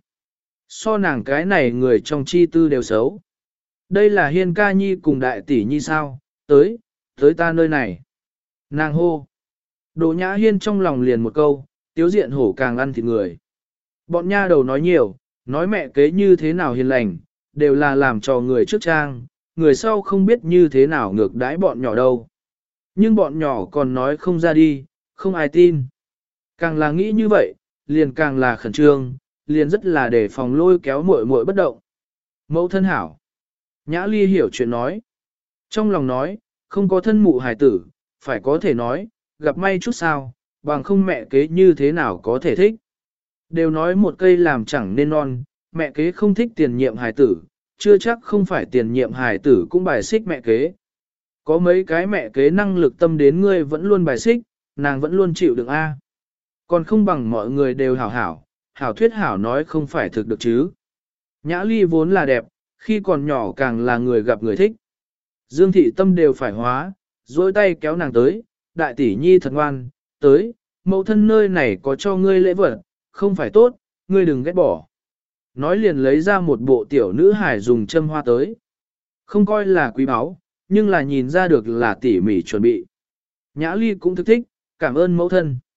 Speaker 1: So nàng cái này người trong chi tư đều xấu. Đây là Hiên ca nhi cùng đại tỷ nhi sao, tới ta nơi này. Nàng hô. Đỗ Nhã Hiên trong lòng liền một câu, tiếu diện hổ càng ăn thịt người. Bọn nha đầu nói nhiều, nói mẹ kế như thế nào hiền lành, đều là làm cho người trước trang, người sau không biết như thế nào ngược đãi bọn nhỏ đâu. Nhưng bọn nhỏ còn nói không ra đi, không ai tin. Càng là nghĩ như vậy, liền càng là khẩn trương, liền rất là để phòng lôi kéo muội muội bất động. Mẫu thân hảo. Nhã Ly hiểu chuyện nói. Trong lòng nói, không có thân mụ hài tử, phải có thể nói, gặp may chút sao, bằng không mẹ kế như thế nào có thể thích. Đều nói một cây làm chẳng nên non, mẹ kế không thích tiền nhiệm hài tử, chưa chắc không phải tiền nhiệm hài tử cũng bài xích mẹ kế. Có mấy cái mẹ kế năng lực tâm đến ngươi vẫn luôn bài xích, nàng vẫn luôn chịu đựng A. Còn không bằng mọi người đều hảo thuyết hảo nói không phải thực được chứ. Nhã Ly vốn là đẹp, khi còn nhỏ càng là người gặp người thích. Dương Thị tâm đều phải hóa, dối tay kéo nàng tới, đại tỷ nhi thật ngoan, tới, mẫu thân nơi này có cho ngươi lễ vật, không phải tốt, ngươi đừng ghét bỏ. Nói liền lấy ra một bộ tiểu nữ hải dùng châm hoa tới. Không coi là quý báu, nhưng là nhìn ra được là tỉ mỉ chuẩn bị. Nhã Ly cũng thức thích, cảm ơn mẫu thân.